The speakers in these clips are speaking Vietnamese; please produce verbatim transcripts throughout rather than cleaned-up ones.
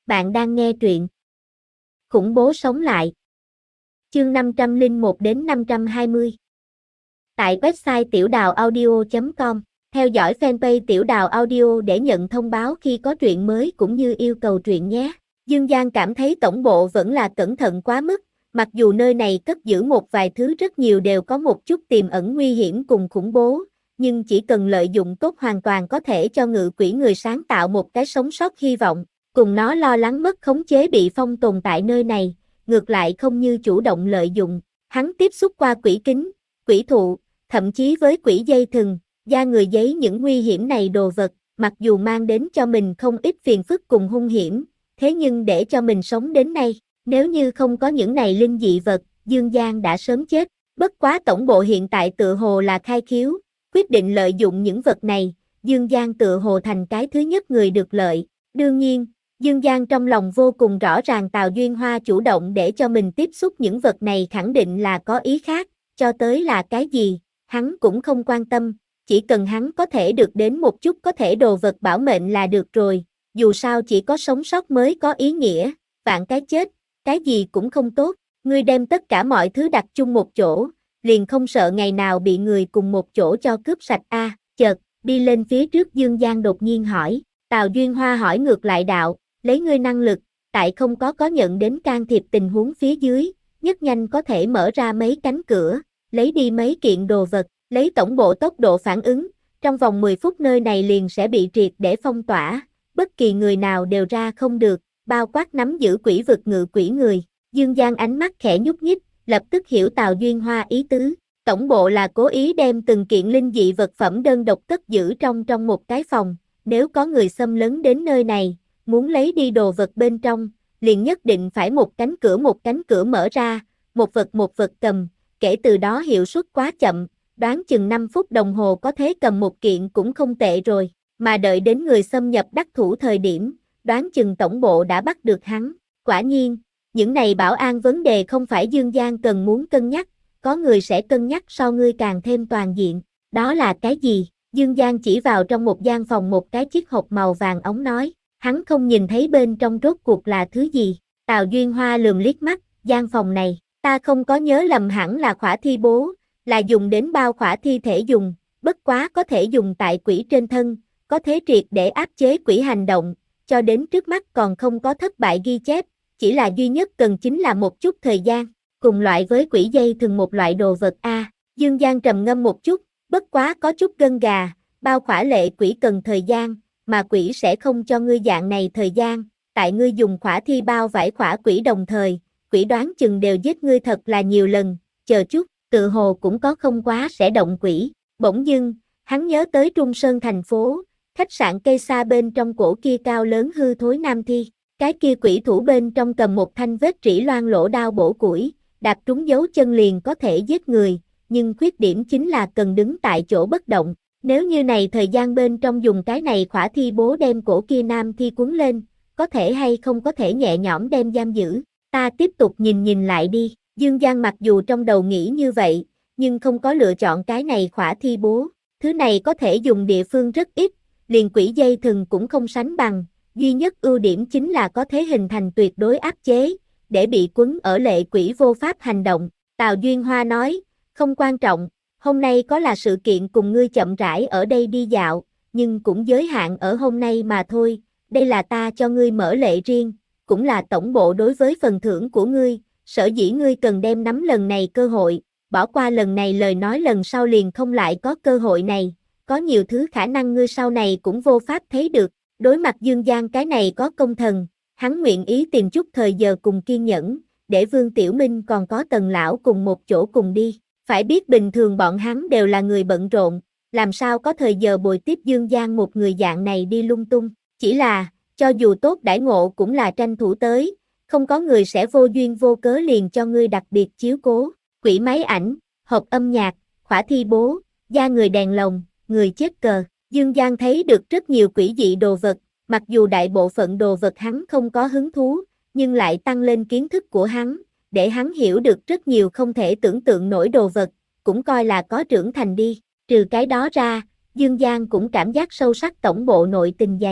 Bạn đang nghe truyện Khủng bố sống lại. Chương năm trăm lẻ một đến năm trăm hai mươi. Tại website tiểu đào audio chấm com, theo dõi fanpage Tiểu Đào Audio để nhận thông báo khi có truyện mới cũng như yêu cầu truyện nhé. Dương Giang cảm thấy tổng bộ vẫn là cẩn thận quá mức, mặc dù nơi này cất giữ một vài thứ rất nhiều đều có một chút tiềm ẩn nguy hiểm cùng khủng bố, nhưng chỉ cần lợi dụng tốt hoàn toàn có thể cho ngự quỷ người sáng tạo một cái sống sót hy vọng. Cùng nó lo lắng mất khống chế bị phong tồn tại nơi này, ngược lại không như chủ động lợi dụng. Hắn tiếp xúc qua quỷ kính, quỷ thụ, thậm chí với quỷ dây thừng, da người giấy những nguy hiểm này đồ vật, mặc dù mang đến cho mình không ít phiền phức cùng hung hiểm, thế nhưng để cho mình sống đến nay, nếu như không có những này linh dị vật, Dương Giang đã sớm chết. Bất quá tổng bộ hiện tại tựa hồ là khai khiếu, quyết định lợi dụng những vật này, Dương Giang tựa hồ thành cái thứ nhất người được lợi. Đương nhiên, Dương Giang trong lòng vô cùng rõ ràng Tào Duyên Hoa chủ động để cho mình tiếp xúc những vật này khẳng định là có ý khác, cho tới là cái gì, hắn cũng không quan tâm, chỉ cần hắn có thể được đến một chút có thể đồ vật bảo mệnh là được rồi, dù sao chỉ có sống sót mới có ý nghĩa, vạn cái chết, cái gì cũng không tốt, ngươi đem tất cả mọi thứ đặt chung một chỗ, liền không sợ ngày nào bị người cùng một chỗ cho cướp sạch a à, chợt, đi lên phía trước Dương Giang đột nhiên hỏi, Tào Duyên Hoa hỏi ngược lại đạo, lấy ngươi năng lực, tại không có có nhận đến can thiệp tình huống phía dưới, nhất nhanh có thể mở ra mấy cánh cửa, lấy đi mấy kiện đồ vật, lấy tổng bộ tốc độ phản ứng, trong vòng mười phút nơi này liền sẽ bị triệt để phong tỏa, bất kỳ người nào đều ra không được, bao quát nắm giữ quỷ vực ngự quỷ người. Dương Giang ánh mắt khẽ nhúc nhích, lập tức hiểu Tào Duyên Hoa ý tứ, tổng bộ là cố ý đem từng kiện linh dị vật phẩm đơn độc cất giữ trong trong một cái phòng, nếu có người xâm lấn đến nơi này, muốn lấy đi đồ vật bên trong, liền nhất định phải một cánh cửa một cánh cửa mở ra, một vật một vật cầm, kể từ đó hiệu suất quá chậm, đoán chừng năm phút đồng hồ có thể cầm một kiện cũng không tệ rồi, mà đợi đến người xâm nhập đắc thủ thời điểm, đoán chừng tổng bộ đã bắt được hắn. Quả nhiên, những này bảo an vấn đề không phải Dương Giang cần muốn cân nhắc, có người sẽ cân nhắc so ngươi càng thêm toàn diện, đó là cái gì? Dương Giang chỉ vào trong một gian phòng một cái chiếc hộp màu vàng ống nói. Hắn không nhìn thấy bên trong rốt cuộc là thứ gì, Tào Duyên Hoa lườm liếc mắt, gian phòng này, ta không có nhớ lầm hẳn là khỏa thi bố, là dùng đến bao khỏa thi thể dùng, bất quá có thể dùng tại quỷ trên thân, có thể triệt để áp chế quỷ hành động, cho đến trước mắt còn không có thất bại ghi chép, chỉ là duy nhất cần chính là một chút thời gian, cùng loại với quỷ dây thường một loại đồ vật a. À, Dương Giang trầm ngâm một chút, bất quá có chút gân gà, bao khỏa lệ quỷ cần thời gian, mà quỷ sẽ không cho ngươi dạng này thời gian, tại ngươi dùng khỏa thi bao vải khỏa quỷ đồng thời, quỷ đoán chừng đều giết ngươi thật là nhiều lần, chờ chút, tự hồ cũng có không quá sẽ động quỷ. Bỗng dưng, hắn nhớ tới Trung Sơn thành phố, khách sạn cây xa bên trong cổ kia cao lớn hư thối nam thi, cái kia quỷ thủ bên trong cầm một thanh vết rỉ loang lỗ đao bổ củi, đạp trúng dấu chân liền có thể giết người, nhưng khuyết điểm chính là cần đứng tại chỗ bất động. Nếu như này thời gian bên trong dùng cái này khỏa thi bố đem cổ kia nam thi cuốn lên, có thể hay không có thể nhẹ nhõm đem giam giữ, ta tiếp tục nhìn nhìn lại đi. Dương Giang mặc dù trong đầu nghĩ như vậy, nhưng không có lựa chọn cái này khỏa thi bố, thứ này có thể dùng địa phương rất ít, liền quỷ dây thừng cũng không sánh bằng, duy nhất ưu điểm chính là có thể hình thành tuyệt đối áp chế, để bị quấn ở lệ quỷ vô pháp hành động. Tào Duyên Hoa nói, không quan trọng. Hôm nay có là sự kiện cùng ngươi chậm rãi ở đây đi dạo, nhưng cũng giới hạn ở hôm nay mà thôi, đây là ta cho ngươi mở lệ riêng, cũng là tổng bộ đối với phần thưởng của ngươi, sở dĩ ngươi cần đem nắm lần này cơ hội, bỏ qua lần này lời nói lần sau liền không lại có cơ hội này, có nhiều thứ khả năng ngươi sau này cũng vô pháp thấy được, đối mặt Dương Giang cái này có công thần, hắn nguyện ý tìm chút thời giờ cùng kiên nhẫn, để Vương Tiểu Minh còn có Tần Lão cùng một chỗ cùng đi. Phải biết bình thường bọn hắn đều là người bận rộn, làm sao có thời giờ bồi tiếp Dương Giang một người dạng này đi lung tung, chỉ là, cho dù tốt đãi ngộ cũng là tranh thủ tới, không có người sẽ vô duyên vô cớ liền cho ngươi đặc biệt chiếu cố, quỷ máy ảnh, hộp âm nhạc, khỏa thi bố, da người đèn lồng, người chết cờ, Dương Giang thấy được rất nhiều quỷ dị đồ vật, mặc dù đại bộ phận đồ vật hắn không có hứng thú, nhưng lại tăng lên kiến thức của hắn, để hắn hiểu được rất nhiều không thể tưởng tượng nổi đồ vật, cũng coi là có trưởng thành đi. Trừ cái đó ra, Dương Giang cũng cảm giác sâu sắc tổng bộ nội tình dày.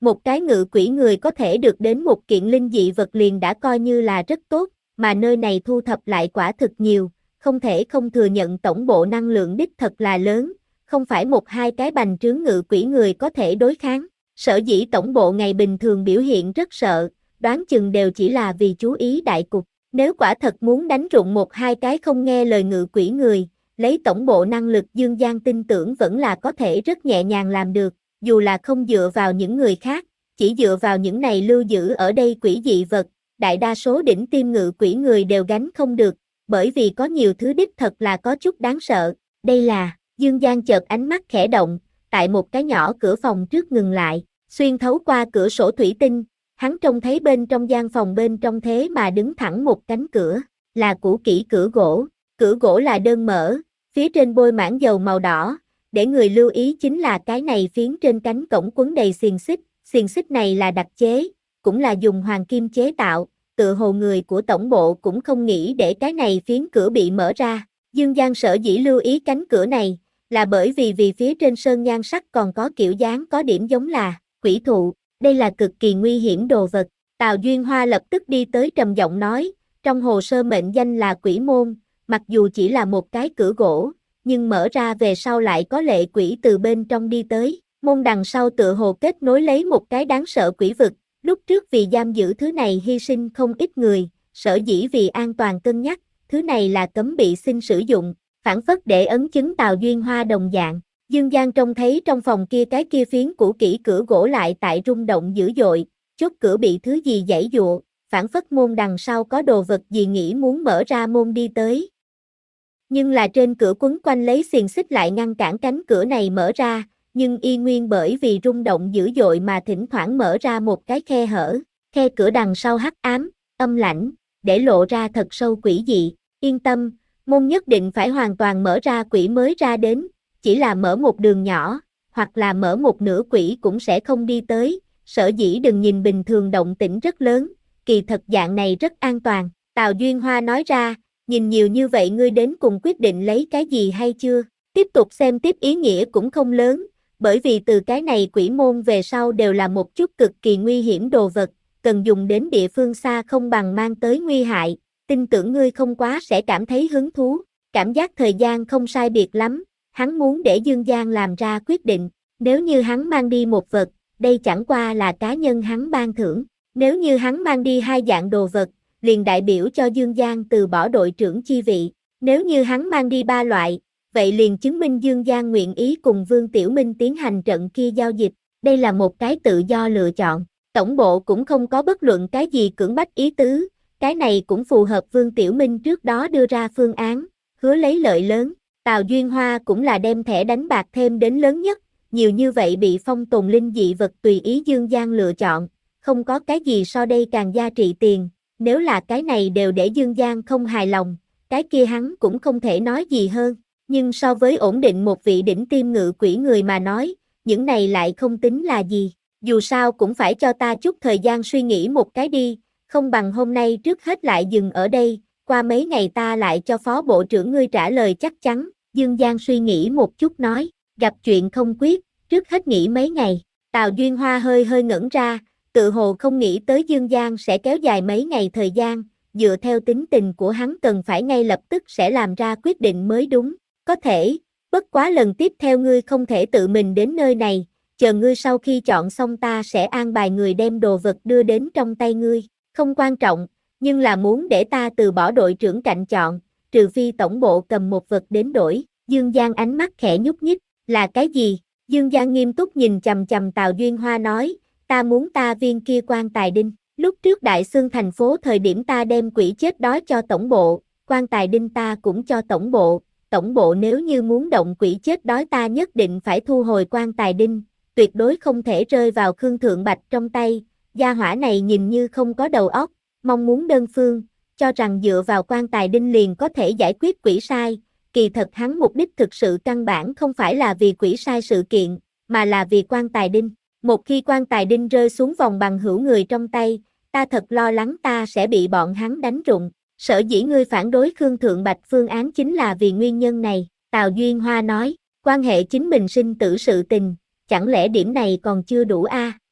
Một cái ngự quỷ người có thể được đến một kiện linh dị vật liền đã coi như là rất tốt, mà nơi này thu thập lại quả thực nhiều, không thể không thừa nhận tổng bộ năng lượng đích thật là lớn, không phải một hai cái bành trướng ngự quỷ người có thể đối kháng. Sở dĩ tổng bộ ngày bình thường biểu hiện rất sợ, đoán chừng đều chỉ là vì chú ý đại cục. Nếu quả thật muốn đánh rụng một hai cái không nghe lời ngự quỷ người, lấy tổng bộ năng lực Dương Giang tin tưởng vẫn là có thể rất nhẹ nhàng làm được, dù là không dựa vào những người khác, chỉ dựa vào những này lưu giữ ở đây quỷ dị vật, đại đa số đỉnh tiêm ngự quỷ người đều gánh không được, bởi vì có nhiều thứ đích thật là có chút đáng sợ. Đây là, Dương Giang chợt ánh mắt khẽ động, tại một cái nhỏ cửa phòng trước ngừng lại, xuyên thấu qua cửa sổ thủy tinh, hắn trông thấy bên trong gian phòng bên trong thế mà đứng thẳng một cánh cửa, là cũ kỹ cửa gỗ, cửa gỗ là đơn mở, phía trên bôi mảng dầu màu đỏ, để người lưu ý chính là cái này phiến trên cánh cổng quấn đầy xiềng xích, xiềng xích này là đặc chế, cũng là dùng hoàng kim chế tạo, tựa hồ người của tổng bộ cũng không nghĩ để cái này phiến cửa bị mở ra. Dương Giang sở dĩ lưu ý cánh cửa này, là bởi vì vì phía trên sơn nhan sắc còn có kiểu dáng có điểm giống là quỷ thụ, đây là cực kỳ nguy hiểm đồ vật. Tào Duyên Hoa lập tức đi tới trầm giọng nói, trong hồ sơ mệnh danh là quỷ môn, mặc dù chỉ là một cái cửa gỗ, nhưng mở ra về sau lại có lệ quỷ từ bên trong đi tới, môn đằng sau tựa hồ kết nối lấy một cái đáng sợ quỷ vực, lúc trước vì giam giữ thứ này hy sinh không ít người, sở dĩ vì an toàn cân nhắc, thứ này là cấm bị xin sử dụng, phản phất để ấn chứng Tào Duyên Hoa đồng dạng. Dương Giang trông thấy trong phòng kia cái kia phiến cũ kỹ cửa gỗ lại tại rung động dữ dội, chốt cửa bị thứ gì giãy giụa, phản phất môn đằng sau có đồ vật gì nghĩ muốn mở ra môn đi tới. Nhưng là trên cửa quấn quanh lấy xiềng xích lại ngăn cản cánh cửa này mở ra, nhưng y nguyên bởi vì rung động dữ dội mà thỉnh thoảng mở ra một cái khe hở, khe cửa đằng sau hắc ám, âm lãnh, để lộ ra thật sâu quỷ dị. Yên tâm, môn nhất định phải hoàn toàn mở ra quỷ mới ra đến, chỉ là mở một đường nhỏ, hoặc là mở một nửa quỷ cũng sẽ không đi tới, sở dĩ đừng nhìn bình thường động tĩnh rất lớn, kỳ thật dạng này rất an toàn. Tào Duyên Hoa nói ra, nhìn nhiều như vậy ngươi đến cùng quyết định lấy cái gì hay chưa? Tiếp tục xem tiếp ý nghĩa cũng không lớn, bởi vì từ cái này quỷ môn về sau đều là một chút cực kỳ nguy hiểm đồ vật, cần dùng đến địa phương xa không bằng mang tới nguy hại, tin tưởng ngươi không quá sẽ cảm thấy hứng thú, cảm giác thời gian không sai biệt lắm, hắn muốn để Dương Giang làm ra quyết định, nếu như hắn mang đi một vật, đây chẳng qua là cá nhân hắn ban thưởng, nếu như hắn mang đi hai dạng đồ vật, liền đại biểu cho Dương Giang từ bỏ đội trưởng chi vị, nếu như hắn mang đi ba loại, vậy liền chứng minh Dương Giang nguyện ý cùng Vương Tiểu Minh tiến hành trận kia giao dịch, đây là một cái tự do lựa chọn, tổng bộ cũng không có bất luận cái gì cưỡng bách ý tứ, cái này cũng phù hợp Vương Tiểu Minh trước đó đưa ra phương án, hứa lấy lợi lớn, Tào Duyên Hoa cũng là đem thẻ đánh bạc thêm đến lớn nhất, nhiều như vậy bị phong tồn linh dị vật tùy ý Dương Giang lựa chọn, không có cái gì so đây càng giá trị tiền, nếu là cái này đều để Dương Giang không hài lòng, cái kia hắn cũng không thể nói gì hơn, nhưng so với ổn định một vị đỉnh tiêm ngự quỷ người mà nói, những này lại không tính là gì, dù sao cũng phải cho ta chút thời gian suy nghĩ một cái đi, không bằng hôm nay trước hết lại dừng ở đây, qua mấy ngày ta lại cho phó bộ trưởng ngươi trả lời chắc chắn, Dương Giang suy nghĩ một chút nói, gặp chuyện không quyết, trước hết nghỉ mấy ngày, Tào Duyên Hoa hơi hơi ngẩn ra, tự hồ không nghĩ tới Dương Giang sẽ kéo dài mấy ngày thời gian, dựa theo tính tình của hắn cần phải ngay lập tức sẽ làm ra quyết định mới đúng, có thể, bất quá lần tiếp theo ngươi không thể tự mình đến nơi này, chờ ngươi sau khi chọn xong ta sẽ an bài người đem đồ vật đưa đến trong tay ngươi, không quan trọng, nhưng là muốn để ta từ bỏ đội trưởng cạnh chọn, trừ phi tổng bộ cầm một vật đến đổi, Dương Giang ánh mắt khẽ nhúc nhích, là cái gì? Dương Giang nghiêm túc nhìn chằm chằm Tào Duyên Hoa nói, ta muốn ta viên kia quan tài đinh, lúc trước Đại Xương thành phố thời điểm ta đem quỷ chết đói cho tổng bộ, quan tài đinh ta cũng cho tổng bộ, tổng bộ nếu như muốn động quỷ chết đói ta nhất định phải thu hồi quan tài đinh, tuyệt đối không thể rơi vào Khương Thượng Bạch trong tay, gia hỏa này nhìn như không có đầu óc, mong muốn đơn phương, cho rằng dựa vào quan tài đinh liền có thể giải quyết quỷ sai, kỳ thật hắn mục đích thực sự căn bản không phải là vì quỷ sai sự kiện, mà là vì quan tài đinh. Một khi quan tài đinh rơi xuống vòng bằng hữu người trong tay, ta thật lo lắng ta sẽ bị bọn hắn đánh rụng. Sở dĩ ngươi phản đối Khương Thượng Bạch phương án chính là vì nguyên nhân này, Tào Duyên Hoa nói, quan hệ chính mình sinh tử sự tình, chẳng lẽ điểm này còn chưa đủ a? À?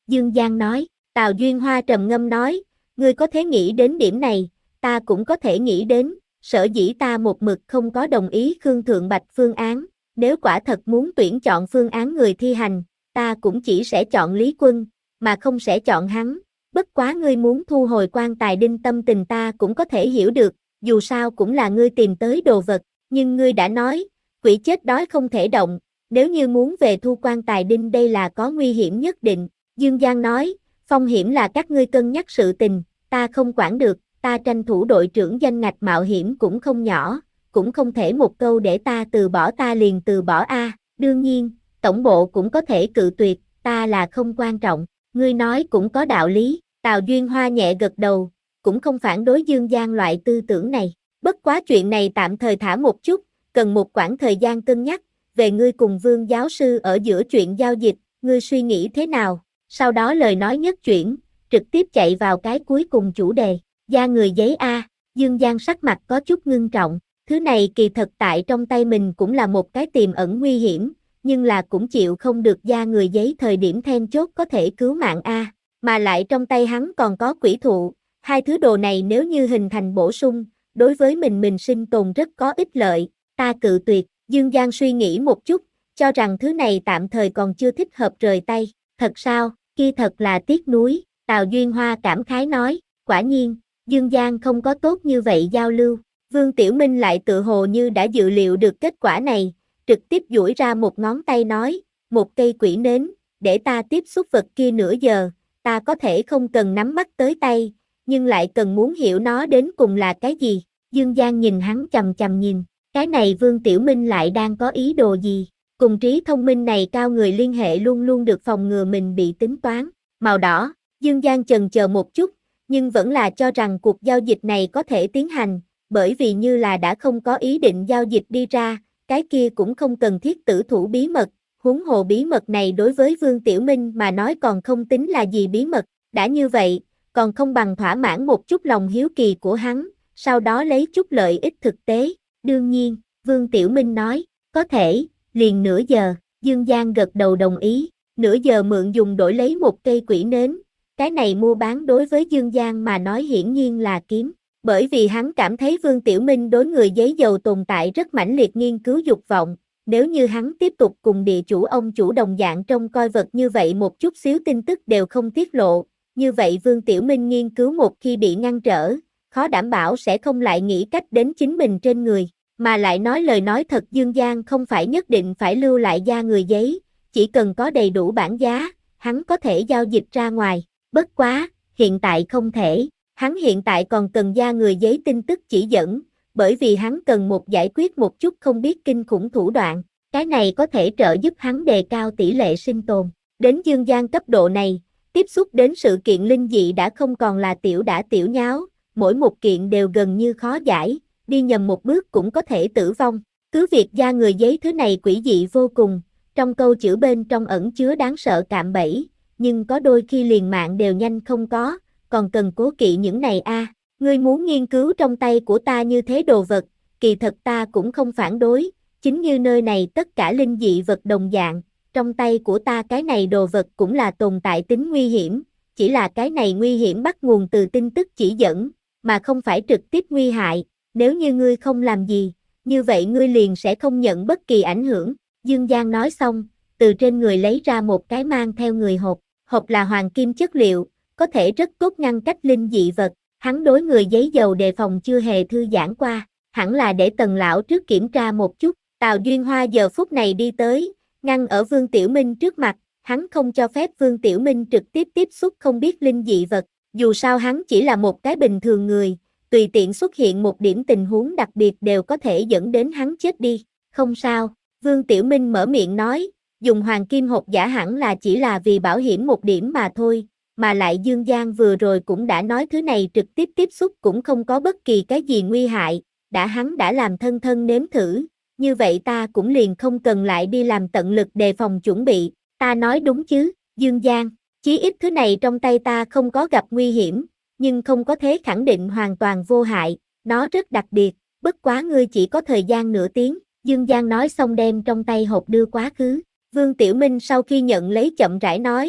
Dương Giang nói. Tào Duyên Hoa trầm ngâm nói, ngươi có thể nghĩ đến điểm này, ta cũng có thể nghĩ đến, sở dĩ ta một mực không có đồng ý Khương Thượng Bạch phương án, nếu quả thật muốn tuyển chọn phương án người thi hành, ta cũng chỉ sẽ chọn Lý Quân, mà không sẽ chọn hắn, bất quá ngươi muốn thu hồi quan tài đinh tâm tình ta cũng có thể hiểu được, dù sao cũng là ngươi tìm tới đồ vật, nhưng ngươi đã nói, quỷ chết đói không thể động, nếu như muốn về thu quan tài đinh đây là có nguy hiểm nhất định, Dương Giang nói, phong hiểm là các ngươi cân nhắc sự tình, ta không quản được, ta tranh thủ đội trưởng danh ngạch mạo hiểm cũng không nhỏ, cũng không thể một câu để ta từ bỏ ta liền từ bỏ a. Đương nhiên, tổng bộ cũng có thể cự tuyệt, ta là không quan trọng, ngươi nói cũng có đạo lý, Tào Duyên Hoa nhẹ gật đầu, cũng không phản đối Dương Giang loại tư tưởng này, bất quá chuyện này tạm thời thả một chút, cần một quãng thời gian cân nhắc, về ngươi cùng Vương giáo sư ở giữa chuyện giao dịch, ngươi suy nghĩ thế nào, sau đó lời nói nhất chuyển, trực tiếp chạy vào cái cuối cùng chủ đề, da người giấy A, Dương Giang sắc mặt có chút ngưng trọng, thứ này kỳ thật tại trong tay mình cũng là một cái tiềm ẩn nguy hiểm, nhưng là cũng chịu không được da người giấy thời điểm then chốt có thể cứu mạng A, mà lại trong tay hắn còn có quỷ thụ, hai thứ đồ này nếu như hình thành bổ sung, đối với mình mình sinh tồn rất có ích lợi, ta cự tuyệt, Dương Giang suy nghĩ một chút, cho rằng thứ này tạm thời còn chưa thích hợp rời tay, thật sao, kia thật là tiếc nuối, Tào Duyên Hoa cảm khái nói, quả nhiên, Dương Giang không có tốt như vậy giao lưu, Vương Tiểu Minh lại tự hồ như đã dự liệu được kết quả này, trực tiếp duỗi ra một ngón tay nói, một cây quỷ nến, để ta tiếp xúc vật kia nửa giờ, ta có thể không cần nắm bắt tới tay, nhưng lại cần muốn hiểu nó đến cùng là cái gì, Dương Giang nhìn hắn chằm chằm nhìn, cái này Vương Tiểu Minh lại đang có ý đồ gì, cùng trí thông minh này cao người liên hệ luôn luôn được phòng ngừa mình bị tính toán, màu đỏ, Dương Giang chần chờ một chút, nhưng vẫn là cho rằng cuộc giao dịch này có thể tiến hành, bởi vì như là đã không có ý định giao dịch đi ra, cái kia cũng không cần thiết tử thủ bí mật, huống hồ bí mật này đối với Vương Tiểu Minh mà nói còn không tính là gì bí mật, đã như vậy, còn không bằng thỏa mãn một chút lòng hiếu kỳ của hắn, sau đó lấy chút lợi ích thực tế, đương nhiên, Vương Tiểu Minh nói, có thể, liền nửa giờ, Dương Giang gật đầu đồng ý, nửa giờ mượn dùng đổi lấy một cây quỷ nến, cái này mua bán đối với Dương Giang mà nói hiển nhiên là kiếm, bởi vì hắn cảm thấy Vương Tiểu Minh đối người giấy dầu tồn tại rất mãnh liệt nghiên cứu dục vọng, nếu như hắn tiếp tục cùng địa chủ ông chủ đồng dạng trông coi vật như vậy một chút xíu tin tức đều không tiết lộ, như vậy Vương Tiểu Minh nghiên cứu một khi bị ngăn trở, khó đảm bảo sẽ không lại nghĩ cách đến chính mình trên người, mà lại nói lời nói thật Dương Giang không phải nhất định phải lưu lại da người giấy, chỉ cần có đầy đủ bản giá, hắn có thể giao dịch ra ngoài, bất quá, hiện tại không thể, hắn hiện tại còn cần da người giấy tin tức chỉ dẫn, bởi vì hắn cần một giải quyết một chút không biết kinh khủng thủ đoạn, cái này có thể trợ giúp hắn đề cao tỷ lệ sinh tồn, đến Dương Giang cấp độ này, tiếp xúc đến sự kiện linh dị đã không còn là tiểu đã tiểu nháo, mỗi một kiện đều gần như khó giải, đi nhầm một bước cũng có thể tử vong, cứ việc da người giấy thứ này quỷ dị vô cùng, trong câu chữ bên trong ẩn chứa đáng sợ cạm bẫy, nhưng có đôi khi liền mạng đều nhanh không có, còn cần cố kỵ những này a. À, ngươi muốn nghiên cứu trong tay của ta như thế đồ vật, kỳ thật ta cũng không phản đối, chính như nơi này tất cả linh dị vật đồng dạng, trong tay của ta cái này đồ vật cũng là tồn tại tính nguy hiểm, chỉ là cái này nguy hiểm bắt nguồn từ tin tức chỉ dẫn, mà không phải trực tiếp nguy hại, nếu như ngươi không làm gì, như vậy ngươi liền sẽ không nhận bất kỳ ảnh hưởng. Dương Giang nói xong, từ trên người lấy ra một cái mang theo người hộp, hộp là hoàng kim chất liệu, có thể rất tốt ngăn cách linh dị vật, hắn đối người giấy dầu đề phòng chưa hề thư giãn qua, hẳn là để Tần lão trước kiểm tra một chút, Tào Duyên Hoa giờ phút này đi tới, ngăn ở Vương Tiểu Minh trước mặt, hắn không cho phép Vương Tiểu Minh trực tiếp tiếp xúc không biết linh dị vật, dù sao hắn chỉ là một cái bình thường người, tùy tiện xuất hiện một điểm tình huống đặc biệt đều có thể dẫn đến hắn chết đi, không sao, Vương Tiểu Minh mở miệng nói, dùng hoàng kim hộp giả hẳn là chỉ là vì bảo hiểm một điểm mà thôi, mà lại Dương Giang vừa rồi cũng đã nói thứ này trực tiếp tiếp xúc cũng không có bất kỳ cái gì nguy hại, đã hắn đã làm thân thân nếm thử, như vậy ta cũng liền không cần lại đi làm tận lực đề phòng chuẩn bị, ta nói đúng chứ, Dương Giang, chí ít thứ này trong tay ta không có gặp nguy hiểm, nhưng không có thế khẳng định hoàn toàn vô hại, nó rất đặc biệt, bất quá ngươi chỉ có thời gian nửa tiếng, Dương Giang nói xong đem trong tay hộp đưa quá khứ, Vương Tiểu Minh sau khi nhận lấy chậm rãi nói,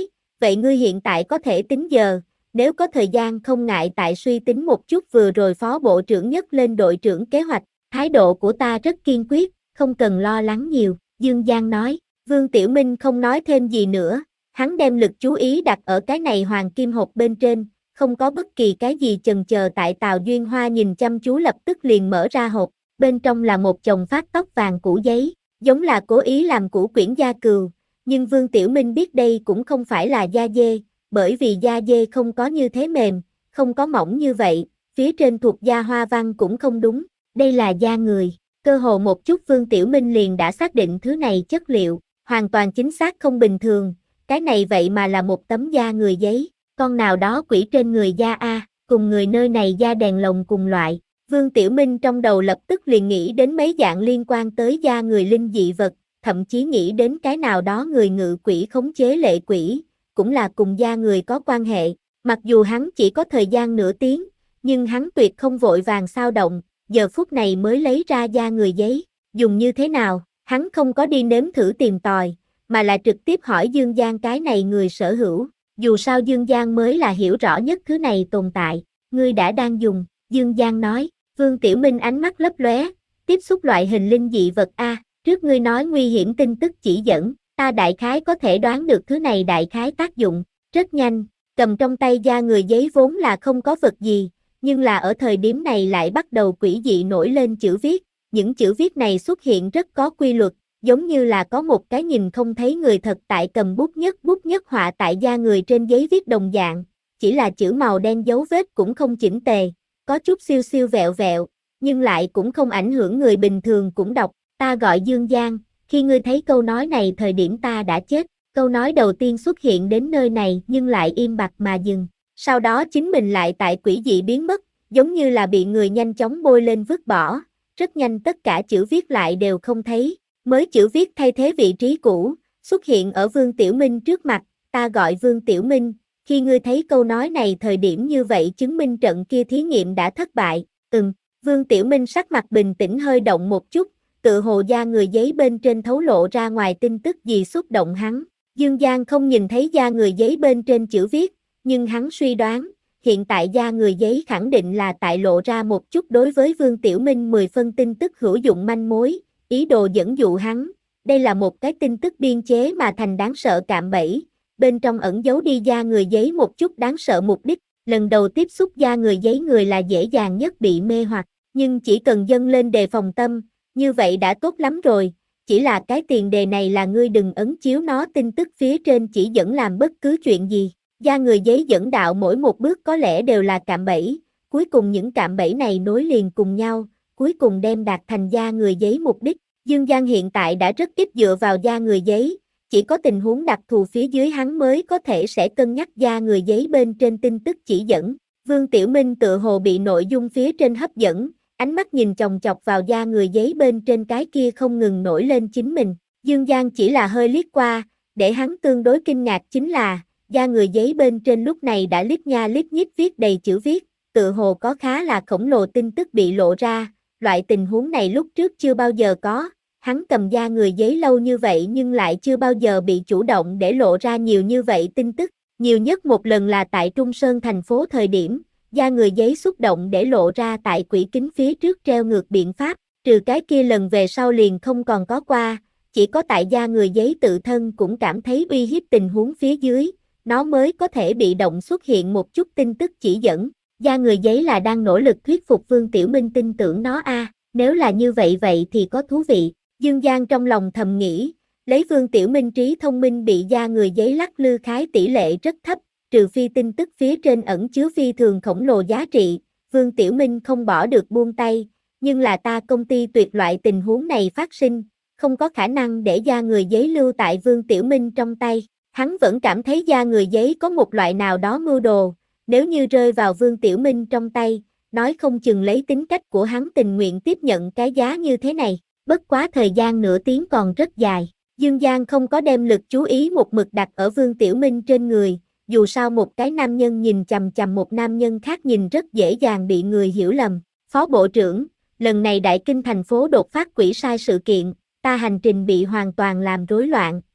vậy ngươi hiện tại có thể tính giờ, nếu có thời gian không ngại tại suy tính một chút vừa rồi Phó Bộ trưởng nhấc lên đội trưởng kế hoạch, thái độ của ta rất kiên quyết, không cần lo lắng nhiều, Dương Giang nói. Vương Tiểu Minh không nói thêm gì nữa, hắn đem lực chú ý đặt ở cái này hoàng kim hộp bên trên, không có bất kỳ cái gì chần chờ tại Tào Duyên Hoa nhìn chăm chú lập tức liền mở ra hộp, bên trong là một chồng phát tóc vàng củ giấy, giống là cố ý làm củ quyển da cừu, nhưng Vương Tiểu Minh biết đây cũng không phải là da dê, bởi vì da dê không có như thế mềm, không có mỏng như vậy, phía trên thuộc da hoa văn cũng không đúng, đây là da người, cơ hồ một chút Vương Tiểu Minh liền đã xác định thứ này chất liệu, hoàn toàn chính xác không bình thường, cái này vậy mà là một tấm da người giấy, con nào đó quỷ trên người da A, cùng người nơi này da đèn lồng cùng loại. Vương Tiểu Minh trong đầu lập tức liền nghĩ đến mấy dạng liên quan tới da người linh dị vật, thậm chí nghĩ đến cái nào đó người ngự quỷ khống chế lệ quỷ, cũng là cùng da người có quan hệ. Mặc dù hắn chỉ có thời gian nửa tiếng, nhưng hắn tuyệt không vội vàng xao động, giờ phút này mới lấy ra da người giấy, dùng như thế nào, hắn không có đi nếm thử tìm tòi, mà là trực tiếp hỏi Dương Giang cái này người sở hữu, dù sao Dương Giang mới là hiểu rõ nhất thứ này tồn tại, ngươi đã đang dùng, Dương Giang nói. Vương Tiểu Minh ánh mắt lấp lóe, tiếp xúc loại hình linh dị vật A, trước ngươi nói nguy hiểm tin tức chỉ dẫn, ta đại khái có thể đoán được thứ này đại khái tác dụng, rất nhanh, cầm trong tay da người giấy vốn là không có vật gì, nhưng là ở thời điểm này lại bắt đầu quỷ dị nổi lên chữ viết, những chữ viết này xuất hiện rất có quy luật, giống như là có một cái nhìn không thấy người thật tại cầm bút nhất bút nhất họa tại da người trên giấy viết đồng dạng, chỉ là chữ màu đen dấu vết cũng không chỉnh tề. Có chút siêu siêu vẹo vẹo, nhưng lại cũng không ảnh hưởng người bình thường cũng đọc, ta gọi Dương Giang, khi ngươi thấy câu nói này thời điểm ta đã chết, câu nói đầu tiên xuất hiện đến nơi này nhưng lại im bặt mà dừng, sau đó chính mình lại tại quỷ dị biến mất, giống như là bị người nhanh chóng bôi lên vứt bỏ, rất nhanh tất cả chữ viết lại đều không thấy, mới chữ viết thay thế vị trí cũ, xuất hiện ở Vương Tiểu Minh trước mặt, ta gọi Vương Tiểu Minh. Khi ngươi thấy câu nói này thời điểm như vậy chứng minh trận kia thí nghiệm đã thất bại, ừm, Vương Tiểu Minh sắc mặt bình tĩnh hơi động một chút, tự hồ da người giấy bên trên thấu lộ ra ngoài tin tức gì xúc động hắn, Dương Giang không nhìn thấy da người giấy bên trên chữ viết, nhưng hắn suy đoán, hiện tại da người giấy khẳng định là tại lộ ra một chút đối với Vương Tiểu Minh mười phân tin tức hữu dụng manh mối, ý đồ dẫn dụ hắn, đây là một cái tin tức biên chế mà thành đáng sợ cạm bẫy. Bên trong ẩn giấu đi da người giấy một chút đáng sợ mục đích, lần đầu tiếp xúc da người giấy người là dễ dàng nhất bị mê hoặc, nhưng chỉ cần dâng lên đề phòng tâm, như vậy đã tốt lắm rồi, chỉ là cái tiền đề này là ngươi đừng ấn chiếu nó tin tức phía trên chỉ dẫn làm bất cứ chuyện gì, da người giấy dẫn đạo mỗi một bước có lẽ đều là cạm bẫy, cuối cùng những cạm bẫy này nối liền cùng nhau, cuối cùng đem đạt thành da người giấy mục đích, Dương Giang hiện tại đã rất ít dựa vào da người giấy. Chỉ có tình huống đặc thù phía dưới hắn mới có thể sẽ cân nhắc da người giấy bên trên tin tức chỉ dẫn. Vương Tiểu Minh tự hồ bị nội dung phía trên hấp dẫn, ánh mắt nhìn chòng chọc vào da người giấy bên trên cái kia không ngừng nổi lên chính mình. Dương Giang chỉ là hơi liếc qua, để hắn tương đối kinh ngạc chính là, da người giấy bên trên lúc này đã lít nha lít nhít viết đầy chữ viết, tự hồ có khá là khổng lồ tin tức bị lộ ra, loại tình huống này lúc trước chưa bao giờ có. Hắn cầm da người giấy lâu như vậy nhưng lại chưa bao giờ bị chủ động để lộ ra nhiều như vậy tin tức, nhiều nhất một lần là tại Trung Sơn thành phố thời điểm, da người giấy xúc động để lộ ra tại quỹ kính phía trước treo ngược biện pháp, trừ cái kia lần về sau liền không còn có qua, chỉ có tại da người giấy tự thân cũng cảm thấy uy hiếp tình huống phía dưới, nó mới có thể bị động xuất hiện một chút tin tức chỉ dẫn, da người giấy là đang nỗ lực thuyết phục Vương Tiểu Minh tin tưởng nó a, nếu là như vậy vậy thì có thú vị. Dương Giang trong lòng thầm nghĩ, lấy Vương Tiểu Minh trí thông minh bị da người giấy lắc lư khái tỷ lệ rất thấp, trừ phi tin tức phía trên ẩn chứa phi thường khổng lồ giá trị, Vương Tiểu Minh không bỏ được buông tay, nhưng là ta công ty tuyệt loại tình huống này phát sinh, không có khả năng để da người giấy lưu tại Vương Tiểu Minh trong tay, hắn vẫn cảm thấy da người giấy có một loại nào đó mưu đồ, nếu như rơi vào Vương Tiểu Minh trong tay, nói không chừng lấy tính cách của hắn tình nguyện tiếp nhận cái giá như thế này. Bất quá thời gian nửa tiếng còn rất dài, Dương Giang không có đem lực chú ý một mực đặt ở Vương Tiểu Minh trên người, dù sao một cái nam nhân nhìn chằm chằm một nam nhân khác nhìn rất dễ dàng bị người hiểu lầm. Phó Bộ trưởng, lần này Đại Kinh thành phố đột phát quỷ sai sự kiện, ta hành trình bị hoàn toàn làm rối loạn,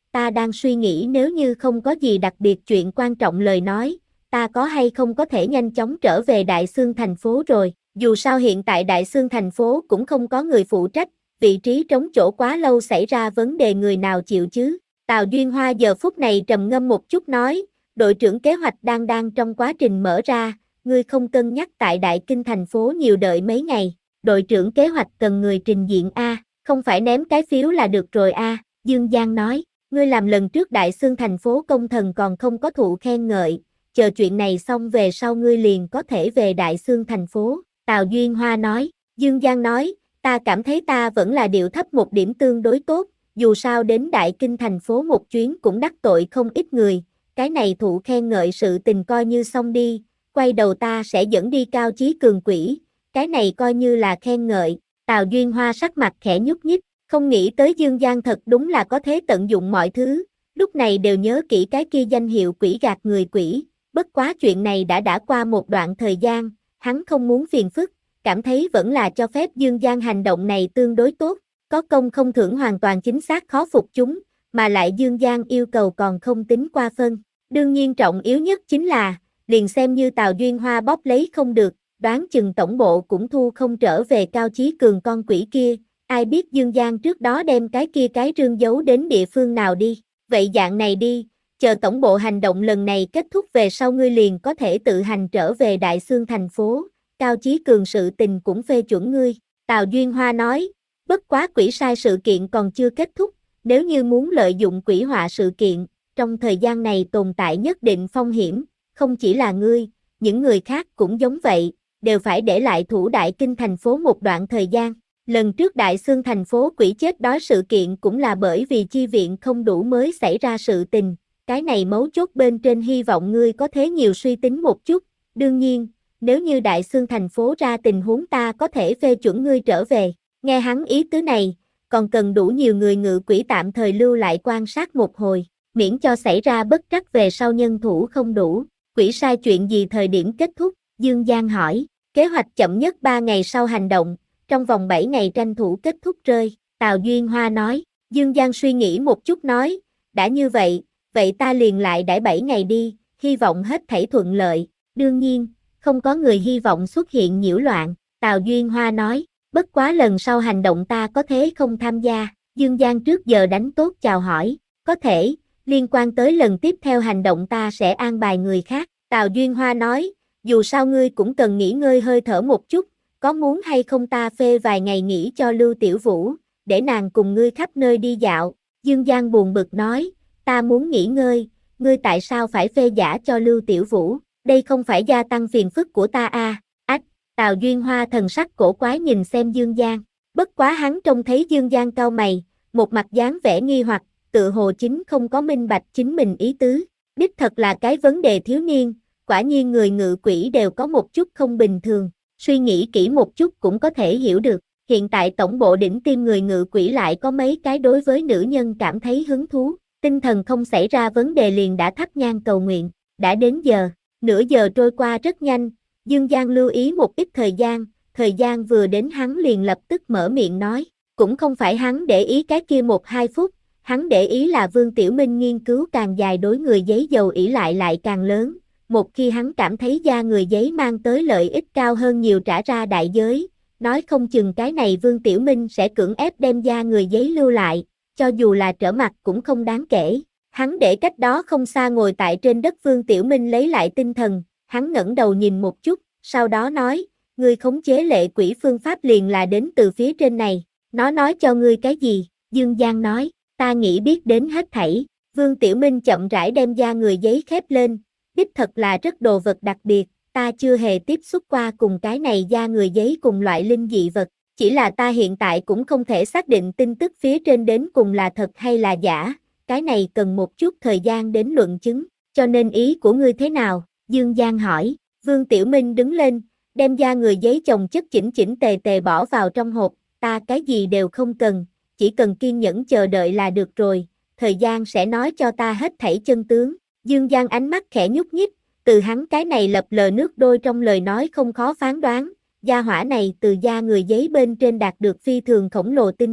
ta đang suy nghĩ nếu như không có gì đặc biệt chuyện quan trọng lời nói, ta có hay không có thể nhanh chóng trở về Đại Xương thành phố rồi, dù sao hiện tại Đại Xương thành phố cũng không có người phụ trách, vị trí trống chỗ quá lâu xảy ra vấn đề người nào chịu chứ. Tào Duyên Hoa giờ phút này trầm ngâm một chút nói, đội trưởng kế hoạch đang đang trong quá trình mở ra, ngươi không cân nhắc tại Đại Kinh thành phố nhiều đợi mấy ngày, đội trưởng kế hoạch cần người trình diện a, không phải ném cái phiếu là được rồi a, Dương Giang nói, ngươi làm lần trước Đại Xương thành phố công thần còn không có thụ khen ngợi, chờ chuyện này xong về sau ngươi liền có thể về Đại Xương thành phố, Tào Duyên Hoa nói, Dương Giang nói, ta cảm thấy ta vẫn là điệu thấp một điểm tương đối tốt, dù sao đến Đại Kinh thành phố một chuyến cũng đắc tội không ít người, cái này thụ khen ngợi sự tình coi như xong đi, quay đầu ta sẽ dẫn đi Cao Chí Cường quỷ, cái này coi như là khen ngợi, Tào Duyên Hoa sắc mặt khẽ nhúc nhích, không nghĩ tới Dương Giang thật đúng là có thế tận dụng mọi thứ, lúc này đều nhớ kỹ cái kia danh hiệu quỷ gạt người quỷ, bất quá chuyện này đã đã qua một đoạn thời gian, hắn không muốn phiền phức, cảm thấy vẫn là cho phép Dương Giang hành động này tương đối tốt, có công không thưởng hoàn toàn chính xác khó phục chúng, mà lại Dương Giang yêu cầu còn không tính qua phân. Đương nhiên trọng yếu nhất chính là, liền xem như Tào Duyên Hoa bóp lấy không được, đoán chừng tổng bộ cũng thu không trở về Cao Chí Cường con quỷ kia, ai biết Dương Giang trước đó đem cái kia cái rương giấu đến địa phương nào đi, vậy dạng này đi, chờ tổng bộ hành động lần này kết thúc về sau ngươi liền có thể tự hành trở về Đại Xương thành phố, Cao Chí Cường sự tình cũng phê chuẩn ngươi, Tào Duyên Hoa nói, bất quá quỷ sai sự kiện còn chưa kết thúc, nếu như muốn lợi dụng quỷ họa sự kiện, trong thời gian này tồn tại nhất định phong hiểm, không chỉ là ngươi, những người khác cũng giống vậy, đều phải để lại thủ Đại Kinh thành phố một đoạn thời gian. Lần trước Đại Xương thành phố quỷ chết đói sự kiện cũng là bởi vì chi viện không đủ mới xảy ra sự tình, cái này mấu chốt bên trên hy vọng ngươi có thế nhiều suy tính một chút, đương nhiên, nếu như Đại Xương thành phố ra tình huống ta có thể phê chuẩn ngươi trở về, nghe hắn ý tứ này, còn cần đủ nhiều người ngự quỷ tạm thời lưu lại quan sát một hồi, miễn cho xảy ra bất trắc về sau nhân thủ không đủ, quỷ sai chuyện gì thời điểm kết thúc, Dương Giang hỏi, kế hoạch chậm nhất ba ngày sau hành động, trong vòng bảy ngày tranh thủ kết thúc rơi, Tào Duyên Hoa nói, Dương Giang suy nghĩ một chút nói, đã như vậy, vậy ta liền lại đãi bảy ngày đi, hy vọng hết thảy thuận lợi, đương nhiên, không có người hy vọng xuất hiện nhiễu loạn, Tào Duyên Hoa nói, bất quá lần sau hành động ta có thế không tham gia, Dương Giang trước giờ đánh tốt chào hỏi, có thể, liên quan tới lần tiếp theo hành động ta sẽ an bài người khác, Tào Duyên Hoa nói, dù sao ngươi cũng cần nghỉ ngơi hơi thở một chút, có muốn hay không ta phê vài ngày nghỉ cho Lưu Tiểu Vũ, để nàng cùng ngươi khắp nơi đi dạo, Dương Giang buồn bực nói, ta muốn nghỉ ngơi, ngươi tại sao phải phê giả cho Lưu Tiểu Vũ, đây không phải gia tăng phiền phức của ta à, ách, Tào Duyên Hoa thần sắc cổ quái nhìn xem Dương Giang, bất quá hắn trông thấy Dương Giang cau mày, một mặt dáng vẻ nghi hoặc, tự hồ chính không có minh bạch chính mình ý tứ, đích thật là cái vấn đề thiếu niên, quả nhiên người ngự quỷ đều có một chút không bình thường, suy nghĩ kỹ một chút cũng có thể hiểu được, hiện tại tổng bộ đỉnh tim người ngự quỷ lại có mấy cái đối với nữ nhân cảm thấy hứng thú, tinh thần không xảy ra vấn đề liền đã thắp nhang cầu nguyện, đã đến giờ, nửa giờ trôi qua rất nhanh, Dương Giang lưu ý một ít thời gian, thời gian vừa đến hắn liền lập tức mở miệng nói, cũng không phải hắn để ý cái kia một hai phút, hắn để ý là Vương Tiểu Minh nghiên cứu càng dài đối người giấy dầu ỷ lại lại càng lớn, một khi hắn cảm thấy da người giấy mang tới lợi ích cao hơn nhiều trả ra đại giới, nói không chừng cái này Vương Tiểu Minh sẽ cưỡng ép đem da người giấy lưu lại, cho dù là trở mặt cũng không đáng kể. Hắn để cách đó không xa ngồi tại trên đất Vương Tiểu Minh lấy lại tinh thần, hắn ngẩng đầu nhìn một chút, sau đó nói, ngươi khống chế lệ quỷ phương pháp liền là đến từ phía trên này, nó nói cho ngươi cái gì, Dương Giang nói, ta nghĩ biết đến hết thảy, Vương Tiểu Minh chậm rãi đem da người giấy khép lên, đích thật là rất đồ vật đặc biệt, ta chưa hề tiếp xúc qua cùng cái này da người giấy cùng loại linh dị vật, chỉ là ta hiện tại cũng không thể xác định tin tức phía trên đến cùng là thật hay là giả, cái này cần một chút thời gian đến luận chứng, cho nên ý của ngươi thế nào, Dương Giang hỏi, Vương Tiểu Minh đứng lên, đem da người giấy chồng chất chỉnh chỉnh tề tề bỏ vào trong hộp, ta cái gì đều không cần, chỉ cần kiên nhẫn chờ đợi là được rồi, thời gian sẽ nói cho ta hết thảy chân tướng, Dương Giang ánh mắt khẽ nhúc nhích, từ hắn cái này lập lờ nước đôi trong lời nói không khó phán đoán, gia hỏa này từ da người giấy bên trên đạt được phi thường khổng lồ tin tức,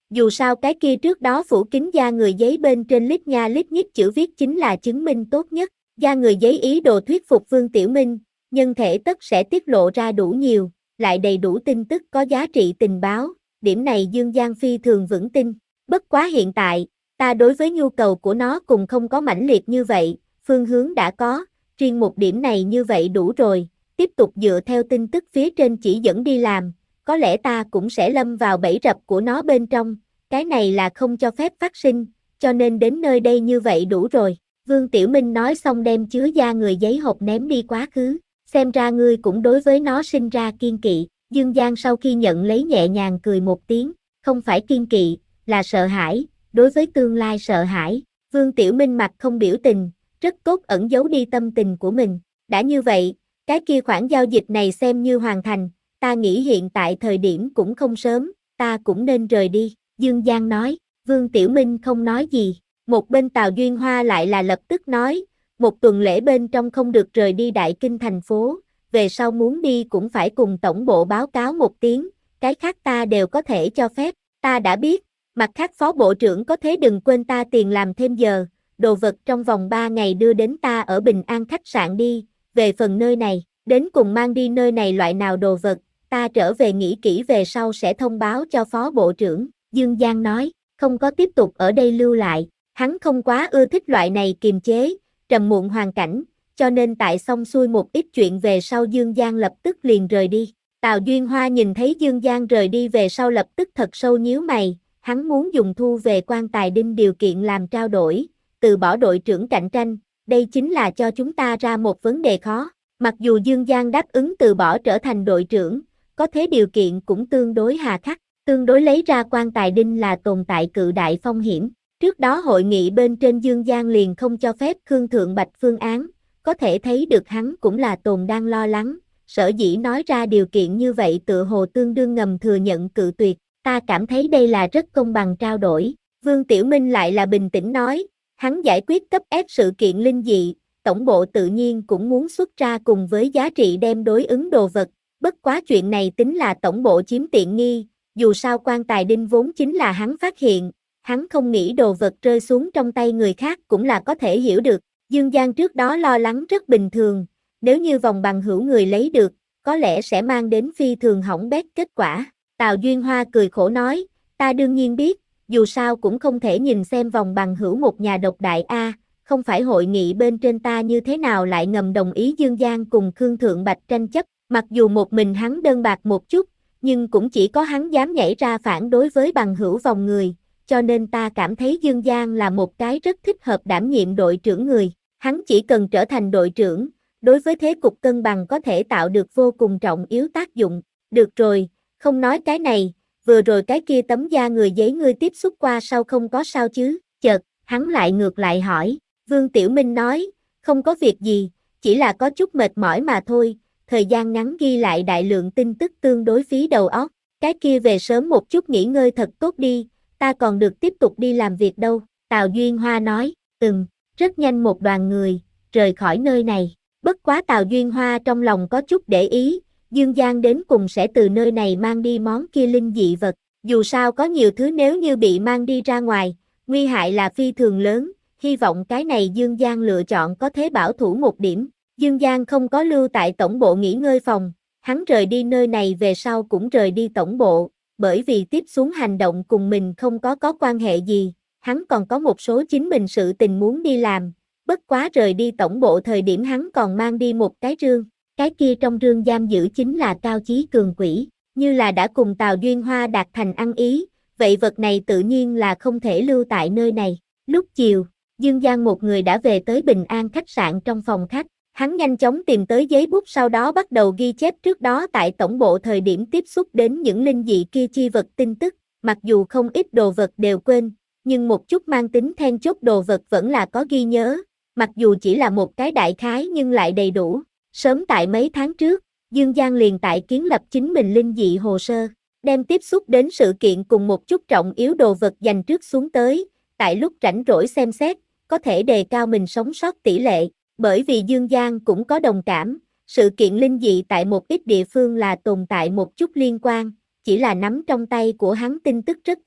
Dù sao cái kia trước đó phủ kín da người giấy bên trên lít nha lít nhít chữ viết chính là chứng minh tốt nhất. Da người giấy ý đồ thuyết phục Vương Tiểu Minh, nhân thể tất sẽ tiết lộ ra đủ nhiều, lại đầy đủ tin tức có giá trị tình báo, điểm này Dương Giang phi thường vững tin. Bất quá hiện tại, ta đối với nhu cầu của nó cùng không có mãnh liệt như vậy, phương hướng đã có, riêng một điểm này như vậy đủ rồi, tiếp tục dựa theo tin tức phía trên chỉ dẫn đi làm, có lẽ ta cũng sẽ lâm vào bẫy rập của nó bên trong, cái này là không cho phép phát sinh, cho nên đến nơi đây như vậy đủ rồi. Vương Tiểu Minh nói xong đem chứa da người giấy hộp ném đi quá khứ, xem ra ngươi cũng đối với nó sinh ra kiên kỵ. Dương Giang sau khi nhận lấy nhẹ nhàng cười một tiếng, không phải kiên kỵ, là sợ hãi, đối với tương lai sợ hãi. Vương Tiểu Minh mặt không biểu tình, rất cốt ẩn giấu đi tâm tình của mình. Đã như vậy, cái kia khoản giao dịch này xem như hoàn thành, ta nghĩ hiện tại thời điểm cũng không sớm, ta cũng nên rời đi. Dương Giang nói, Vương Tiểu Minh không nói gì. Một bên Tào Duyên Hoa lại là lập tức nói, một tuần lễ bên trong không được rời đi Đại Kinh thành phố, về sau muốn đi cũng phải cùng tổng bộ báo cáo một tiếng, cái khác ta đều có thể cho phép, ta đã biết, mặt khác phó bộ trưởng có thế đừng quên ta tiền làm thêm giờ, đồ vật trong vòng ba ngày đưa đến ta ở Bình An khách sạn đi, về phần nơi này, đến cùng mang đi nơi này loại nào đồ vật, ta trở về nghĩ kỹ về sau sẽ thông báo cho phó bộ trưởng, Dương Giang nói, không có tiếp tục ở đây lưu lại. Hắn không quá ưa thích loại này kiềm chế, trầm muộn hoàn cảnh, cho nên tại xong xuôi một ít chuyện về sau Dương Giang lập tức liền rời đi. Tào Duyên Hoa nhìn thấy Dương Giang rời đi về sau lập tức thật sâu nhíu mày, hắn muốn dùng thu về quan tài đinh điều kiện làm trao đổi, từ bỏ đội trưởng cạnh tranh, đây chính là cho chúng ta ra một vấn đề khó. Mặc dù Dương Giang đáp ứng từ bỏ trở thành đội trưởng, có thế điều kiện cũng tương đối hà khắc, tương đối lấy ra quan tài đinh là tồn tại cự đại phong hiểm. Trước đó hội nghị bên trên Dương Giang liền không cho phép Khương Thượng Bạch phương án, có thể thấy được hắn cũng là tồn đang lo lắng, sở dĩ nói ra điều kiện như vậy tựa hồ tương đương ngầm thừa nhận cự tuyệt, ta cảm thấy đây là rất công bằng trao đổi. Vương Tiểu Minh lại là bình tĩnh nói, hắn giải quyết cấp ép sự kiện linh dị, tổng bộ tự nhiên cũng muốn xuất ra cùng với giá trị đem đối ứng đồ vật, bất quá chuyện này tính là tổng bộ chiếm tiện nghi, dù sao quan tài đinh vốn chính là hắn phát hiện. Hắn không nghĩ đồ vật rơi xuống trong tay người khác cũng là có thể hiểu được. Dương Giang trước đó lo lắng rất bình thường, nếu như vòng bằng hữu người lấy được, có lẽ sẽ mang đến phi thường hỏng bét kết quả. Tào Duyên Hoa cười khổ nói, ta đương nhiên biết, dù sao cũng không thể nhìn xem vòng bằng hữu một nhà độc đại A, không phải hội nghị bên trên ta như thế nào lại ngầm đồng ý Dương Giang cùng Khương Thượng Bạch tranh chấp, mặc dù một mình hắn đơn bạc một chút, nhưng cũng chỉ có hắn dám nhảy ra phản đối với bằng hữu vòng người. Cho nên ta cảm thấy Dương Giang là một cái rất thích hợp đảm nhiệm đội trưởng người, hắn chỉ cần trở thành đội trưởng, đối với thế cục cân bằng có thể tạo được vô cùng trọng yếu tác dụng. Được rồi, không nói cái này, vừa rồi cái kia tấm da người giấy ngươi tiếp xúc qua sau không có sao chứ, chợt, hắn lại ngược lại hỏi, Vương Tiểu Minh nói, không có việc gì, chỉ là có chút mệt mỏi mà thôi, thời gian ngắn ghi lại đại lượng tin tức tương đối phí đầu óc, cái kia về sớm một chút nghỉ ngơi thật tốt đi. Ta còn được tiếp tục đi làm việc đâu, Tào Duyên Hoa nói, ừm, rất nhanh một đoàn người, rời khỏi nơi này, bất quá Tào Duyên Hoa trong lòng có chút để ý, Dương Giang đến cùng sẽ từ nơi này mang đi món kia linh dị vật, dù sao có nhiều thứ nếu như bị mang đi ra ngoài, nguy hại là phi thường lớn, hy vọng cái này Dương Giang lựa chọn có thế bảo thủ một điểm, Dương Giang không có lưu tại tổng bộ nghỉ ngơi phòng, hắn rời đi nơi này về sau cũng rời đi tổng bộ. Bởi vì tiếp xuống hành động cùng mình không có có quan hệ gì, hắn còn có một số chính mình sự tình muốn đi làm, bất quá rời đi tổng bộ thời điểm hắn còn mang đi một cái rương, cái kia trong rương giam giữ chính là Cao Chí Cường quỷ, như là đã cùng Tào Duyên Hoa đạt thành ăn ý, vậy vật này tự nhiên là không thể lưu tại nơi này. Lúc chiều, Dương Giang một người đã về tới Bình An khách sạn trong phòng khách. Hắn nhanh chóng tìm tới giấy bút sau đó bắt đầu ghi chép trước đó tại tổng bộ thời điểm tiếp xúc đến những linh dị kia chi vật tin tức, mặc dù không ít đồ vật đều quên, nhưng một chút mang tính then chốt đồ vật vẫn là có ghi nhớ, mặc dù chỉ là một cái đại khái nhưng lại đầy đủ. Sớm tại mấy tháng trước, Dương Giang liền tại kiến lập chính mình linh dị hồ sơ, đem tiếp xúc đến sự kiện cùng một chút trọng yếu đồ vật dành trước xuống tới, tại lúc rảnh rỗi xem xét, có thể đề cao mình sống sót tỷ lệ. Bởi vì Dương Giang cũng có đồng cảm, sự kiện linh dị tại một ít địa phương là tồn tại một chút liên quan, chỉ là nắm trong tay của hắn tin tức rất ít,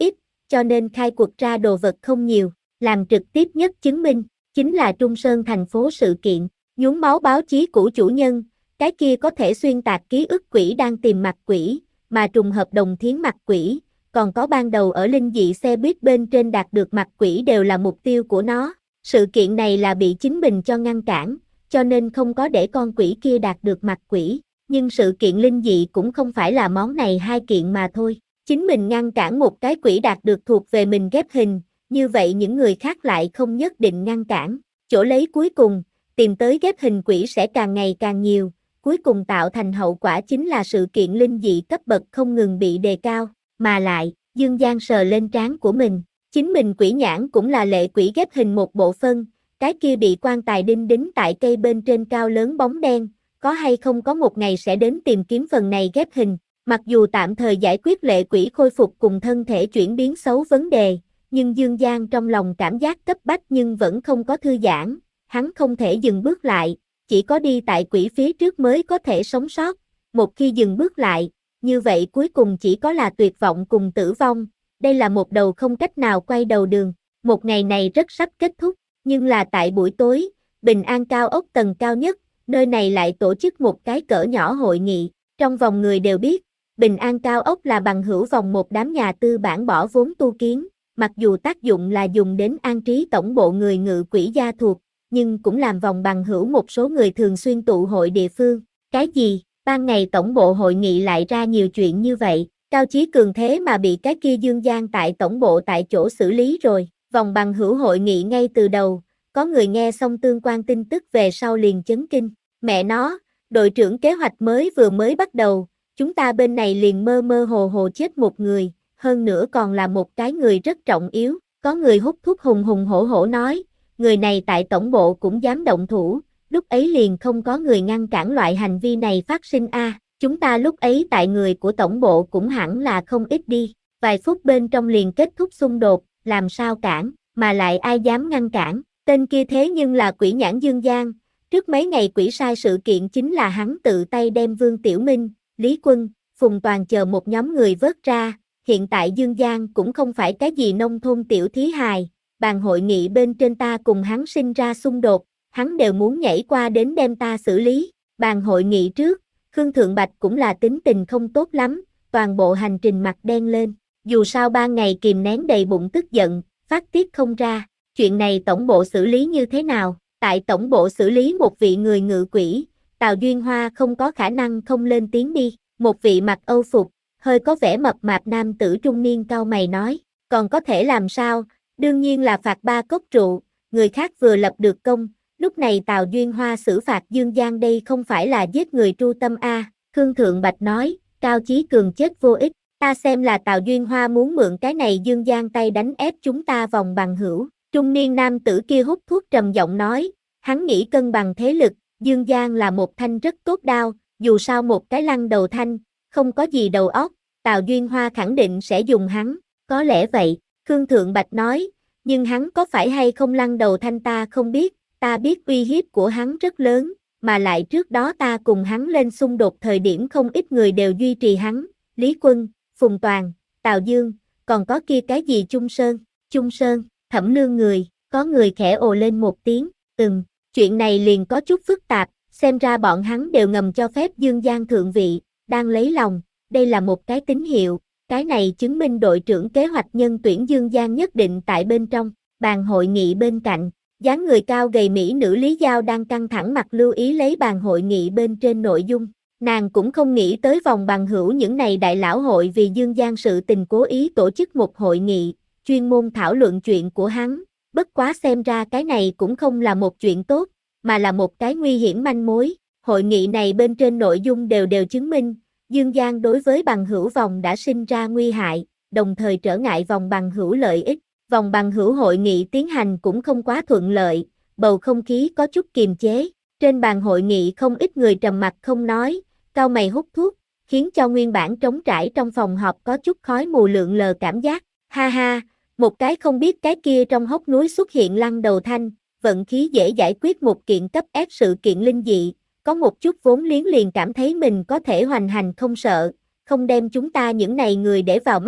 cho nên khai quật ra đồ vật không nhiều, làm trực tiếp nhất chứng minh, chính là Trung Sơn thành phố sự kiện, nhuốm máu báo chí cũ chủ nhân, cái kia có thể xuyên tạc ký ức quỷ đang tìm mặt quỷ, mà trùng hợp đồng thiến mặt quỷ, còn có ban đầu ở linh dị xe buýt bên trên đạt được mặt quỷ đều là mục tiêu của nó, sự kiện này là bị chính mình cho ngăn cản, cho nên không có để con quỷ kia đạt được mặt quỷ, nhưng sự kiện linh dị cũng không phải là món này hai kiện mà thôi, chính mình ngăn cản một cái quỷ đạt được thuộc về mình ghép hình, như vậy những người khác lại không nhất định ngăn cản, chỗ lấy cuối cùng, tìm tới ghép hình quỷ sẽ càng ngày càng nhiều, cuối cùng tạo thành hậu quả chính là sự kiện linh dị cấp bậc không ngừng bị đề cao, mà lại, Dương Giang sờ lên trán của mình, chính mình quỷ nhãn cũng là lệ quỷ ghép hình một bộ phân, cái kia bị quan tài đinh đính tại cây bên trên cao lớn bóng đen, có hay không có một ngày sẽ đến tìm kiếm phần này ghép hình, mặc dù tạm thời giải quyết lệ quỷ khôi phục cùng thân thể chuyển biến xấu vấn đề, nhưng Dương Giang trong lòng cảm giác cấp bách nhưng vẫn không có thư giãn, hắn không thể dừng bước lại, chỉ có đi tại quỷ phía trước mới có thể sống sót, một khi dừng bước lại, như vậy cuối cùng chỉ có là tuyệt vọng cùng tử vong, đây là một đầu không cách nào quay đầu đường, một ngày này rất sắp kết thúc, nhưng là tại buổi tối, Bình An cao ốc tầng cao nhất, nơi này lại tổ chức một cái cỡ nhỏ hội nghị, trong vòng người đều biết, Bình An cao ốc là bằng hữu vòng một đám nhà tư bản bỏ vốn tu kiến, mặc dù tác dụng là dùng đến an trí tổng bộ người ngự quỷ gia thuộc, nhưng cũng làm vòng bằng hữu một số người thường xuyên tụ hội địa phương. Cái gì? Ban ngày tổng bộ hội nghị lại ra nhiều chuyện như vậy, Cao Chí Cường thế mà bị cái kia Dương Giang tại tổng bộ tại chỗ xử lý rồi. Vòng bằng hữu hội nghị ngay từ đầu, có người nghe xong tương quan tin tức về sau liền chấn kinh. Mẹ nó, đội trưởng kế hoạch mới vừa mới bắt đầu, chúng ta bên này liền mơ mơ hồ hồ chết một người, hơn nữa còn là một cái người rất trọng yếu. Có người hút thuốc hùng hùng hổ hổ nói, người này tại tổng bộ cũng dám động thủ, lúc ấy liền không có người ngăn cản loại hành vi này phát sinh a. À, chúng ta lúc ấy tại người của tổng bộ cũng hẳn là không ít đi, vài phút bên trong liền kết thúc xung đột, làm sao cản, mà lại ai dám ngăn cản, tên kia thế nhưng là quỷ nhãn Dương Giang, trước mấy ngày quỷ sai sự kiện chính là hắn tự tay đem Vương Tiểu Minh, Lý Quân, Phùng Toàn chờ một nhóm người vớt ra, hiện tại Dương Giang cũng không phải cái gì nông thôn tiểu thí hài, bàn hội nghị bên trên ta cùng hắn sinh ra xung đột, hắn đều muốn nhảy qua đến đem ta xử lý, bàn hội nghị trước, Khương Thượng Bạch cũng là tính tình không tốt lắm, toàn bộ hành trình mặt đen lên, dù sao ba ngày kìm nén đầy bụng tức giận, phát tiết không ra, chuyện này tổng bộ xử lý như thế nào, tại tổng bộ xử lý một vị người ngự quỷ, Tào Duyên Hoa không có khả năng không lên tiếng đi, một vị mặc Âu phục, hơi có vẻ mập mạp nam tử trung niên cau mày nói, còn có thể làm sao, đương nhiên là phạt ba cốc rượu, người khác vừa lập được công, lúc này Tào Duyên Hoa xử phạt Dương Giang đây không phải là giết người tru tâm a. Khương Thượng Bạch nói, Cao Chí Cường chết vô ích, ta xem là Tào Duyên Hoa muốn mượn cái này Dương Giang tay đánh ép chúng ta vòng bằng hữu. Trung niên nam tử kia hút thuốc trầm giọng nói, hắn nghĩ cân bằng thế lực, Dương Giang là một thanh rất tốt đao, dù sao một cái lăng đầu thanh, không có gì đầu óc, Tào Duyên Hoa khẳng định sẽ dùng hắn, có lẽ vậy, Khương Thượng Bạch nói, nhưng hắn có phải hay không lăng đầu thanh ta không biết, ta biết uy hiếp của hắn rất lớn, mà lại trước đó ta cùng hắn lên xung đột thời điểm không ít người đều duy trì hắn, Lý Quân, Phùng Toàn, Tào Dương, còn có kia cái gì Trung Sơn, Trung Sơn, Thẩm Lương người, có người khẽ ồ lên một tiếng, ừm, chuyện này liền có chút phức tạp, xem ra bọn hắn đều ngầm cho phép Dương Giang thượng vị, đang lấy lòng, đây là một cái tín hiệu, cái này chứng minh đội trưởng kế hoạch nhân tuyển Dương Giang nhất định tại bên trong, bàn hội nghị bên cạnh, dáng người cao gầy mỹ nữ Lý Giao đang căng thẳng mặt lưu ý lấy bàn hội nghị bên trên nội dung, nàng cũng không nghĩ tới vòng bằng hữu những này đại lão hội vì Dương Giang sự tình cố ý tổ chức một hội nghị, chuyên môn thảo luận chuyện của hắn, bất quá xem ra cái này cũng không là một chuyện tốt, mà là một cái nguy hiểm manh mối, hội nghị này bên trên nội dung đều đều chứng minh, Dương Giang đối với bằng hữu vòng đã sinh ra nguy hại, đồng thời trở ngại vòng bằng hữu lợi ích, vòng bằng hữu hội nghị tiến hành cũng không quá thuận lợi, bầu không khí có chút kiềm chế, trên bàn hội nghị không ít người trầm mặc không nói, cau mày hút thuốc, khiến cho nguyên bản trống trải trong phòng họp có chút khói mù lượn lờ cảm giác, ha ha, một cái không biết cái kia trong hốc núi xuất hiện lăng đầu thanh, vận khí dễ giải quyết một kiện cấp ép sự kiện linh dị, có một chút vốn liếng liền cảm thấy mình có thể hoành hành không sợ, không đem chúng ta những này người để vào mắt,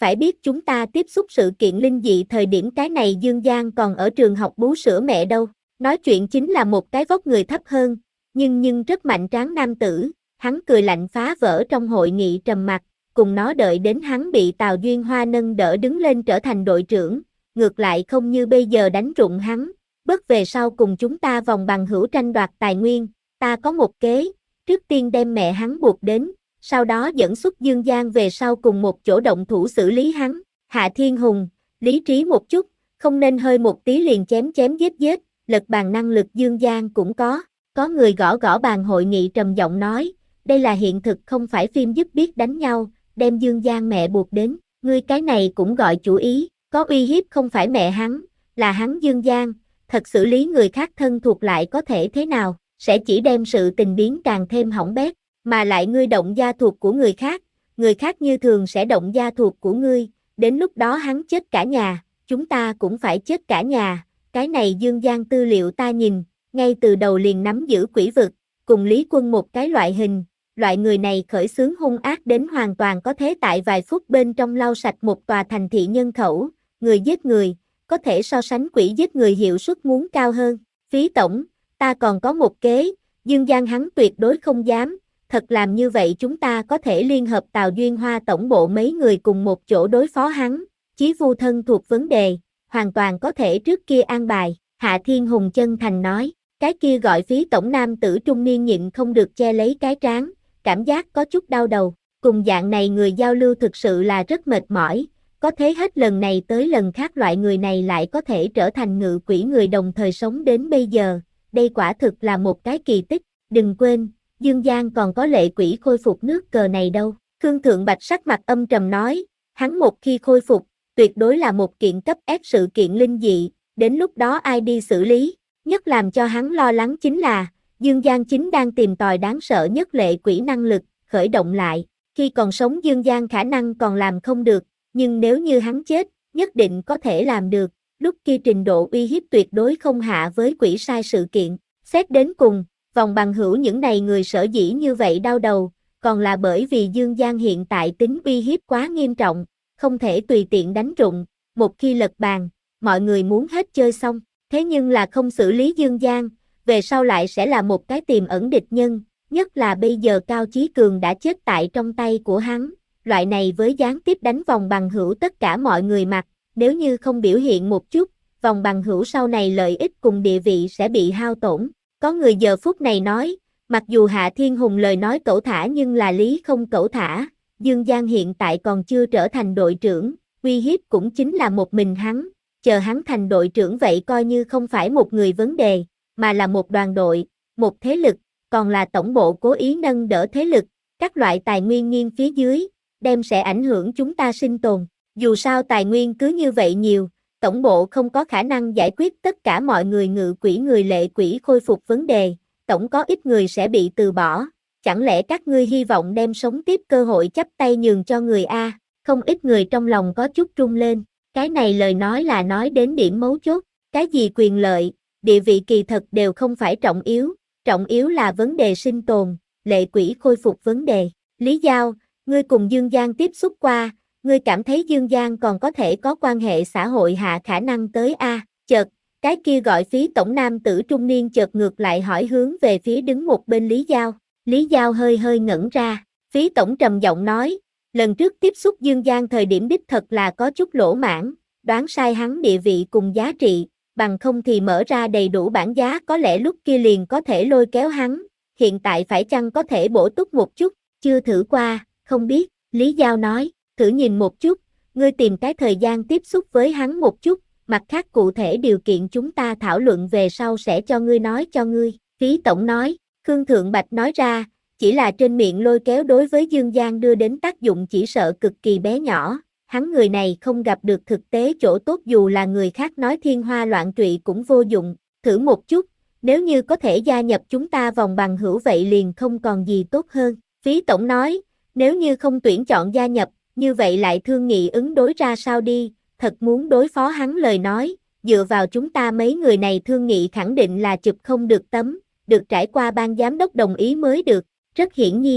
Phải biết chúng ta tiếp xúc sự kiện linh dị thời điểm cái này Dương Giang còn ở trường học bú sữa mẹ đâu. Nói chuyện chính là một cái vóc người thấp hơn, nhưng nhưng rất mạnh tráng nam tử. Hắn cười lạnh phá vỡ trong hội nghị trầm mặc, cùng nó đợi đến hắn bị Tào Duyên Hoa nâng đỡ đứng lên trở thành đội trưởng, ngược lại không như bây giờ đánh rụng hắn. Bất về sau cùng chúng ta vòng bằng hữu tranh đoạt tài nguyên, ta có một kế, trước tiên đem mẹ hắn buộc đến, sau đó dẫn xuất Dương Giang về sau cùng một chỗ động thủ xử lý hắn. Hạ Thiên Hùng, lý trí một chút, không nên hơi một tí liền chém chém giết giết, lật bàn năng lực Dương Giang cũng có. Có người gõ gõ bàn hội nghị trầm giọng nói, đây là hiện thực không phải phim giúp biết đánh nhau, đem Dương Giang mẹ buộc đến, ngươi cái này cũng gọi chủ ý, có uy hiếp không phải mẹ hắn, là hắn Dương Giang, thật xử lý người khác thân thuộc lại có thể thế nào, sẽ chỉ đem sự tình biến càng thêm hỏng bét, mà lại ngươi động gia thuộc của người khác, người khác như thường sẽ động gia thuộc của ngươi, đến lúc đó hắn chết cả nhà, chúng ta cũng phải chết cả nhà, cái này Dương Giang tư liệu ta nhìn, ngay từ đầu liền nắm giữ quỷ vực, cùng Lý Quân một cái loại hình, loại người này khởi xướng hung ác đến hoàn toàn có thể tại vài phút bên trong lau sạch một tòa thành thị nhân khẩu, người giết người, có thể so sánh quỷ giết người hiệu suất muốn cao hơn. Phí tổng, ta còn có một kế, Dương Giang hắn tuyệt đối không dám, thật làm như vậy chúng ta có thể liên hợp Tào Duyên Hoa tổng bộ mấy người cùng một chỗ đối phó hắn, chí vu thân thuộc vấn đề, hoàn toàn có thể trước kia an bài. Hạ Thiên Hùng chân thành nói, cái kia gọi Phí tổng nam tử trung niên nhịn không được che lấy cái trán, cảm giác có chút đau đầu, cùng dạng này người giao lưu thực sự là rất mệt mỏi, có thế hết lần này tới lần khác loại người này lại có thể trở thành ngự quỷ người đồng thời sống đến bây giờ, đây quả thực là một cái kỳ tích, đừng quên, Dương Giang còn có lệ quỷ khôi phục nước cờ này đâu. Khương Thượng Bạch sắc mặt âm trầm nói, hắn một khi khôi phục, tuyệt đối là một kiện cấp ép sự kiện linh dị, đến lúc đó ai đi xử lý, nhất làm cho hắn lo lắng chính là, Dương Giang chính đang tìm tòi đáng sợ nhất lệ quỷ năng lực, khởi động lại, khi còn sống Dương Giang khả năng còn làm không được, nhưng nếu như hắn chết, nhất định có thể làm được, lúc kia trình độ uy hiếp tuyệt đối không hạ với quỷ sai sự kiện, xét đến cùng, vòng bằng hữu những này người sở dĩ như vậy đau đầu, còn là bởi vì Dương Giang hiện tại tính uy hiếp quá nghiêm trọng, không thể tùy tiện đánh rụng, một khi lật bàn, mọi người muốn hết chơi xong, thế nhưng là không xử lý Dương Giang, về sau lại sẽ là một cái tiềm ẩn địch nhân, nhất là bây giờ Cao Chí Cường đã chết tại trong tay của hắn, loại này với gián tiếp đánh vòng bằng hữu tất cả mọi người mặt, nếu như không biểu hiện một chút, vòng bằng hữu sau này lợi ích cùng địa vị sẽ bị hao tổn. Có người giờ phút này nói, mặc dù Hạ Thiên Hùng lời nói cẩu thả nhưng là lý không cẩu thả, Dương Giang hiện tại còn chưa trở thành đội trưởng, uy hiếp cũng chính là một mình hắn, chờ hắn thành đội trưởng vậy coi như không phải một người vấn đề, mà là một đoàn đội, một thế lực, còn là tổng bộ cố ý nâng đỡ thế lực, các loại tài nguyên nghiêng phía dưới, đem sẽ ảnh hưởng chúng ta sinh tồn, dù sao tài nguyên cứ như vậy nhiều, tổng bộ không có khả năng giải quyết tất cả mọi người ngự quỷ người lệ quỷ khôi phục vấn đề, tổng có ít người sẽ bị từ bỏ, chẳng lẽ các ngươi hy vọng đem sống tiếp cơ hội chắp tay nhường cho người A, không ít người trong lòng có chút rung lên, cái này lời nói là nói đến điểm mấu chốt, cái gì quyền lợi, địa vị kỳ thật đều không phải trọng yếu, trọng yếu là vấn đề sinh tồn, lệ quỷ khôi phục vấn đề. Lý Giao, ngươi cùng Dương Giang tiếp xúc qua, ngươi cảm thấy Dương Giang còn có thể có quan hệ xã hội hạ khả năng tới A, chợt, cái kia gọi Phí tổng nam tử trung niên chợt ngược lại hỏi hướng về phía đứng một bên Lý Giao. Lý Giao hơi hơi ngẩn ra, Phí tổng trầm giọng nói, lần trước tiếp xúc Dương Giang thời điểm đích thật là có chút lỗ mãn, đoán sai hắn địa vị cùng giá trị, bằng không thì mở ra đầy đủ bản giá có lẽ lúc kia liền có thể lôi kéo hắn, hiện tại phải chăng có thể bổ túc một chút, chưa thử qua, không biết, Lý Giao nói, thử nhìn một chút, ngươi tìm cái thời gian tiếp xúc với hắn một chút, mặt khác cụ thể điều kiện chúng ta thảo luận về sau sẽ cho ngươi nói cho ngươi, Phí tổng nói, Khương Thượng Bạch nói ra, chỉ là trên miệng lôi kéo đối với Dương Giang đưa đến tác dụng chỉ sợ cực kỳ bé nhỏ, hắn người này không gặp được thực tế chỗ tốt dù là người khác nói thiên hoa loạn trụy cũng vô dụng, thử một chút, nếu như có thể gia nhập chúng ta vòng bằng hữu vậy liền không còn gì tốt hơn, Phí tổng nói, nếu như không tuyển chọn gia nhập, như vậy lại thương nghị ứng đối ra sao đi, thật muốn đối phó hắn lời nói, dựa vào chúng ta mấy người này thương nghị khẳng định là chụp không được tấm, được trải qua ban giám đốc đồng ý mới được, rất hiển nhiên,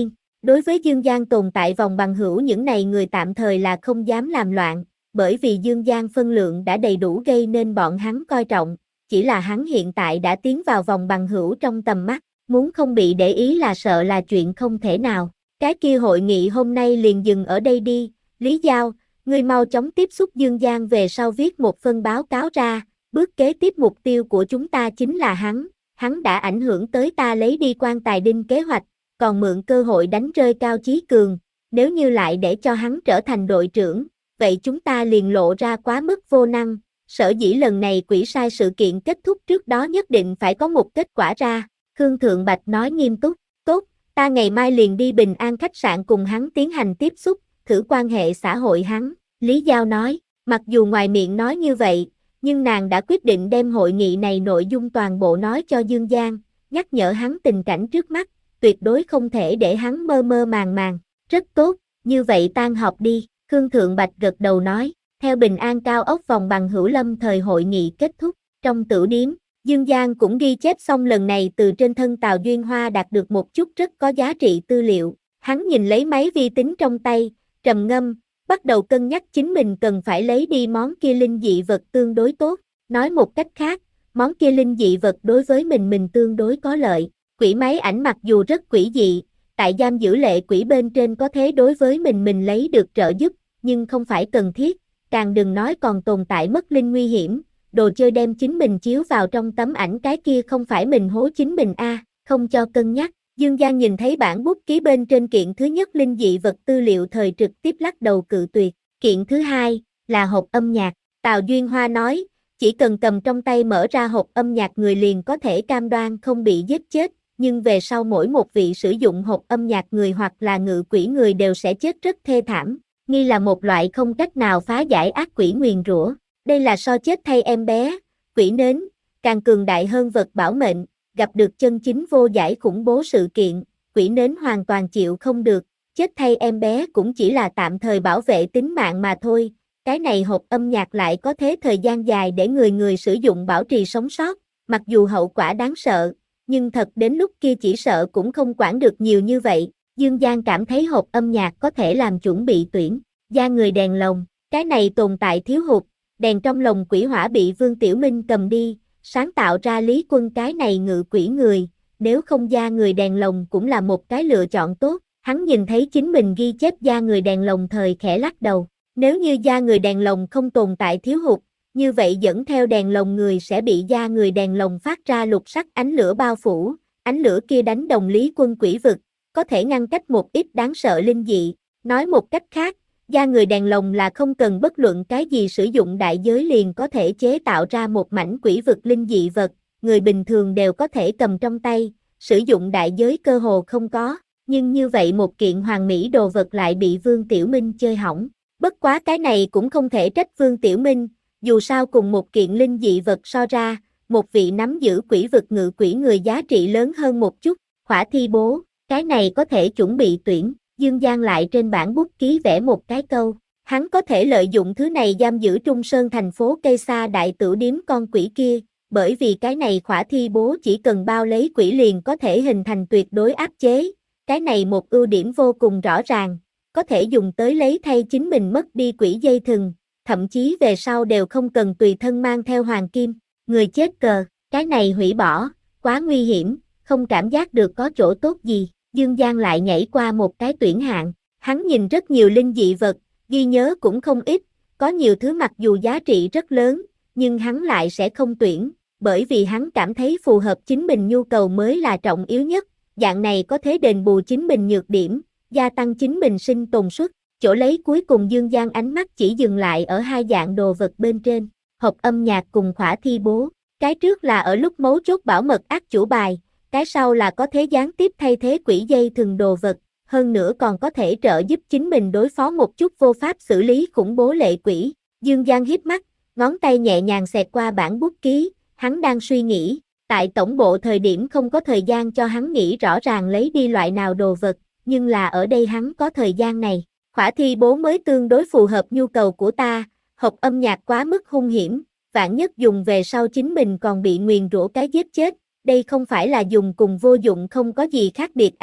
Đối với Dương Giang tồn tại vòng bằng hữu những này người tạm thời là không dám làm loạn, bởi vì Dương Giang phân lượng đã đầy đủ gây nên bọn hắn coi trọng, chỉ là hắn hiện tại đã tiến vào vòng bằng hữu trong tầm mắt, muốn không bị để ý là sợ là chuyện không thể nào. Cái kia hội nghị hôm nay liền dừng ở đây đi, Lý Giao, ngươi mau chóng tiếp xúc Dương Giang về sau viết một phân báo cáo ra, bước kế tiếp mục tiêu của chúng ta chính là hắn, hắn đã ảnh hưởng tới ta lấy đi quan tài đinh kế hoạch, còn mượn cơ hội đánh rơi Cao Chí Cường, nếu như lại để cho hắn trở thành đội trưởng, vậy chúng ta liền lộ ra quá mức vô năng, sở dĩ lần này quỷ sai sự kiện kết thúc trước đó nhất định phải có một kết quả ra, Khương Thượng Bạch nói nghiêm túc, tốt, ta ngày mai liền đi Bình An khách sạn cùng hắn tiến hành tiếp xúc, thử quan hệ xã hội hắn, Lý Giao nói, mặc dù ngoài miệng nói như vậy, nhưng nàng đã quyết định đem hội nghị này nội dung toàn bộ nói cho Dương Giang, nhắc nhở hắn tình cảnh trước mắt, tuyệt đối không thể để hắn mơ mơ màng màng, rất tốt, như vậy tan họp đi, Khương Thượng Bạch gật đầu nói, theo Bình An cao ốc vòng bằng hữu lâm thời hội nghị kết thúc, trong tử điếm, Dương Giang cũng ghi chép xong lần này từ trên thân Tào Duyên Hoa đạt được một chút rất có giá trị tư liệu, hắn nhìn lấy máy vi tính trong tay, trầm ngâm, bắt đầu cân nhắc chính mình cần phải lấy đi món kia linh dị vật tương đối tốt, nói một cách khác, món kia linh dị vật đối với mình mình tương đối có lợi, quỷ máy ảnh mặc dù rất quỷ dị, tại giam giữ lệ quỷ bên trên có thế đối với mình mình lấy được trợ giúp, nhưng không phải cần thiết, càng đừng nói còn tồn tại mất linh nguy hiểm, đồ chơi đem chính mình chiếu vào trong tấm ảnh cái kia không phải mình hố chính mình a, à, không cho cân nhắc. Dương Giang nhìn thấy bản bút ký bên trên kiện thứ nhất linh dị vật tư liệu thời trực tiếp lắc đầu cự tuyệt, kiện thứ hai là hộp âm nhạc, Tào Duyên Hoa nói, chỉ cần cầm trong tay mở ra hộp âm nhạc người liền có thể cam đoan không bị giết chết, nhưng về sau mỗi một vị sử dụng hộp âm nhạc người hoặc là ngự quỷ người đều sẽ chết rất thê thảm, nghi là một loại không cách nào phá giải ác quỷ nguyền rủa, đây là so chết thay em bé, quỷ nến, càng cường đại hơn vật bảo mệnh. Gặp được chân chính vô giải khủng bố sự kiện, quỷ nến hoàn toàn chịu không được, chết thay em bé cũng chỉ là tạm thời bảo vệ tính mạng mà thôi, cái này hộp âm nhạc lại có thế thời gian dài để người người sử dụng bảo trì sống sót, mặc dù hậu quả đáng sợ, nhưng thật đến lúc kia chỉ sợ cũng không quản được nhiều như vậy, Dương Giang cảm thấy hộp âm nhạc có thể làm chuẩn bị tuyển, da người đèn lồng, cái này tồn tại thiếu hụt, đèn trong lồng quỷ hỏa bị Vương Tiểu Minh cầm đi, sáng tạo ra Lý Quân cái này ngự quỷ người, nếu không da người đèn lồng cũng là một cái lựa chọn tốt, hắn nhìn thấy chính mình ghi chép da người đèn lồng thời khẽ lắc đầu, nếu như da người đèn lồng không tồn tại thiếu hụt, như vậy dẫn theo đèn lồng người sẽ bị da người đèn lồng phát ra lục sắc ánh lửa bao phủ, ánh lửa kia đánh đồng Lý Quân quỷ vực, có thể ngăn cách một ít đáng sợ linh dị, nói một cách khác, da người đèn lồng là không cần bất luận cái gì sử dụng đại giới liền có thể chế tạo ra một mảnh quỷ vực linh dị vật, người bình thường đều có thể cầm trong tay, sử dụng đại giới cơ hồ không có, nhưng như vậy một kiện hoàn mỹ đồ vật lại bị Vương Tiểu Minh chơi hỏng. Bất quá cái này cũng không thể trách Vương Tiểu Minh, dù sao cùng một kiện linh dị vật so ra, một vị nắm giữ quỷ vực ngự quỷ người giá trị lớn hơn một chút, khỏa thi bố, cái này có thể chuẩn bị tuyển. Dương Giang lại trên bản bút ký vẽ một cái câu, hắn có thể lợi dụng thứ này giam giữ Trung Sơn thành phố cây xa đại tử điếm con quỷ kia, bởi vì cái này khỏa thi bố chỉ cần bao lấy quỷ liền có thể hình thành tuyệt đối áp chế, cái này một ưu điểm vô cùng rõ ràng, có thể dùng tới lấy thay chính mình mất đi quỷ dây thừng, thậm chí về sau đều không cần tùy thân mang theo hoàng kim, người chết cờ, cái này hủy bỏ, quá nguy hiểm, không cảm giác được có chỗ tốt gì. Dương Giang lại nhảy qua một cái tuyển hạng, hắn nhìn rất nhiều linh dị vật, ghi nhớ cũng không ít, có nhiều thứ mặc dù giá trị rất lớn, nhưng hắn lại sẽ không tuyển, bởi vì hắn cảm thấy phù hợp chính mình nhu cầu mới là trọng yếu nhất, dạng này có thể đền bù chính mình nhược điểm, gia tăng chính mình sinh tồn suất, chỗ lấy cuối cùng Dương Giang ánh mắt chỉ dừng lại ở hai dạng đồ vật bên trên, hộp âm nhạc cùng khỏa thi bố, cái trước là ở lúc mấu chốt bảo mật ác chủ bài, cái sau là có thế gián tiếp thay thế quỷ dây thừng đồ vật, hơn nữa còn có thể trợ giúp chính mình đối phó một chút vô pháp xử lý khủng bố lệ quỷ. Dương Giang híp mắt, ngón tay nhẹ nhàng xẹt qua bản bút ký, hắn đang suy nghĩ, tại tổng bộ thời điểm không có thời gian cho hắn nghĩ rõ ràng lấy đi loại nào đồ vật, nhưng là ở đây hắn có thời gian này, khỏa thi bố mới tương đối phù hợp nhu cầu của ta, hộp âm nhạc quá mức hung hiểm, vạn nhất dùng về sau chính mình còn bị nguyền rủa cái giết chết. Đây không phải là dùng cùng vô dụng không có gì khác biệt a. À.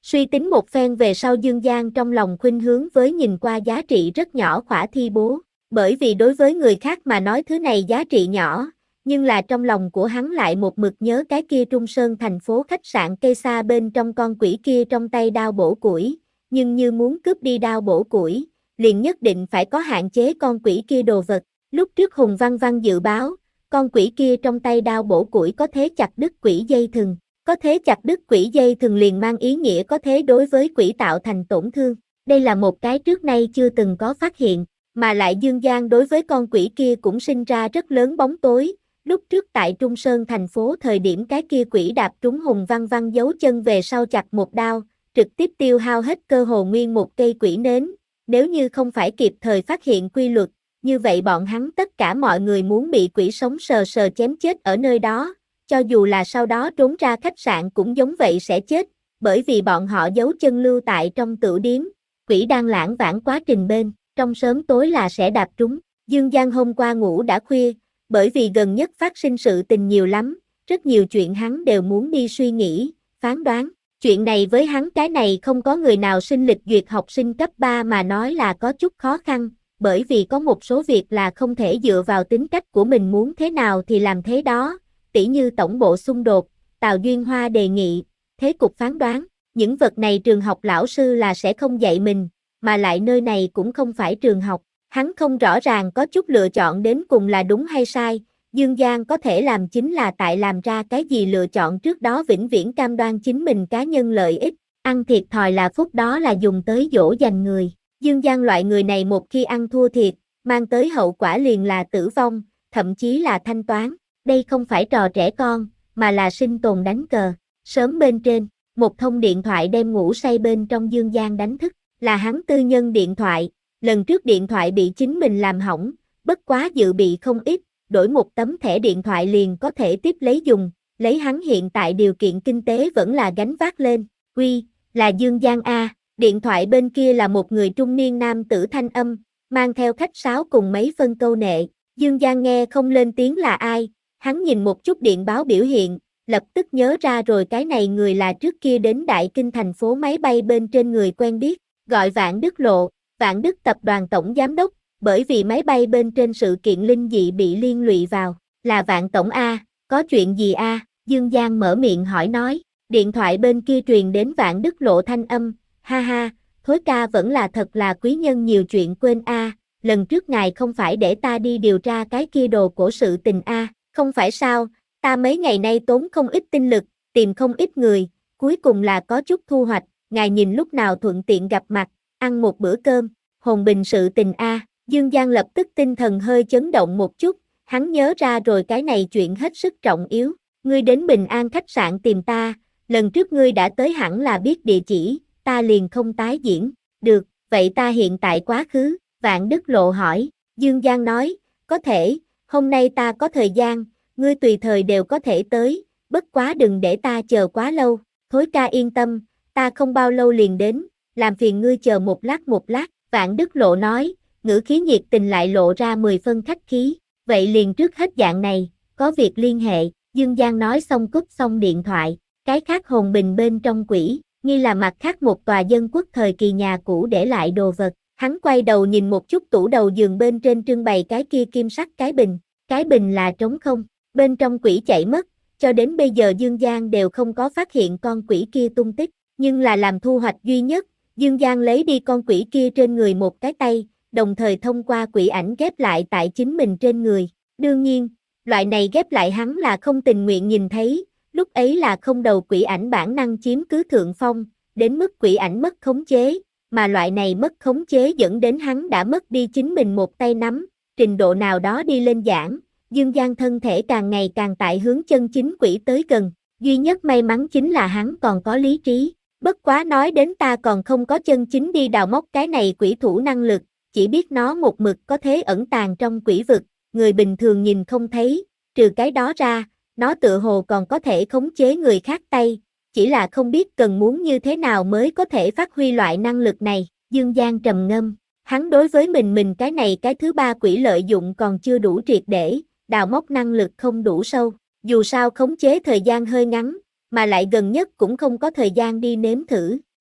Suy tính một phen về sau Dương Giang trong lòng khuynh hướng với nhìn qua giá trị rất nhỏ khỏa thi bố, bởi vì đối với người khác mà nói thứ này giá trị nhỏ, nhưng là trong lòng của hắn lại một mực nhớ cái kia Trung Sơn thành phố khách sạn cây xa bên trong con quỷ kia trong tay đao bổ củi, nhưng như muốn cướp đi đao bổ củi, liền nhất định phải có hạn chế con quỷ kia đồ vật. Lúc trước Hùng Văn Văn dự báo, con quỷ kia trong tay đao bổ củi có thế chặt đứt quỷ dây thừng, có thế chặt đứt quỷ dây thừng liền mang ý nghĩa có thế đối với quỷ tạo thành tổn thương. Đây là một cái trước nay chưa từng có phát hiện, mà lại Dương Giang đối với con quỷ kia cũng sinh ra rất lớn bóng tối. Lúc trước tại Trung Sơn thành phố thời điểm cái kia quỷ đạp trúng Hùng Văn Văn giấu chân về sau chặt một đao, trực tiếp tiêu hao hết cơ hồ nguyên một cây quỷ nến, nếu như không phải kịp thời phát hiện quy luật, như vậy bọn hắn tất cả mọi người muốn bị quỷ sống sờ sờ chém chết ở nơi đó, cho dù là sau đó trốn ra khách sạn cũng giống vậy sẽ chết, bởi vì bọn họ giấu chân lưu tại trong tửu điếm, quỷ đang lãng vãng quá trình bên, trong sớm tối là sẽ đạp trúng. Dương Giang hôm qua ngủ đã khuya, bởi vì gần nhất phát sinh sự tình nhiều lắm, rất nhiều chuyện hắn đều muốn đi suy nghĩ, phán đoán. Chuyện này với hắn cái này không có người nào sinh lịch duyệt học sinh cấp ba mà nói là có chút khó khăn, bởi vì có một số việc là không thể dựa vào tính cách của mình muốn thế nào thì làm thế đó, tỉ như tổng bộ xung đột, Tào Duyên Hoa đề nghị, thế cục phán đoán, những vật này trường học lão sư là sẽ không dạy mình, mà lại nơi này cũng không phải trường học, hắn không rõ ràng có chút lựa chọn đến cùng là đúng hay sai. Dương Giang có thể làm chính là tại làm ra cái gì lựa chọn trước đó vĩnh viễn cam đoan chính mình cá nhân lợi ích, ăn thiệt thòi là phúc đó là dùng tới dỗ dành người. Dương Giang loại người này một khi ăn thua thiệt, mang tới hậu quả liền là tử vong, thậm chí là thanh toán. Đây không phải trò trẻ con, mà là sinh tồn đánh cờ. Sớm bên trên, một thông điện thoại đem ngủ say bên trong Dương Giang đánh thức, là hắn tư nhân điện thoại. Lần trước điện thoại bị chính mình làm hỏng, bất quá dự bị không ít, đổi một tấm thẻ điện thoại liền có thể tiếp lấy dùng, lấy hắn hiện tại điều kiện kinh tế vẫn là gánh vác lên. Quy, là Dương Giang A, điện thoại bên kia là một người trung niên nam tử thanh âm, mang theo khách sáo cùng mấy phân câu nệ. Dương Giang nghe không lên tiếng là ai, hắn nhìn một chút điện báo biểu hiện, lập tức nhớ ra rồi cái này người là trước kia đến Đại Kinh thành phố máy bay bên trên người quen biết, gọi Vạn Đức Lộ, Vạn Đức tập đoàn tổng giám đốc. Bởi vì máy bay bên trên sự kiện linh dị bị liên lụy vào, là Vạn Tổng A, có chuyện gì A? Dương Giang mở miệng hỏi nói, điện thoại bên kia truyền đến Vạn Đức Lộ thanh âm, ha ha, Thối ca vẫn là thật là quý nhân nhiều chuyện quên A, lần trước ngài không phải để ta đi điều tra cái kia đồ cổ sự tình A, không phải sao, ta mấy ngày nay tốn không ít tinh lực, tìm không ít người, cuối cùng là có chút thu hoạch, ngài nhìn lúc nào thuận tiện gặp mặt, ăn một bữa cơm, hồn bình sự tình A. Dương Giang lập tức tinh thần hơi chấn động một chút, hắn nhớ ra rồi cái này chuyện hết sức trọng yếu, ngươi đến Bình An khách sạn tìm ta, lần trước ngươi đã tới hẳn là biết địa chỉ, ta liền không tái diễn, được, vậy ta hiện tại quá khứ, Vạn Đức Lộ hỏi, Dương Giang nói, có thể, hôm nay ta có thời gian, ngươi tùy thời đều có thể tới, bất quá đừng để ta chờ quá lâu, Thối ca yên tâm, ta không bao lâu liền đến, làm phiền ngươi chờ một lát một lát, Vạn Đức Lộ nói, ngữ khí nhiệt tình lại lộ ra mười phân khách khí, vậy liền trước hết dạng này, có việc liên hệ, Dương Giang nói xong cúp xong điện thoại, cái khác hồn bình bên trong quỷ, nghi là mặt khác một tòa dân quốc thời kỳ nhà cũ để lại đồ vật, hắn quay đầu nhìn một chút tủ đầu giường bên trên trưng bày cái kia kim sắc cái bình, cái bình là trống không, bên trong quỷ chạy mất, cho đến bây giờ Dương Giang đều không có phát hiện con quỷ kia tung tích, nhưng là làm thu hoạch duy nhất, Dương Giang lấy đi con quỷ kia trên người một cái tay, đồng thời thông qua quỷ ảnh ghép lại tại chính mình trên người. Đương nhiên, loại này ghép lại hắn là không tình nguyện nhìn thấy, lúc ấy là không đầu quỷ ảnh bản năng chiếm cứ thượng phong, đến mức quỷ ảnh mất khống chế, mà loại này mất khống chế dẫn đến hắn đã mất đi chính mình một tay nắm, trình độ nào đó đi lên giảng, Dương Giang thân thể càng ngày càng tại hướng chân chính quỷ tới gần, duy nhất may mắn chính là hắn còn có lý trí, bất quá nói đến ta còn không có chân chính đi đào móc cái này quỷ thủ năng lực, chỉ biết nó một mực có thế ẩn tàng trong quỷ vực, người bình thường nhìn không thấy, trừ cái đó ra, nó tựa hồ còn có thể khống chế người khác tay, chỉ là không biết cần muốn như thế nào mới có thể phát huy loại năng lực này, Dương Giang trầm ngâm, hắn đối với mình mình cái này cái thứ ba quỷ lợi dụng còn chưa đủ triệt để, đào móc năng lực không đủ sâu, dù sao khống chế thời gian hơi ngắn, mà lại gần nhất cũng không có thời gian đi nếm thử,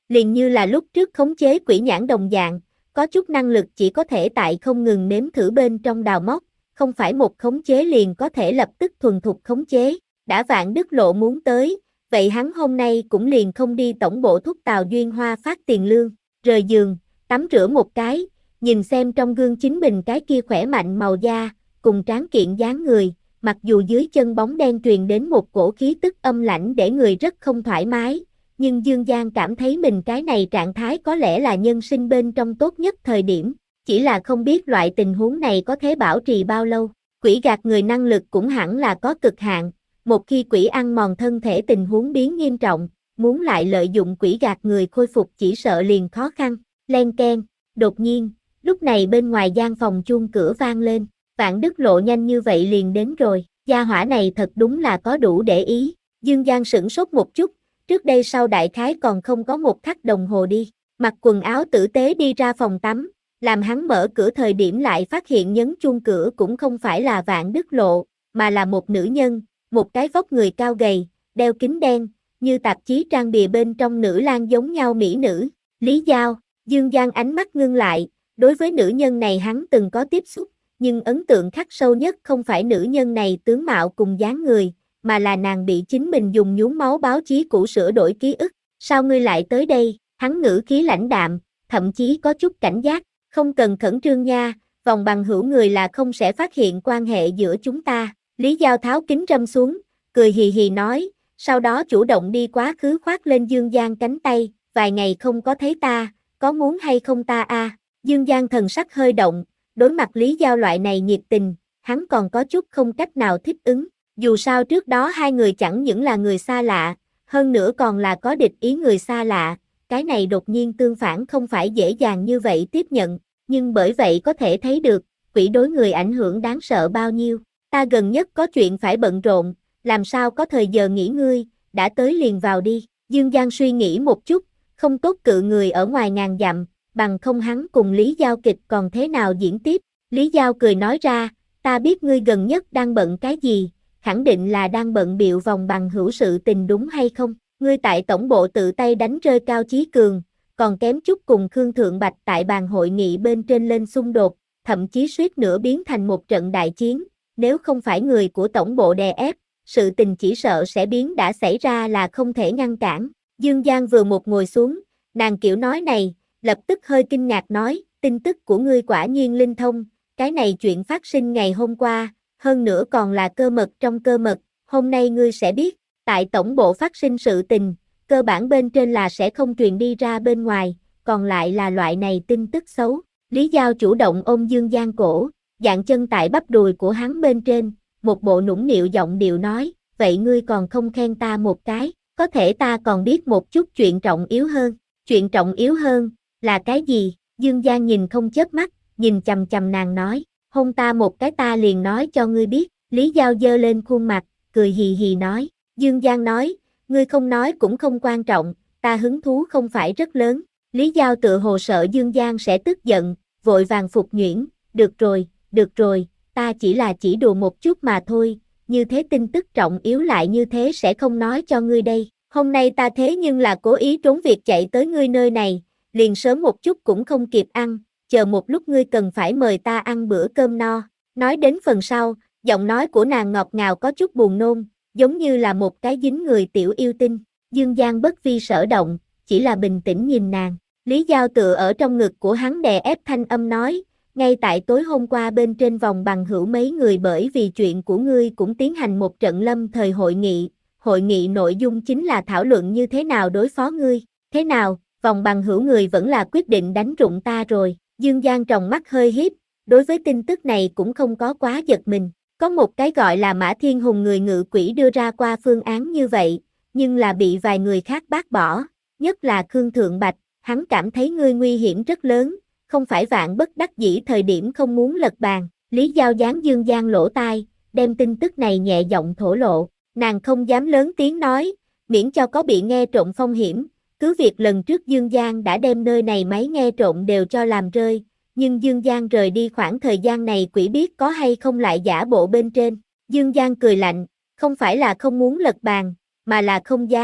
liền như là lúc trước khống chế quỷ nhãn đồng dạng, có chút năng lực chỉ có thể tại không ngừng nếm thử bên trong đào móc, không phải một khống chế liền có thể lập tức thuần thục khống chế, đã Vạn Đức Lộ muốn tới, vậy hắn hôm nay cũng liền không đi tổng bộ thúc Tào Duyên Hoa phát tiền lương, rời giường, tắm rửa một cái, nhìn xem trong gương chính mình cái kia khỏe mạnh màu da, cùng tráng kiện dáng người, mặc dù dưới chân bóng đen truyền đến một cổ khí tức âm lãnh để người rất không thoải mái, nhưng Dương Giang cảm thấy mình cái này trạng thái có lẽ là nhân sinh bên trong tốt nhất thời điểm, chỉ là không biết loại tình huống này có thể bảo trì bao lâu. Quỷ gạt người năng lực cũng hẳn là có cực hạn, một khi quỷ ăn mòn thân thể tình huống biến nghiêm trọng, muốn lại lợi dụng quỷ gạt người khôi phục chỉ sợ liền khó khăn. Len keng, đột nhiên, lúc này bên ngoài gian phòng chuông cửa vang lên, Vạn Đức Lộ nhanh như vậy liền đến rồi, gia hỏa này thật đúng là có đủ để ý. Dương Giang sửng sốt một chút, trước đây sau đại khái còn không có một khắc đồng hồ đi, mặc quần áo tử tế đi ra phòng tắm, làm hắn mở cửa thời điểm lại phát hiện nhấn chuông cửa cũng không phải là Vạn Đức Lộ, mà là một nữ nhân, một cái vóc người cao gầy, đeo kính đen, như tạp chí trang bìa bên trong nữ lang giống nhau mỹ nữ, Lý Giao. Dương Giang ánh mắt ngưng lại, đối với nữ nhân này hắn từng có tiếp xúc, nhưng ấn tượng khắc sâu nhất không phải nữ nhân này tướng mạo cùng dáng người, mà là nàng bị chính mình dùng nhuốm máu báo chí cũ sửa đổi ký ức. Sao ngươi lại tới đây? Hắn ngữ khí lãnh đạm, thậm chí có chút cảnh giác, không cần khẩn trương nha, vòng bằng hữu người là không sẽ phát hiện quan hệ giữa chúng ta. Lý Giao tháo kính râm xuống, cười hì hì nói, sau đó chủ động đi quá khứ khoác lên Dương Giang cánh tay, vài ngày không có thấy ta, có muốn hay không ta a? À? Dương Giang thần sắc hơi động, đối mặt Lý Giao loại này nhiệt tình, hắn còn có chút không cách nào thích ứng, dù sao trước đó hai người chẳng những là người xa lạ, hơn nữa còn là có địch ý người xa lạ, cái này đột nhiên tương phản không phải dễ dàng như vậy tiếp nhận, nhưng bởi vậy có thể thấy được, quỷ đối người ảnh hưởng đáng sợ bao nhiêu. Ta gần nhất có chuyện phải bận rộn, làm sao có thời giờ nghỉ ngơi, đã tới liền vào đi. Dương Giang suy nghĩ một chút, không tốt cự người ở ngoài ngàn dặm, bằng không hắn cùng Lý Giao kịch còn thế nào diễn tiếp. Lý Giao cười nói ra, ta biết ngươi gần nhất đang bận cái gì, khẳng định là đang bận bịu vòng bằng hữu sự tình đúng hay không? Ngươi tại tổng bộ tự tay đánh rơi Cao Chí Cường, còn kém chút cùng Khương Thượng Bạch tại bàn hội nghị bên trên lên xung đột, thậm chí suýt nữa biến thành một trận đại chiến. Nếu không phải người của tổng bộ đè ép, sự tình chỉ sợ sẽ biến đã xảy ra là không thể ngăn cản. Dương Giang vừa một ngồi xuống, nàng kiểu nói này, lập tức hơi kinh ngạc nói, tin tức của ngươi quả nhiên linh thông, cái này chuyện phát sinh ngày hôm qua, hơn nữa còn là cơ mật trong cơ mật, hôm nay ngươi sẽ biết, tại tổng bộ phát sinh sự tình, cơ bản bên trên là sẽ không truyền đi ra bên ngoài, còn lại là loại này tin tức xấu. Lý Giao chủ động ôm Dương Giang cổ, dạn chân tại bắp đùi của hắn bên trên, một bộ nũng nịu giọng điệu nói, vậy ngươi còn không khen ta một cái, có thể ta còn biết một chút chuyện trọng yếu hơn. Chuyện trọng yếu hơn, là cái gì? Dương Giang nhìn không chớp mắt, nhìn chằm chằm nàng nói, hôn ta một cái ta liền nói cho ngươi biết. Lý Giao giơ lên khuôn mặt, cười hì hì nói, Dương Giang nói, ngươi không nói cũng không quan trọng, ta hứng thú không phải rất lớn. Lý Giao tự hồ sợ Dương Giang sẽ tức giận, vội vàng phục nhuyễn, được rồi, được rồi, ta chỉ là chỉ đùa một chút mà thôi, như thế tin tức trọng yếu lại như thế sẽ không nói cho ngươi đây. Hôm nay ta thế nhưng là cố ý trốn việc chạy tới ngươi nơi này, liền sớm một chút cũng không kịp ăn, chờ một lúc ngươi cần phải mời ta ăn bữa cơm no. Nói đến phần sau, giọng nói của nàng ngọt ngào có chút buồn nôn, giống như là một cái dính người tiểu yêu tinh. Dương Giang bất vi sở động, chỉ là bình tĩnh nhìn nàng. Lý Giao tựa ở trong ngực của hắn đè ép thanh âm nói, ngay tại tối hôm qua bên trên vòng bằng hữu mấy người bởi vì chuyện của ngươi cũng tiến hành một trận lâm thời hội nghị. Hội nghị nội dung chính là thảo luận như thế nào đối phó ngươi. Thế nào, vòng bằng hữu người vẫn là quyết định đánh rụng ta rồi. Dương Giang tròng mắt hơi hiếp, đối với tin tức này cũng không có quá giật mình. Có một cái gọi là Mã Thiên Hùng người ngự quỷ đưa ra qua phương án như vậy, nhưng là bị vài người khác bác bỏ, nhất là Khương Thượng Bạch, hắn cảm thấy ngươi nguy hiểm rất lớn, không phải vạn bất đắc dĩ thời điểm không muốn lật bàn. Lý Giao dán Dương Giang lỗ tai, đem tin tức này nhẹ giọng thổ lộ, nàng không dám lớn tiếng nói, miễn cho có bị nghe trộm phong hiểm, cứ việc lần trước Dương Giang đã đem nơi này máy nghe trộm đều cho làm rơi, nhưng Dương Giang rời đi khoảng thời gian này quỷ biết có hay không lại giả bộ bên trên. Dương Giang cười lạnh, không phải là không muốn lật bàn, mà là không dám,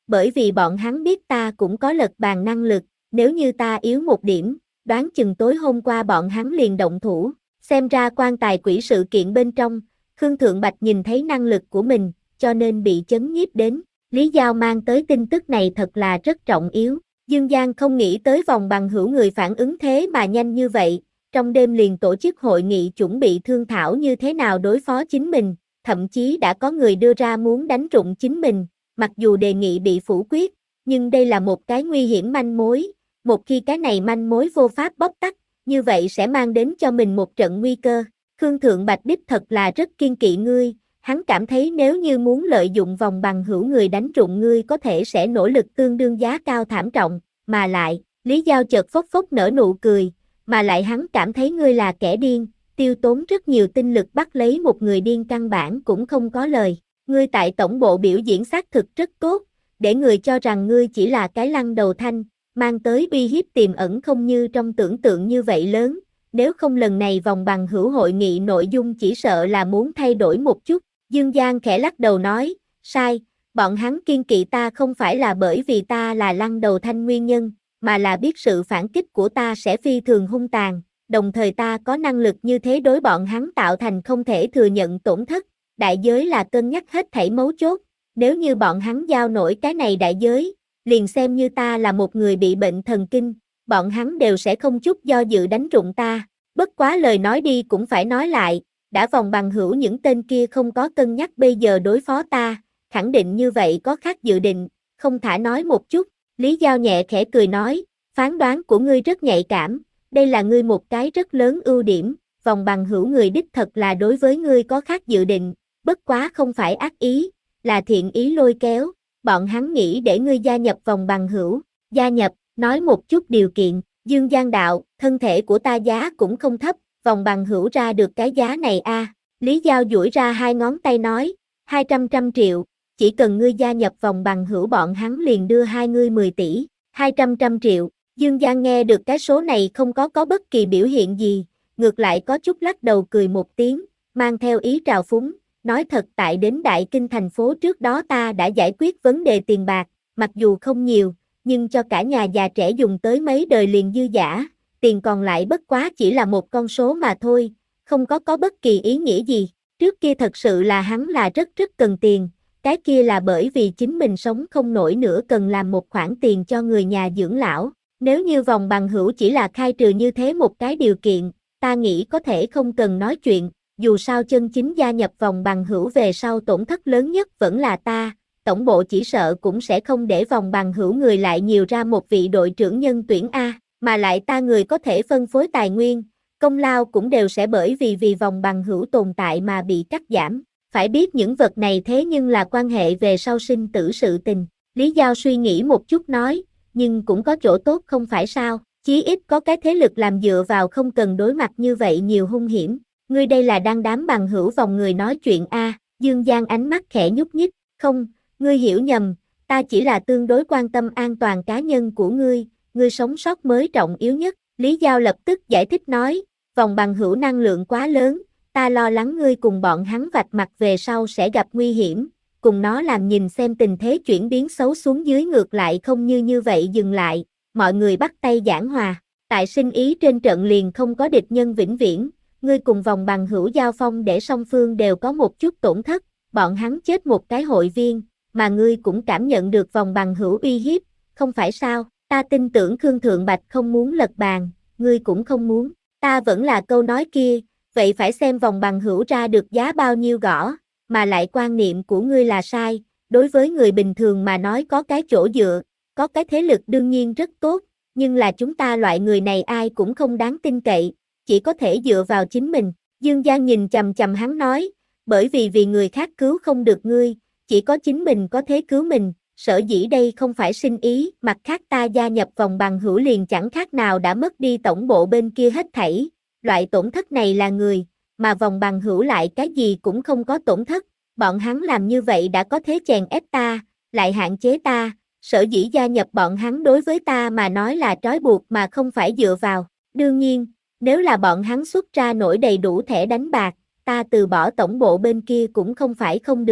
bởi vì bọn hắn biết ta cũng có lật bàn năng lực, nếu như ta yếu một điểm, đoán chừng tối hôm qua bọn hắn liền động thủ, xem ra quan tài quỷ sự kiện bên trong, Khương Thượng Bạch nhìn thấy năng lực của mình, cho nên bị chấn nhiếp đến. Lý Giao mang tới tin tức này thật là rất trọng yếu. Dương Giang không nghĩ tới vòng bằng hữu người phản ứng thế mà nhanh như vậy, trong đêm liền tổ chức hội nghị chuẩn bị thương thảo như thế nào đối phó chính mình, thậm chí đã có người đưa ra muốn đánh rụng chính mình, mặc dù đề nghị bị phủ quyết, nhưng đây là một cái nguy hiểm manh mối, một khi cái này manh mối vô pháp bóc tắt, như vậy sẽ mang đến cho mình một trận nguy cơ. Khương Thượng Bạch đích thật là rất kiên kỵ ngươi, hắn cảm thấy nếu như muốn lợi dụng vòng bằng hữu người đánh rụng ngươi có thể sẽ nỗ lực tương đương giá cao thảm trọng, mà lại, Lý Giao chợt phốc phốc nở nụ cười, mà lại hắn cảm thấy ngươi là kẻ điên, tiêu tốn rất nhiều tinh lực bắt lấy một người điên căn bản cũng không có lời. Ngươi tại tổng bộ biểu diễn xác thực rất tốt, để người cho rằng ngươi chỉ là cái lăng đầu thanh, mang tới uy hiếp tiềm ẩn không như trong tưởng tượng như vậy lớn, nếu không lần này vòng bằng hữu hội nghị nội dung chỉ sợ là muốn thay đổi một chút. Dương Giang khẽ lắc đầu nói, sai, bọn hắn kiên kỵ ta không phải là bởi vì ta là lăng đầu thanh nguyên nhân, mà là biết sự phản kích của ta sẽ phi thường hung tàn, đồng thời ta có năng lực như thế đối bọn hắn tạo thành không thể thừa nhận tổn thất, đại giới là cân nhắc hết thảy mấu chốt, nếu như bọn hắn giao nổi cái này đại giới, liền xem như ta là một người bị bệnh thần kinh, bọn hắn đều sẽ không chút do dự đánh rụng ta, bất quá lời nói đi cũng phải nói lại, đã vòng bằng hữu những tên kia không có cân nhắc bây giờ đối phó ta, khẳng định như vậy có khác dự định, không thả nói một chút, Lý Giao nhẹ khẽ cười nói, phán đoán của ngươi rất nhạy cảm, đây là ngươi một cái rất lớn ưu điểm, vòng bằng hữu người đích thật là đối với ngươi có khác dự định, bất quá không phải ác ý, là thiện ý lôi kéo, bọn hắn nghĩ để ngươi gia nhập vòng bằng hữu, gia nhập, nói một chút điều kiện, Dương Giang đạo, thân thể của ta giá cũng không thấp, vòng bằng hữu ra được cái giá này a. Lý Giao duỗi ra hai ngón tay nói, hai trăm trăm triệu, chỉ cần ngươi gia nhập vòng bằng hữu bọn hắn liền đưa hai ngươi mười tỷ, hai trăm trăm triệu, Dương Giang nghe được cái số này không có có bất kỳ biểu hiện gì, ngược lại có chút lắc đầu cười một tiếng, mang theo ý trào phúng, nói thật tại đến Đại Kinh thành phố trước đó ta đã giải quyết vấn đề tiền bạc, mặc dù không nhiều, nhưng cho cả nhà già trẻ dùng tới mấy đời liền dư dả, tiền còn lại bất quá chỉ là một con số mà thôi, không có có bất kỳ ý nghĩa gì, trước kia thật sự là hắn là rất rất cần tiền, cái kia là bởi vì chính mình sống không nổi nữa cần làm một khoản tiền cho người nhà dưỡng lão, nếu như vòng bằng hữu chỉ là khai trừ như thế một cái điều kiện, ta nghĩ có thể không cần nói chuyện, dù sao chân chính gia nhập vòng bằng hữu về sau tổn thất lớn nhất vẫn là ta, tổng bộ chỉ sợ cũng sẽ không để vòng bằng hữu người lại nhiều ra một vị đội trưởng nhân tuyển A, mà lại ta người có thể phân phối tài nguyên, công lao cũng đều sẽ bởi vì vì vòng bằng hữu tồn tại mà bị cắt giảm, phải biết những vật này thế nhưng là quan hệ về sau sinh tử sự tình, Lý Giao suy nghĩ một chút nói, nhưng cũng có chỗ tốt không phải sao, chí ít có cái thế lực làm dựa vào không cần đối mặt như vậy nhiều hung hiểm, ngươi đây là đang đám bằng hữu vòng người nói chuyện A, Dương Giang ánh mắt khẽ nhúc nhích, không, ngươi hiểu nhầm, ta chỉ là tương đối quan tâm an toàn cá nhân của ngươi, ngươi sống sót mới trọng yếu nhất, Lý Giao lập tức giải thích nói, vòng bằng hữu năng lượng quá lớn, ta lo lắng ngươi cùng bọn hắn vạch mặt về sau sẽ gặp nguy hiểm, cùng nó làm nhìn xem tình thế chuyển biến xấu xuống dưới ngược lại không như như vậy dừng lại, mọi người bắt tay giảng hòa, tại sinh ý trên trận liền không có địch nhân vĩnh viễn, ngươi cùng vòng bằng hữu giao phong để song phương đều có một chút tổn thất, bọn hắn chết một cái hội viên, mà ngươi cũng cảm nhận được vòng bằng hữu uy hiếp, không phải sao, ta tin tưởng Khương Thượng Bạch không muốn lật bàn, ngươi cũng không muốn, ta vẫn là câu nói kia, vậy phải xem vòng bằng hữu ra được giá bao nhiêu gõ, mà lại quan niệm của ngươi là sai, đối với người bình thường mà nói có cái chỗ dựa, có cái thế lực đương nhiên rất tốt, nhưng là chúng ta loại người này ai cũng không đáng tin cậy, chỉ có thể dựa vào chính mình, Dương Giang nhìn chằm chằm hắn nói, bởi vì vì người khác cứu không được ngươi, chỉ có chính mình có thể cứu mình, sở dĩ đây không phải sinh ý, mặt khác ta gia nhập vòng bằng hữu liền chẳng khác nào đã mất đi tổng bộ bên kia hết thảy, loại tổn thất này là người, mà vòng bằng hữu lại cái gì cũng không có tổn thất, bọn hắn làm như vậy đã có thế chèn ép ta, lại hạn chế ta, sở dĩ gia nhập bọn hắn đối với ta mà nói là trói buộc mà không phải dựa vào, đương nhiên, nếu là bọn hắn xuất ra nổi đầy đủ thẻ đánh bạc, ta từ bỏ tổng bộ bên kia cũng không phải không được,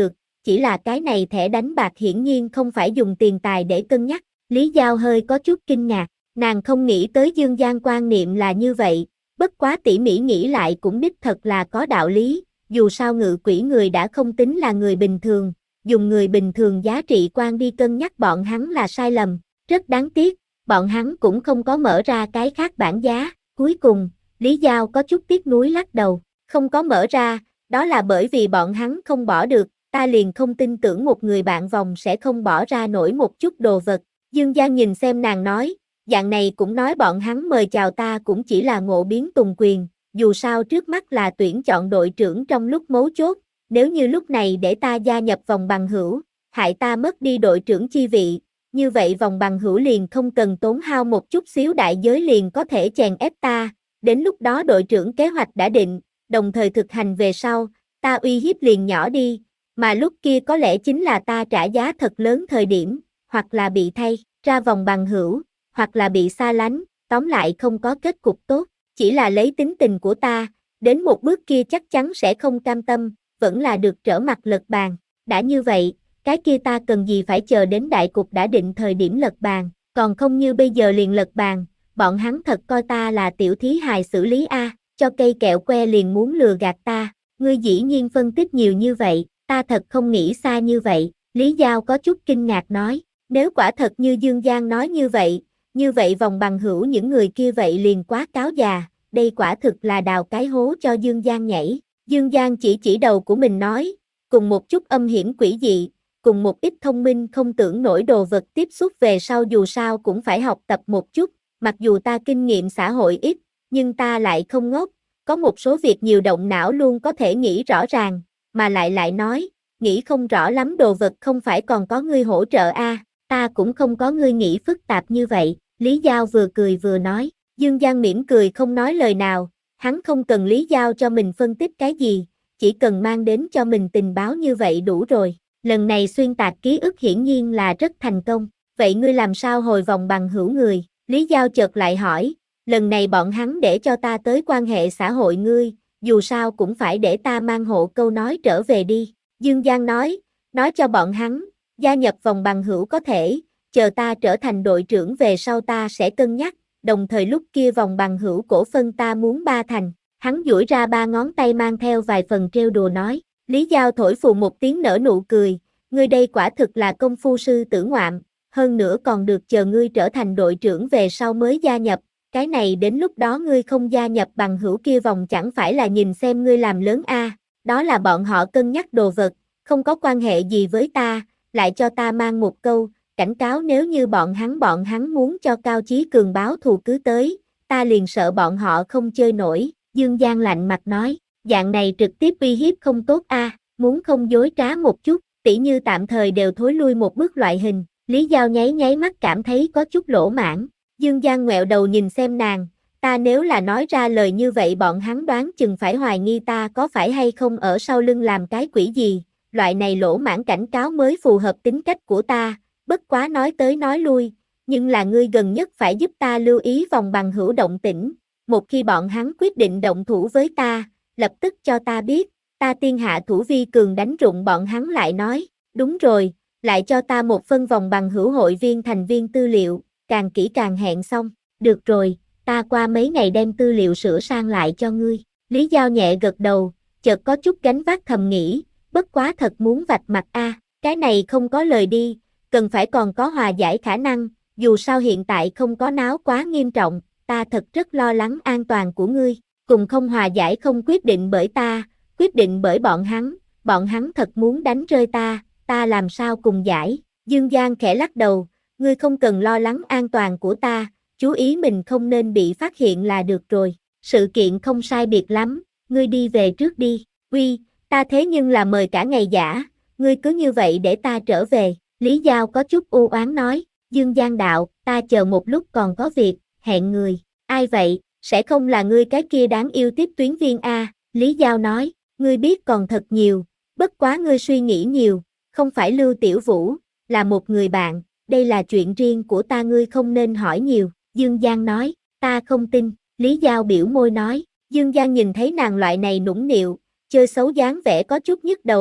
chỉ là cái này thẻ đánh bạc hiển nhiên không phải dùng tiền tài để cân nhắc. Lý Giao hơi có chút kinh ngạc, nàng không nghĩ tới Dương Giang quan niệm là như vậy, bất quá tỉ mỉ nghĩ lại cũng đích thật là có đạo lý, dù sao ngự quỷ người đã không tính là người bình thường, dùng người bình thường giá trị quan đi cân nhắc bọn hắn là sai lầm, rất đáng tiếc, bọn hắn cũng không có mở ra cái khác bảng giá, cuối cùng, Lý Giao có chút tiếc nuối lắc đầu, không có mở ra, đó là bởi vì bọn hắn không bỏ được, ta liền không tin tưởng một người bạn vòng sẽ không bỏ ra nổi một chút đồ vật. Dương Giang nhìn xem nàng nói, dạng này cũng nói bọn hắn mời chào ta cũng chỉ là ngộ biến tùng quyền, dù sao trước mắt là tuyển chọn đội trưởng trong lúc mấu chốt, nếu như lúc này để ta gia nhập vòng bằng hữu, hại ta mất đi đội trưởng chi vị, như vậy vòng bằng hữu liền không cần tốn hao một chút xíu đại giới liền có thể chèn ép ta, đến lúc đó đội trưởng kế hoạch đã định, đồng thời thực hành về sau, ta uy hiếp liền nhỏ đi, mà lúc kia có lẽ chính là ta trả giá thật lớn thời điểm, hoặc là bị thay ra vòng bằng hữu, hoặc là bị xa lánh, tóm lại không có kết cục tốt, chỉ là lấy tính tình của ta, đến một bước kia chắc chắn sẽ không cam tâm, vẫn là được trở mặt lật bàn, đã như vậy, cái kia ta cần gì phải chờ đến đại cục đã định thời điểm lật bàn, còn không như bây giờ liền lật bàn, bọn hắn thật coi ta là tiểu thí hài xử lý a, cho cây kẹo que liền muốn lừa gạt ta, ngươi dĩ nhiên phân tích nhiều như vậy, ta thật không nghĩ xa như vậy, Lý Giao có chút kinh ngạc nói, nếu quả thật như Dương Giang nói như vậy, như vậy vòng bằng hữu những người kia vậy liền quá cáo già, đây quả thực là đào cái hố cho Dương Giang nhảy. Dương Giang chỉ chỉ đầu của mình nói, cùng một chút âm hiểm quỷ dị, cùng một ít thông minh không tưởng nổi đồ vật tiếp xúc về sau dù sao cũng phải học tập một chút, mặc dù ta kinh nghiệm xã hội ít, nhưng ta lại không ngốc, có một số việc nhiều động não luôn có thể nghĩ rõ ràng, mà lại lại nói, nghĩ không rõ lắm đồ vật không phải còn có ngươi hỗ trợ a, à, ta cũng không có ngươi nghĩ phức tạp như vậy, Lý Giao vừa cười vừa nói, Dương Giang mỉm cười không nói lời nào, hắn không cần Lý Giao cho mình phân tích cái gì, chỉ cần mang đến cho mình tình báo như vậy đủ rồi, lần này xuyên tạc ký ức hiển nhiên là rất thành công, vậy ngươi làm sao hồi vòng bằng hữu người, Lý Giao chợt lại hỏi, lần này bọn hắn để cho ta tới quan hệ xã hội ngươi, dù sao cũng phải để ta mang hộ câu nói trở về đi, Dương Giang nói, nói cho bọn hắn, gia nhập vòng bằng hữu có thể, chờ ta trở thành đội trưởng về sau ta sẽ cân nhắc, đồng thời lúc kia vòng bằng hữu cổ phân ta muốn ba thành, hắn duỗi ra ba ngón tay mang theo vài phần trêu đùa nói, Lý Giao thổi phù một tiếng nở nụ cười, ngươi đây quả thực là công phu sư tử ngoạm, hơn nữa còn được chờ ngươi trở thành đội trưởng về sau mới gia nhập, cái này đến lúc đó ngươi không gia nhập bằng hữu kia vòng chẳng phải là nhìn xem ngươi làm lớn a, đó là bọn họ cân nhắc đồ vật, không có quan hệ gì với ta, lại cho ta mang một câu, cảnh cáo nếu như bọn hắn bọn hắn muốn cho Cao Chí Cường báo thù cứ tới, ta liền sợ bọn họ không chơi nổi, Dương Giang lạnh mặt nói, dạng này trực tiếp uy hiếp không tốt a, à, muốn không dối trá một chút, tỉ như tạm thời đều thối lui một bước loại hình, Lý Giao nháy nháy mắt cảm thấy có chút lỗ mãn, Dương Giang ngoẹo đầu nhìn xem nàng, ta nếu là nói ra lời như vậy bọn hắn đoán chừng phải hoài nghi ta có phải hay không ở sau lưng làm cái quỷ gì, loại này lỗ mãn cảnh cáo mới phù hợp tính cách của ta, bất quá nói tới nói lui, nhưng là ngươi gần nhất phải giúp ta lưu ý vòng bằng hữu động tĩnh, một khi bọn hắn quyết định động thủ với ta, lập tức cho ta biết, ta tiên hạ thủ vi cường đánh rụng bọn hắn lại nói, đúng rồi, lại cho ta một phân vòng bằng hữu hội viên thành viên tư liệu, càng kỹ càng hẹn xong, được rồi, ta qua mấy ngày đem tư liệu sửa sang lại cho ngươi, Lý Giao nhẹ gật đầu, chợt có chút gánh vác thầm nghĩ, bất quá thật muốn vạch mặt a, à, cái này không có lời đi, cần phải còn có hòa giải khả năng, dù sao hiện tại không có náo quá nghiêm trọng, ta thật rất lo lắng an toàn của ngươi, cùng không hòa giải không quyết định bởi ta, quyết định bởi bọn hắn, bọn hắn thật muốn đánh rơi ta, ta làm sao cùng giải, Dương Giang khẽ lắc đầu, ngươi không cần lo lắng an toàn của ta, chú ý mình không nên bị phát hiện là được rồi, sự kiện không sai biệt lắm, ngươi đi về trước đi, uy, ta thế nhưng là mời cả ngày giả, ngươi cứ như vậy để ta trở về, Lý Giao có chút u oán nói, Dương Giang đạo, ta chờ một lúc còn có việc, hẹn người, ai vậy, sẽ không là ngươi cái kia đáng yêu tiếp tuyến viên a, Lý Giao nói, ngươi biết còn thật nhiều, bất quá ngươi suy nghĩ nhiều, không phải Lưu Tiểu Vũ, là một người bạn, đây là chuyện riêng của ta ngươi không nên hỏi nhiều, Dương Giang nói, ta không tin, Lý Giao biểu môi nói, Dương Giang nhìn thấy nàng loại này nũng nịu, chơi xấu dáng vẻ có chút nhức đầu,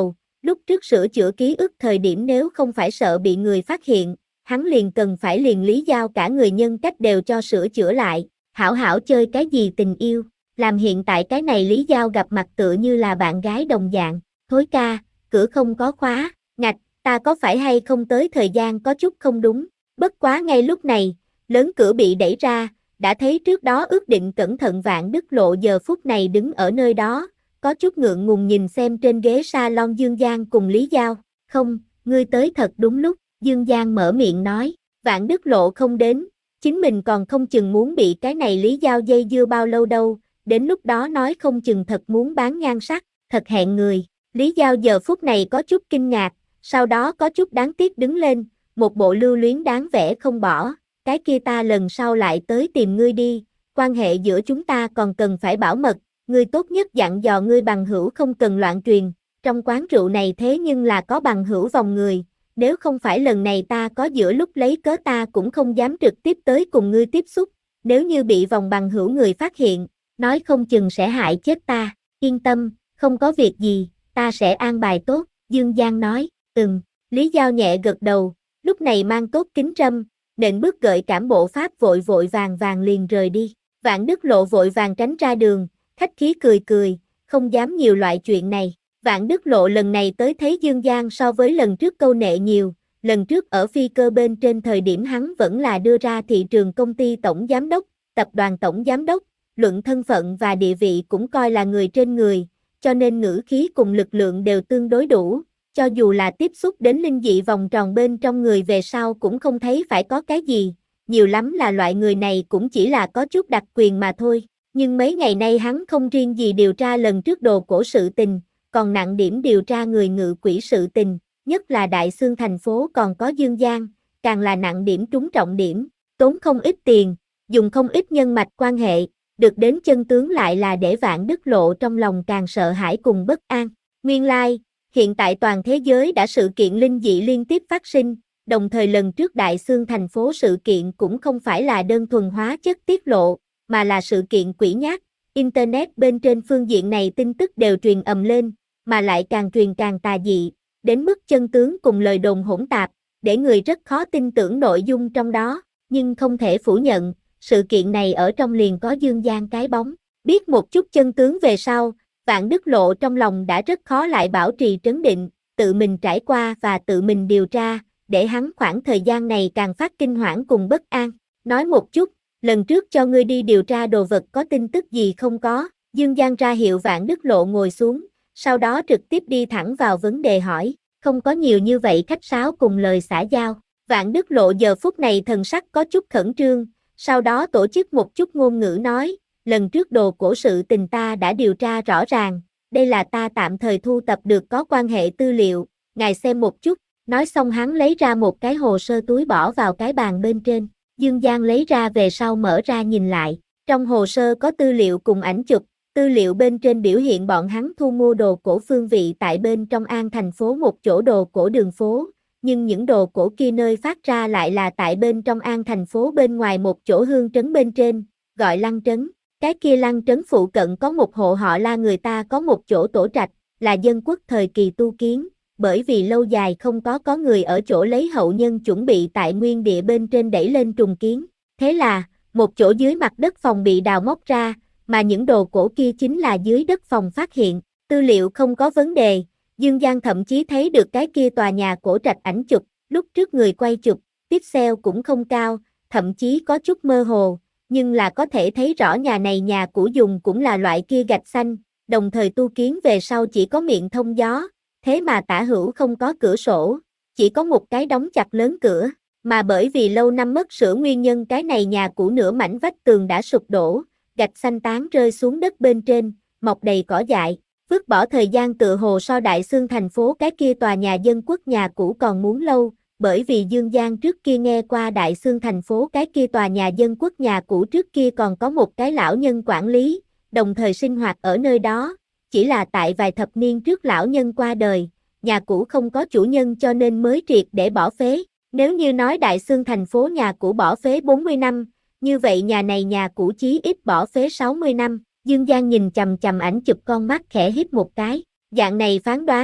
Lúc trước sửa chữa ký ức thời điểm nếu không phải sợ bị người phát hiện, hắn liền cần phải liền Lý Giao cả người nhân cách đều cho sửa chữa lại, hảo hảo chơi cái gì tình yêu, làm hiện tại cái này Lý Giao gặp mặt tựa như là bạn gái đồng dạng, thối ca, cửa không có khóa, ngạch, ta có phải hay không tới thời gian có chút không đúng, bất quá ngay lúc này, lớn cửa bị đẩy ra, đã thấy trước đó ước định cẩn thận Vạn Đức Lộ giờ phút này đứng ở nơi đó, có chút ngượng ngùng nhìn xem trên ghế salon Dương Giang cùng Lý Giao, không, ngươi tới thật đúng lúc, Dương Giang mở miệng nói, Vạn Đức Lộ không đến, chính mình còn không chừng muốn bị cái này Lý Giao dây dưa bao lâu đâu, đến lúc đó nói không chừng thật muốn bán nhan sắc, thật hẹn người, Lý Giao giờ phút này có chút kinh ngạc, sau đó có chút đáng tiếc đứng lên, một bộ lưu luyến đáng vẻ không bỏ, cái kia ta lần sau lại tới tìm ngươi đi, quan hệ giữa chúng ta còn cần phải bảo mật, ngươi tốt nhất dặn dò ngươi bằng hữu không cần loạn truyền, trong quán rượu này thế nhưng là có bằng hữu vòng người, nếu không phải lần này ta có giữa lúc lấy cớ ta cũng không dám trực tiếp tới cùng ngươi tiếp xúc, nếu như bị vòng bằng hữu người phát hiện, nói không chừng sẽ hại chết ta, yên tâm, không có việc gì, ta sẽ an bài tốt, Dương Giang nói, ừm, Lý Giao nhẹ gật đầu, lúc này mang tốt kính trâm, nện bước gợi cảm bộ pháp vội vội vàng vàng liền rời đi, Vạn Đức Lộ vội vàng tránh ra đường, khách khí cười cười, không dám nhiều loại chuyện này, Vạn Đức Lộ lần này tới thấy Dương Giang so với lần trước câu nệ nhiều, lần trước ở phi cơ bên trên thời điểm hắn vẫn là đưa ra thị trường công ty tổng giám đốc, tập đoàn tổng giám đốc, luận thân phận và địa vị cũng coi là người trên người, cho nên ngữ khí cùng lực lượng đều tương đối đủ, cho dù là tiếp xúc đến linh dị vòng tròn bên trong người về sau cũng không thấy phải có cái gì, nhiều lắm là loại người này cũng chỉ là có chút đặc quyền mà thôi, nhưng mấy ngày nay hắn không riêng gì điều tra lần trước đồ cổ sự tình, còn nặng điểm điều tra người ngự quỷ sự tình, nhất là Đại Xương thành phố còn có Dương Giang, càng là nặng điểm trúng trọng điểm, tốn không ít tiền, dùng không ít nhân mạch quan hệ, được đến chân tướng lại là để Vạn Đức Lộ trong lòng càng sợ hãi cùng bất an. Nguyên lai, like, hiện tại toàn thế giới đã sự kiện linh dị liên tiếp phát sinh, đồng thời lần trước Đại Xương thành phố sự kiện cũng không phải là đơn thuần hóa chất tiết lộ, mà là sự kiện quỷ nhát, Internet bên trên phương diện này tin tức đều truyền ầm lên, mà lại càng truyền càng tà dị, đến mức chân tướng cùng lời đồn hỗn tạp, để người rất khó tin tưởng nội dung trong đó, nhưng không thể phủ nhận, sự kiện này ở trong liền có Dương Giang cái bóng, biết một chút chân tướng về sau, Vạn Đức Lộ trong lòng đã rất khó lại bảo trì trấn định, tự mình trải qua và tự mình điều tra, để hắn khoảng thời gian này càng phát kinh hoảng cùng bất an, nói một chút, lần trước cho ngươi đi điều tra đồ vật có tin tức gì không có, Dương Giang ra hiệu Vạn Đức Lộ ngồi xuống, sau đó trực tiếp đi thẳng vào vấn đề hỏi, không có nhiều như vậy khách sáo cùng lời xã giao, Vạn Đức Lộ giờ phút này thần sắc có chút khẩn trương, sau đó tổ chức một chút ngôn ngữ nói, lần trước đồ cổ sự tình ta đã điều tra rõ ràng, đây là ta tạm thời thu tập được có quan hệ tư liệu, ngài xem một chút, nói xong hắn lấy ra một cái hồ sơ túi bỏ vào cái bàn bên trên. Dương Giang lấy ra về sau mở ra nhìn lại, trong hồ sơ có tư liệu cùng ảnh chụp, tư liệu bên trên biểu hiện bọn hắn thu mua đồ cổ phương vị tại bên trong An thành phố một chỗ đồ cổ đường phố, nhưng những đồ cổ kia nơi phát ra lại là tại bên trong An thành phố bên ngoài một chỗ hương trấn bên trên, gọi Lăng Trấn, cái kia Lăng Trấn phụ cận có một hộ họ La người ta có một chỗ tổ trạch, là dân quốc thời kỳ tu kiến. Bởi vì lâu dài không có có người ở chỗ lấy hậu nhân chuẩn bị tại nguyên địa bên trên đẩy lên trùng kiến. Thế là, một chỗ dưới mặt đất phòng bị đào móc ra, mà những đồ cổ kia chính là dưới đất phòng phát hiện. Tư liệu không có vấn đề, Dương Giang thậm chí thấy được cái kia tòa nhà cổ trạch ảnh chụp, lúc trước người quay chụp, pixel cũng không cao, thậm chí có chút mơ hồ, nhưng là có thể thấy rõ nhà này nhà cũ dùng cũng là loại kia gạch xanh, đồng thời tu kiến về sau chỉ có miệng thông gió. Thế mà tả hữu không có cửa sổ, chỉ có một cái đóng chặt lớn cửa, mà bởi vì lâu năm mất sửa nguyên nhân cái này nhà cũ nửa mảnh vách tường đã sụp đổ, gạch xanh tán rơi xuống đất bên trên, mọc đầy cỏ dại, vứt bỏ thời gian tựa hồ so Đại Xương thành phố cái kia tòa nhà dân quốc nhà cũ còn muốn lâu, bởi vì Dương Giang trước kia nghe qua Đại Xương thành phố cái kia tòa nhà dân quốc nhà cũ trước kia còn có một cái lão nhân quản lý, đồng thời sinh hoạt ở nơi đó. Chỉ là tại vài thập niên trước lão nhân qua đời, nhà cũ không có chủ nhân cho nên mới triệt để bỏ phế. Nếu như nói Đại Xương thành phố nhà cũ bỏ phế bốn mươi năm, như vậy nhà này nhà cũ chí ít bỏ phế sáu mươi năm. Dương Giang nhìn chằm chằm ảnh chụp con mắt khẽ híp một cái. Dạng này phán đoán,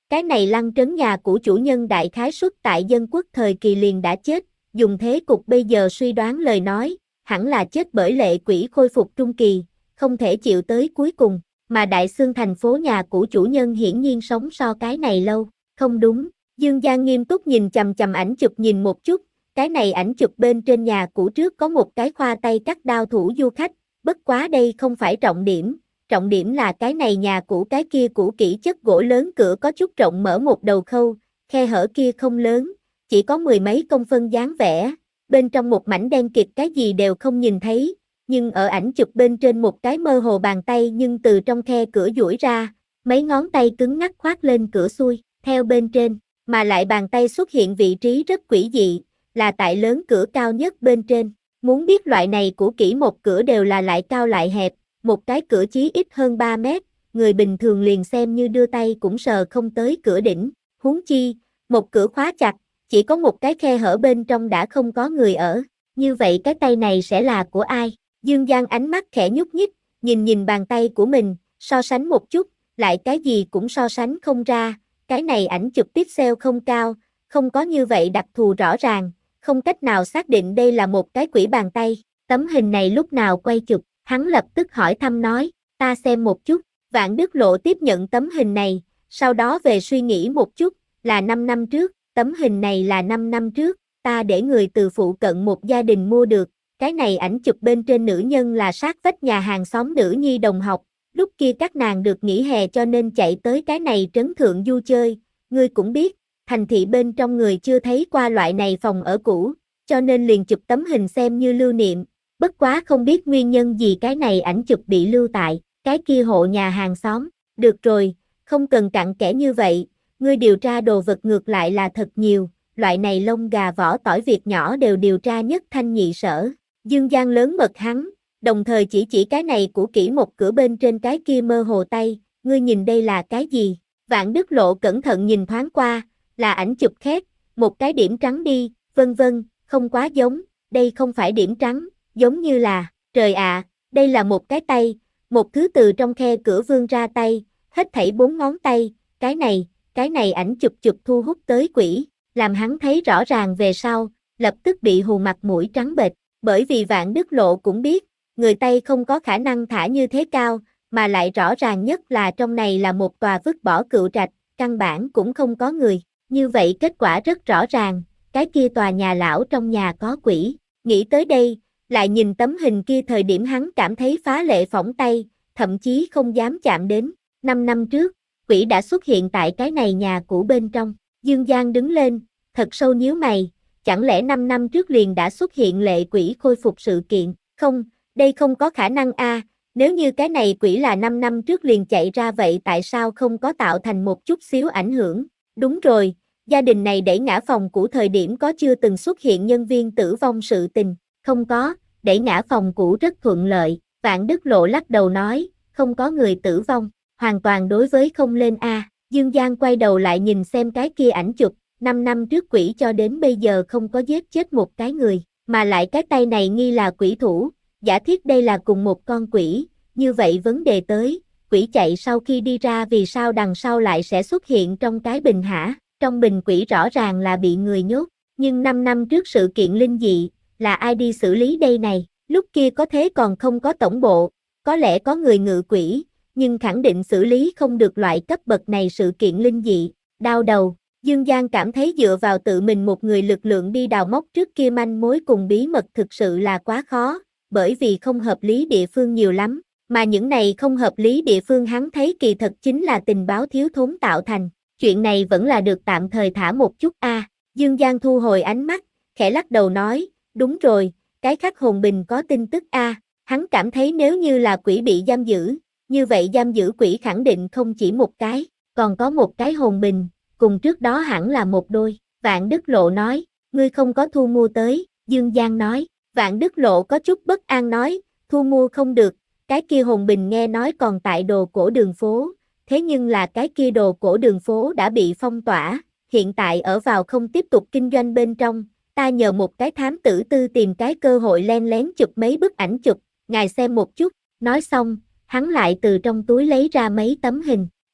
Cái này Lăng Trấn nhà của chủ nhân đại khái suất tại dân quốc thời kỳ liền đã chết, dùng thế cục bây giờ suy đoán lời nói, hẳn là chết bởi lệ quỷ khôi phục trung kỳ, không thể chịu tới cuối cùng, mà Đại Xương thành phố nhà của chủ nhân hiển nhiên sống so cái này lâu, không đúng, Dương Giang nghiêm túc nhìn chằm chằm ảnh chụp nhìn một chút, cái này ảnh chụp bên trên nhà cũ trước có một cái khoa tay cắt đao thủ du khách, bất quá đây không phải trọng điểm, trọng điểm là cái này nhà cũ cái kia cũ kỹ chất gỗ lớn cửa có chút rộng mở một đầu khâu, khe hở kia không lớn, chỉ có mười mấy công phân dáng vẻ, bên trong một mảnh đen kịt cái gì đều không nhìn thấy, nhưng ở ảnh chụp bên trên một cái mơ hồ bàn tay nhưng từ trong khe cửa duỗi ra, mấy ngón tay cứng ngắc khoác lên cửa xuôi, theo bên trên, mà lại bàn tay xuất hiện vị trí rất quỷ dị, là tại lớn cửa cao nhất bên trên, muốn biết loại này của kỹ một cửa đều là lại cao lại hẹp, một cái cửa chí ít hơn ba mét, người bình thường liền xem như đưa tay cũng sờ không tới cửa đỉnh, huống chi, một cửa khóa chặt, chỉ có một cái khe hở bên trong đã không có người ở, như vậy cái tay này sẽ là của ai? Dương Giang ánh mắt khẽ nhúc nhích, nhìn nhìn bàn tay của mình, so sánh một chút, lại cái gì cũng so sánh không ra, cái này ảnh chụp pixel không cao, không có như vậy đặc thù rõ ràng, không cách nào xác định đây là một cái quỷ bàn tay, tấm hình này lúc nào quay chụp, hắn lập tức hỏi thăm nói, ta xem một chút, Vạn Đức Lộ tiếp nhận tấm hình này, sau đó về suy nghĩ một chút, là năm năm trước, tấm hình này là năm năm trước, ta để người từ phụ cận một gia đình mua được, cái này ảnh chụp bên trên nữ nhân là sát vách nhà hàng xóm nữ nhi đồng học, lúc kia các nàng được nghỉ hè cho nên chạy tới cái này trấn thượng du chơi, ngươi cũng biết, thành thị bên trong người chưa thấy qua loại này phòng ở cũ, cho nên liền chụp tấm hình xem như lưu niệm, bất quá không biết nguyên nhân gì cái này ảnh chụp bị lưu tại, cái kia hộ nhà hàng xóm, được rồi, không cần cặn kẽ như vậy, ngươi điều tra đồ vật ngược lại là thật nhiều, loại này lông gà vỏ tỏi việc nhỏ đều điều tra nhất thanh nhị sở, Dương Giang lớn mật hắn, đồng thời chỉ chỉ cái này của kỹ một cửa bên trên cái kia mơ hồ tay, ngươi nhìn đây là cái gì, Vạn Đức Lộ cẩn thận nhìn thoáng qua, là ảnh chụp khác, một cái điểm trắng đi, vân vân, không quá giống, đây không phải điểm trắng, giống như là, trời ạ, à, đây là một cái tay, một thứ từ trong khe cửa vươn ra tay, hết thảy bốn ngón tay, cái này, cái này ảnh chụp chụp thu hút tới quỷ, làm hắn thấy rõ ràng về sau, lập tức bị hù mặt mũi trắng bệch, bởi vì Vạn Đức Lộ cũng biết, người Tây không có khả năng thả như thế cao, mà lại rõ ràng nhất là trong này là một tòa vứt bỏ cựu trạch, căn bản cũng không có người, như vậy kết quả rất rõ ràng, cái kia tòa nhà lão trong nhà có quỷ, nghĩ tới đây, lại nhìn tấm hình kia thời điểm hắn cảm thấy phá lệ phỏng tay, thậm chí không dám chạm đến, năm năm trước, quỷ đã xuất hiện tại cái này nhà cũ bên trong, Dương Giang đứng lên, thật sâu nhíu mày, chẳng lẽ năm năm trước liền đã xuất hiện lệ quỷ khôi phục sự kiện, không, đây không có khả năng a. Nếu như cái này quỷ là năm năm trước liền chạy ra vậy tại sao không có tạo thành một chút xíu ảnh hưởng, đúng rồi, gia đình này đẩy ngã phòng cũ thời điểm có chưa từng xuất hiện nhân viên tử vong sự tình, không có, đẩy ngã phòng cũ rất thuận lợi, Vạn Đức Lộ lắc đầu nói, không có người tử vong, hoàn toàn đối với không lên a. Dương Giang quay đầu lại nhìn xem cái kia ảnh chụp, năm năm trước quỷ cho đến bây giờ không có giết chết một cái người, mà lại cái tay này nghi là quỷ thủ, giả thiết đây là cùng một con quỷ, như vậy vấn đề tới, quỷ chạy sau khi đi ra vì sao đằng sau lại sẽ xuất hiện trong cái bình hả, trong bình quỷ rõ ràng là bị người nhốt, nhưng năm năm trước sự kiện linh dị, là ai đi xử lý đây này, lúc kia có thế còn không có tổng bộ, có lẽ có người ngự quỷ, nhưng khẳng định xử lý không được loại cấp bậc này sự kiện linh dị, đau đầu. Dương Giang cảm thấy dựa vào tự mình một người lực lượng đi đào móc trước kia manh mối cùng bí mật thực sự là quá khó, bởi vì không hợp lý địa phương nhiều lắm, mà những này không hợp lý địa phương hắn thấy kỳ thật chính là tình báo thiếu thốn tạo thành, chuyện này vẫn là được tạm thời thả một chút a. À. Dương Giang thu hồi ánh mắt, khẽ lắc đầu nói, đúng rồi, cái khắc hồn bình có tin tức a. À. Hắn cảm thấy nếu như là quỷ bị giam giữ, như vậy giam giữ quỷ khẳng định không chỉ một cái, còn có một cái hồn bình. Cùng trước đó hẳn là một đôi, Vạn Đức Lộ nói, ngươi không có thu mua tới, Dương Giang nói, Vạn Đức Lộ có chút bất an nói, thu mua không được, cái kia hồn bình nghe nói còn tại đồ cổ đường phố, thế nhưng là cái kia đồ cổ đường phố đã bị phong tỏa, hiện tại ở vào không tiếp tục kinh doanh bên trong, ta nhờ một cái thám tử tư tìm cái cơ hội len lén chụp mấy bức ảnh chụp, ngài xem một chút, nói xong, hắn lại từ trong túi lấy ra mấy tấm hình,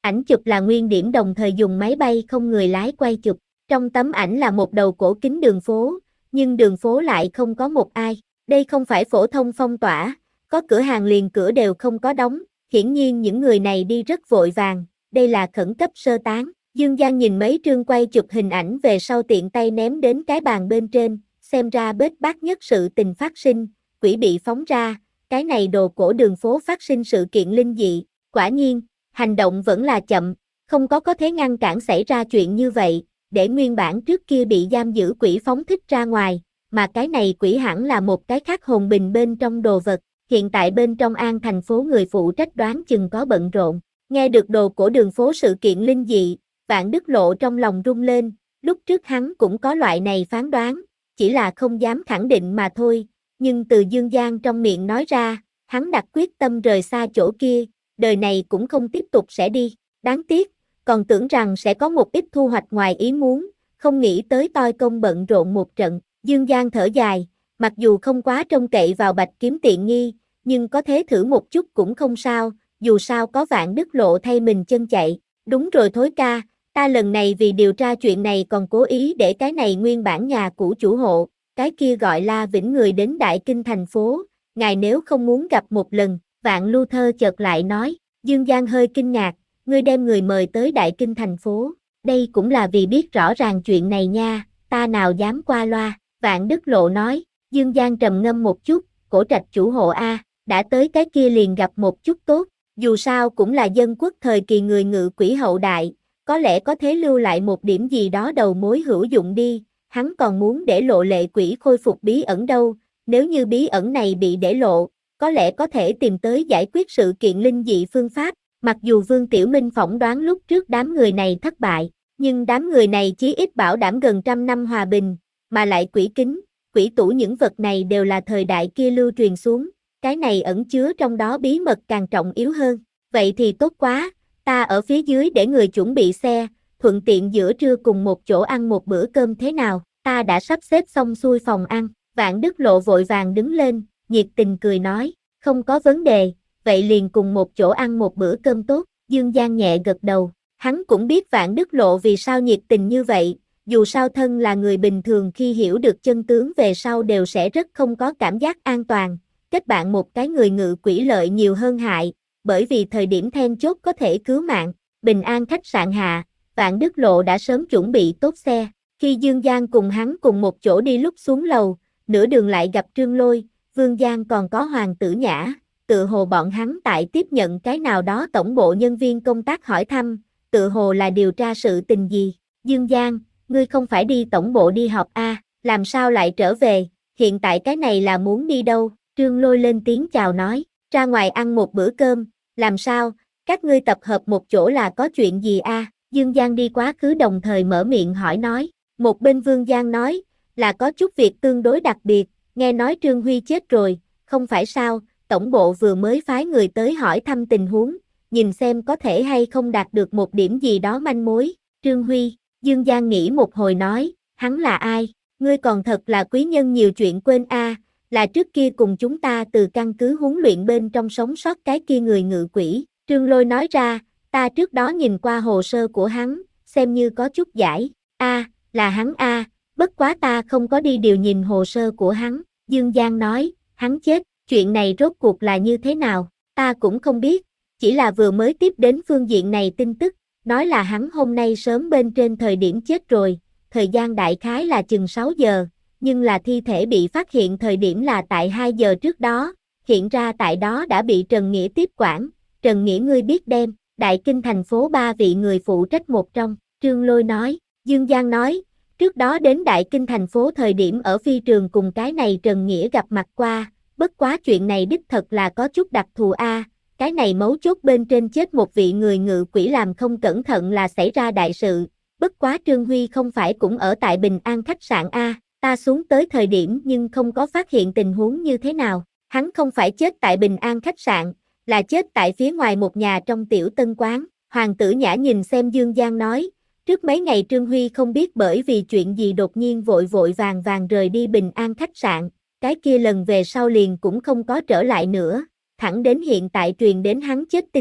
Ảnh chụp là nguyên điểm đồng thời dùng máy bay không người lái quay chụp. Trong tấm ảnh là một đầu cổ kính đường phố, nhưng đường phố lại không có một ai. Đây không phải phổ thông phong tỏa, có cửa hàng liền cửa đều không có đóng, hiển nhiên những người này đi rất vội vàng, đây là khẩn cấp sơ tán. Dương Giang nhìn mấy trương quay chụp hình ảnh về sau tiện tay ném đến cái bàn bên trên, xem ra bết bát nhất sự tình phát sinh, quỷ bị phóng ra, cái này đồ cổ đường phố phát sinh sự kiện linh dị, quả nhiên, hành động vẫn là chậm, không có có thể ngăn cản xảy ra chuyện như vậy, để nguyên bản trước kia bị giam giữ quỷ phóng thích ra ngoài, mà cái này quỷ hẳn là một cái khác hồn bình bên trong đồ vật, hiện tại bên trong An thành phố người phụ trách đoán chừng có bận rộn, nghe được đồ cổ đường phố sự kiện linh dị, Vạn Đức Lộ trong lòng rung lên, lúc trước hắn cũng có loại này phán đoán, chỉ là không dám khẳng định mà thôi, nhưng từ Dương Giang trong miệng nói ra, hắn đặt quyết tâm rời xa chỗ kia, đời này cũng không tiếp tục sẽ đi, đáng tiếc, còn tưởng rằng sẽ có một ít thu hoạch ngoài ý muốn, không nghĩ tới toi công bận rộn một trận, Dương Giang thở dài, mặc dù không quá trông cậy vào Bạch Kiếm tiện nghi, nhưng có thế thử một chút cũng không sao, dù sao có Vạn Đức Lộ thay mình chân chạy, đúng rồi Thối ca, ta lần này vì điều tra chuyện này còn cố ý để cái này nguyên bản nhà cũ chủ hộ, cái kia gọi La Vĩnh người đến Đại Kinh thành phố, ngài nếu không muốn gặp một lần, Vạn Lưu Thơ chợt lại nói, Dương Giang hơi kinh ngạc, ngươi đem người mời tới Đại Kinh thành phố, đây cũng là vì biết rõ ràng chuyện này nha, ta nào dám qua loa, Vạn Đức Lộ nói, Dương Giang trầm ngâm một chút, Cổ Trạch chủ hộ A, đã tới cái kia liền gặp một chút tốt, dù sao cũng là dân quốc thời kỳ người ngự quỷ hậu đại, có lẽ có thể lưu lại một điểm gì đó đầu mối hữu dụng đi, hắn còn muốn để lộ lệ quỷ khôi phục bí ẩn đâu, nếu như bí ẩn này bị để lộ, có lẽ có thể tìm tới giải quyết sự kiện linh dị phương pháp, mặc dù Vương Tiểu Minh phỏng đoán lúc trước đám người này thất bại, nhưng đám người này chí ít bảo đảm gần trăm năm hòa bình, mà lại quỷ kính, quỷ tủ những vật này đều là thời đại kia lưu truyền xuống, cái này ẩn chứa trong đó bí mật càng trọng yếu hơn, vậy thì tốt quá. Ta ở phía dưới để người chuẩn bị xe, thuận tiện giữa trưa cùng một chỗ ăn một bữa cơm thế nào, ta đã sắp xếp xong xuôi phòng ăn, Vạn Đức Lộ vội vàng đứng lên, nhiệt tình cười nói, không có vấn đề, vậy liền cùng một chỗ ăn một bữa cơm tốt, Dương Giang nhẹ gật đầu, hắn cũng biết Vạn Đức Lộ vì sao nhiệt tình như vậy, dù sao thân là người bình thường khi hiểu được chân tướng về sau đều sẽ rất không có cảm giác an toàn, kết bạn một cái người ngự quỷ lợi nhiều hơn hại. Bởi vì thời điểm then chốt có thể cứu mạng, Bình An khách sạn hạ, Vạn Đức Lộ đã sớm chuẩn bị tốt xe, khi Dương Giang cùng hắn cùng một chỗ đi lúc xuống lầu, nửa đường lại gặp Trương Lôi, Vương Giang còn có Hoàng Tử Nhã, tự hồ bọn hắn tại tiếp nhận cái nào đó tổng bộ nhân viên công tác hỏi thăm, tự hồ là điều tra sự tình gì, Dương Giang, ngươi không phải đi tổng bộ đi họp a, à, làm sao lại trở về, hiện tại cái này là muốn đi đâu, Trương Lôi lên tiếng chào nói. Ra ngoài ăn một bữa cơm, làm sao, các ngươi tập hợp một chỗ là có chuyện gì a? À? Dương Giang đi quá khứ đồng thời mở miệng hỏi nói, một bên Vương Giang nói, là có chút việc tương đối đặc biệt, nghe nói Trương Huy chết rồi, không phải sao, tổng bộ vừa mới phái người tới hỏi thăm tình huống, nhìn xem có thể hay không đạt được một điểm gì đó manh mối, Trương Huy, Dương Giang nghĩ một hồi nói, hắn là ai, ngươi còn thật là quý nhân nhiều chuyện quên a. À? Là trước kia cùng chúng ta từ căn cứ huấn luyện bên trong sống sót cái kia người ngự quỷ, Trương Lôi nói ra, ta trước đó nhìn qua hồ sơ của hắn, xem như có chút giải, a, à, là hắn a, à, bất quá ta không có đi điều nhìn hồ sơ của hắn, Dương Giang nói, hắn chết, chuyện này rốt cuộc là như thế nào, ta cũng không biết, chỉ là vừa mới tiếp đến phương diện này tin tức, nói là hắn hôm nay sớm bên trên thời điểm chết rồi, thời gian đại khái là chừng sáu giờ. Nhưng là thi thể bị phát hiện thời điểm là tại hai giờ trước đó, hiện ra tại đó đã bị Trần Nghĩa tiếp quản, Trần Nghĩa ngươi biết đem, Đại Kinh thành phố ba vị người phụ trách một trong, Trương Lôi nói, Dương Giang nói, trước đó đến Đại Kinh thành phố thời điểm ở phi trường cùng cái này Trần Nghĩa gặp mặt qua, bất quá chuyện này đích thật là có chút đặc thù a, à, cái này mấu chốt bên trên chết một vị người ngự quỷ làm không cẩn thận là xảy ra đại sự, bất quá Trương Huy không phải cũng ở tại Bình An khách sạn a. À. Ta xuống tới thời điểm nhưng không có phát hiện tình huống như thế nào, hắn không phải chết tại Bình An khách sạn, là chết tại phía ngoài một nhà trong tiểu tân quán, Hoàng Tử Nhã nhìn xem Dương Giang nói, trước mấy ngày Trương Huy không biết bởi vì chuyện gì đột nhiên vội vội vàng vàng rời đi Bình An khách sạn, cái kia lần về sau liền cũng không có trở lại nữa, thẳng đến hiện tại truyền đến hắn chết tin tức,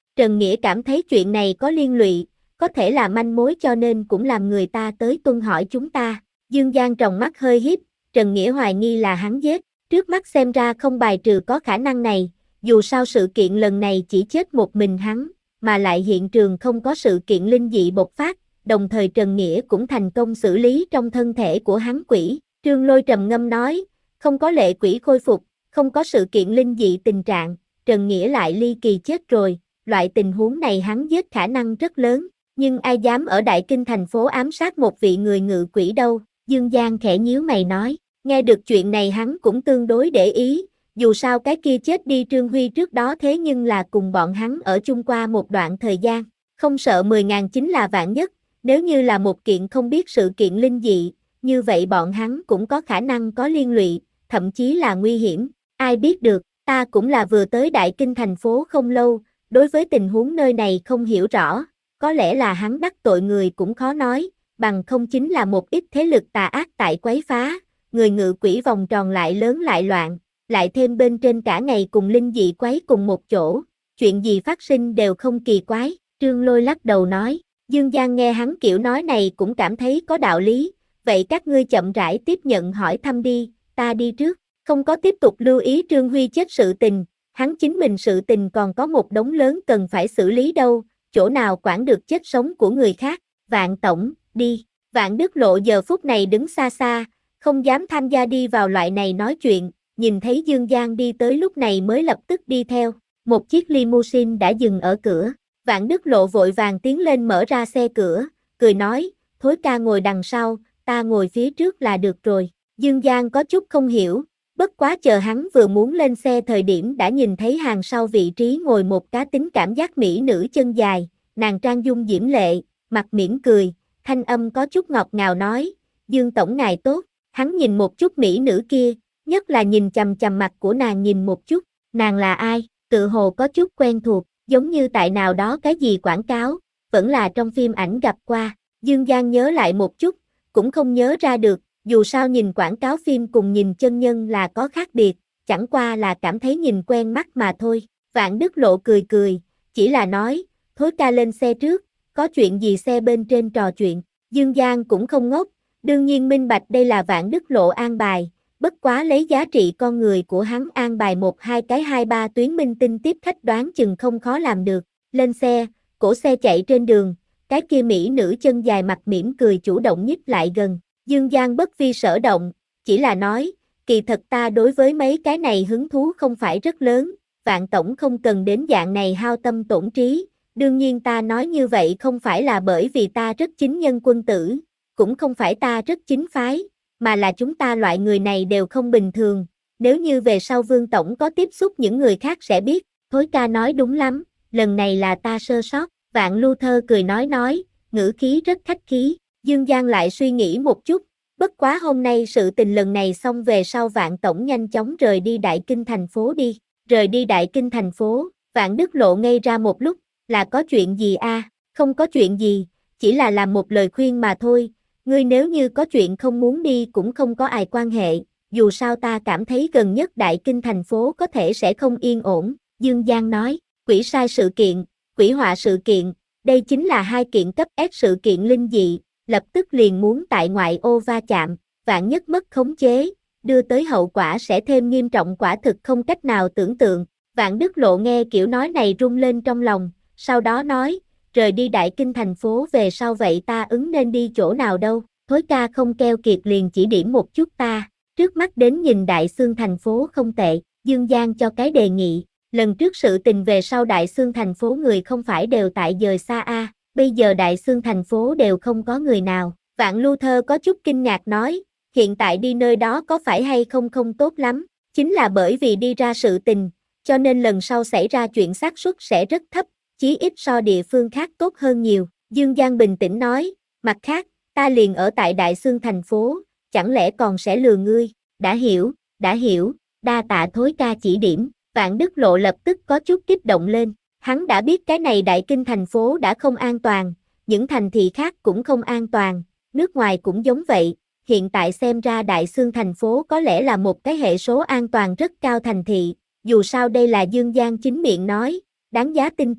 Trần Nghĩa cảm thấy chuyện này có liên lụy, có thể là manh mối cho nên cũng làm người ta tới tuân hỏi chúng ta. Dương Giang tròng mắt hơi híp, Trần Nghĩa hoài nghi là hắn giết, trước mắt xem ra không bài trừ có khả năng này, dù sao sự kiện lần này chỉ chết một mình hắn, mà lại hiện trường không có sự kiện linh dị bộc phát, đồng thời Trần Nghĩa cũng thành công xử lý trong thân thể của hắn quỷ. Trương Lôi trầm ngâm nói, không có lệ quỷ khôi phục, không có sự kiện linh dị tình trạng, Trần Nghĩa lại ly kỳ chết rồi, loại tình huống này hắn giết khả năng rất lớn, nhưng ai dám ở Đại Kinh thành phố ám sát một vị người ngự quỷ đâu, Dương Giang khẽ nhíu mày nói, nghe được chuyện này hắn cũng tương đối để ý, dù sao cái kia chết đi Trương Huy trước đó thế nhưng là cùng bọn hắn ở chung qua một đoạn thời gian, không sợ mười ngàn chính là vạn nhất, nếu như là một kiện không biết sự kiện linh dị, như vậy bọn hắn cũng có khả năng có liên lụy, thậm chí là nguy hiểm, ai biết được, ta cũng là vừa tới Đại Kinh thành phố không lâu, đối với tình huống nơi này không hiểu rõ, có lẽ là hắn đắc tội người cũng khó nói, bằng không chính là một ít thế lực tà ác tại quấy phá, người ngự quỷ vòng tròn lại lớn lại loạn, lại thêm bên trên cả ngày cùng linh dị quấy cùng một chỗ, chuyện gì phát sinh đều không kỳ quái, Trương Lôi lắc đầu nói, Dương Giang nghe hắn kiểu nói này cũng cảm thấy có đạo lý, vậy các ngươi chậm rãi tiếp nhận hỏi thăm đi, ta đi trước, không có tiếp tục lưu ý Trương Huy chết sự tình, hắn chính mình sự tình còn có một đống lớn cần phải xử lý đâu, chỗ nào quản được chết sống của người khác, Vạn tổng, đi, Vạn Đức Lộ giờ phút này đứng xa xa, không dám tham gia đi vào loại này nói chuyện, nhìn thấy Dương Giang đi tới lúc này mới lập tức đi theo, một chiếc limousine đã dừng ở cửa, Vạn Đức Lộ vội vàng tiến lên mở ra xe cửa, cười nói, Thối ca ngồi đằng sau, ta ngồi phía trước là được rồi, Dương Giang có chút không hiểu, bất quá chờ hắn vừa muốn lên xe thời điểm đã nhìn thấy hàng sau vị trí ngồi một cá tính cảm giác mỹ nữ chân dài, nàng trang dung diễm lệ, mặt mỉm cười, thanh âm có chút ngọt ngào nói, Dương tổng ngài tốt, hắn nhìn một chút mỹ nữ kia, nhất là nhìn chằm chằm mặt của nàng nhìn một chút, nàng là ai, tự hồ có chút quen thuộc, giống như tại nào đó cái gì quảng cáo, vẫn là trong phim ảnh gặp qua, Dương Giang nhớ lại một chút, cũng không nhớ ra được, dù sao nhìn quảng cáo phim cùng nhìn chân nhân là có khác biệt, chẳng qua là cảm thấy nhìn quen mắt mà thôi, Vạn Đức Lộ cười cười, chỉ là nói, Thối ca lên xe trước, có chuyện gì xe bên trên trò chuyện, Dương Giang cũng không ngốc, đương nhiên minh bạch đây là Vạn Đức Lộ an bài, bất quá lấy giá trị con người của hắn an bài một hai cái hai ba tuyến minh tinh tiếp khách đoán chừng không khó làm được, lên xe, cổ xe chạy trên đường, cái kia mỹ nữ chân dài mặt mỉm cười chủ động nhích lại gần, Dương Giang bất vi sở động, chỉ là nói, kỳ thật ta đối với mấy cái này hứng thú không phải rất lớn, Vạn tổng không cần đến dạng này hao tâm tổn trí, đương nhiên ta nói như vậy không phải là bởi vì ta rất chính nhân quân tử, cũng không phải ta rất chính phái, mà là chúng ta loại người này đều không bình thường, nếu như về sau Vương tổng có tiếp xúc những người khác sẽ biết, Thối ca nói đúng lắm, lần này là ta sơ sót, Vạn Lưu Thơ cười nói nói, ngữ khí rất khách khí, Dương Giang lại suy nghĩ một chút, bất quá hôm nay sự tình lần này xong về sau Vạn tổng nhanh chóng rời đi Đại Kinh thành phố đi, rời đi Đại Kinh thành phố, Vạn Đức Lộ ngây ra một lúc, là có chuyện gì a? À? Không có chuyện gì, chỉ là làm một lời khuyên mà thôi, ngươi nếu như có chuyện không muốn đi cũng không có ai quan hệ, dù sao ta cảm thấy gần nhất Đại Kinh thành phố có thể sẽ không yên ổn, Dương Giang nói, quỷ sai sự kiện, quỷ họa sự kiện, đây chính là hai kiện cấp S sự kiện linh dị, lập tức liền muốn tại ngoại ô va chạm, vạn nhất mất khống chế, đưa tới hậu quả sẽ thêm nghiêm trọng quả thực không cách nào tưởng tượng, Vạn Đức Lộ nghe kiểu nói này rung lên trong lòng, sau đó nói, rời đi Đại Kinh thành phố về sau vậy ta ứng nên đi chỗ nào đâu, Thối ca không keo kiệt liền chỉ điểm một chút ta, trước mắt đến nhìn Đại Xương thành phố không tệ, Dương Giang cho cái đề nghị, lần trước sự tình về sau Đại Xương thành phố người không phải đều tại dời xa a, à, bây giờ Đại Xương thành phố đều không có người nào, Vạn Lưu Thơ có chút kinh ngạc nói, hiện tại đi nơi đó có phải hay không không tốt lắm, chính là bởi vì đi ra sự tình, cho nên lần sau xảy ra chuyện xác suất sẽ rất thấp, chí ít so địa phương khác tốt hơn nhiều, Dương Giang bình tĩnh nói, mặt khác, ta liền ở tại Đại Xương thành phố, chẳng lẽ còn sẽ lừa ngươi, đã hiểu, đã hiểu, đa tạ Thối ca chỉ điểm, Vạn Đức Lộ lập tức có chút kích động lên, hắn đã biết cái này Đại Kinh thành phố đã không an toàn, những thành thị khác cũng không an toàn, nước ngoài cũng giống vậy, hiện tại xem ra Đại Xương thành phố có lẽ là một cái hệ số an toàn rất cao thành thị, dù sao đây là Dương Giang chính miệng nói, đáng giá tin tưởng.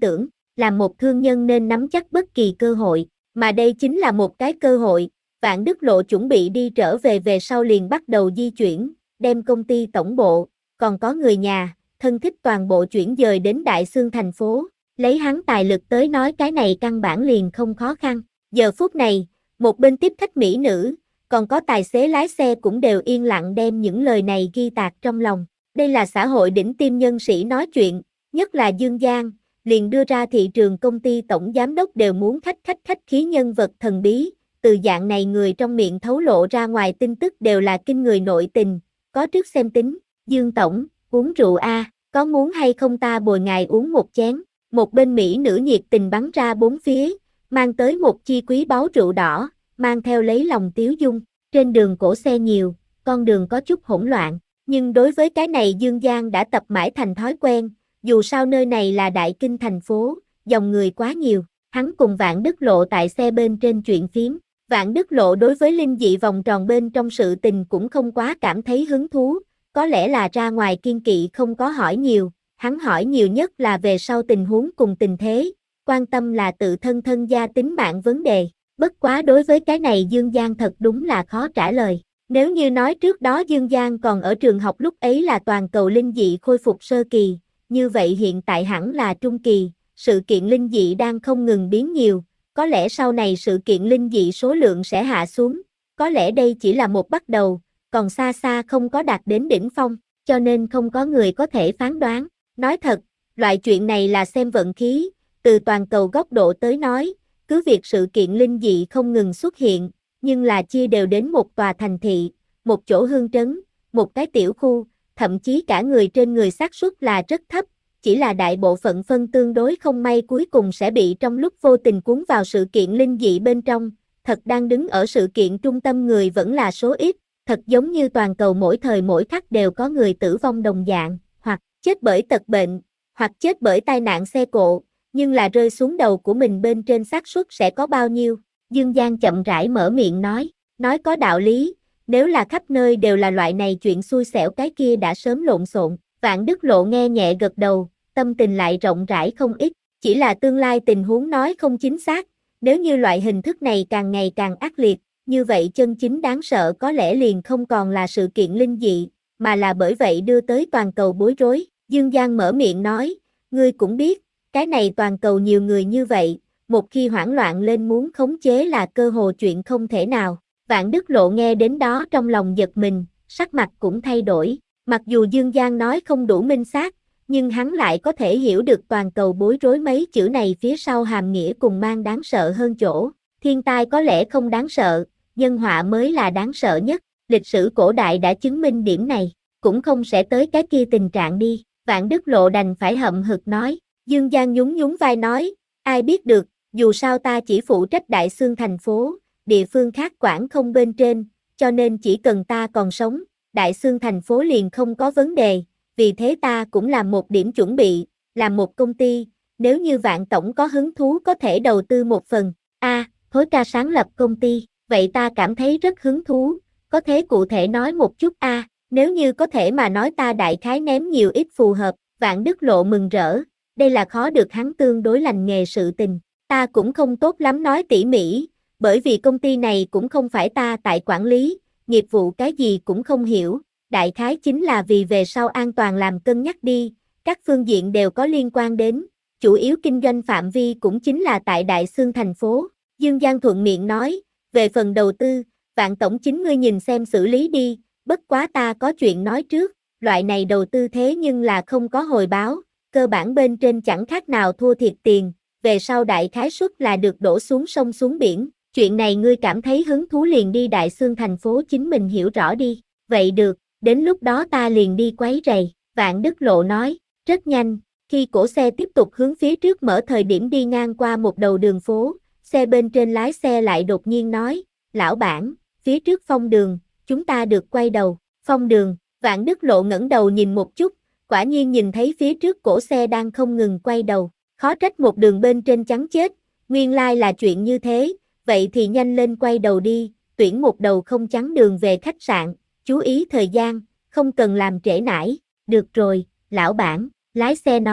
làm một thương nhân nên nắm chắc bất kỳ cơ hội, mà đây chính là một cái cơ hội. Vạn Đức Lộ chuẩn bị đi trở về về sau liền bắt đầu di chuyển, đem công ty tổng bộ, còn có người nhà, thân thích toàn bộ chuyển dời đến Đại Xương thành phố. Lấy hắn tài lực tới nói cái này căn bản liền không khó khăn. Giờ phút này, một bên tiếp khách mỹ nữ, còn có tài xế lái xe cũng đều yên lặng đem những lời này ghi tạc trong lòng. Đây là xã hội đỉnh tiêm nhân sĩ nói chuyện, nhất là Dương Giang, liền đưa ra thị trường công ty tổng giám đốc đều muốn khách khách khách khí nhân vật thần bí, từ dạng này người trong miệng thấu lộ ra ngoài tin tức đều là kinh người nội tình, có trước xem tính. Dương tổng, uống rượu a, có muốn hay không ta bồi ngài uống một chén. Một bên mỹ nữ nhiệt tình bắn ra bốn phía, mang tới một chi quý báu rượu đỏ, mang theo lấy lòng tiếu dung. Trên đường cổ xe nhiều, con đường có chút hỗn loạn, nhưng đối với cái này Dương Giang đã tập mãi thành thói quen, dù sao nơi này là đại kinh thành phố, dòng người quá nhiều. Hắn cùng Vạn Đức Lộ tại xe bên trên chuyện phiếm. Vạn Đức Lộ đối với linh dị vòng tròn bên trong sự tình cũng không quá cảm thấy hứng thú, có lẽ là ra ngoài kiên kỵ không có hỏi nhiều, hắn hỏi nhiều nhất là về sau tình huống cùng tình thế, quan tâm là tự thân thân gia tính mạng vấn đề. Bất quá đối với cái này Dương Giang thật đúng là khó trả lời. Nếu như nói trước đó Dương Giang còn ở trường học lúc ấy là toàn cầu linh dị khôi phục sơ kỳ, như vậy hiện tại hẳn là trung kỳ, sự kiện linh dị đang không ngừng biến nhiều, có lẽ sau này sự kiện linh dị số lượng sẽ hạ xuống, có lẽ đây chỉ là một bắt đầu, còn xa xa không có đạt đến đỉnh phong, cho nên không có người có thể phán đoán. Nói thật, loại chuyện này là xem vận khí, từ toàn cầu góc độ tới nói, cứ việc sự kiện linh dị không ngừng xuất hiện, nhưng là chia đều đến một tòa thành thị, một chỗ hương trấn, một cái tiểu khu, thậm chí cả người trên người xác suất là rất thấp, chỉ là đại bộ phận phân tương đối không may cuối cùng sẽ bị trong lúc vô tình cuốn vào sự kiện linh dị bên trong, thật đang đứng ở sự kiện trung tâm người vẫn là số ít, thật giống như toàn cầu mỗi thời mỗi khắc đều có người tử vong đồng dạng, hoặc chết bởi tật bệnh, hoặc chết bởi tai nạn xe cộ, nhưng là rơi xuống đầu của mình bên trên xác suất sẽ có bao nhiêu? Dương Giang chậm rãi mở miệng nói, nói có đạo lý, nếu là khắp nơi đều là loại này chuyện xui xẻo cái kia đã sớm lộn xộn. Vạn Đức Lộ nghe nhẹ gật đầu, tâm tình lại rộng rãi không ít, chỉ là tương lai tình huống nói không chính xác, nếu như loại hình thức này càng ngày càng ác liệt, như vậy chân chính đáng sợ có lẽ liền không còn là sự kiện linh dị, mà là bởi vậy đưa tới toàn cầu bối rối. Dương Giang mở miệng nói, ngươi cũng biết, cái này toàn cầu nhiều người như vậy, một khi hoảng loạn lên muốn khống chế là cơ hồ chuyện không thể nào. Vạn Đức Lộ nghe đến đó trong lòng giật mình, sắc mặt cũng thay đổi. Mặc dù Dương Giang nói không đủ minh xác, nhưng hắn lại có thể hiểu được toàn cầu bối rối mấy chữ này phía sau hàm nghĩa cùng mang đáng sợ hơn chỗ. Thiên tai có lẽ không đáng sợ, nhân họa mới là đáng sợ nhất. Lịch sử cổ đại đã chứng minh điểm này, cũng không sẽ tới cái kia tình trạng đi. Vạn Đức Lộ đành phải hậm hực nói. Dương Giang nhún nhún vai nói, ai biết được, dù sao ta chỉ phụ trách Đại Xương thành phố, địa phương khác quản không bên trên, cho nên chỉ cần ta còn sống, Đại Xương thành phố liền không có vấn đề, vì thế ta cũng làm một điểm chuẩn bị, làm một công ty, nếu như Vạn tổng có hứng thú có thể đầu tư một phần. A, à, Thối ca sáng lập công ty, vậy ta cảm thấy rất hứng thú, có thể cụ thể nói một chút a, à, nếu như có thể mà nói ta đại khái ném nhiều ít phù hợp. Vạn Đức Lộ mừng rỡ, đây là khó được hắn tương đối lành nghề sự tình, ta cũng không tốt lắm nói tỉ mỉ, bởi vì công ty này cũng không phải ta tại quản lý, nghiệp vụ cái gì cũng không hiểu, đại khái chính là vì về sau an toàn làm cân nhắc đi, các phương diện đều có liên quan đến, chủ yếu kinh doanh phạm vi cũng chính là tại Đại Xương thành phố. Dương Giang thuận miệng nói, về phần đầu tư, Vạn tổng chính ngươi nhìn xem xử lý đi, bất quá ta có chuyện nói trước, loại này đầu tư thế nhưng là không có hồi báo, cơ bản bên trên chẳng khác nào thua thiệt tiền, về sau đại khái suất là được đổ xuống sông xuống biển, chuyện này ngươi cảm thấy hứng thú liền đi Đại Xương thành phố chính mình hiểu rõ đi, vậy được, đến lúc đó ta liền đi quấy rầy. Vạn Đức Lộ nói, rất nhanh, khi cổ xe tiếp tục hướng phía trước mở thời điểm đi ngang qua một đầu đường phố, xe bên trên lái xe lại đột nhiên nói, lão bản, phía trước phong đường, chúng ta được quay đầu. Phong đường, Vạn Đức Lộ ngẩng đầu nhìn một chút, quả nhiên nhìn thấy phía trước cổ xe đang không ngừng quay đầu, khó trách một đường bên trên trắng chết, nguyên lai là chuyện như thế, vậy thì nhanh lên quay đầu đi, tuyển một đầu không trắng đường về khách sạn, chú ý thời gian, không cần làm trễ nải. Được rồi, lão bản, lái xe nói,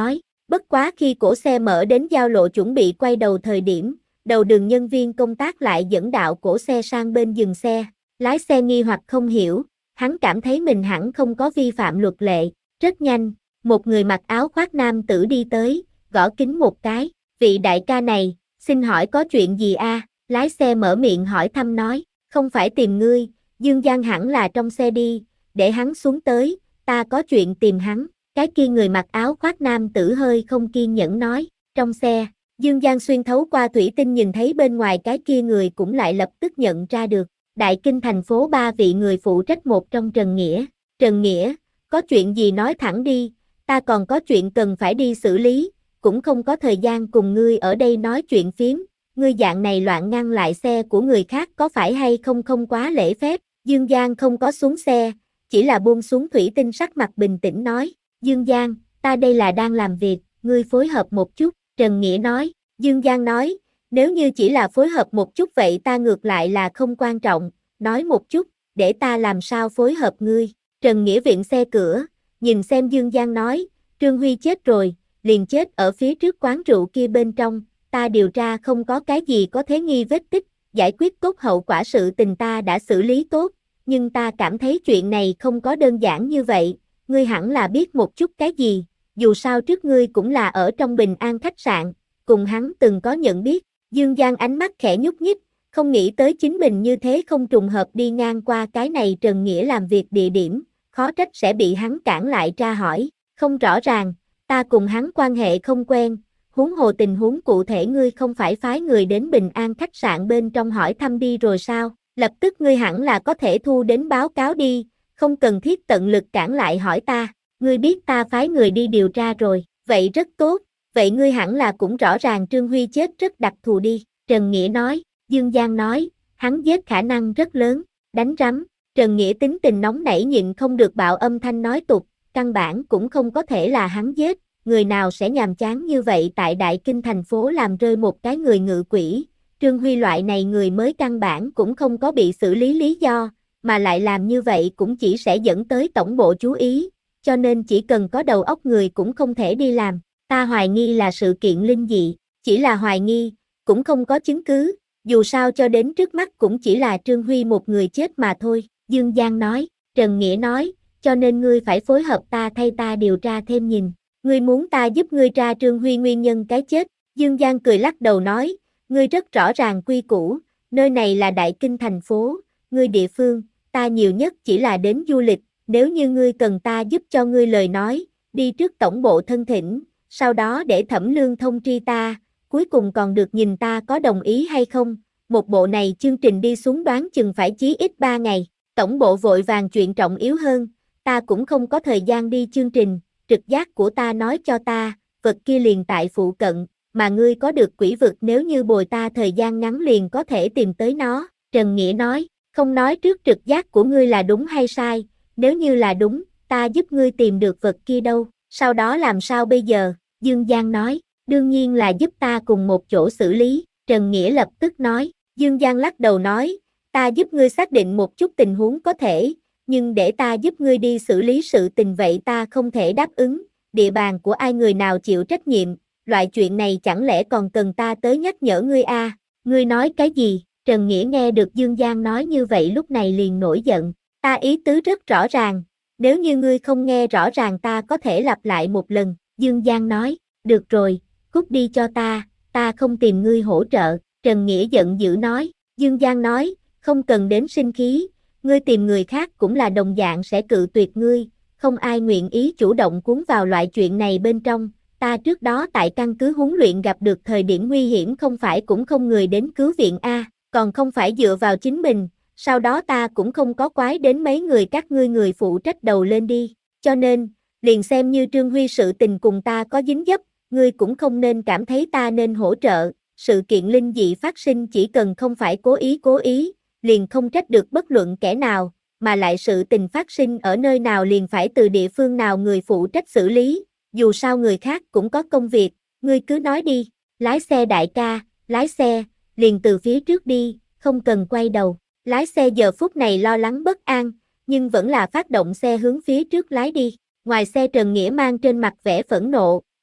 Bất quá khi cổ xe mở đến giao lộ chuẩn bị quay đầu thời điểm, đầu đường nhân viên công tác lại dẫn đạo cổ xe sang bên dừng xe. Lái xe nghi hoặc không hiểu, hắn cảm thấy mình hẳn không có vi phạm luật lệ. Rất nhanh, một người mặc áo khoác nam tử đi tới, gõ kính một cái. Vị đại ca này, xin hỏi có chuyện gì a? Lái xe mở miệng hỏi thăm nói, không phải tìm ngươi, Dương Giang hẳn là trong xe đi, để hắn xuống tới, ta có chuyện tìm hắn. Cái kia người mặc áo khoác nam tử hơi không kiên nhẫn nói, trong xe, Dương Giang xuyên thấu qua thủy tinh nhìn thấy bên ngoài cái kia người cũng lại lập tức nhận ra được. Đại Kinh thành phố ba vị người phụ trách một trong Trần Nghĩa. Trần Nghĩa, có chuyện gì nói thẳng đi, ta còn có chuyện cần phải đi xử lý, cũng không có thời gian cùng ngươi ở đây nói chuyện phiếm, ngươi dạng này loạn ngăn lại xe của người khác có phải hay không không quá lễ phép. Dương Giang không có xuống xe, chỉ là buông xuống thủy tinh sắc mặt bình tĩnh nói, Dương Giang, ta đây là đang làm việc, ngươi phối hợp một chút, Trần Nghĩa nói. Dương Giang nói, nếu như chỉ là phối hợp một chút vậy ta ngược lại là không quan trọng, nói một chút, để ta làm sao phối hợp ngươi. Trần Nghĩa viện xe cửa, nhìn xem Dương Giang nói, Trương Huy chết rồi, liền chết ở phía trước quán rượu kia bên trong, ta điều tra không có cái gì có thế nghi vết tích, giải quyết tốt hậu quả sự tình ta đã xử lý tốt, nhưng ta cảm thấy chuyện này không có đơn giản như vậy, ngươi hẳn là biết một chút cái gì, dù sao trước ngươi cũng là ở trong Bình An khách sạn, cùng hắn từng có nhận biết. Dương Giang ánh mắt khẽ nhúc nhích, không nghĩ tới chính mình như thế không trùng hợp đi ngang qua cái này Trần Nghĩa làm việc địa điểm, khó trách sẽ bị hắn cản lại tra hỏi, không rõ ràng, ta cùng hắn quan hệ không quen, huống hồ tình huống cụ thể ngươi không phải phái người đến Bình An khách sạn bên trong hỏi thăm đi rồi sao, lập tức ngươi hẳn là có thể thu đến báo cáo đi, không cần thiết tận lực cản lại hỏi ta, ngươi biết ta phái người đi điều tra rồi, vậy rất tốt, vậy ngươi hẳn là cũng rõ ràng Trương Huy chết rất đặc thù đi, Trần Nghĩa nói. Dương Giang nói, hắn giết khả năng rất lớn, đánh rắm, Trần Nghĩa tính tình nóng nảy nhịn không được bạo âm thanh nói tục, căn bản cũng không có thể là hắn giết, người nào sẽ nhàm chán như vậy tại Đại Kinh thành phố làm rơi một cái người ngự quỷ, Trương Huy loại này người mới căn bản cũng không có bị xử lý lý do, mà lại làm như vậy cũng chỉ sẽ dẫn tới tổng bộ chú ý, cho nên chỉ cần có đầu óc người cũng không thể đi làm, ta hoài nghi là sự kiện linh dị, chỉ là hoài nghi, cũng không có chứng cứ. Dù sao cho đến trước mắt cũng chỉ là Trương Huy một người chết mà thôi, Dương Giang nói. Trần Nghĩa nói, cho nên ngươi phải phối hợp ta thay ta điều tra thêm nhìn, ngươi muốn ta giúp ngươi tra Trương Huy nguyên nhân cái chết. Dương Giang cười lắc đầu nói, ngươi rất rõ ràng quy củ, nơi này là Đại Kinh thành phố, ngươi địa phương, ta nhiều nhất chỉ là đến du lịch, nếu như ngươi cần ta giúp cho ngươi lời nói, đi trước tổng bộ thân thỉnh, sau đó để Thẩm Lương thông tri ta. Cuối cùng còn được nhìn ta có đồng ý hay không, một bộ này chương trình đi xuống đoán chừng phải chí ít ba ngày, tổng bộ vội vàng chuyện trọng yếu hơn, ta cũng không có thời gian đi chương trình, trực giác của ta nói cho ta, vật kia liền tại phụ cận, mà ngươi có được quỷ vực nếu như bồi ta thời gian ngắn liền có thể tìm tới nó, Trần Nghĩa nói, không nói trước trực giác của ngươi là đúng hay sai, nếu như là đúng, ta giúp ngươi tìm được vật kia đâu, sau đó làm sao bây giờ, Dương Giang nói. Đương nhiên là giúp ta cùng một chỗ xử lý, Trần Nghĩa lập tức nói, Dương Giang lắc đầu nói, ta giúp ngươi xác định một chút tình huống có thể, nhưng để ta giúp ngươi đi xử lý sự tình vậy ta không thể đáp ứng, địa bàn của ai người nào chịu trách nhiệm, loại chuyện này chẳng lẽ còn cần ta tới nhắc nhở ngươi a? À? Ngươi nói cái gì? Trần Nghĩa nghe được Dương Giang nói như vậy lúc này liền nổi giận, ta ý tứ rất rõ ràng, nếu như ngươi không nghe rõ ràng ta có thể lặp lại một lần, Dương Giang nói, được rồi. Cút đi cho ta, ta không tìm ngươi hỗ trợ, Trần Nghĩa giận dữ nói, Dương Giang nói, không cần đến sinh khí, ngươi tìm người khác cũng là đồng dạng sẽ cự tuyệt ngươi, không ai nguyện ý chủ động cuốn vào loại chuyện này bên trong, ta trước đó tại căn cứ huấn luyện gặp được thời điểm nguy hiểm không phải cũng không người đến cứu viện a, còn không phải dựa vào chính mình, sau đó ta cũng không có quái đến mấy người các ngươi người phụ trách đầu lên đi, cho nên, liền xem như Trương Huy sự tình cùng ta có dính dấp, ngươi cũng không nên cảm thấy ta nên hỗ trợ, sự kiện linh dị phát sinh chỉ cần không phải cố ý cố ý, liền không trách được bất luận kẻ nào, mà lại sự tình phát sinh ở nơi nào liền phải từ địa phương nào người phụ trách xử lý, dù sao người khác cũng có công việc, ngươi cứ nói đi, lái xe đại ca, lái xe, liền từ phía trước đi, không cần quay đầu, lái xe giờ phút này lo lắng bất an, nhưng vẫn là phát động xe hướng phía trước lái đi, ngoài xe Trần Nghĩa mang trên mặt vẻ phẫn nộ,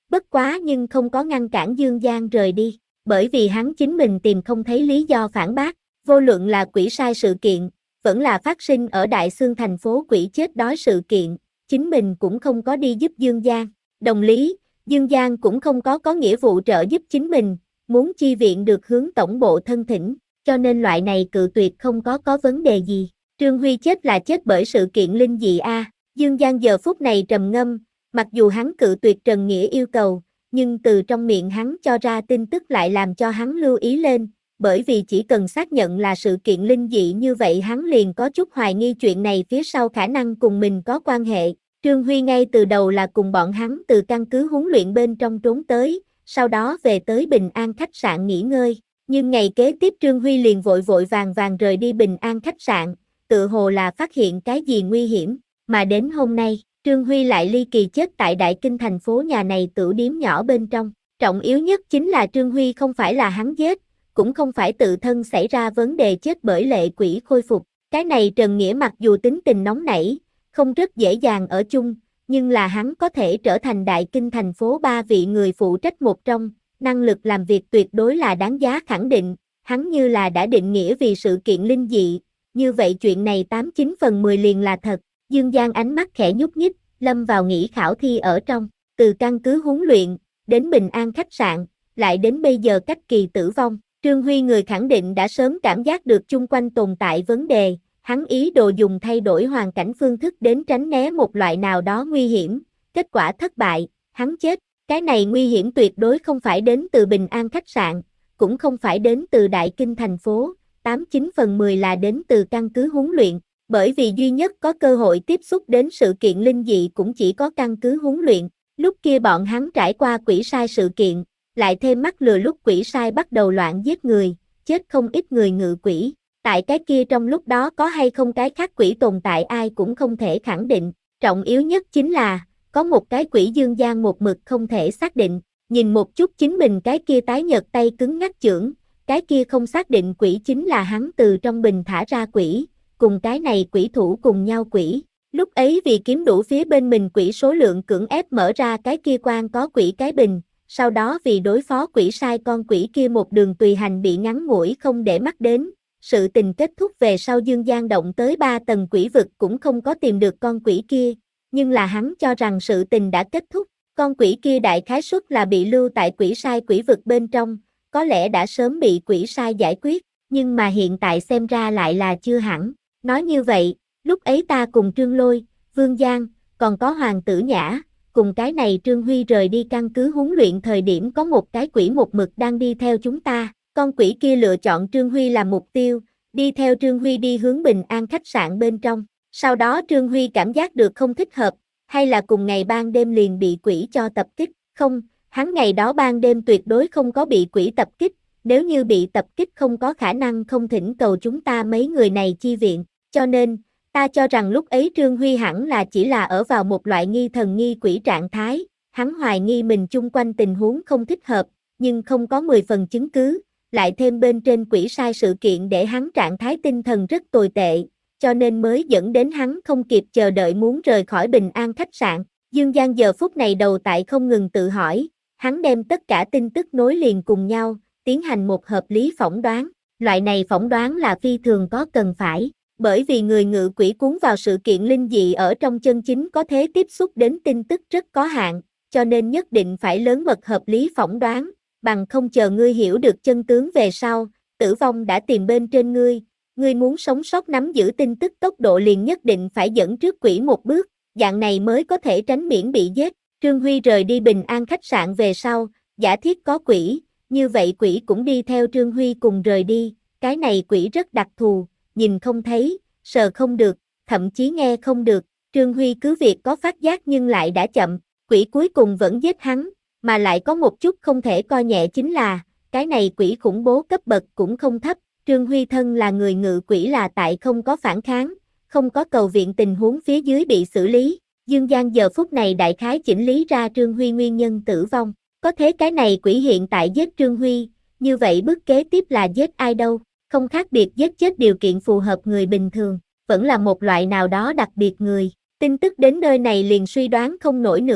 Bất quá nhưng không có ngăn cản Dương Giang rời đi, bởi vì hắn chính mình tìm không thấy lý do phản bác, vô luận là quỷ sai sự kiện, vẫn là phát sinh ở Đại Xương thành phố quỷ chết đói sự kiện, chính mình cũng không có đi giúp Dương Giang, đồng lý, Dương Giang cũng không có có nghĩa vụ trợ giúp chính mình, muốn chi viện được hướng tổng bộ thân thỉnh, cho nên loại này cự tuyệt không có có vấn đề gì. Trương Huy chết là chết bởi sự kiện linh dị a. Dương Giang giờ phút này trầm ngâm, mặc dù hắn cự tuyệt Trần Nghĩa yêu cầu, nhưng từ trong miệng hắn cho ra tin tức lại làm cho hắn lưu ý lên, bởi vì chỉ cần xác nhận là sự kiện linh dị như vậy hắn liền có chút hoài nghi chuyện này phía sau khả năng cùng mình có quan hệ. Trương Huy ngay từ đầu là cùng bọn hắn từ căn cứ huấn luyện bên trong trốn tới, sau đó về tới Bình An khách sạn nghỉ ngơi, nhưng ngày kế tiếp Trương Huy liền vội vội vàng vàng rời đi Bình An khách sạn, tự hồ là phát hiện cái gì nguy hiểm, mà đến hôm nay, Trương Huy lại ly kỳ chết tại Đại Kinh thành phố nhà này tửu điếm nhỏ bên trong. Trọng yếu nhất chính là Trương Huy không phải là hắn giết, cũng không phải tự thân xảy ra vấn đề chết bởi lệ quỷ khôi phục. Cái này Trần Nghĩa mặc dù tính tình nóng nảy, không rất dễ dàng ở chung, nhưng là hắn có thể trở thành Đại Kinh thành phố ba vị người phụ trách một trong, năng lực làm việc tuyệt đối là đáng giá khẳng định, hắn như là đã định nghĩa vì sự kiện linh dị, như vậy chuyện này tám chín phần mười liền là thật. Dương Giang ánh mắt khẽ nhúc nhích, lâm vào nghĩ khảo thi ở trong, từ căn cứ huấn luyện, đến Bình An khách sạn, lại đến bây giờ cách kỳ tử vong, Trương Huy người khẳng định đã sớm cảm giác được chung quanh tồn tại vấn đề, hắn ý đồ dùng thay đổi hoàn cảnh phương thức đến tránh né một loại nào đó nguy hiểm, kết quả thất bại, hắn chết, cái này nguy hiểm tuyệt đối không phải đến từ Bình An khách sạn, cũng không phải đến từ Đại Kinh thành phố, tám chín phần mười là đến từ căn cứ huấn luyện. Bởi vì duy nhất có cơ hội tiếp xúc đến sự kiện linh dị cũng chỉ có căn cứ huấn luyện, lúc kia bọn hắn trải qua quỷ sai sự kiện, lại thêm mắc lừa lúc quỷ sai bắt đầu loạn giết người, chết không ít người ngự quỷ, tại cái kia trong lúc đó có hay không cái khác quỷ tồn tại ai cũng không thể khẳng định, trọng yếu nhất chính là, có một cái quỷ Dương Giang một mực không thể xác định, nhìn một chút chính mình cái kia tái nhợt tay cứng ngắc chưởng, cái kia không xác định quỷ chính là hắn từ trong bình thả ra quỷ. Cùng cái này quỷ thủ cùng nhau quỷ, lúc ấy vì kiếm đủ phía bên mình quỷ số lượng cưỡng ép mở ra cái kia quan có quỷ cái bình, sau đó vì đối phó quỷ sai con quỷ kia một đường tùy hành bị ngắn ngủi không để mắt đến, sự tình kết thúc về sau Dương Giang động tới ba tầng quỷ vực cũng không có tìm được con quỷ kia, nhưng là hắn cho rằng sự tình đã kết thúc, con quỷ kia đại khái suất là bị lưu tại quỷ sai quỷ vực bên trong, có lẽ đã sớm bị quỷ sai giải quyết, nhưng mà hiện tại xem ra lại là chưa hẳn. Nói như vậy, lúc ấy ta cùng Trương Lôi, Vương Giang, còn có Hoàng Tử Nhã, cùng cái này Trương Huy rời đi căn cứ huấn luyện thời điểm có một cái quỷ một mực đang đi theo chúng ta, con quỷ kia lựa chọn Trương Huy làm mục tiêu, đi theo Trương Huy đi hướng Bình An khách sạn bên trong, sau đó Trương Huy cảm giác được không thích hợp, hay là cùng ngày ban đêm liền bị quỷ cho tập kích, không, hắn ngày đó ban đêm tuyệt đối không có bị quỷ tập kích, nếu như bị tập kích không có khả năng không thỉnh cầu chúng ta mấy người này chi viện. Cho nên, ta cho rằng lúc ấy Trương Huy hẳn là chỉ là ở vào một loại nghi thần nghi quỷ trạng thái, hắn hoài nghi mình chung quanh tình huống không thích hợp, nhưng không có mười phần chứng cứ, lại thêm bên trên quỷ sai sự kiện để hắn trạng thái tinh thần rất tồi tệ, cho nên mới dẫn đến hắn không kịp chờ đợi muốn rời khỏi Bình An khách sạn. Dương Giang giờ phút này đầu tại không ngừng tự hỏi, hắn đem tất cả tin tức nối liền cùng nhau, tiến hành một hợp lý phỏng đoán, loại này phỏng đoán là phi thường có cần phải. Bởi vì người ngự quỷ cuốn vào sự kiện linh dị ở trong chân chính có thể tiếp xúc đến tin tức rất có hạn, cho nên nhất định phải lớn mật hợp lý phỏng đoán, bằng không chờ ngươi hiểu được chân tướng về sau, tử vong đã tìm bên trên ngươi, ngươi muốn sống sót nắm giữ tin tức tốc độ liền nhất định phải dẫn trước quỷ một bước, dạng này mới có thể tránh miễn bị giết. Trương Huy rời đi Bình An khách sạn về sau, giả thiết có quỷ, như vậy quỷ cũng đi theo Trương Huy cùng rời đi, cái này quỷ rất đặc thù. Nhìn không thấy, sờ không được, thậm chí nghe không được, Trương Huy cứ việc có phát giác nhưng lại đã chậm, quỷ cuối cùng vẫn giết hắn, mà lại có một chút không thể coi nhẹ chính là, cái này quỷ khủng bố cấp bậc cũng không thấp, Trương Huy thân là người ngự quỷ là tại không có phản kháng, không có cầu viện tình huống phía dưới bị xử lý, Dương Giang giờ phút này đại khái chỉnh lý ra Trương Huy nguyên nhân tử vong, có thế cái này quỷ hiện tại giết Trương Huy, như vậy bước kế tiếp là giết ai đâu? Không khác biệt giết chết điều kiện phù hợp người bình thường, vẫn là một loại nào đó đặc biệt người. Tin tức đến nơi này liền suy đoán không nổi nữa,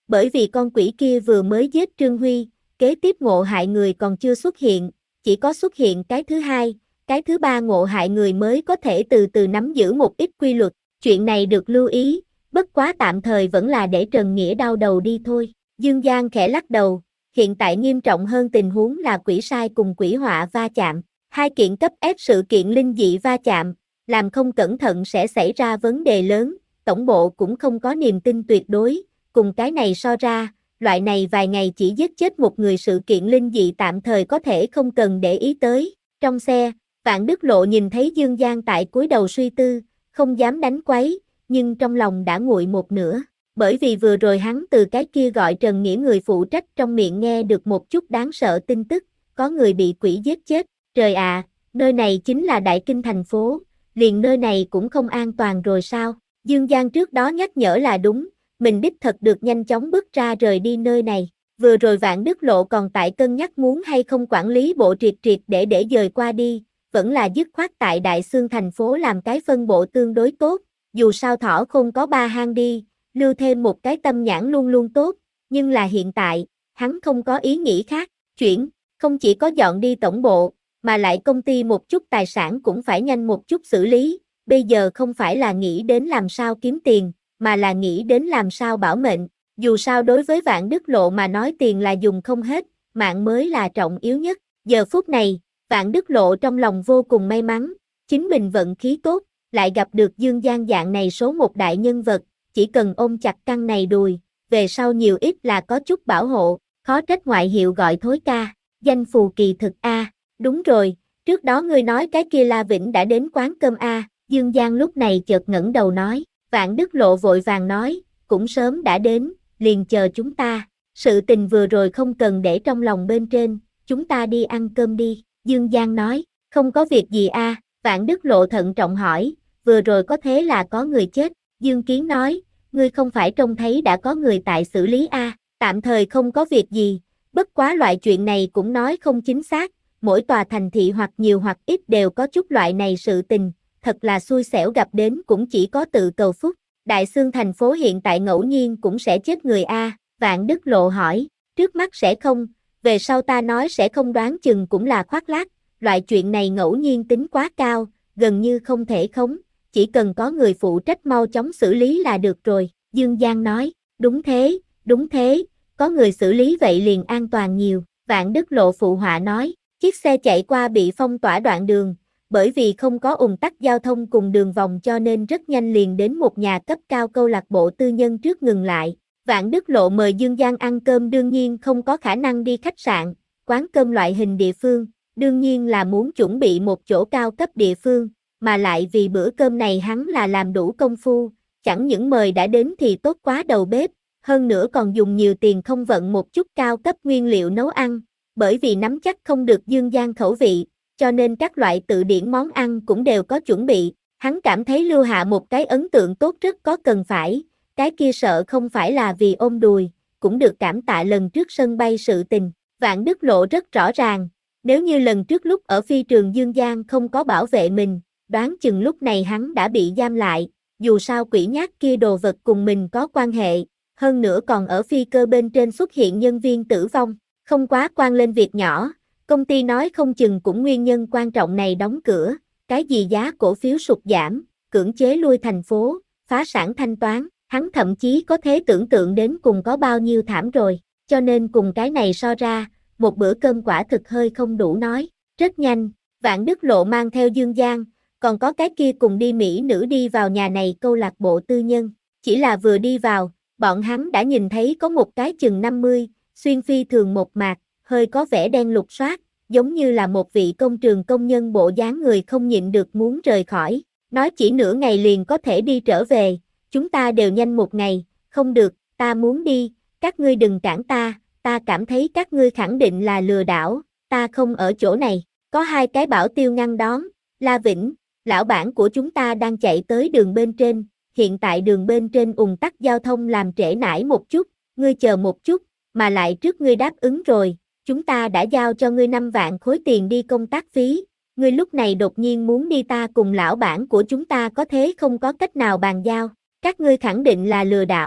bởi vì con quỷ kia vừa mới giết Trương Huy, kế tiếp ngộ hại người còn chưa xuất hiện, chỉ có xuất hiện cái thứ hai, cái thứ ba ngộ hại người mới có thể từ từ nắm giữ một ít quy luật, chuyện này được lưu ý, bất quá tạm thời vẫn là để Trần Nghĩa đau đầu đi thôi. Dương Giang khẽ lắc đầu, hiện tại nghiêm trọng hơn tình huống là quỷ sai cùng quỷ họa va chạm, hai kiện cấp ép sự kiện linh dị va chạm, làm không cẩn thận sẽ xảy ra vấn đề lớn, tổng bộ cũng không có niềm tin tuyệt đối, cùng cái này so ra, loại này vài ngày chỉ giết chết một người sự kiện linh dị tạm thời có thể không cần để ý tới. Trong xe, Vạn Đức Lộ nhìn thấy Dương Giang tại cúi đầu suy tư, không dám đánh quấy, nhưng trong lòng đã nguội một nửa, bởi vì vừa rồi hắn từ cái kia gọi Trần Nghĩa người phụ trách trong miệng nghe được một chút đáng sợ tin tức, có người bị quỷ giết chết, trời ạ, à, nơi này chính là Đại Kinh thành phố, liền nơi này cũng không an toàn rồi sao? Dương Giang trước đó nhắc nhở là đúng, mình đích thật được nhanh chóng bước ra rời đi nơi này. Vừa rồi Vạn Đức Lộ còn tại cân nhắc muốn hay không quản lý bộ triệt triệt để để dời qua đi, vẫn là dứt khoát tại Đại Xương thành phố làm cái phân bộ tương đối tốt, dù sao thỏ không có ba hang đi, lưu thêm một cái tâm nhãn luôn luôn tốt, nhưng là hiện tại, hắn không có ý nghĩ khác, chuyển, không chỉ có dọn đi tổng bộ, mà lại công ty một chút tài sản cũng phải nhanh một chút xử lý, bây giờ không phải là nghĩ đến làm sao kiếm tiền, mà là nghĩ đến làm sao bảo mệnh, dù sao đối với Vạn Đức Lộ mà nói tiền là dùng không hết, mạng mới là trọng yếu nhất, giờ phút này, Vạn Đức Lộ trong lòng vô cùng may mắn, chính mình vận khí tốt, lại gặp được Dương Giang dạng này số một đại nhân vật, chỉ cần ôm chặt căn này đùi, về sau nhiều ít là có chút bảo hộ, khó trách ngoại hiệu gọi thối ca, danh phù kỳ thực A, đúng rồi, trước đó ngươi nói cái kia La Vĩnh đã đến quán cơm A, Dương Giang lúc này chợt ngẩng đầu nói, Vạn Đức Lộ vội vàng nói, cũng sớm đã đến, liền chờ chúng ta, sự tình vừa rồi không cần để trong lòng bên trên, chúng ta đi ăn cơm đi, Dương Giang nói, không có việc gì A, Vạn Đức Lộ thận trọng hỏi, vừa rồi có thế là có người chết, Dương Kiến nói, ngươi không phải trông thấy đã có người tại xử lý A, tạm thời không có việc gì, bất quá loại chuyện này cũng nói không chính xác, mỗi tòa thành thị hoặc nhiều hoặc ít đều có chút loại này sự tình, thật là xui xẻo gặp đến cũng chỉ có tự cầu phúc, Đại Xương thành phố hiện tại ngẫu nhiên cũng sẽ chết người A, Vạn Đức Lộ hỏi, trước mắt sẽ không, về sau ta nói sẽ không đoán chừng cũng là khoác lác, loại chuyện này ngẫu nhiên tính quá cao, gần như không thể khống, chỉ cần có người phụ trách mau chóng xử lý là được rồi, Dương Giang nói, đúng thế, đúng thế, có người xử lý vậy liền an toàn nhiều, Vạn Đức Lộ phụ họa nói, chiếc xe chạy qua bị phong tỏa đoạn đường, bởi vì không có ùn tắc giao thông cùng đường vòng cho nên rất nhanh liền đến một nhà cấp cao câu lạc bộ tư nhân trước ngừng lại. Vạn Đức Lộ mời Dương Giang ăn cơm đương nhiên không có khả năng đi khách sạn, quán cơm loại hình địa phương, đương nhiên là muốn chuẩn bị một chỗ cao cấp địa phương, mà lại vì bữa cơm này hắn là làm đủ công phu, chẳng những mời đã đến thì tốt quá đầu bếp, hơn nữa còn dùng nhiều tiền không vận một chút cao cấp nguyên liệu nấu ăn, bởi vì nắm chắc không được Dương Giang khẩu vị, cho nên các loại tự điển món ăn cũng đều có chuẩn bị, hắn cảm thấy lưu hạ một cái ấn tượng tốt rất có cần phải, cái kia sợ không phải là vì ôm đùi, cũng được cảm tạ lần trước sân bay sự tình, Vạn Đức Lộ rất rõ ràng, nếu như lần trước lúc ở phi trường Dương Giang không có bảo vệ mình, đoán chừng lúc này hắn đã bị giam lại, dù sao quỷ nhát kia đồ vật cùng mình có quan hệ, hơn nữa còn ở phi cơ bên trên xuất hiện nhân viên tử vong, không quá quan lên việc nhỏ. Công ty nói không chừng cũng nguyên nhân quan trọng này đóng cửa, cái gì giá cổ phiếu sụt giảm, cưỡng chế lui thành phố, phá sản thanh toán, hắn thậm chí có thể tưởng tượng đến cùng có bao nhiêu thảm rồi, cho nên cùng cái này so ra, một bữa cơm quả thực hơi không đủ nói, rất nhanh, Vạn Đức Lộ mang theo Dương Giang, còn có cái kia cùng đi Mỹ nữ đi vào nhà này câu lạc bộ tư nhân, chỉ là vừa đi vào, bọn hắn đã nhìn thấy có một cái chừng năm mươi, xuyên phi thường một mạc, hơi có vẻ đen lục soát, giống như là một vị công trường công nhân bộ dáng người không nhịn được muốn rời khỏi, nói chỉ nửa ngày liền có thể đi trở về, chúng ta đều nhanh một ngày, không được, ta muốn đi, các ngươi đừng cản ta, ta cảm thấy các ngươi khẳng định là lừa đảo, ta không ở chỗ này, có hai cái bảo tiêu ngăn đón, La Vĩnh, lão bản của chúng ta đang chạy tới đường bên trên, hiện tại đường bên trên ùn tắc giao thông làm trễ nải một chút, ngươi chờ một chút, mà lại trước ngươi đáp ứng rồi, chúng ta đã giao cho ngươi năm vạn khối tiền đi công tác phí, ngươi lúc này đột nhiên muốn đi ta cùng lão bản của chúng ta có thế không có cách nào bàn giao, các ngươi khẳng định là lừa đảo,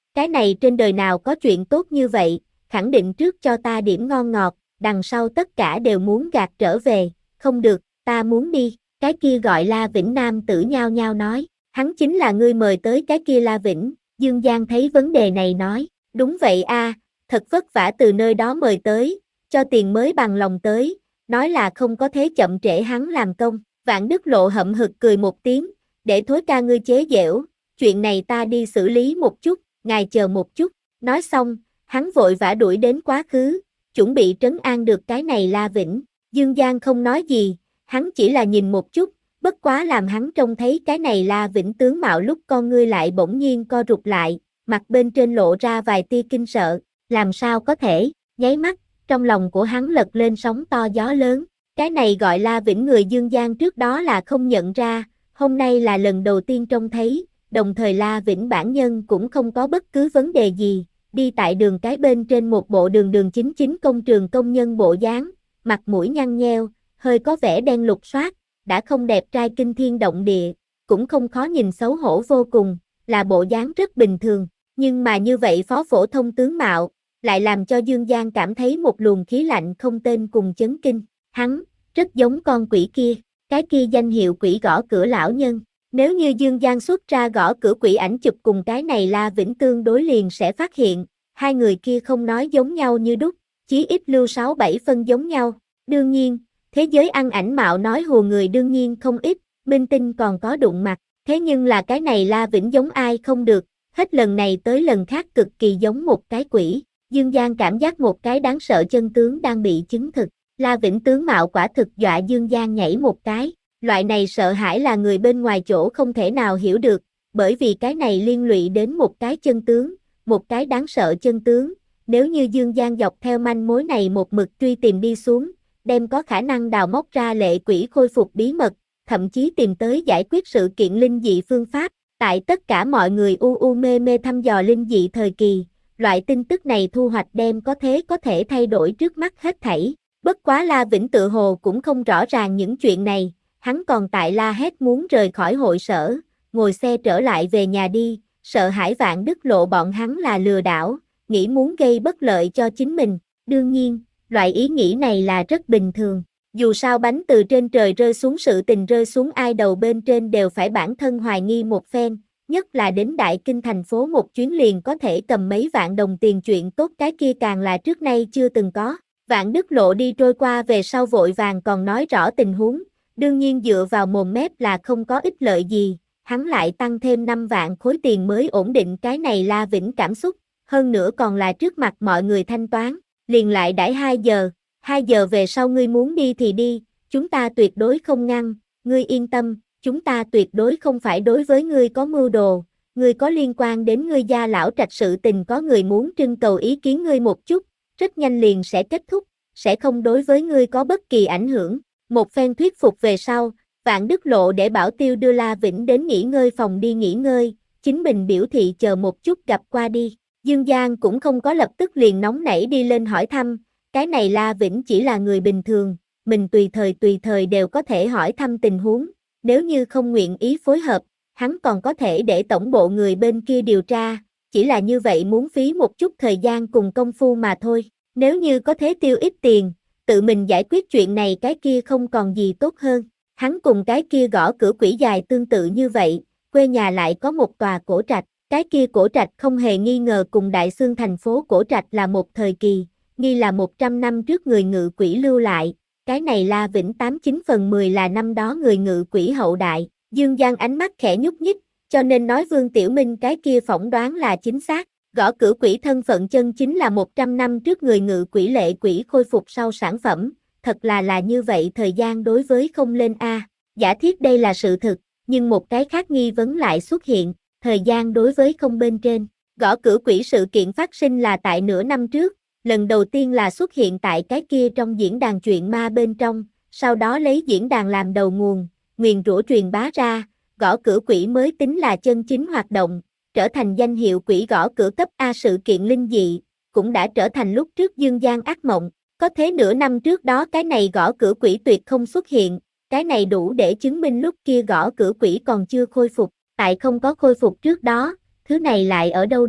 cái này trên đời nào có chuyện tốt như vậy, khẳng định trước cho ta điểm ngon ngọt, đằng sau tất cả đều muốn gạt trở về, không được, ta muốn đi, cái kia gọi La Vĩnh nam tử nhao nhao nói, hắn chính là ngươi mời tới cái kia La Vĩnh, Dương Giang thấy vấn đề này nói, đúng vậy a, thật vất vả từ nơi đó mời tới, cho tiền mới bằng lòng tới, nói là không có thế chậm trễ hắn làm công, Vạn Đức Lộ hậm hực cười một tiếng, để thối ca ngươi chế giễu, chuyện này ta đi xử lý một chút, ngài chờ một chút, nói xong, hắn vội vã đuổi đến quá khứ, chuẩn bị trấn an được cái này La Vĩnh, Dương Giang không nói gì, hắn chỉ là nhìn một chút, bất quá làm hắn trông thấy cái này La Vĩnh tướng mạo lúc con ngươi lại bỗng nhiên co rụt lại, mặt bên trên lộ ra vài tia kinh sợ, làm sao có thể, nháy mắt, trong lòng của hắn lật lên sóng to gió lớn, cái này gọi La Vĩnh người Dương Giang trước đó là không nhận ra, hôm nay là lần đầu tiên trông thấy, đồng thời La Vĩnh bản nhân cũng không có bất cứ vấn đề gì, đi tại đường cái bên trên một bộ đường đường chính chính công trường công nhân bộ dáng, mặt mũi nhăn nheo, hơi có vẻ đen lục xoát, đã không đẹp trai kinh thiên động địa, cũng không khó nhìn xấu hổ vô cùng, là bộ dáng rất bình thường, nhưng mà như vậy phó phổ thông tướng mạo, lại làm cho Dương Giang cảm thấy một luồng khí lạnh không tên cùng chấn kinh, hắn, rất giống con quỷ kia, cái kia danh hiệu quỷ gõ cửa lão nhân, nếu như Dương Giang xuất ra gõ cửa quỷ ảnh chụp cùng cái này La Vĩnh tương đối liền sẽ phát hiện, hai người kia không nói giống nhau như đúc, chí ít lưu sáu bảy phân giống nhau, đương nhiên, thế giới ăn ảnh mạo nói hùa người đương nhiên không ít, minh tinh còn có đụng mặt, thế nhưng là cái này La Vĩnh giống ai không được, hết lần này tới lần khác cực kỳ giống một cái quỷ, Dương Giang cảm giác một cái đáng sợ chân tướng đang bị chứng thực, La Vĩnh tướng mạo quả thực dọa Dương Giang nhảy một cái, loại này sợ hãi là người bên ngoài chỗ không thể nào hiểu được, bởi vì cái này liên lụy đến một cái chân tướng, một cái đáng sợ chân tướng, nếu như Dương Giang dọc theo manh mối này một mực truy tìm đi xuống, đem có khả năng đào móc ra lệ quỷ khôi phục bí mật, thậm chí tìm tới giải quyết sự kiện linh dị phương pháp, tại tất cả mọi người u u mê mê thăm dò linh dị thời kỳ, loại tin tức này thu hoạch đem có thế có thể thay đổi trước mắt hết thảy, bất quá La Vĩnh tự hồ cũng không rõ ràng những chuyện này, hắn còn tại la hét muốn rời khỏi hội sở, ngồi xe trở lại về nhà đi, sợ hãi Vạn Đức Lộ bọn hắn là lừa đảo, nghĩ muốn gây bất lợi cho chính mình, đương nhiên, loại ý nghĩ này là rất bình thường, dù sao bánh từ trên trời rơi xuống sự tình rơi xuống ai đầu bên trên đều phải bản thân hoài nghi một phen, nhất là đến Đại Kinh thành phố một chuyến liền có thể cầm mấy vạn đồng tiền chuyện tốt cái kia càng là trước nay chưa từng có, Vạn Đức Lộ đi trôi qua về sau vội vàng còn nói rõ tình huống, đương nhiên dựa vào mồm mép là không có ích lợi gì, hắn lại tăng thêm năm vạn khối tiền mới ổn định cái này La Vĩnh cảm xúc, hơn nữa còn là trước mặt mọi người thanh toán, liền lại đãi hai giờ, hai giờ về sau ngươi muốn đi thì đi, chúng ta tuyệt đối không ngăn, ngươi yên tâm, chúng ta tuyệt đối không phải đối với ngươi có mưu đồ, ngươi có liên quan đến ngươi gia lão trạch sự tình có người muốn trưng cầu ý kiến ngươi một chút, rất nhanh liền sẽ kết thúc, sẽ không đối với ngươi có bất kỳ ảnh hưởng. Một phen thuyết phục về sau, Vạn Đức Lộ để bảo tiêu đưa La Vĩnh đến nghỉ ngơi phòng đi nghỉ ngơi, chính mình biểu thị chờ một chút gặp qua đi. Dương Giang cũng không có lập tức liền nóng nảy đi lên hỏi thăm, cái này La Vĩnh chỉ là người bình thường, mình tùy thời tùy thời đều có thể hỏi thăm tình huống, nếu như không nguyện ý phối hợp, hắn còn có thể để tổng bộ người bên kia điều tra, chỉ là như vậy muốn phí một chút thời gian cùng công phu mà thôi, nếu như có thế tiêu ít tiền, tự mình giải quyết chuyện này cái kia không còn gì tốt hơn, hắn cùng cái kia gõ cửa quỷ dài tương tự như vậy, quê nhà lại có một tòa cổ trạch, cái kia cổ trạch không hề nghi ngờ cùng Đại Xương thành phố cổ trạch là một thời kỳ, nghi là một trăm năm trước người ngự quỷ lưu lại, cái này La Vĩnh tám chín phần mười là năm đó người ngự quỷ hậu đại, Dương Giang ánh mắt khẽ nhúc nhích, cho nên nói Vương Tiểu Minh cái kia phỏng đoán là chính xác. Gõ cửa quỷ thân phận chân chính là một trăm năm trước người ngự quỷ lệ quỷ khôi phục sau sản phẩm, thật là là như vậy thời gian đối với không lên A, giả thiết đây là sự thực, nhưng một cái khác nghi vấn lại xuất hiện, thời gian đối với không bên trên, gõ cửa quỷ sự kiện phát sinh là tại nửa năm trước, lần đầu tiên là xuất hiện tại cái kia trong diễn đàn chuyện ma bên trong, sau đó lấy diễn đàn làm đầu nguồn, nguyền rủa truyền bá ra, gõ cửa quỷ mới tính là chân chính hoạt động, trở thành danh hiệu quỷ gõ cửa cấp A sự kiện linh dị, cũng đã trở thành lúc trước Dương Giang ác mộng, có thế nửa năm trước đó cái này gõ cửa quỷ tuyệt không xuất hiện, cái này đủ để chứng minh lúc kia gõ cửa quỷ còn chưa khôi phục, tại không có khôi phục trước đó, thứ này lại ở đâu đâu,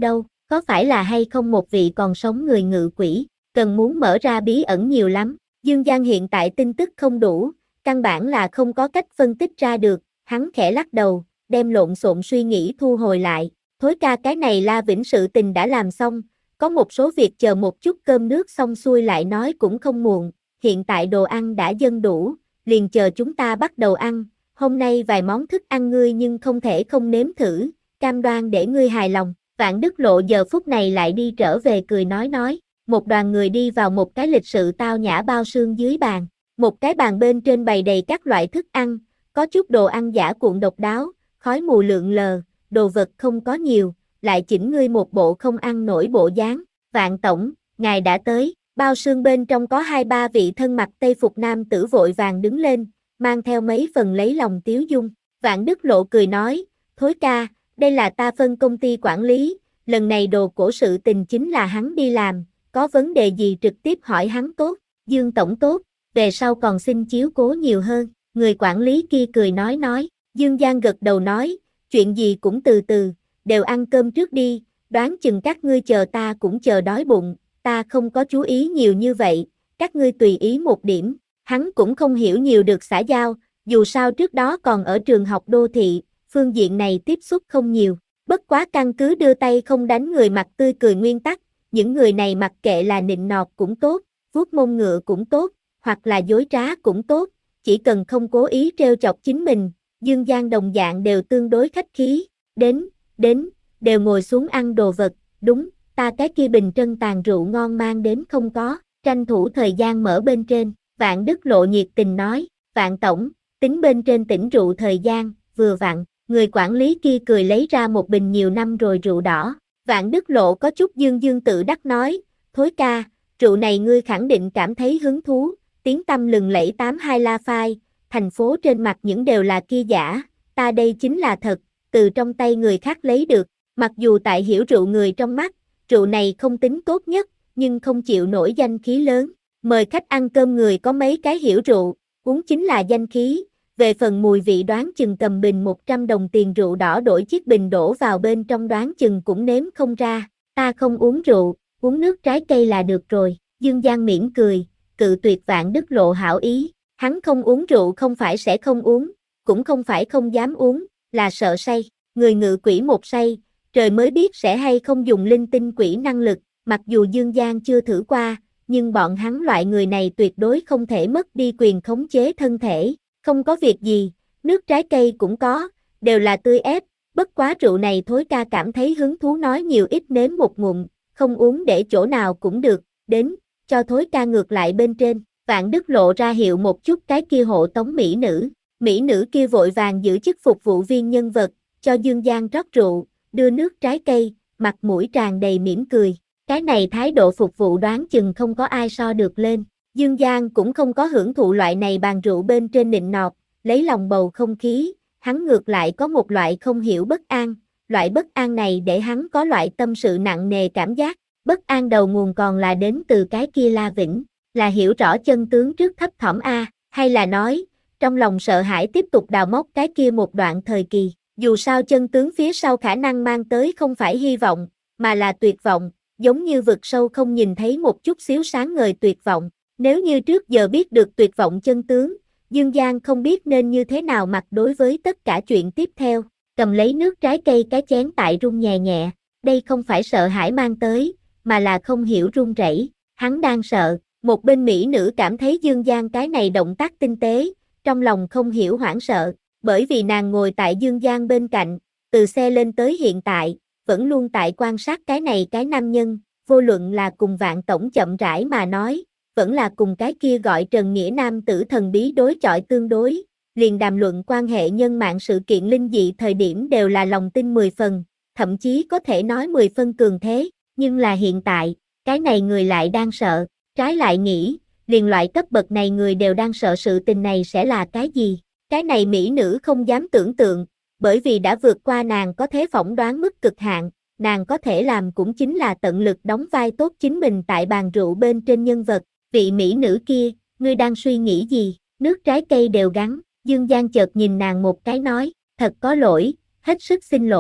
có phải là hay không một vị còn sống người ngự quỷ, cần muốn mở ra bí ẩn nhiều lắm. Dương Giang hiện tại tin tức không đủ, căn bản là không có cách phân tích ra được, hắn khẽ lắc đầu, đem lộn xộn suy nghĩ thu hồi lại. Thối ca, cái này La Vĩnh sự tình đã làm xong, có một số việc chờ một chút cơm nước xong xuôi lại nói cũng không muộn, hiện tại đồ ăn đã dâng đủ, liền chờ chúng ta bắt đầu ăn, hôm nay vài món thức ăn ngươi nhưng không thể không nếm thử, cam đoan để ngươi hài lòng. Vạn Đức Lộ giờ phút này lại đi trở về cười nói nói, một đoàn người đi vào một cái lịch sự tao nhã bao sương dưới bàn, một cái bàn bên trên bày đầy các loại thức ăn, có chút đồ ăn giả cuộn độc đáo, khói mù lượn lờ, đồ vật không có nhiều, lại chỉnh ngươi một bộ không ăn nổi bộ dáng. Vạn tổng, ngài đã tới. Bao sương bên trong có hai ba vị thân mặc tây phục nam tử vội vàng đứng lên, mang theo mấy phần lấy lòng tiếu dung. Vạn Đức Lộ cười nói, Thối ca, đây là ta phân công ty quản lý, lần này đồ cổ sự tình chính là hắn đi làm, có vấn đề gì trực tiếp hỏi hắn tốt. Dương tổng tốt, về sau còn xin chiếu cố nhiều hơn. Người quản lý kia cười nói nói, Dương Giang gật đầu nói, chuyện gì cũng từ từ, đều ăn cơm trước đi, đoán chừng các ngươi chờ ta cũng chờ đói bụng, ta không có chú ý nhiều như vậy, các ngươi tùy ý một điểm. Hắn cũng không hiểu nhiều được xã giao, dù sao trước đó còn ở trường học đô thị, phương diện này tiếp xúc không nhiều. Bất quá căn cứ đưa tay không đánh người mặt tươi cười nguyên tắc, những người này mặc kệ là nịnh nọt cũng tốt, vuốt mông ngựa cũng tốt, hoặc là dối trá cũng tốt, chỉ cần không cố ý trêu chọc chính mình, Dương Giang đồng dạng đều tương đối khách khí. Đến, đến, đều ngồi xuống ăn đồ vật, đúng, ta cái kia bình trân tàn rượu ngon mang đến không có, tranh thủ thời gian mở bên trên. Vạn Đức Lộ nhiệt tình nói, Vạn tổng, tính bên trên tỉnh rượu thời gian, vừa vặn. Người quản lý kia cười lấy ra một bình nhiều năm rồi rượu đỏ. Vạn Đức Lộ có chút dương dương tự đắc nói, Thối ca, rượu này ngươi khẳng định cảm thấy hứng thú, tiếng tăm lừng lẫy tám hai La Phai, thành phố trên mặt những đều là kia giả, ta đây chính là thật, từ trong tay người khác lấy được, mặc dù tại hiểu rượu người trong mắt, rượu này không tính tốt nhất, nhưng không chịu nổi danh khí lớn, mời khách ăn cơm người có mấy cái hiểu rượu, uống chính là danh khí. Về phần mùi vị đoán chừng cầm bình một trăm đồng tiền rượu đỏ đổi chiếc bình đổ vào bên trong đoán chừng cũng nếm không ra. Ta không uống rượu, uống nước trái cây là được rồi. Dương Giang mỉm cười, cự tuyệt Vạn Đức Lộ hảo ý. Hắn không uống rượu không phải sẽ không uống, cũng không phải không dám uống, là sợ say. Người ngự quỷ một say, trời mới biết sẽ hay không dùng linh tinh quỷ năng lực. Mặc dù Dương Giang chưa thử qua, nhưng bọn hắn loại người này tuyệt đối không thể mất đi quyền khống chế thân thể. Không có việc gì, nước trái cây cũng có, đều là tươi ép, bất quá rượu này Thối ca cảm thấy hứng thú nói nhiều ít nếm một ngụm, không uống để chỗ nào cũng được, đến, cho Thối ca ngược lại bên trên. Vạn Đức Lộ ra hiệu một chút cái kia hộ tống mỹ nữ, mỹ nữ kia vội vàng giữ chức phục vụ viên nhân vật, cho Dương Giang rót rượu, đưa nước trái cây, mặt mũi tràn đầy mỉm cười, cái này thái độ phục vụ đoán chừng không có ai so được lên. Dương Giang cũng không có hưởng thụ loại này bàn rượu bên trên nịnh nọt, lấy lòng bầu không khí, hắn ngược lại có một loại không hiểu bất an, loại bất an này để hắn có loại tâm sự nặng nề cảm giác, bất an đầu nguồn còn là đến từ cái kia La Vĩnh, là hiểu rõ chân tướng trước thấp thỏm A, hay là nói, trong lòng sợ hãi tiếp tục đào móc cái kia một đoạn thời kỳ, dù sao chân tướng phía sau khả năng mang tới không phải hy vọng, mà là tuyệt vọng, giống như vực sâu không nhìn thấy một chút xíu sáng ngời tuyệt vọng. Nếu như trước giờ biết được tuyệt vọng chân tướng, Dương Giang không biết nên như thế nào mặt đối với tất cả chuyện tiếp theo, cầm lấy nước trái cây cái chén tại run nhẹ nhẹ, đây không phải sợ hãi mang tới, mà là không hiểu run rẩy, hắn đang sợ. Một bên mỹ nữ cảm thấy Dương Giang cái này động tác tinh tế, trong lòng không hiểu hoảng sợ, bởi vì nàng ngồi tại Dương Giang bên cạnh, từ xe lên tới hiện tại, vẫn luôn tại quan sát cái này cái nam nhân, vô luận là cùng Vạn tổng chậm rãi mà nói, vẫn là cùng cái kia gọi Trần Nghĩa nam tử thần bí đối chọi tương đối, liền đàm luận quan hệ nhân mạng sự kiện linh dị thời điểm đều là lòng tin mười phần, thậm chí có thể nói mười phân cường thế, nhưng là hiện tại, cái này người lại đang sợ, trái lại nghĩ, liền loại cấp bậc này người đều đang sợ sự tình này sẽ là cái gì, cái này mỹ nữ không dám tưởng tượng, bởi vì đã vượt qua nàng có thể phỏng đoán mức cực hạn, nàng có thể làm cũng chính là tận lực đóng vai tốt chính mình tại bàn rượu bên trên nhân vật. Vị mỹ nữ kia, ngươi đang suy nghĩ gì, nước trái cây đều gắn, Dương Giang chợt nhìn nàng một cái nói, thật có lỗi, hết sức xin lỗi,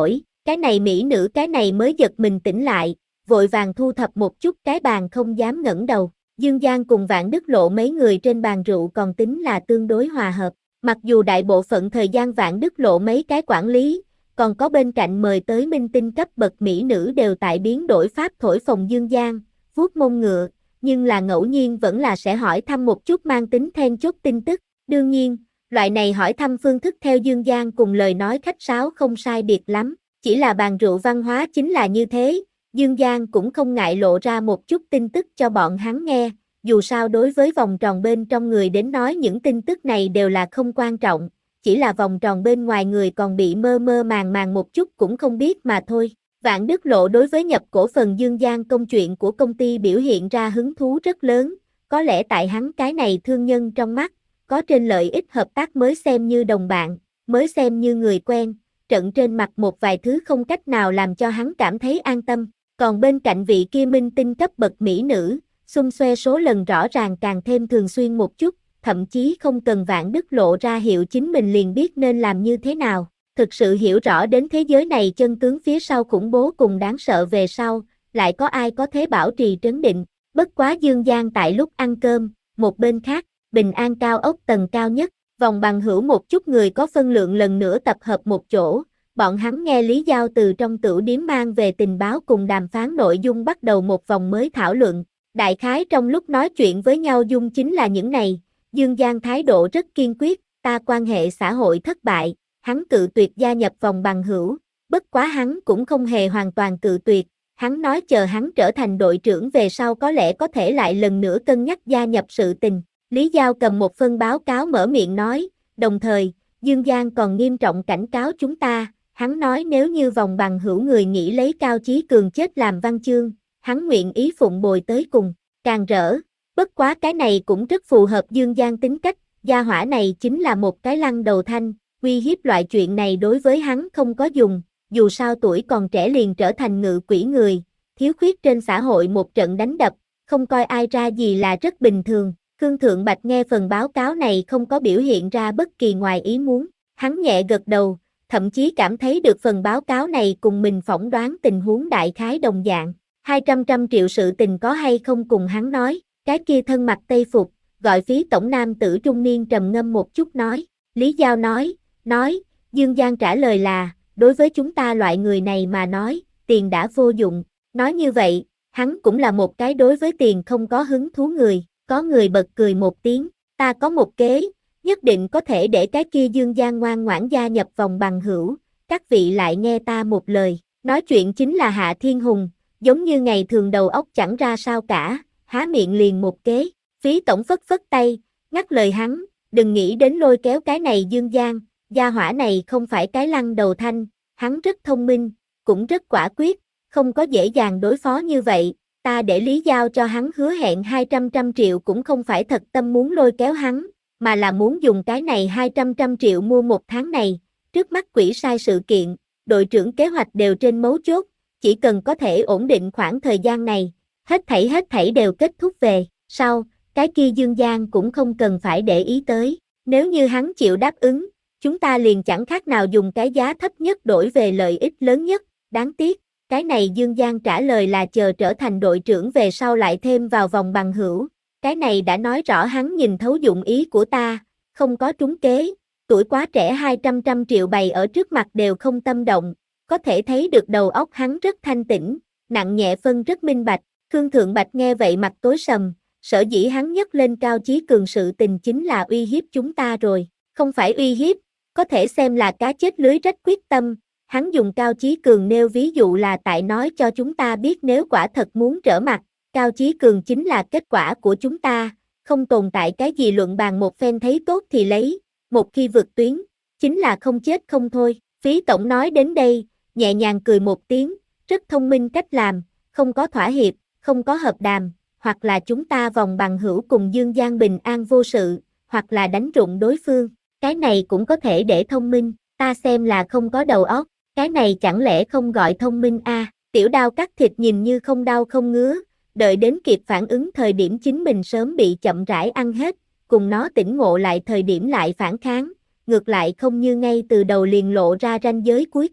Cái này mỹ nữ cái này mới giật mình tỉnh lại, vội vàng thu thập một chút cái bàn không dám ngẩng đầu. Dương Giang cùng Vạn Đức Lộ mấy người trên bàn rượu còn tính là tương đối hòa hợp. Mặc dù đại bộ phận thời gian Vạn Đức Lộ mấy cái quản lý, còn có bên cạnh mời tới minh tinh cấp bậc mỹ nữ đều tại biến đổi pháp thổi phồng Dương Giang, vuốt mông ngựa, nhưng là ngẫu nhiên vẫn là sẽ hỏi thăm một chút mang tính then chốt tin tức. Đương nhiên, loại này hỏi thăm phương thức theo Dương Giang cùng lời nói khách sáo không sai biệt lắm, chỉ là bàn rượu văn hóa chính là như thế, Dương Giang cũng không ngại lộ ra một chút tin tức cho bọn hắn nghe, dù sao đối với vòng tròn bên trong người đến nói những tin tức này đều là không quan trọng, chỉ là vòng tròn bên ngoài người còn bị mơ mơ màng màng một chút cũng không biết mà thôi. Vạn Đức Lộ đối với nhập cổ phần Dương Giang công chuyện của công ty biểu hiện ra hứng thú rất lớn, có lẽ tại hắn cái này thương nhân trong mắt, có trên lợi ích hợp tác mới xem như đồng bạn, mới xem như người quen, trận trên mặt một vài thứ không cách nào làm cho hắn cảm thấy an tâm, còn bên cạnh vị kia minh tinh cấp bậc mỹ nữ, xung xoe số lần rõ ràng càng thêm thường xuyên một chút, thậm chí không cần Vạn Đức Lộ ra hiệu chính mình liền biết nên làm như thế nào. Thực sự hiểu rõ đến thế giới này chân tướng phía sau khủng bố cùng đáng sợ về sau, lại có ai có thể bảo trì trấn định. Bất quá Dương Giang tại lúc ăn cơm, một bên khác, Bình An cao ốc tầng cao nhất, vòng bằng hữu một chút người có phân lượng lần nữa tập hợp một chỗ, bọn hắn nghe Lý Giao từ trong tửu điếm mang về tình báo cùng đàm phán nội dung bắt đầu một vòng mới thảo luận. Đại khái trong lúc nói chuyện với nhau dung chính là những này, Dương Giang thái độ rất kiên quyết, ta quan hệ xã hội thất bại. Hắn cự tuyệt gia nhập vòng bằng hữu, bất quá hắn cũng không hề hoàn toàn cự tuyệt, hắn nói chờ hắn trở thành đội trưởng về sau có lẽ có thể lại lần nữa cân nhắc gia nhập sự tình. Lý Giao cầm một phân báo cáo mở miệng nói, đồng thời, Dương Giang còn nghiêm trọng cảnh cáo chúng ta, hắn nói nếu như vòng bằng hữu người nghĩ lấy Cao Chí Cường chết làm văn chương, hắn nguyện ý phụng bồi tới cùng, càng rỡ, bất quá cái này cũng rất phù hợp Dương Giang tính cách, gia hỏa này chính là một cái lăng đầu thanh. Uy hiếp loại chuyện này đối với hắn không có dùng, dù sao tuổi còn trẻ liền trở thành ngự quỷ người, thiếu khuyết trên xã hội một trận đánh đập, không coi ai ra gì là rất bình thường. Khương Thượng Bạch nghe phần báo cáo này không có biểu hiện ra bất kỳ ngoài ý muốn, hắn nhẹ gật đầu, thậm chí cảm thấy được phần báo cáo này cùng mình phỏng đoán tình huống đại khái đồng dạng. hai trăm trăm triệu sự tình có hay không cùng hắn nói, cái kia thân mặc tây phục, gọi phí tổng nam tử trung niên trầm ngâm một chút nói, Lý Giao nói, Nói, Dương Giang trả lời là, đối với chúng ta loại người này mà nói, tiền đã vô dụng. Nói như vậy, hắn cũng là một cái đối với tiền không có hứng thú người. Có người bật cười một tiếng, ta có một kế, nhất định có thể để cái kia Dương Giang ngoan ngoãn gia nhập vòng bằng hữu. Các vị lại nghe ta một lời. Nói chuyện chính là Hạ Thiên Hùng, giống như ngày thường đầu óc chẳng ra sao cả, há miệng liền một kế. Phí tổng phất phất tay, ngắt lời hắn, đừng nghĩ đến lôi kéo cái này Dương Giang. Gia hỏa này không phải cái lăng đầu thanh, hắn rất thông minh, cũng rất quả quyết, không có dễ dàng đối phó như vậy, ta để Lý Giao cho hắn hứa hẹn hai trăm trăm triệu cũng không phải thật tâm muốn lôi kéo hắn, mà là muốn dùng cái này hai trăm trăm triệu mua một tháng này, trước mắt quỷ sai sự kiện, đội trưởng kế hoạch đều trên mấu chốt, chỉ cần có thể ổn định khoảng thời gian này, hết thảy hết thảy đều kết thúc về, sau, cái kia Dương Giang cũng không cần phải để ý tới, nếu như hắn chịu đáp ứng, chúng ta liền chẳng khác nào dùng cái giá thấp nhất đổi về lợi ích lớn nhất, đáng tiếc, cái này Dương Giang trả lời là chờ trở thành đội trưởng về sau lại thêm vào vòng bằng hữu, cái này đã nói rõ hắn nhìn thấu dụng ý của ta, không có trúng kế, tuổi quá trẻ hai trăm trăm triệu bày ở trước mặt đều không tâm động, có thể thấy được đầu óc hắn rất thanh tĩnh, nặng nhẹ phân rất minh bạch, Khương Thượng Bạch nghe vậy mặt tối sầm, sở dĩ hắn nhấc lên Cao Chí Cường sự tình chính là uy hiếp chúng ta rồi, không phải uy hiếp, có thể xem là cá chết lưới rách quyết tâm, hắn dùng Cao Chí Cường nêu ví dụ là tại nói cho chúng ta biết nếu quả thật muốn trở mặt, Cao Chí Cường chính là kết quả của chúng ta, không tồn tại cái gì luận bàn một phen thấy tốt thì lấy, một khi vượt tuyến, chính là không chết không thôi. Phí tổng nói đến đây, nhẹ nhàng cười một tiếng, rất thông minh cách làm, không có thỏa hiệp, không có hợp đàm, hoặc là chúng ta vòng bằng hữu cùng Dương Giang bình an vô sự, hoặc là đánh rụng đối phương. Cái này cũng có thể để thông minh, ta xem là không có đầu óc, cái này chẳng lẽ không gọi thông minh a? À? Tiểu Đao cắt thịt nhìn như không đau không ngứa, đợi đến kịp phản ứng thời điểm chính mình sớm bị chậm rãi ăn hết, cùng nó tỉnh ngộ lại thời điểm lại phản kháng, ngược lại không như ngay từ đầu liền lộ ra ranh giới cuối cùng.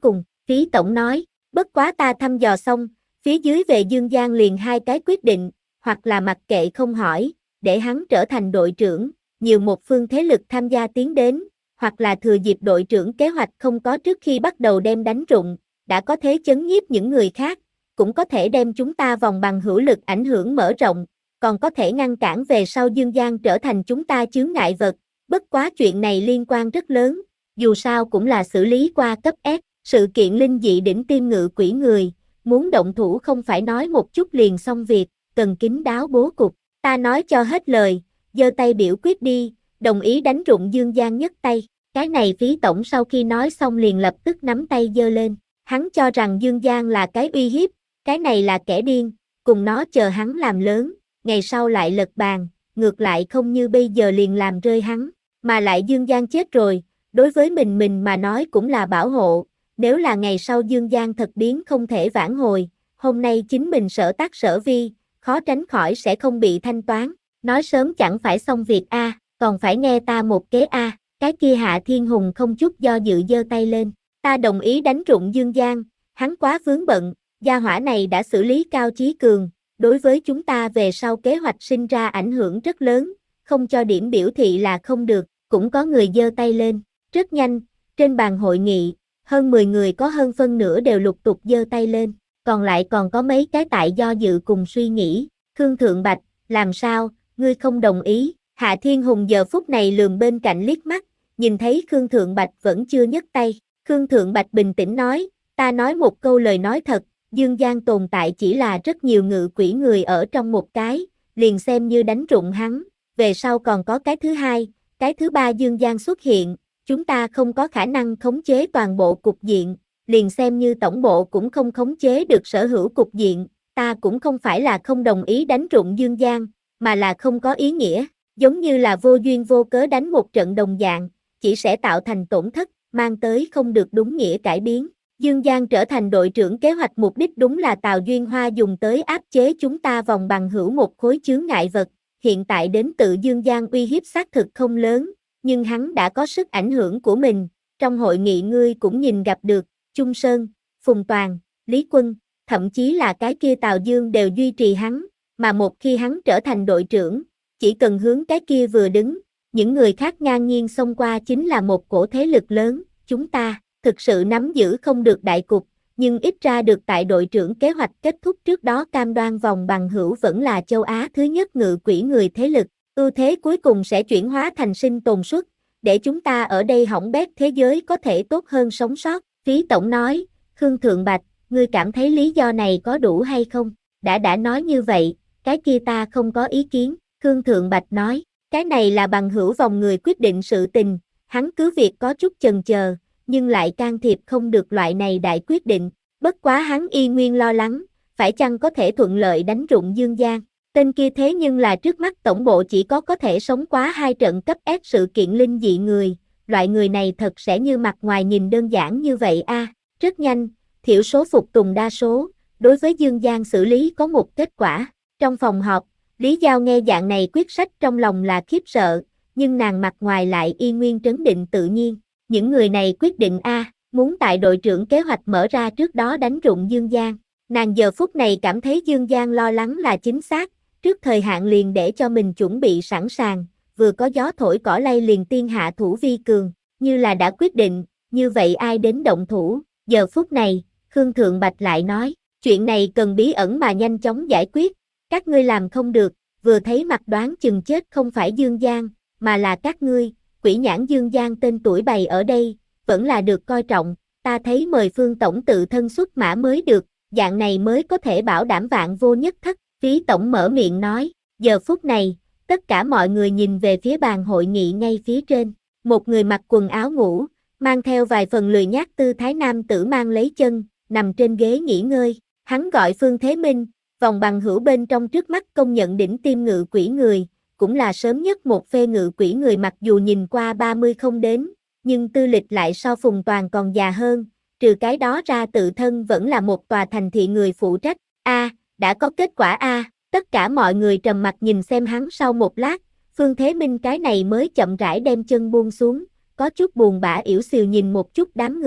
Phí tổng nói, bất quá ta thăm dò xong, phía dưới về Dương Giang liền hai cái quyết định, hoặc là mặc kệ không hỏi, để hắn trở thành đội trưởng, nhiều một phương thế lực tham gia tiến đến, hoặc là thừa dịp đội trưởng kế hoạch không có trước khi bắt đầu đem đánh rụng, đã có thế chấn nhiếp những người khác, cũng có thể đem chúng ta vòng bằng hữu lực ảnh hưởng mở rộng, còn có thể ngăn cản về sau Dương Giang trở thành chúng ta chướng ngại vật, bất quá chuyện này liên quan rất lớn, dù sao cũng là xử lý qua cấp S, sự kiện linh dị đỉnh tim ngự quỷ người, muốn động thủ không phải nói một chút liền xong việc, cần kín đáo bố cục, ta nói cho hết lời, giơ tay biểu quyết đi, đồng ý đánh rụng Dương Giang nhấc tay, cái này Phí tổng sau khi nói xong liền lập tức nắm tay giơ lên, hắn cho rằng Dương Giang là cái uy hiếp, cái này là kẻ điên, cùng nó chờ hắn làm lớn, ngày sau lại lật bàn, ngược lại không như bây giờ liền làm rơi hắn, mà lại Dương Giang chết rồi, đối với mình mình mà nói cũng là bảo hộ, nếu là ngày sau Dương Giang thật biến không thể vãn hồi, hôm nay chính mình sở tác sở vi, khó tránh khỏi sẽ không bị thanh toán, nói sớm chẳng phải xong việc a, à, còn phải nghe ta một kế a, à. Cái kia Hạ Thiên Hùng không chút do dự giơ tay lên, ta đồng ý đánh rụng Dương Giang, hắn quá vướng bận, gia hỏa này đã xử lý Cao Chí Cường, đối với chúng ta về sau kế hoạch sinh ra ảnh hưởng rất lớn, không cho điểm biểu thị là không được, cũng có người giơ tay lên, rất nhanh, trên bàn hội nghị, hơn mười người có hơn phân nửa đều lục tục giơ tay lên, còn lại còn có mấy cái tại do dự cùng suy nghĩ, Khương Thượng Bạch, làm sao, ngươi không đồng ý, Hạ Thiên Hùng giờ phút này lườm bên cạnh liếc mắt, nhìn thấy Khương Thượng Bạch vẫn chưa nhấc tay, Khương Thượng Bạch bình tĩnh nói, ta nói một câu lời nói thật, Dương Giang tồn tại chỉ là rất nhiều ngự quỷ người ở trong một cái, liền xem như đánh rụng hắn, về sau còn có cái thứ hai, cái thứ ba Dương Giang xuất hiện, chúng ta không có khả năng khống chế toàn bộ cục diện, liền xem như tổng bộ cũng không khống chế được sở hữu cục diện, ta cũng không phải là không đồng ý đánh rụng Dương Giang, mà là không có ý nghĩa, giống như là vô duyên vô cớ đánh một trận đồng dạng, chỉ sẽ tạo thành tổn thất, mang tới không được đúng nghĩa cải biến. Dương Giang trở thành đội trưởng kế hoạch mục đích đúng là Tào Duyên Hoa dùng tới áp chế chúng ta vòng bằng hữu một khối chướng ngại vật, hiện tại đến tự Dương Giang uy hiếp xác thực không lớn, nhưng hắn đã có sức ảnh hưởng của mình, trong hội nghị ngươi cũng nhìn gặp được, Trung Sơn, Phùng Toàn, Lý Quân, thậm chí là cái kia Tào Dương đều duy trì hắn, mà một khi hắn trở thành đội trưởng, chỉ cần hướng cái kia vừa đứng, những người khác ngang nhiên xông qua chính là một cổ thế lực lớn, chúng ta thực sự nắm giữ không được đại cục, nhưng ít ra được tại đội trưởng kế hoạch kết thúc trước đó cam đoan vòng bằng hữu vẫn là châu Á thứ nhất ngự quỷ người thế lực, ưu thế cuối cùng sẽ chuyển hóa thành sinh tồn suất, để chúng ta ở đây hỏng bét thế giới có thể tốt hơn sống sót, Phí Tổng nói, Khương Thượng Bạch, ngươi cảm thấy lý do này có đủ hay không, đã đã nói như vậy, cái kia ta không có ý kiến, Khương Thượng Bạch nói, cái này là bằng hữu vòng người quyết định sự tình, hắn cứ việc có chút chần chờ, nhưng lại can thiệp không được loại này đại quyết định, bất quá hắn y nguyên lo lắng, phải chăng có thể thuận lợi đánh rụng Dương Giang, tên kia thế nhưng là trước mắt tổng bộ chỉ có có thể sống quá hai trận cấp S sự kiện linh dị người, loại người này thật sẽ như mặt ngoài nhìn đơn giản như vậy a, à, rất nhanh, thiểu số phục tùng đa số, đối với Dương Giang xử lý có một kết quả, trong phòng họp, Lý Giao nghe dạng này quyết sách trong lòng là khiếp sợ, nhưng nàng mặt ngoài lại y nguyên trấn định tự nhiên. Những người này quyết định A, muốn tại đội trưởng kế hoạch mở ra trước đó đánh rụng Dương Giang. Nàng giờ phút này cảm thấy Dương Giang lo lắng là chính xác, trước thời hạn liền để cho mình chuẩn bị sẵn sàng, vừa có gió thổi cỏ lay liền tiên hạ thủ vi cường, như là đã quyết định, như vậy ai đến động thủ. Giờ phút này, Khương Thượng Bạch lại nói, chuyện này cần bí ẩn mà nhanh chóng giải quyết, các ngươi làm không được, vừa thấy mặt đoán chừng chết không phải Dương Giang, mà là các ngươi. Quỷ nhãn Dương Giang tên tuổi bày ở đây, vẫn là được coi trọng, ta thấy mời Phương Tổng tự thân xuất mã mới được, dạng này mới có thể bảo đảm vạn vô nhất thất, Phí Tổng mở miệng nói, giờ phút này, tất cả mọi người nhìn về phía bàn hội nghị ngay phía trên, một người mặc quần áo ngủ, mang theo vài phần lười nhác tư thái nam tử mang lấy chân, nằm trên ghế nghỉ ngơi, hắn gọi Phương Thế Minh, vòng bằng hữu bên trong trước mắt công nhận đỉnh tim ngự quỷ người, cũng là sớm nhất một phê ngự quỷ người mặc dù nhìn qua ba mươi không đến, nhưng tư lịch lại so Phùng Toàn còn già hơn, trừ cái đó ra tự thân vẫn là một tòa thành thị người phụ trách, a à, đã có kết quả a à, tất cả mọi người trầm mặt nhìn xem hắn sau một lát, Phương Thế Minh cái này mới chậm rãi đem chân buông xuống, có chút buồn bã yểu xìu nhìn một chút đám người,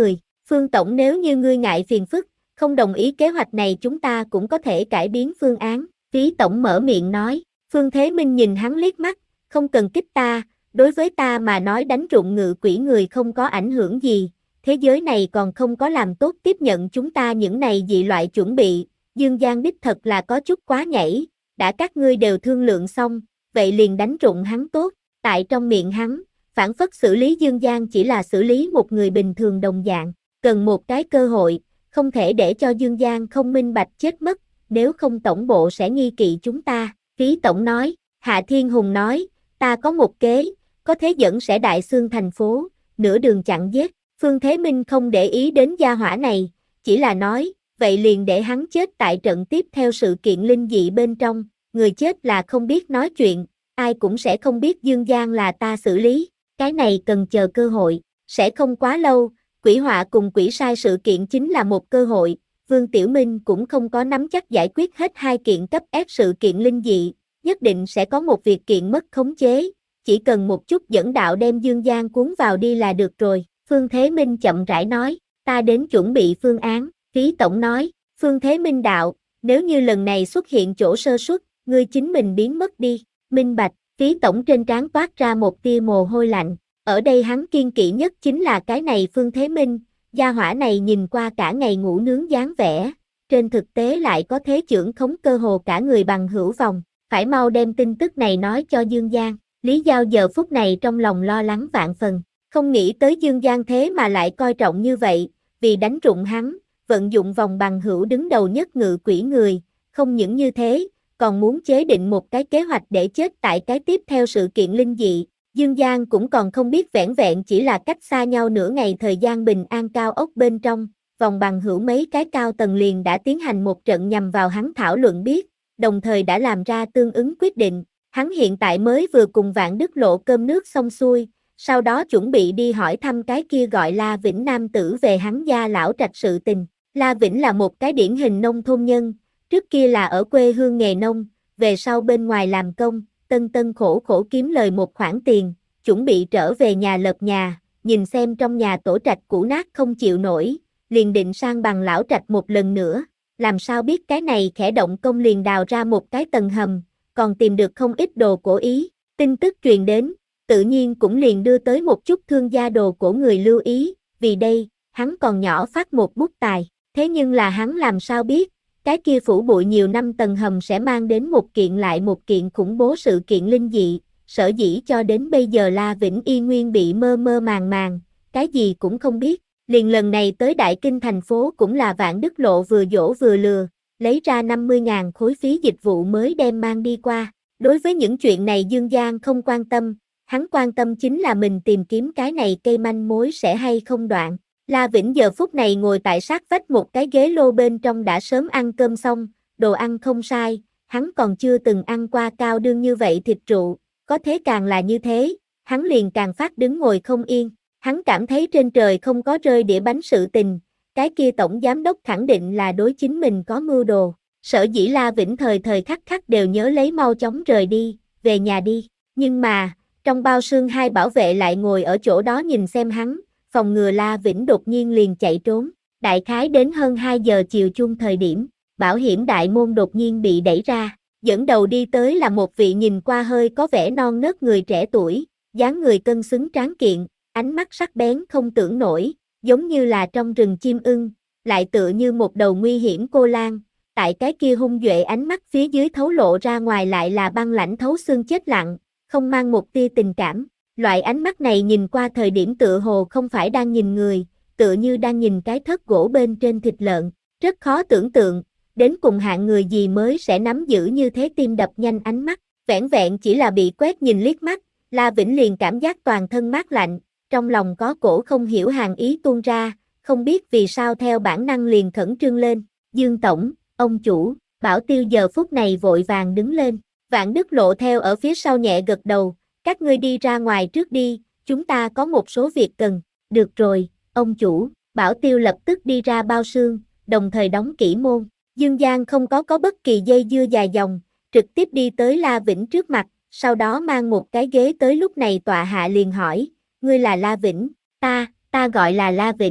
Phương Tổng nếu như ngươi ngại phiền phức, không đồng ý kế hoạch này chúng ta cũng có thể cải biến phương án. Phí Tổng mở miệng nói. Phương Thế Minh nhìn hắn liếc mắt, không cần kích ta, đối với ta mà nói đánh rụng ngự quỷ người không có ảnh hưởng gì, thế giới này còn không có làm tốt tiếp nhận chúng ta những này dị loại chuẩn bị, Dương Giang đích thật là có chút quá nhảy, đã các ngươi đều thương lượng xong, vậy liền đánh rụng hắn tốt, tại trong miệng hắn, phản phất xử lý Dương Giang chỉ là xử lý một người bình thường đồng dạng, cần một cái cơ hội, không thể để cho Dương Giang không minh bạch chết mất, nếu không tổng bộ sẽ nghi kỵ chúng ta, Phí Tổng nói, Hạ Thiên Hùng nói, ta có một kế, có thế dẫn sẽ đại xương thành phố, nửa đường chặn giết, Phương Thế Minh không để ý đến gia hỏa này, chỉ là nói, vậy liền để hắn chết tại trận tiếp theo sự kiện linh dị bên trong, người chết là không biết nói chuyện, ai cũng sẽ không biết Dương Giang là ta xử lý, cái này cần chờ cơ hội, sẽ không quá lâu, quỷ họa cùng quỷ sai sự kiện chính là một cơ hội, Vương Tiểu Minh cũng không có nắm chắc giải quyết hết hai kiện cấp ép sự kiện linh dị, nhất định sẽ có một việc kiện mất khống chế, chỉ cần một chút dẫn đạo đem Dương Giang cuốn vào đi là được rồi, Phương Thế Minh chậm rãi nói, ta đến chuẩn bị phương án, Phí Tổng nói, Phương Thế Minh đạo, nếu như lần này xuất hiện chỗ sơ suất, ngươi chính mình biến mất đi, minh bạch, Phí Tổng trên trán toát ra một tia mồ hôi lạnh, ở đây hắn kiên kỵ nhất chính là cái này Phương Thế Minh, gia hỏa này nhìn qua cả ngày ngủ nướng dáng vẻ, trên thực tế lại có thế trưởng khống cơ hồ cả người bằng hữu vòng, phải mau đem tin tức này nói cho Dương Giang, Lý Giao giờ phút này trong lòng lo lắng vạn phần, không nghĩ tới Dương Giang thế mà lại coi trọng như vậy, vì đánh rụng hắn, vận dụng vòng bằng hữu đứng đầu nhất ngự quỷ người, không những như thế, còn muốn chế định một cái kế hoạch để chết tại cái tiếp theo sự kiện linh dị. Dương Giang cũng còn không biết vẻn vẹn chỉ là cách xa nhau nửa ngày thời gian bình an cao ốc bên trong, vòng bằng hữu mấy cái cao tầng liền đã tiến hành một trận nhằm vào hắn thảo luận biết, đồng thời đã làm ra tương ứng quyết định, hắn hiện tại mới vừa cùng Vạn Đức Lộ cơm nước xong xuôi, sau đó chuẩn bị đi hỏi thăm cái kia gọi La Vĩnh nam tử về hắn gia lão trạch sự tình. La Vĩnh là một cái điển hình nông thôn nhân, trước kia là ở quê hương nghề nông, về sau bên ngoài làm công, tân tân khổ khổ kiếm lời một khoản tiền, chuẩn bị trở về nhà lợp nhà, nhìn xem trong nhà tổ trạch cũ nát không chịu nổi, liền định sang bằng lão trạch một lần nữa, làm sao biết cái này khẽ động công liền đào ra một cái tầng hầm, còn tìm được không ít đồ cổ ý, tin tức truyền đến, tự nhiên cũng liền đưa tới một chút thương gia đồ cổ người lưu ý, vì đây, hắn còn nhỏ phát một bút tài, thế nhưng là hắn làm sao biết, cái kia phủ bụi nhiều năm tầng hầm sẽ mang đến một kiện lại một kiện khủng bố sự kiện linh dị, sở dĩ cho đến bây giờ La Vĩnh y nguyên bị mơ mơ màng màng, cái gì cũng không biết, liền lần này tới Đại Kinh thành phố cũng là Vạn Đức Lộ vừa dỗ vừa lừa, lấy ra năm mươi ngàn khối phí dịch vụ mới đem mang đi qua, đối với những chuyện này Dương Giang không quan tâm, hắn quan tâm chính là mình tìm kiếm cái này cây manh mối sẽ hay không đoạn. La Vĩnh giờ phút này ngồi tại sát vách một cái ghế lô bên trong đã sớm ăn cơm xong, đồ ăn không sai, hắn còn chưa từng ăn qua cao đương như vậy thịt rượu, có thế càng là như thế, hắn liền càng phát đứng ngồi không yên, hắn cảm thấy trên trời không có rơi đĩa bánh sự tình, cái kia tổng giám đốc khẳng định là đối chính mình có mưu đồ, sở dĩ La Vĩnh thời thời khắc khắc đều nhớ lấy mau chóng rời đi, về nhà đi, nhưng mà, trong bao xương hai bảo vệ lại ngồi ở chỗ đó nhìn xem hắn, phòng ngừa La Vĩnh đột nhiên liền chạy trốn, đại khái đến hơn hai giờ chiều chung thời điểm, bảo hiểm đại môn đột nhiên bị đẩy ra, dẫn đầu đi tới là một vị nhìn qua hơi có vẻ non nớt người trẻ tuổi, dáng người cân xứng tráng kiện, ánh mắt sắc bén không tưởng nổi, giống như là trong rừng chim ưng, lại tựa như một đầu nguy hiểm cô lang, tại cái kia hung duệ ánh mắt phía dưới thấu lộ ra ngoài lại là băng lãnh thấu xương chết lặng, không mang một tia tình cảm. Loại ánh mắt này nhìn qua thời điểm tựa hồ không phải đang nhìn người, tựa như đang nhìn cái thớt gỗ bên trên thịt lợn, rất khó tưởng tượng, đến cùng hạng người gì mới sẽ nắm giữ như thế tim đập nhanh ánh mắt, vẻn vẹn chỉ là bị quét nhìn liếc mắt, La Vĩnh liền cảm giác toàn thân mát lạnh, trong lòng có cổ không hiểu hàng ý tuôn ra, không biết vì sao theo bản năng liền khẩn trương lên, Dương Tổng, ông chủ, Bảo Tiêu giờ phút này vội vàng đứng lên, Vạn Đức Lộ theo ở phía sau nhẹ gật đầu. Các ngươi đi ra ngoài trước đi, chúng ta có một số việc cần, được rồi, ông chủ, Bảo Tiêu lập tức đi ra bao xương, đồng thời đóng kỹ môn, Dương Giang không có có bất kỳ dây dưa dài dòng, trực tiếp đi tới La Vĩnh trước mặt, sau đó mang một cái ghế tới lúc này tọa hạ liền hỏi, ngươi là La Vĩnh, ta, ta gọi là La Vĩnh,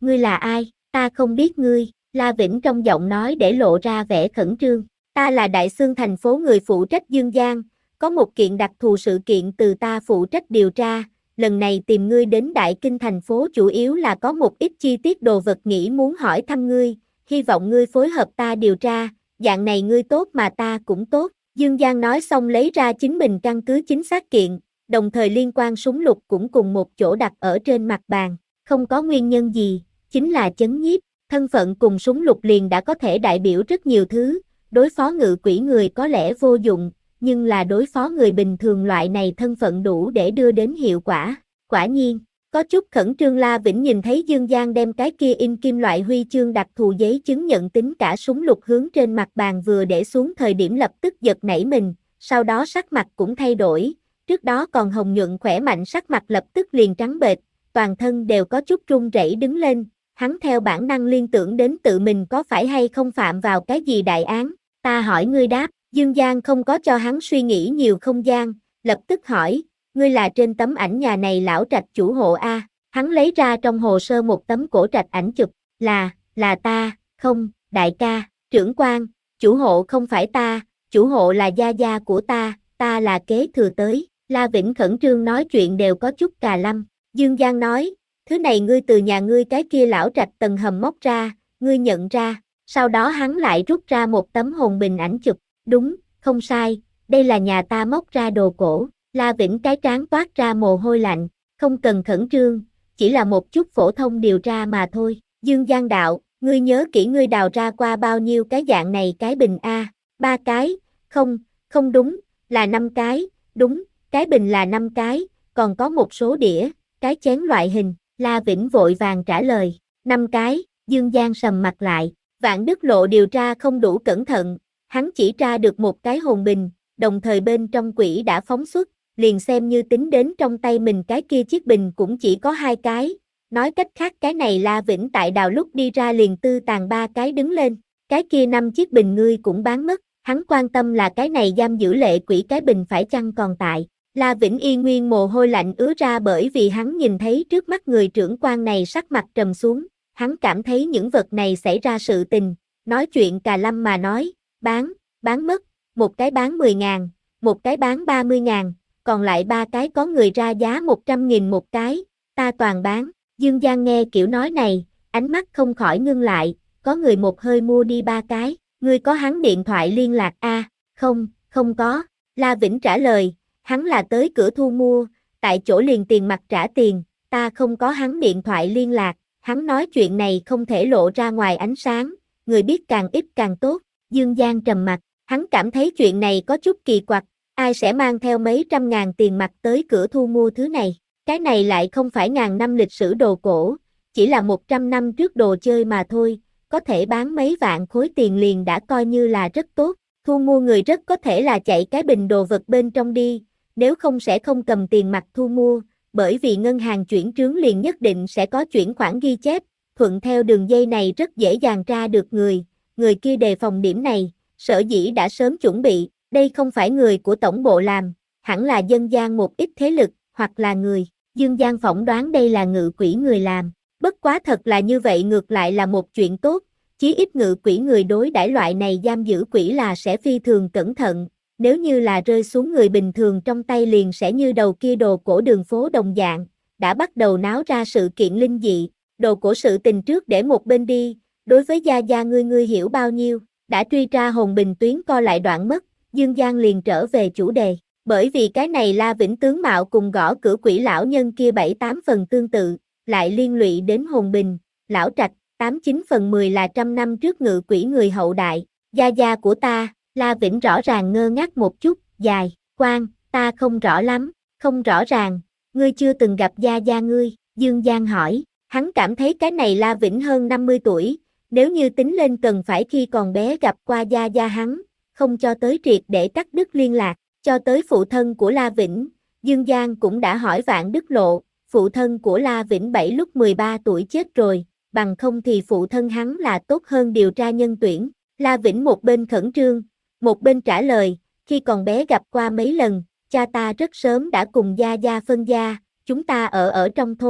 ngươi là ai, ta không biết ngươi, La Vĩnh trong giọng nói để lộ ra vẻ khẩn trương. Ta là Đại Xương thành phố người phụ trách Dương Giang, có một kiện đặc thù sự kiện từ ta phụ trách điều tra, lần này tìm ngươi đến Đại Kinh thành phố chủ yếu là có một ít chi tiết đồ vật nghĩ muốn hỏi thăm ngươi, hy vọng ngươi phối hợp ta điều tra, dạng này ngươi tốt mà ta cũng tốt. Dương Giang nói xong lấy ra chính mình căn cứ chính xác kiện, đồng thời liên quan súng lục cũng cùng một chỗ đặt ở trên mặt bàn, không có nguyên nhân gì, chính là chấn nhiếp, thân phận cùng súng lục liền đã có thể đại biểu rất nhiều thứ, đối phó ngự quỷ người có lẽ vô dụng, nhưng là đối phó người bình thường loại này thân phận đủ để đưa đến hiệu quả, quả nhiên. Có chút khẩn trương La Vĩnh nhìn thấy Dương Giang đem cái kia in kim loại huy chương đặc thù giấy chứng nhận tính cả súng lục hướng trên mặt bàn vừa để xuống thời điểm lập tức giật nảy mình, sau đó sắc mặt cũng thay đổi, trước đó còn hồng nhuận khỏe mạnh sắc mặt lập tức liền trắng bệch, toàn thân đều có chút run rẩy đứng lên, hắn theo bản năng liên tưởng đến tự mình có phải hay không phạm vào cái gì đại án, ta hỏi ngươi đáp, Dương Giang không có cho hắn suy nghĩ nhiều không gian, lập tức hỏi. Ngươi là trên tấm ảnh nhà này lão trạch chủ hộ a? Hắn lấy ra trong hồ sơ một tấm cổ trạch ảnh chụp, là, là ta, không, đại ca, trưởng quan, chủ hộ không phải ta, chủ hộ là gia gia của ta, ta là kế thừa tới, La Vĩnh khẩn trương nói chuyện đều có chút cà lâm, Dương Giang nói, thứ này ngươi từ nhà ngươi cái kia lão trạch tầng hầm móc ra, ngươi nhận ra, sau đó hắn lại rút ra một tấm hồn bình ảnh chụp, đúng, không sai, đây là nhà ta móc ra đồ cổ. La Vĩnh cái trán toát ra mồ hôi lạnh, không cần khẩn trương, chỉ là một chút phổ thông điều tra mà thôi. Dương Giang đạo, ngươi nhớ kỹ ngươi đào ra qua bao nhiêu cái dạng này cái bình a? Ba cái, không, không đúng, là năm cái, đúng, cái bình là năm cái, còn có một số đĩa, cái chén loại hình. La Vĩnh vội vàng trả lời, năm cái. Dương Giang sầm mặt lại, Vạn Đức Lộ điều tra không đủ cẩn thận, hắn chỉ tra được một cái hồn bình, đồng thời bên trong quỷ đã phóng xuất. Liền xem như tính đến trong tay mình cái kia chiếc bình cũng chỉ có hai cái, nói cách khác cái này La Vĩnh tại đào lúc đi ra liền tư tàn ba cái đứng lên, cái kia năm chiếc bình ngươi cũng bán mất, hắn quan tâm là cái này giam giữ lệ quỷ cái bình phải chăng còn tại. La Vĩnh y nguyên mồ hôi lạnh ứa ra bởi vì hắn nhìn thấy trước mắt người trưởng quan này sắc mặt trầm xuống, hắn cảm thấy những vật này xảy ra sự tình, nói chuyện cà lâm mà nói, bán, bán mất, một cái bán mười ngàn, một cái bán ba mươi ngàn. Còn lại ba cái có người ra giá một trăm nghìn một cái, ta toàn bán. Dương Giang nghe kiểu nói này, ánh mắt không khỏi ngưng lại, có người một hơi mua đi ba cái, ngươi có hắn điện thoại liên lạc a? À, không, không có. La Vĩnh trả lời, hắn là tới cửa thu mua, tại chỗ liền tiền mặt trả tiền, ta không có hắn điện thoại liên lạc, hắn nói chuyện này không thể lộ ra ngoài ánh sáng, người biết càng ít càng tốt. Dương Giang trầm mặt, hắn cảm thấy chuyện này có chút kỳ quặc. Ai sẽ mang theo mấy trăm ngàn tiền mặt tới cửa thu mua thứ này? Cái này lại không phải ngàn năm lịch sử đồ cổ, chỉ là một trăm năm trước đồ chơi mà thôi, có thể bán mấy vạn khối tiền liền đã coi như là rất tốt. Thu mua người rất có thể là chạy cái bình đồ vật bên trong đi, nếu không sẽ không cầm tiền mặt thu mua, bởi vì ngân hàng chuyển trướng liền nhất định sẽ có chuyển khoản ghi chép, thuận theo đường dây này rất dễ dàng tra được người, người kia đề phòng điểm này, sở dĩ đã sớm chuẩn bị. Đây không phải người của tổng bộ làm, hẳn là dân gian một ít thế lực, hoặc là người. Dương Giang phỏng đoán đây là ngự quỷ người làm. Bất quá thật là như vậy ngược lại là một chuyện tốt, chí ít ngự quỷ người đối đãi loại này giam giữ quỷ là sẽ phi thường cẩn thận, nếu như là rơi xuống người bình thường trong tay liền sẽ như đầu kia đồ cổ đường phố đồng dạng, đã bắt đầu náo ra sự kiện linh dị, đồ cổ sự tình trước để một bên đi, đối với gia gia ngươi ngươi hiểu bao nhiêu, đã truy tra hồn bình tuyến co lại đoạn mất. Dương Giang liền trở về chủ đề, bởi vì cái này La Vĩnh tướng mạo cùng gõ cửa quỷ lão nhân kia bảy tám phần tương tự, lại liên lụy đến hồn bình, lão trạch, tám chín phần mười là trăm năm trước ngự quỷ người hậu đại, gia gia của ta, La Vĩnh rõ ràng ngơ ngác một chút, dài, quan, ta không rõ lắm, không rõ ràng, ngươi chưa từng gặp gia gia ngươi, Dương Giang hỏi, hắn cảm thấy cái này La Vĩnh hơn năm mươi tuổi, nếu như tính lên cần phải khi còn bé gặp qua gia gia hắn. Không cho tới triệt để cắt đứt liên lạc, cho tới phụ thân của La Vĩnh, Dương Giang cũng đã hỏi Vạn Đức Lộ, phụ thân của La Vĩnh bảy lúc mười ba tuổi chết rồi, bằng không thì phụ thân hắn là tốt hơn điều tra nhân tuyển. La Vĩnh một bên khẩn trương, một bên trả lời, khi còn bé gặp qua mấy lần, cha ta rất sớm đã cùng gia gia phân gia, chúng ta ở ở trong thôn,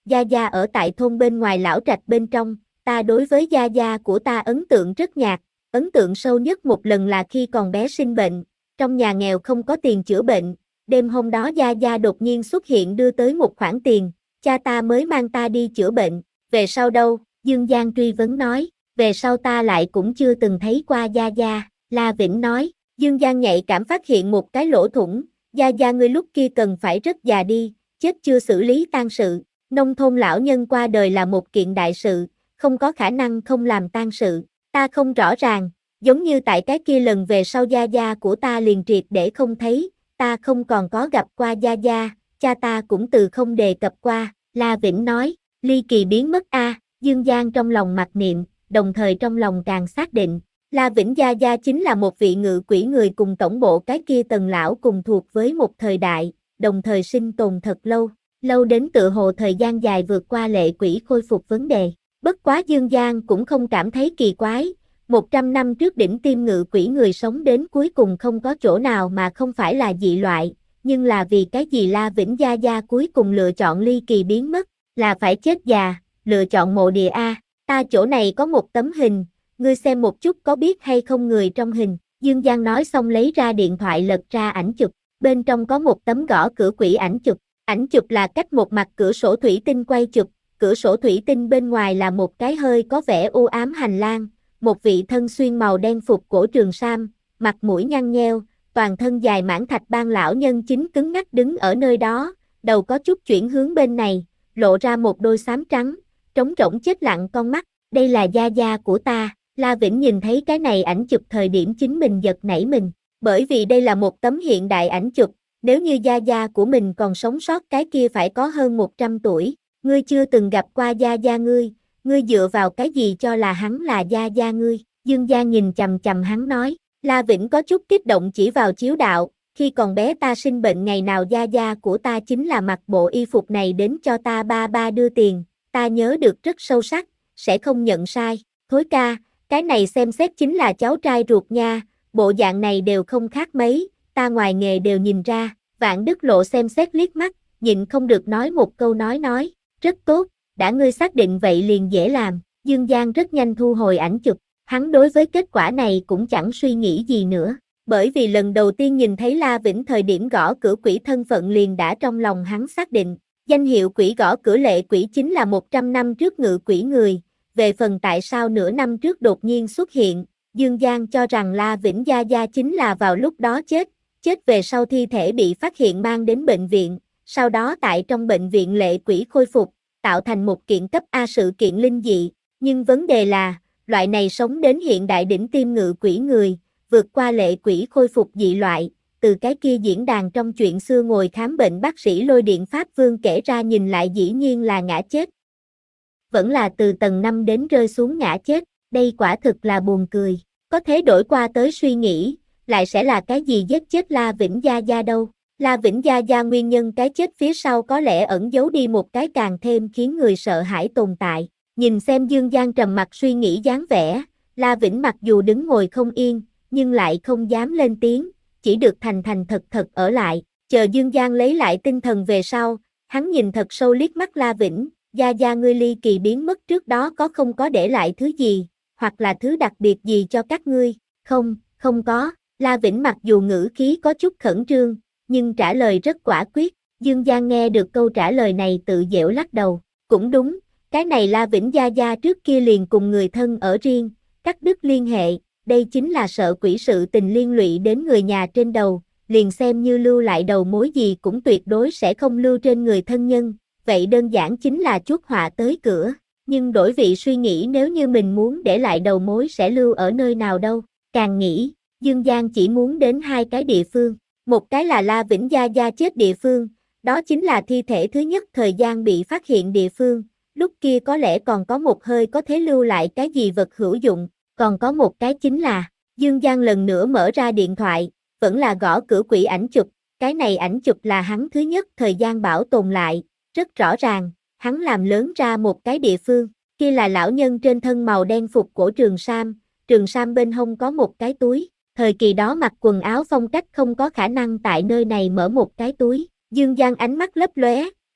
Gia Gia ở tại thôn bên ngoài lão trạch bên trong, ta đối với Gia Gia của ta ấn tượng rất nhạt, ấn tượng sâu nhất một lần là khi còn bé sinh bệnh, trong nhà nghèo không có tiền chữa bệnh, đêm hôm đó Gia Gia đột nhiên xuất hiện đưa tới một khoản tiền, cha ta mới mang ta đi chữa bệnh, về sau đâu, Dương Giang truy vấn nói, về sau ta lại cũng chưa từng thấy qua Gia Gia, La Vĩnh nói, Dương Giang nhạy cảm phát hiện một cái lỗ thủng, Gia Gia ngươi lúc kia cần phải rất già đi, chết chưa xử lý tang sự, nông thôn lão nhân qua đời là một kiện đại sự, không có khả năng không làm tang sự, ta không rõ ràng, giống như tại cái kia lần về sau Gia Gia của ta liền triệt để không thấy, ta không còn có gặp qua Gia Gia, cha ta cũng từ không đề cập qua, La Vĩnh nói, ly kỳ biến mất a, à, Dương Giang trong lòng mặc niệm, đồng thời trong lòng càng xác định, La Vĩnh Gia Gia chính là một vị ngự quỷ người cùng tổng bộ cái kia Tần lão cùng thuộc với một thời đại, đồng thời sinh tồn thật lâu, lâu đến tựa hồ thời gian dài vượt qua lệ quỷ khôi phục vấn đề. Bất quá Dương Giang cũng không cảm thấy kỳ quái, một trăm năm trước đỉnh tiêm ngự quỷ người sống đến cuối cùng không có chỗ nào mà không phải là dị loại, nhưng là vì cái gì La Vĩnh Gia Gia cuối cùng lựa chọn ly kỳ biến mất, là phải chết già, lựa chọn mộ địa A, ta chỗ này có một tấm hình, ngươi xem một chút có biết hay không người trong hình, Dương Giang nói xong lấy ra điện thoại lật ra ảnh chụp, bên trong có một tấm gõ cửa quỷ ảnh chụp, ảnh chụp là cách một mặt cửa sổ thủy tinh quay chụp, cửa sổ thủy tinh bên ngoài là một cái hơi có vẻ u ám hành lang, một vị thân xuyên màu đen phục cổ trường sam, mặt mũi nhăn nheo, toàn thân dài mãn thạch ban lão nhân chính cứng ngắc đứng ở nơi đó, đầu có chút chuyển hướng bên này, lộ ra một đôi xám trắng, trống rỗng chết lặng con mắt, đây là Gia Gia của ta, La Vĩnh nhìn thấy cái này ảnh chụp thời điểm chính mình giật nảy mình, bởi vì đây là một tấm hiện đại ảnh chụp, nếu như Gia Gia của mình còn sống sót cái kia phải có hơn một trăm tuổi, ngươi chưa từng gặp qua Gia Gia ngươi, ngươi dựa vào cái gì cho là hắn là Gia Gia ngươi, Dương Gia nhìn chằm chằm hắn nói, La Vĩnh có chút kích động chỉ vào chiếu đạo, khi còn bé ta sinh bệnh ngày nào Gia Gia của ta chính là mặc bộ y phục này đến cho ta ba ba đưa tiền, ta nhớ được rất sâu sắc, sẽ không nhận sai, Thối ca, cái này xem xét chính là cháu trai ruột nha, bộ dạng này đều không khác mấy, ta ngoài nghề đều nhìn ra, Vạn Đức Lộ xem xét liếc mắt, nhịn không được nói một câu nói nói, rất tốt, đã ngươi xác định vậy liền dễ làm, Dương Giang rất nhanh thu hồi ảnh chụp, hắn đối với kết quả này cũng chẳng suy nghĩ gì nữa, bởi vì lần đầu tiên nhìn thấy La Vĩnh thời điểm gõ cửa quỷ thân phận liền đã trong lòng hắn xác định, danh hiệu quỷ gõ cửa lệ quỷ chính là một trăm năm trước ngự quỷ người, về phần tại sao nửa năm trước đột nhiên xuất hiện, Dương Giang cho rằng La Vĩnh Gia Gia chính là vào lúc đó chết, chết về sau thi thể bị phát hiện mang đến bệnh viện, sau đó tại trong bệnh viện lệ quỷ khôi phục, tạo thành một kiện cấp A sự kiện linh dị, nhưng vấn đề là, loại này sống đến hiện đại đỉnh tiêm ngự quỷ người, vượt qua lệ quỷ khôi phục dị loại, từ cái kia diễn đàn trong chuyện xưa ngồi khám bệnh bác sĩ Lôi Điện Pháp Vương kể ra nhìn lại dĩ nhiên là ngã chết. Vẫn là từ tầng năm đến rơi xuống ngã chết, đây quả thực là buồn cười, có thể đổi qua tới suy nghĩ, lại sẽ là cái gì giết chết La Vĩnh Gia Gia đâu. La Vĩnh Gia Gia nguyên nhân cái chết phía sau có lẽ ẩn giấu đi một cái càng thêm khiến người sợ hãi tồn tại. Nhìn xem Dương Giang trầm mặt suy nghĩ dáng vẻ, La Vĩnh mặc dù đứng ngồi không yên, nhưng lại không dám lên tiếng, chỉ được thành thành thật thật ở lại, chờ Dương Giang lấy lại tinh thần về sau, hắn nhìn thật sâu liếc mắt La Vĩnh, Gia Gia ngươi ly kỳ biến mất trước đó có không có để lại thứ gì, hoặc là thứ đặc biệt gì cho các ngươi, không, không có, La Vĩnh mặc dù ngữ khí có chút khẩn trương, nhưng trả lời rất quả quyết, Dương Giang nghe được câu trả lời này tự dễu lắc đầu, cũng đúng, cái này La Vĩnh Gia Gia trước kia liền cùng người thân ở riêng, cắt đứt liên hệ, đây chính là sợ quỷ sự tình liên lụy đến người nhà trên đầu, liền xem như lưu lại đầu mối gì cũng tuyệt đối sẽ không lưu trên người thân nhân, vậy đơn giản chính là chuốc họa tới cửa, nhưng đổi vị suy nghĩ nếu như mình muốn để lại đầu mối sẽ lưu ở nơi nào đâu, càng nghĩ, Dương Giang chỉ muốn đến hai cái địa phương, một cái là La Vĩnh Gia Gia chết địa phương, đó chính là thi thể thứ nhất thời gian bị phát hiện địa phương, lúc kia có lẽ còn có một hơi có thể lưu lại cái gì vật hữu dụng, còn có một cái chính là, Dương Giang lần nữa mở ra điện thoại, vẫn là gõ cửa quỷ ảnh chụp, cái này ảnh chụp là hắn thứ nhất thời gian bảo tồn lại, rất rõ ràng, hắn làm lớn ra một cái địa phương, kia là lão nhân trên thân màu đen phục cổ trường sam, trường sam bên hông có một cái túi, thời kỳ đó mặc quần áo phong cách không có khả năng tại nơi này mở một cái túi, Dương Giang ánh mắt lấp lóe,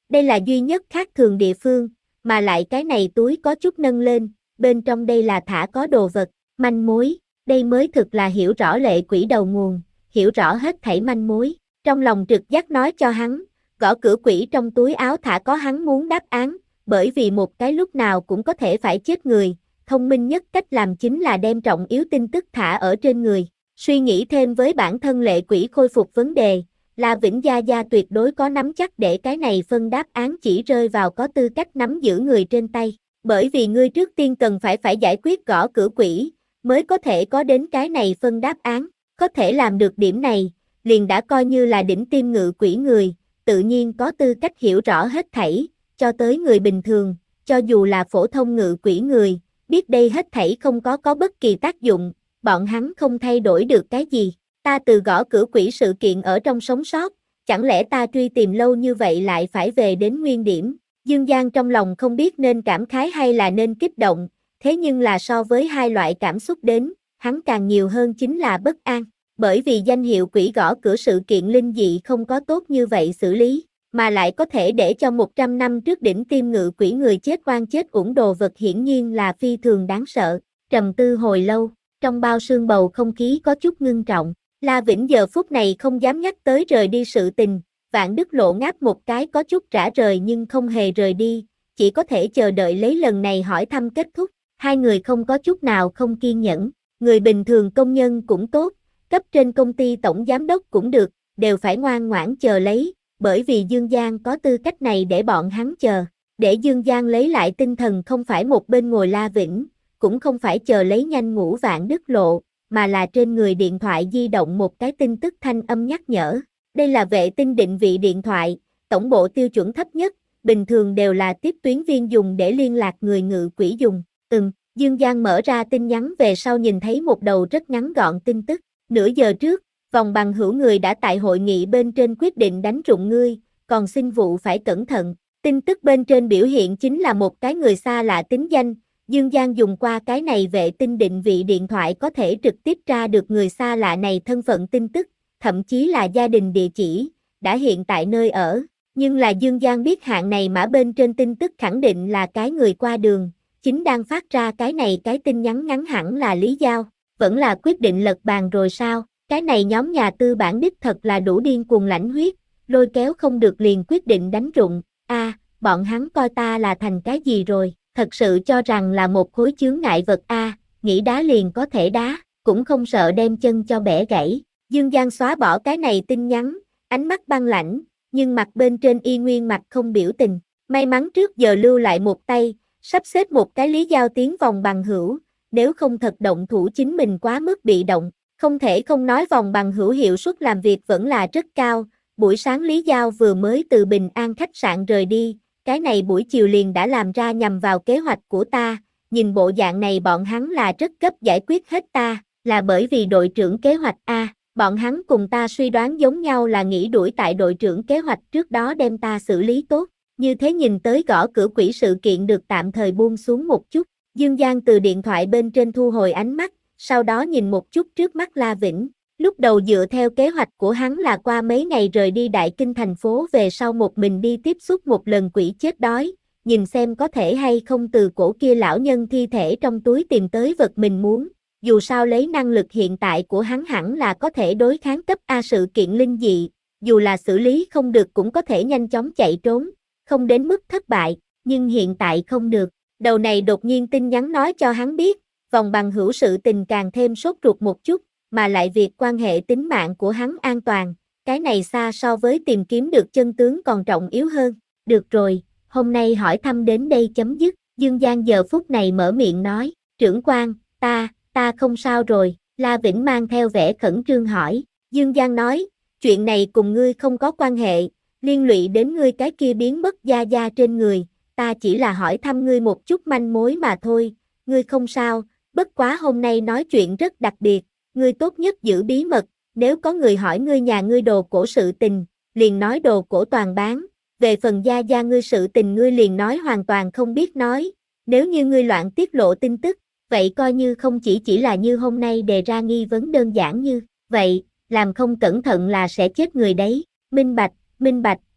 Đây là duy nhất khác thường địa phương, mà lại cái này túi có chút nâng lên, bên trong đây là thả có đồ vật, manh mối, đây mới thực là hiểu rõ lệ quỷ đầu nguồn, hiểu rõ hết thảy manh mối. Trong lòng trực giác nói cho hắn, gõ cửa quỷ trong túi áo thả có hắn muốn đáp án, bởi vì một cái lúc nào cũng có thể phải chết người, thông minh nhất cách làm chính là đem trọng yếu tin tức thả ở trên người. Suy nghĩ thêm với bản thân lệ quỷ khôi phục vấn đề, La Vĩnh Gia Gia tuyệt đối có nắm chắc để cái này phân đáp án chỉ rơi vào có tư cách nắm giữ người trên tay. Bởi vì ngươi trước tiên cần phải phải giải quyết gõ cửa quỷ, mới có thể có đến cái này phân đáp án. Có thể làm được điểm này, liền đã coi như là đỉnh tiêm ngự quỷ người, tự nhiên có tư cách hiểu rõ hết thảy, cho tới người bình thường, cho dù là phổ thông ngự quỷ người, biết đây hết thảy không có có bất kỳ tác dụng, bọn hắn không thay đổi được cái gì. Ta từ gõ cửa quỷ sự kiện ở trong sống sót, chẳng lẽ ta truy tìm lâu như vậy lại phải về đến nguyên điểm. Dương Giang trong lòng không biết nên cảm khái hay là nên kích động, thế nhưng là so với hai loại cảm xúc đến, hắn càng nhiều hơn chính là bất an, bởi vì danh hiệu quỷ gõ cửa sự kiện linh dị không có tốt như vậy xử lý, mà lại có thể để cho một trăm năm trước đỉnh tiêm ngự quỷ người chết oan chết uổng đồ vật hiển nhiên là phi thường đáng sợ. Trầm tư hồi lâu, trong bao xương bầu không khí có chút ngưng trọng, La Vĩnh giờ phút này không dám nhắc tới rời đi sự tình, Vạn Đức Lộ ngáp một cái có chút rã rời nhưng không hề rời đi, chỉ có thể chờ đợi lấy lần này hỏi thăm kết thúc. Hai người không có chút nào không kiên nhẫn, người bình thường công nhân cũng tốt, cấp trên công ty tổng giám đốc cũng được, đều phải ngoan ngoãn chờ lấy, bởi vì Dương Giang có tư cách này để bọn hắn chờ. Để Dương Giang lấy lại tinh thần không phải một bên ngồi La Vĩnh, cũng không phải chờ lấy nhanh ngủ Vạn Đức Lộ, mà là trên người điện thoại di động một cái tin tức thanh âm nhắc nhở. Đây là vệ tinh định vị điện thoại, tổng bộ tiêu chuẩn thấp nhất, bình thường đều là tiếp tuyến viên dùng để liên lạc người ngự quỷ dùng. Ừm, Dương Giang mở ra tin nhắn về sau nhìn thấy một đầu rất ngắn gọn tin tức. Nửa giờ trước, vòng bằng hữu người đã tại hội nghị bên trên quyết định đánh rụng ngươi, còn xin vụ phải cẩn thận. Tin tức bên trên biểu hiện chính là một cái người xa lạ tính danh. Dương Giang dùng qua cái này vệ tinh định vị điện thoại có thể trực tiếp tra được người xa lạ này thân phận tin tức, thậm chí là gia đình địa chỉ, đã hiện tại nơi ở. Nhưng là Dương Giang biết hạng này mã bên trên tin tức khẳng định là cái người qua đường, chính đang phát ra cái này cái tin nhắn ngắn hẳn là Lý Giao, vẫn là quyết định lật bàn rồi sao? Cái này nhóm nhà tư bản đích thật là đủ điên cuồng lãnh huyết, lôi kéo không được liền quyết định đánh rụng. A, à, bọn hắn coi ta là thành cái gì rồi? Thật sự cho rằng là một khối chướng ngại vật a, à, nghĩ đá liền có thể đá, cũng không sợ đem chân cho bẻ gãy. Dương Giang xóa bỏ cái này tin nhắn, ánh mắt băng lãnh, nhưng mặt bên trên y nguyên mặt không biểu tình. May mắn trước giờ lưu lại một tay, sắp xếp một cái Lý Giao tiến vòng bằng hữu, nếu không thật động thủ chính mình quá mức bị động. Không thể không nói vòng bằng hữu hiệu suất làm việc vẫn là rất cao. Buổi sáng Lý Giao vừa mới từ Bình An khách sạn rời đi, cái này buổi chiều liền đã làm ra nhằm vào kế hoạch của ta, nhìn bộ dạng này bọn hắn là rất gấp giải quyết hết ta, là bởi vì đội trưởng kế hoạch A, bọn hắn cùng ta suy đoán giống nhau là nghĩ đuổi tại đội trưởng kế hoạch trước đó đem ta xử lý tốt, như thế nhìn tới gõ cửa quỷ sự kiện được tạm thời buông xuống một chút. Dương Giang từ điện thoại bên trên thu hồi ánh mắt, sau đó nhìn một chút trước mắt La Vĩnh. Lúc đầu dựa theo kế hoạch của hắn là qua mấy ngày rời đi Đại Kinh thành phố về sau một mình đi tiếp xúc một lần quỷ chết đói, nhìn xem có thể hay không từ cổ kia lão nhân thi thể trong túi tìm tới vật mình muốn. Dù sao lấy năng lực hiện tại của hắn hẳn là có thể đối kháng cấp A sự kiện linh dị, dù là xử lý không được cũng có thể nhanh chóng chạy trốn, không đến mức thất bại, nhưng hiện tại không được. Đầu này đột nhiên tin nhắn nói cho hắn biết, vòng bằng hữu sự tình càng thêm sốt ruột một chút, mà lại việc quan hệ tính mạng của hắn an toàn, cái này xa so với tìm kiếm được chân tướng còn trọng yếu hơn. Được rồi, hôm nay hỏi thăm đến đây chấm dứt. Dương Giang giờ phút này mở miệng nói, trưởng quan, ta, ta không sao rồi. La Vĩnh mang theo vẻ khẩn trương hỏi. Dương Giang nói, chuyện này cùng ngươi không có quan hệ, liên lụy đến ngươi cái kia biến mất gia gia trên người, ta chỉ là hỏi thăm ngươi một chút manh mối mà thôi, ngươi không sao, bất quá hôm nay nói chuyện rất đặc biệt, ngươi tốt nhất giữ bí mật, nếu có người hỏi ngươi nhà ngươi đồ cổ sự tình, liền nói đồ cổ toàn bán, về phần gia gia ngươi sự tình ngươi liền nói hoàn toàn không biết nói, nếu như ngươi loạn tiết lộ tin tức, vậy coi như không chỉ chỉ là như hôm nay đề ra nghi vấn đơn giản như vậy, làm không cẩn thận là sẽ chết người đấy. Minh bạch, minh bạch,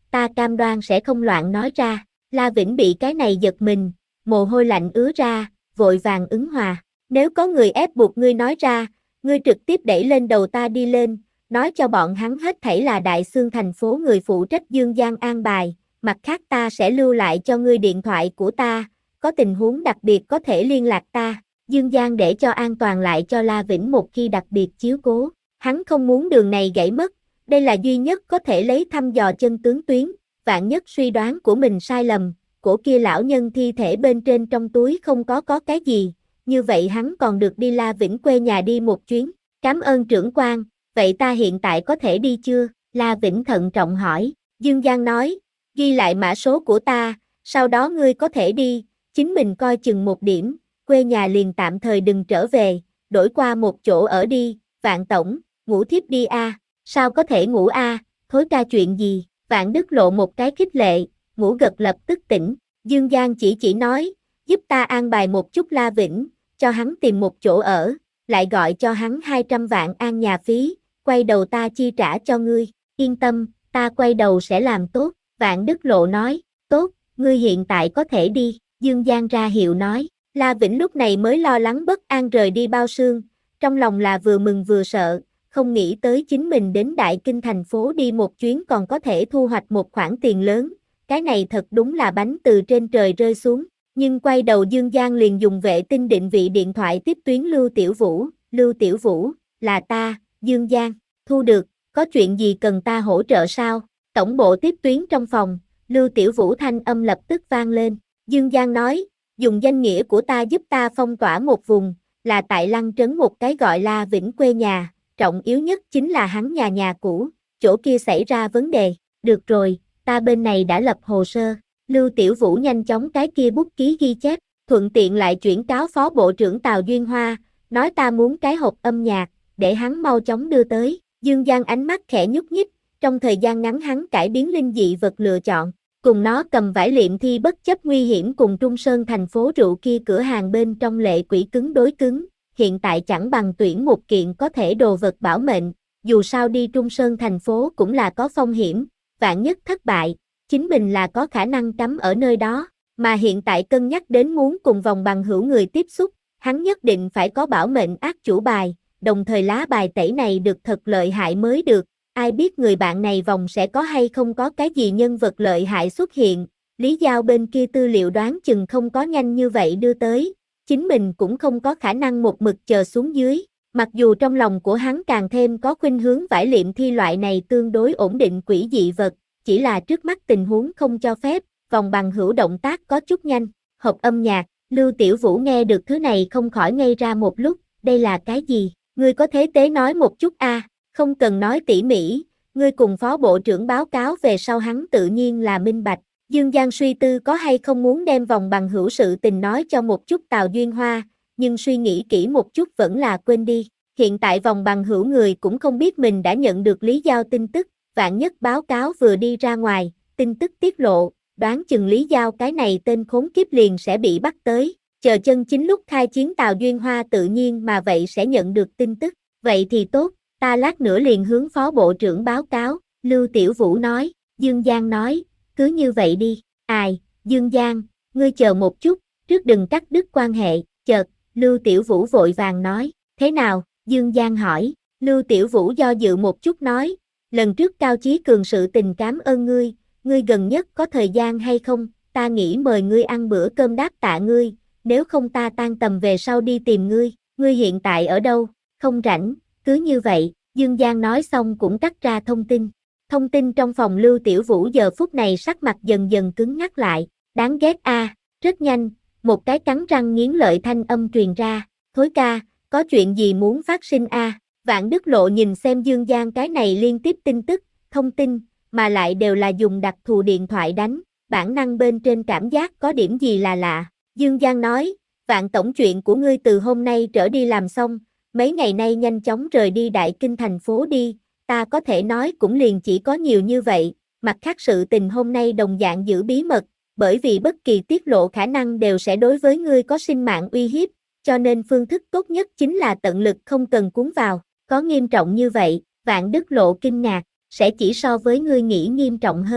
ta cam đoan sẽ không loạn nói ra. La Vĩnh bị cái này giật mình, mồ hôi lạnh ứa ra, vội vàng ứng hòa. Nếu có người ép buộc ngươi nói ra, ngươi trực tiếp đẩy lên đầu ta đi lên, nói cho bọn hắn hết thảy là Đại Xương thành phố người phụ trách Dương Giang an bài, mặt khác ta sẽ lưu lại cho ngươi điện thoại của ta, có tình huống đặc biệt có thể liên lạc ta. Dương Giang để cho an toàn lại cho La Vĩnh một khi đặc biệt chiếu cố, hắn không muốn đường này gãy mất, đây là duy nhất có thể lấy thăm dò chân tướng tuyến, vạn nhất suy đoán của mình sai lầm, cổ kia lão nhân thi thể bên trên trong túi không có có cái gì, như vậy hắn còn được đi La Vĩnh quê nhà đi một chuyến. Cảm ơn trưởng quan, vậy ta hiện tại có thể đi chưa? La Vĩnh thận trọng hỏi. Dương Giang nói, ghi lại mã số của ta, sau đó ngươi có thể đi, chính mình coi chừng một điểm, quê nhà liền tạm thời đừng trở về, đổi qua một chỗ ở đi. Vạn tổng, ngủ thiếp đi a. À. Sao có thể ngủ a? À? Thối ca chuyện gì? Vạn Đức lộ một cái khích lệ, ngủ gật lập tức tỉnh. Dương Giang chỉ chỉ nói, giúp ta an bài một chút La Vĩnh, cho hắn tìm một chỗ ở, lại gọi cho hắn hai trăm vạn an nhà phí, quay đầu ta chi trả cho ngươi. Yên tâm, ta quay đầu sẽ làm tốt. Vạn Đức lộ nói, tốt, ngươi hiện tại có thể đi. Dương Giang ra hiệu nói. La Vĩnh lúc này mới lo lắng bất an rời đi bao sương, trong lòng là vừa mừng vừa sợ, không nghĩ tới chính mình đến Đại Kinh thành phố đi một chuyến còn có thể thu hoạch một khoản tiền lớn, cái này thật đúng là bánh từ trên trời rơi xuống. Nhưng quay đầu Dương Giang liền dùng vệ tinh định vị điện thoại tiếp tuyến Lưu Tiểu Vũ. Lưu Tiểu Vũ, là ta, Dương Giang, thu được, có chuyện gì cần ta hỗ trợ sao? Tổng bộ tiếp tuyến trong phòng, Lưu Tiểu Vũ thanh âm lập tức vang lên. Dương Giang nói, dùng danh nghĩa của ta giúp ta phong tỏa một vùng, là tại Lăng Trấn một cái gọi La Vĩnh quê nhà, trọng yếu nhất chính là hắn nhà nhà cũ, chỗ kia xảy ra vấn đề. Được rồi, ta bên này đã lập hồ sơ. Lưu Tiểu Vũ nhanh chóng cái kia bút ký ghi chép, thuận tiện lại chuyển cáo Phó Bộ trưởng Tào Duyên Hoa, nói ta muốn cái hộp âm nhạc, để hắn mau chóng đưa tới. Dương Giang ánh mắt khẽ nhúc nhích, trong thời gian ngắn hắn cải biến linh dị vật lựa chọn, cùng nó cầm vải liệm thi bất chấp nguy hiểm cùng Trung Sơn thành phố rượu kia cửa hàng bên trong lệ quỷ cứng đối cứng, hiện tại chẳng bằng tuyển một kiện có thể đồ vật bảo mệnh, dù sao đi Trung Sơn thành phố cũng là có phong hiểm, vạn nhất thất bại, chính mình là có khả năng cắm ở nơi đó, mà hiện tại cân nhắc đến muốn cùng vòng bằng hữu người tiếp xúc, hắn nhất định phải có bảo mệnh ác chủ bài, đồng thời lá bài tẩy này được thật lợi hại mới được, ai biết người bạn này vòng sẽ có hay không có cái gì nhân vật lợi hại xuất hiện, Lý Giao bên kia tư liệu đoán chừng không có nhanh như vậy đưa tới, chính mình cũng không có khả năng một mực chờ xuống dưới, mặc dù trong lòng của hắn càng thêm có khuynh hướng vải liệm thi loại này tương đối ổn định quỷ dị vật, chỉ là trước mắt tình huống không cho phép, vòng bằng hữu động tác có chút nhanh. Hộp âm nhạc, Lưu Tiểu Vũ nghe được thứ này không khỏi ngây ra một lúc, đây là cái gì, ngươi có thế tế nói một chút a? À? Không cần nói tỉ mỉ, ngươi cùng Phó Bộ trưởng báo cáo về sau hắn tự nhiên là minh bạch. Dương Giang suy tư có hay không muốn đem vòng bằng hữu sự tình nói cho một chút Tào Duyên Hoa, nhưng suy nghĩ kỹ một chút vẫn là quên đi. Hiện tại vòng bằng hữu người cũng không biết mình đã nhận được Lý Giao tin tức, vạn nhất báo cáo vừa đi ra ngoài, tin tức tiết lộ, đoán chừng Lý Giao cái này tên khốn kiếp liền sẽ bị bắt tới, chờ chân chính lúc khai chiến Tào Duyên Hoa tự nhiên mà vậy sẽ nhận được tin tức, vậy thì tốt, ta lát nữa liền hướng Phó Bộ trưởng báo cáo, Lưu Tiểu Vũ nói. Dương Giang nói, cứ như vậy đi. Ai, Dương Giang, ngươi chờ một chút, trước đừng cắt đứt quan hệ. Chợt, Lưu Tiểu Vũ vội vàng nói, thế nào? Dương Giang hỏi. Lưu Tiểu Vũ do dự một chút nói, lần trước Cao Chí Cường sự tình cảm ơn ngươi, ngươi gần nhất có thời gian hay không? Ta nghĩ mời ngươi ăn bữa cơm đáp tạ ngươi, nếu không ta tan tầm về sau đi tìm ngươi. Ngươi hiện tại ở đâu? Không rảnh. Cứ như vậy, Dương Giang nói xong cũng cắt ra thông tin. Thông tin trong phòng Lưu Tiểu Vũ giờ phút này sắc mặt dần dần cứng ngắc lại, đáng ghét a, à. Rất nhanh, một cái cắn răng nghiến lợi thanh âm truyền ra, Thối ca, có chuyện gì muốn phát sinh a? À? Vạn Đức Lộ nhìn xem Dương Giang cái này liên tiếp tin tức, thông tin, mà lại đều là dùng đặc thù điện thoại đánh, bản năng bên trên cảm giác có điểm gì là lạ. Dương Giang nói, Vạn tổng chuyện của ngươi từ hôm nay trở đi làm xong, mấy ngày nay nhanh chóng rời đi Đại Kinh thành phố đi, ta có thể nói cũng liền chỉ có nhiều như vậy, mặt khác sự tình hôm nay đồng dạng giữ bí mật, bởi vì bất kỳ tiết lộ khả năng đều sẽ đối với ngươi có sinh mạng uy hiếp, cho nên phương thức tốt nhất chính là tận lực không cần cuốn vào, có nghiêm trọng như vậy, Vạn Đức Lộ kinh ngạc, sẽ chỉ so với ngươi nghĩ nghiêm trọng hơn.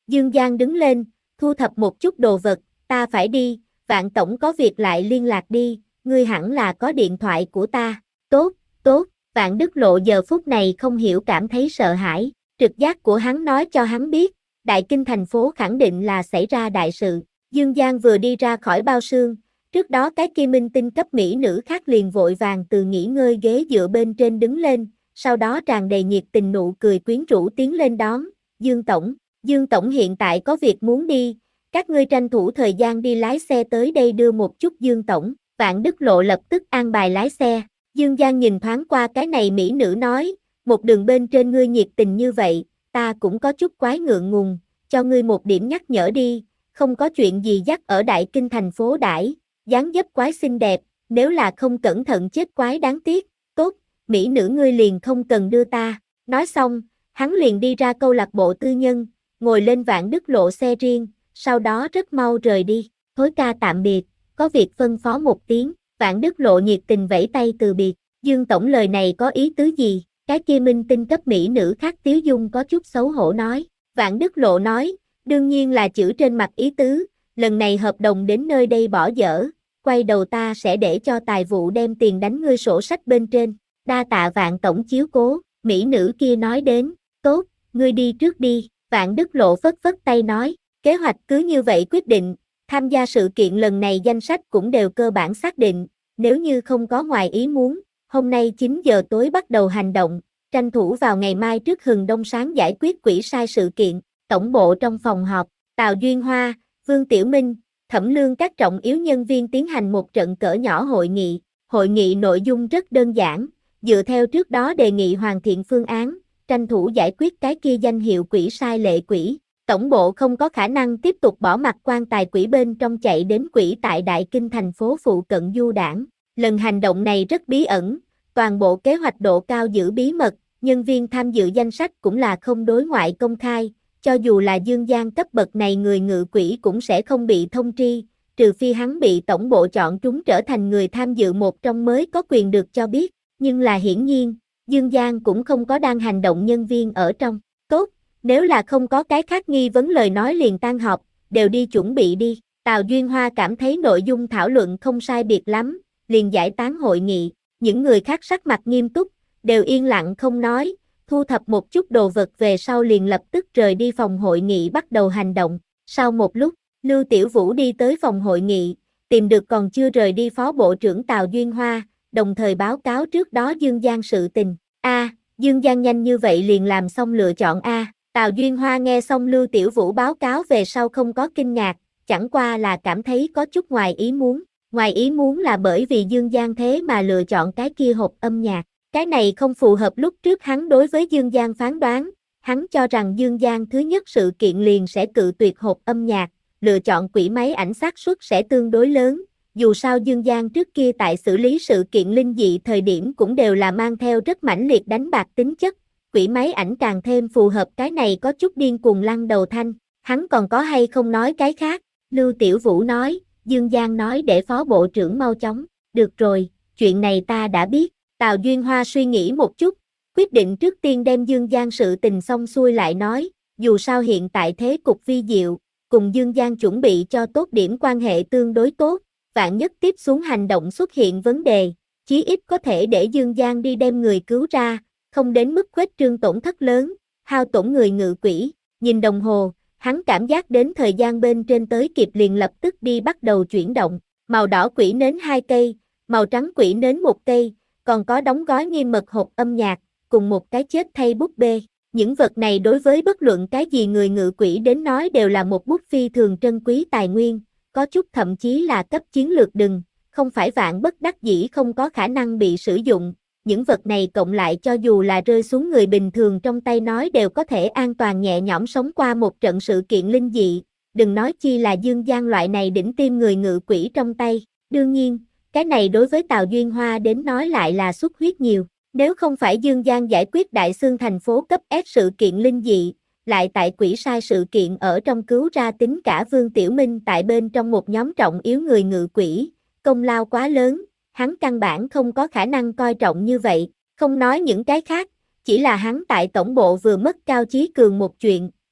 Dương Giang đứng lên, thu thập một chút đồ vật, ta phải đi, Vạn tổng có việc lại liên lạc đi, ngươi hẳn là có điện thoại của ta. Tốt, tốt, Vạn Đức Lộ giờ phút này không hiểu cảm thấy sợ hãi, trực giác của hắn nói cho hắn biết, Đại Kinh thành phố khẳng định là xảy ra đại sự. Dương Giang vừa đi ra khỏi bao xương, trước đó cái kia minh tinh cấp mỹ nữ khác liền vội vàng từ nghỉ ngơi ghế dựa bên trên đứng lên, sau đó tràn đầy nhiệt tình nụ cười quyến rũ tiến lên đón, Dương tổng, Dương tổng hiện tại có việc muốn đi, các ngươi tranh thủ thời gian đi lái xe tới đây đưa một chút Dương tổng. Vạn Đức Lộ lập tức an bài lái xe. Dương Giang nhìn thoáng qua cái này mỹ nữ nói, một đường bên trên ngươi nhiệt tình như vậy, ta cũng có chút quái ngượng ngùng, cho ngươi một điểm nhắc nhở đi, không có chuyện gì dắt ở Đại Kinh thành phố đãi, dáng dấp quái xinh đẹp, nếu là không cẩn thận chết quái đáng tiếc. Tốt, mỹ nữ ngươi liền không cần đưa ta. Nói xong, hắn liền đi ra câu lạc bộ tư nhân, ngồi lên Vạn Đức Lộ xe riêng, sau đó rất mau rời đi. Thối ca tạm biệt, có việc phân phó một tiếng. Vạn Đức Lộ nhiệt tình vẫy tay từ biệt. Dương tổng lời này có ý tứ gì? Cái kia minh tinh cấp mỹ nữ khác Tiếu Dung có chút xấu hổ nói. Vạn Đức Lộ nói, đương nhiên là chữ trên mặt ý tứ, lần này hợp đồng đến nơi đây bỏ dở, quay đầu ta sẽ để cho tài vụ đem tiền đánh ngươi sổ sách bên trên. Đa tạ Vạn tổng chiếu cố. Mỹ nữ kia nói đến, tốt, ngươi đi trước đi. Vạn Đức Lộ phất phất tay nói, kế hoạch cứ như vậy quyết định. Tham gia sự kiện lần này danh sách cũng đều cơ bản xác định, nếu như không có ngoài ý muốn, hôm nay chín giờ tối bắt đầu hành động, tranh thủ vào ngày mai trước hừng đông sáng giải quyết quỹ sai sự kiện. Tổng bộ trong phòng họp, Tào Duyên Hoa, Vương Tiểu Minh, Thẩm Lương các trọng yếu nhân viên tiến hành một trận cỡ nhỏ hội nghị. Hội nghị nội dung rất đơn giản, dựa theo trước đó đề nghị hoàn thiện phương án, tranh thủ giải quyết cái kia danh hiệu quỹ sai lệ quỹ. Tổng bộ không có khả năng tiếp tục bỏ mặc quan tài quỹ bên trong chạy đến quỹ tại Đại Kinh thành phố phụ cận du đảng. Lần hành động này rất bí ẩn, toàn bộ kế hoạch độ cao giữ bí mật, nhân viên tham dự danh sách cũng là không đối ngoại công khai, cho dù là Dương Giang cấp bậc này người ngự quỹ cũng sẽ không bị thông tri, trừ phi hắn bị tổng bộ chọn trúng trở thành người tham dự một trong mới có quyền được cho biết, nhưng là hiển nhiên, Dương Giang cũng không có đang hành động nhân viên ở trong. Tốt, nếu là không có cái khác nghi vấn lời nói liền tan họp, đều đi chuẩn bị đi. Tào Duyên Hoa cảm thấy nội dung thảo luận không sai biệt lắm, liền giải tán hội nghị, những người khác sắc mặt nghiêm túc, đều yên lặng không nói, thu thập một chút đồ vật về sau liền lập tức rời đi phòng hội nghị bắt đầu hành động. Sau một lúc, Lưu Tiểu Vũ đi tới phòng hội nghị, tìm được còn chưa rời đi Phó Bộ trưởng Tào Duyên Hoa, đồng thời báo cáo trước đó Dương Giang sự tình. A, Dương Giang nhanh như vậy liền làm xong lựa chọn A. Tào Duyên Hoa nghe xong Lưu Tiểu Vũ báo cáo về sau không có kinh ngạc, chẳng qua là cảm thấy có chút ngoài ý muốn. Ngoài ý muốn là bởi vì Dương Giang thế mà lựa chọn cái kia hộp âm nhạc. Cái này không phù hợp lúc trước hắn đối với Dương Giang phán đoán. Hắn cho rằng Dương Giang thứ nhất sự kiện liền sẽ cự tuyệt hộp âm nhạc, lựa chọn quỹ máy ảnh xác suất sẽ tương đối lớn. Dù sao Dương Giang trước kia tại xử lý sự kiện linh dị thời điểm cũng đều là mang theo rất mãnh liệt đánh bạc tính chất. Quỹ máy ảnh càng thêm phù hợp cái này có chút điên cuồng lăng đầu thanh. Hắn còn có hay không nói cái khác? Lưu Tiểu Vũ nói, Dương Giang nói để Phó Bộ trưởng mau chóng. Được rồi, chuyện này ta đã biết. Tào Duyên Hoa suy nghĩ một chút, quyết định trước tiên đem Dương Giang sự tình xong xuôi lại nói, dù sao hiện tại thế cục vi diệu, cùng Dương Giang chuẩn bị cho tốt điểm quan hệ tương đối tốt, vạn nhất tiếp xuống hành động xuất hiện vấn đề, chí ít có thể để Dương Giang đi đem người cứu ra, không đến mức khuếch trương tổn thất lớn, hao tổn người ngự quỹ. Nhìn đồng hồ, hắn cảm giác đến thời gian bên trên tới kịp liền lập tức đi bắt đầu chuyển động, màu đỏ quỹ nến hai cây, màu trắng quỹ nến một cây, còn có đóng gói nghiêm mật hộp âm nhạc, cùng một cái chết thay búp bê. Những vật này đối với bất luận cái gì người ngự quỹ đến nói đều là một bút phi thường trân quý tài nguyên, có chút thậm chí là cấp chiến lược đừng, không phải vạn bất đắc dĩ không có khả năng bị sử dụng. Những vật này cộng lại cho dù là rơi xuống người bình thường trong tay nói đều có thể an toàn nhẹ nhõm sống qua một trận sự kiện linh dị, đừng nói chi là Dương Giang loại này đỉnh tim người ngự quỹ trong tay. Đương nhiên, cái này đối với Tào Duyên Hoa đến nói lại là xuất huyết nhiều. Nếu không phải Dương Giang giải quyết đại xương thành phố cấp S sự kiện linh dị, lại tại quỹ sai sự kiện ở trong cứu ra tính cả Vương Tiểu Minh tại bên trong một nhóm trọng yếu người ngự quỹ, công lao quá lớn, hắn căn bản không có khả năng coi trọng như vậy, không nói những cái khác, chỉ là hắn tại tổng bộ vừa mất Cao Chí Cường một chuyện,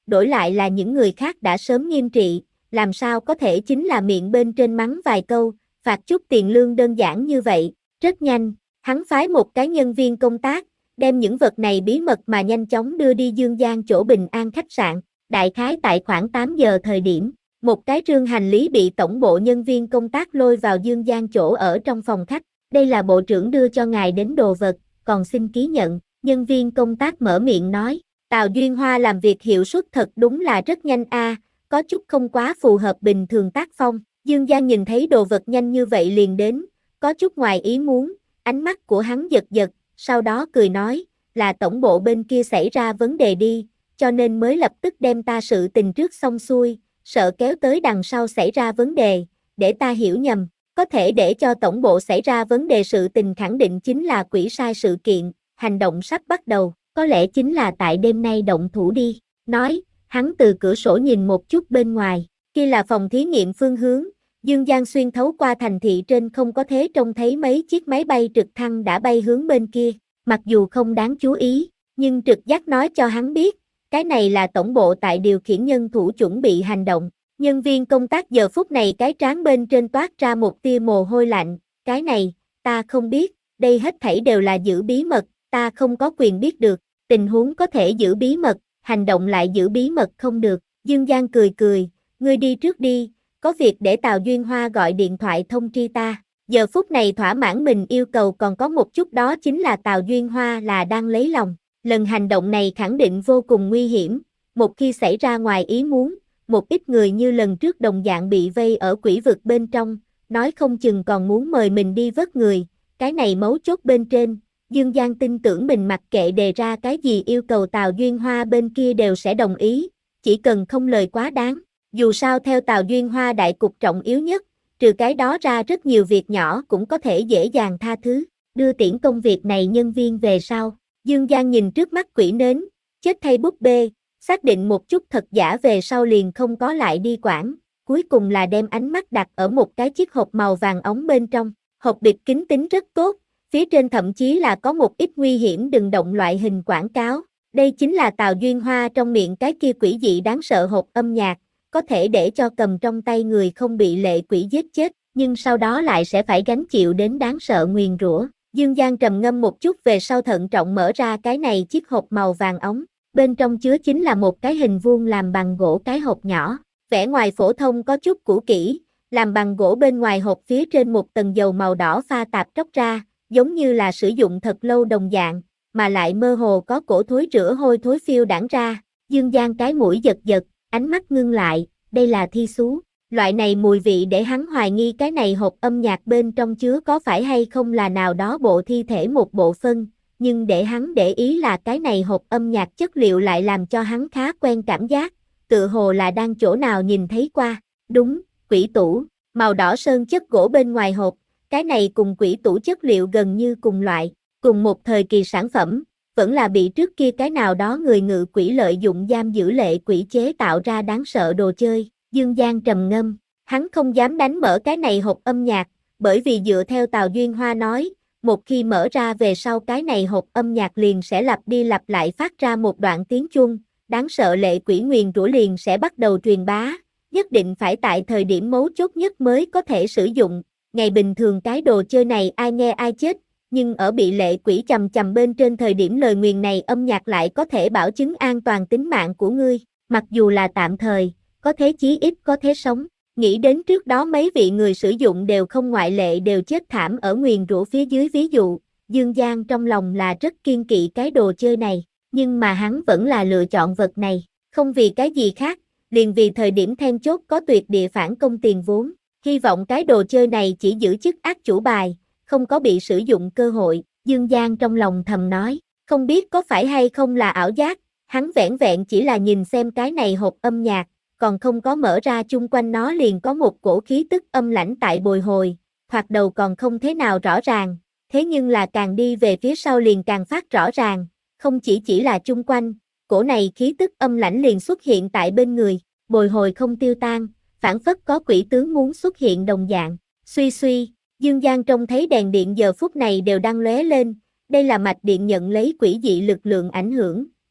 đổi lại là những người khác đã sớm nghiêm trị, làm sao có thể chính là miệng bên trên mắng vài câu, phạt chút tiền lương đơn giản như vậy. Rất nhanh, hắn phái một cái nhân viên công tác, đem những vật này bí mật mà nhanh chóng đưa đi Dương Giang chỗ Bình An khách sạn. Đại khái tại khoảng tám giờ thời điểm, một cái rương hành lý bị tổng bộ nhân viên công tác lôi vào Dương Giang chỗ ở trong phòng khách. Đây là bộ trưởng đưa cho ngài đến đồ vật, còn xin ký nhận. Nhân viên công tác mở miệng nói, Tào Duyên Hoa làm việc hiệu suất thật đúng là rất nhanh a, có chút không quá phù hợp bình thường tác phong. Dương Giang nhìn thấy đồ vật nhanh như vậy liền đến, có chút ngoài ý muốn, ánh mắt của hắn giật giật, sau đó cười nói, là tổng bộ bên kia xảy ra vấn đề đi, cho nên mới lập tức đem ta sự tình trước xong xuôi, sợ kéo tới đằng sau xảy ra vấn đề, để ta hiểu nhầm, có thể để cho tổng bộ xảy ra vấn đề sự tình khẳng định chính là quỷ sai sự kiện, hành động sắp bắt đầu, có lẽ chính là tại đêm nay động thủ đi, nói, hắn từ cửa sổ nhìn một chút bên ngoài, kia là phòng thí nghiệm phương hướng, Dương Giang xuyên thấu qua thành thị trên không có thế trông thấy mấy chiếc máy bay trực thăng đã bay hướng bên kia, mặc dù không đáng chú ý, nhưng trực giác nói cho hắn biết, cái này là tổng bộ tại điều khiển nhân thủ chuẩn bị hành động. Nhân viên công tác giờ phút này cái trán bên trên toát ra một tia mồ hôi lạnh, cái này, ta không biết, đây hết thảy đều là giữ bí mật, ta không có quyền biết được, tình huống có thể giữ bí mật, hành động lại giữ bí mật không được. Dương Giang cười cười, ngươi đi trước đi, có việc để Tào Duyên Hoa gọi điện thoại thông tri ta. Giờ phút này thỏa mãn mình yêu cầu còn có một chút, đó chính là Tào Duyên Hoa là đang lấy lòng. Lần hành động này khẳng định vô cùng nguy hiểm, một khi xảy ra ngoài ý muốn, một ít người như lần trước đồng dạng bị vây ở quỷ vực bên trong, nói không chừng còn muốn mời mình đi vớt người, cái này mấu chốt bên trên. Dương Giang tin tưởng mình mặc kệ đề ra cái gì yêu cầu Tào Duyên Hoa bên kia đều sẽ đồng ý, chỉ cần không lời quá đáng. Dù sao theo Tào Duyên Hoa đại cục trọng yếu nhất, trừ cái đó ra rất nhiều việc nhỏ cũng có thể dễ dàng tha thứ. Đưa tiễn công việc này nhân viên về sau, Dương Giang nhìn trước mắt quỷ nến, chết thay búp bê, xác định một chút thật giả về sau liền không có lại đi quản, cuối cùng là đem ánh mắt đặt ở một cái chiếc hộp màu vàng ống bên trong. Hộp bịt kín tính rất tốt, phía trên thậm chí là có một ít nguy hiểm đừng động loại hình quảng cáo. Đây chính là Tào Duyên Hoa trong miệng cái kia quỷ dị đáng sợ hộp âm nhạc, có thể để cho cầm trong tay người không bị lệ quỷ giết chết, nhưng sau đó lại sẽ phải gánh chịu đến đáng sợ nguyền rủa. Dương Giang trầm ngâm một chút về sau thận trọng mở ra cái này chiếc hộp màu vàng ống, bên trong chứa chính là một cái hình vuông làm bằng gỗ cái hộp nhỏ, vẻ ngoài phổ thông có chút cũ kỹ, làm bằng gỗ bên ngoài hộp phía trên một tầng dầu màu đỏ pha tạp tróc ra, giống như là sử dụng thật lâu đồng dạng, mà lại mơ hồ có cổ thối rửa hôi thối phiêu đãng ra. Dương Giang cái mũi giật giật, ánh mắt ngưng lại, đây là thi xú. Loại này mùi vị để hắn hoài nghi cái này hộp âm nhạc bên trong chứa có phải hay không là nào đó bộ thi thể một bộ phân, nhưng để hắn để ý là cái này hộp âm nhạc chất liệu lại làm cho hắn khá quen cảm giác, tựa hồ là đang chỗ nào nhìn thấy qua. Đúng, quỷ tủ, màu đỏ sơn chất gỗ bên ngoài hộp, cái này cùng quỷ tủ chất liệu gần như cùng loại, cùng một thời kỳ sản phẩm, vẫn là bị trước kia cái nào đó người ngự quỷ lợi dụng giam giữ lệ quỷ chế tạo ra đáng sợ đồ chơi. Dương Giang trầm ngâm, hắn không dám đánh mở cái này hộp âm nhạc, bởi vì dựa theo Tào Duyên Hoa nói, một khi mở ra về sau cái này hộp âm nhạc liền sẽ lặp đi lặp lại phát ra một đoạn tiếng chuông, đáng sợ lệ quỷ nguyền rủa liền sẽ bắt đầu truyền bá, nhất định phải tại thời điểm mấu chốt nhất mới có thể sử dụng, ngày bình thường cái đồ chơi này ai nghe ai chết, nhưng ở bị lệ quỷ chầm chầm bên trên thời điểm lời nguyền này âm nhạc lại có thể bảo chứng an toàn tính mạng của ngươi, mặc dù là tạm thời, có thế chí ít có thế sống. Nghĩ đến trước đó mấy vị người sử dụng đều không ngoại lệ đều chết thảm ở nguyền rủa phía dưới ví dụ, Dương Giang trong lòng là rất kiên kỵ cái đồ chơi này, nhưng mà hắn vẫn là lựa chọn vật này, không vì cái gì khác, liền vì thời điểm then chốt có tuyệt địa phản công tiền vốn, hy vọng cái đồ chơi này chỉ giữ chức ác chủ bài, không có bị sử dụng cơ hội. Dương Giang trong lòng thầm nói, không biết có phải hay không là ảo giác, hắn vẻn vẹn chỉ là nhìn xem cái này hộp âm nhạc, còn không có mở ra chung quanh nó liền có một cổ khí tức âm lãnh tại bồi hồi, thoạt đầu còn không thế nào rõ ràng, thế nhưng là càng đi về phía sau liền càng phát rõ ràng, không chỉ chỉ là chung quanh, cổ này khí tức âm lãnh liền xuất hiện tại bên người, bồi hồi không tiêu tan, phảng phất có quỷ tướng muốn xuất hiện đồng dạng. Suy suy, Dương Giang trông thấy đèn điện giờ phút này đều đang lóe lên, đây là mạch điện nhận lấy quỷ dị lực lượng ảnh hưởng,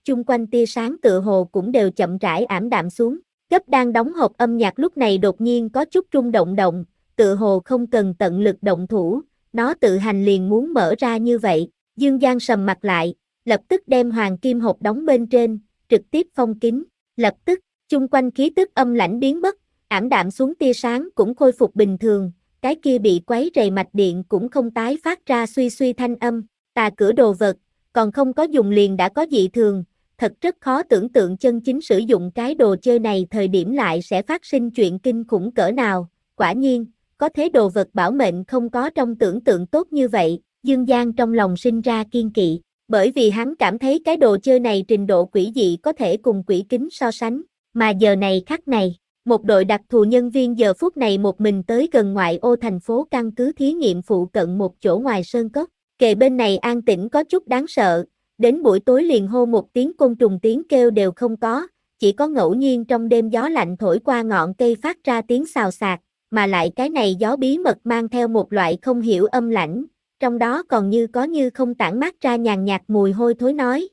chung quanh tia sáng tựa hồ cũng đều chậm rãi ảm đạm xuống. Gấp đang đóng hộp âm nhạc lúc này đột nhiên có chút rung động động, tựa hồ không cần tận lực động thủ, nó tự hành liền muốn mở ra như vậy. Dương Giang sầm mặt lại, lập tức đem hoàng kim hộp đóng bên trên, trực tiếp phong kín. Lập tức, chung quanh khí tức âm lãnh biến mất, ảm đạm xuống tia sáng cũng khôi phục bình thường, cái kia bị quấy rầy mạch điện cũng không tái phát ra suy suy thanh âm. Tà cửa đồ vật, còn không có dùng liền đã có dị thường, thật rất khó tưởng tượng chân chính sử dụng cái đồ chơi này thời điểm lại sẽ phát sinh chuyện kinh khủng cỡ nào. Quả nhiên, có thế đồ vật bảo mệnh không có trong tưởng tượng tốt như vậy. Dương Giang trong lòng sinh ra kiên kỵ, bởi vì hắn cảm thấy cái đồ chơi này trình độ quỷ dị có thể cùng quỷ kính so sánh, mà giờ này khắc này, một đội đặc thù nhân viên giờ phút này một mình tới gần ngoại ô thành phố căn cứ thí nghiệm phụ cận một chỗ ngoài sơn cốc, kề bên này an tĩnh có chút đáng sợ, đến buổi tối liền hô một tiếng côn trùng tiếng kêu đều không có, chỉ có ngẫu nhiên trong đêm gió lạnh thổi qua ngọn cây phát ra tiếng xào xạc, mà lại cái này gió bí mật mang theo một loại không hiểu âm lãnh. Trong đó còn như có như không tản mát ra nhàn nhạt mùi hôi thối nói.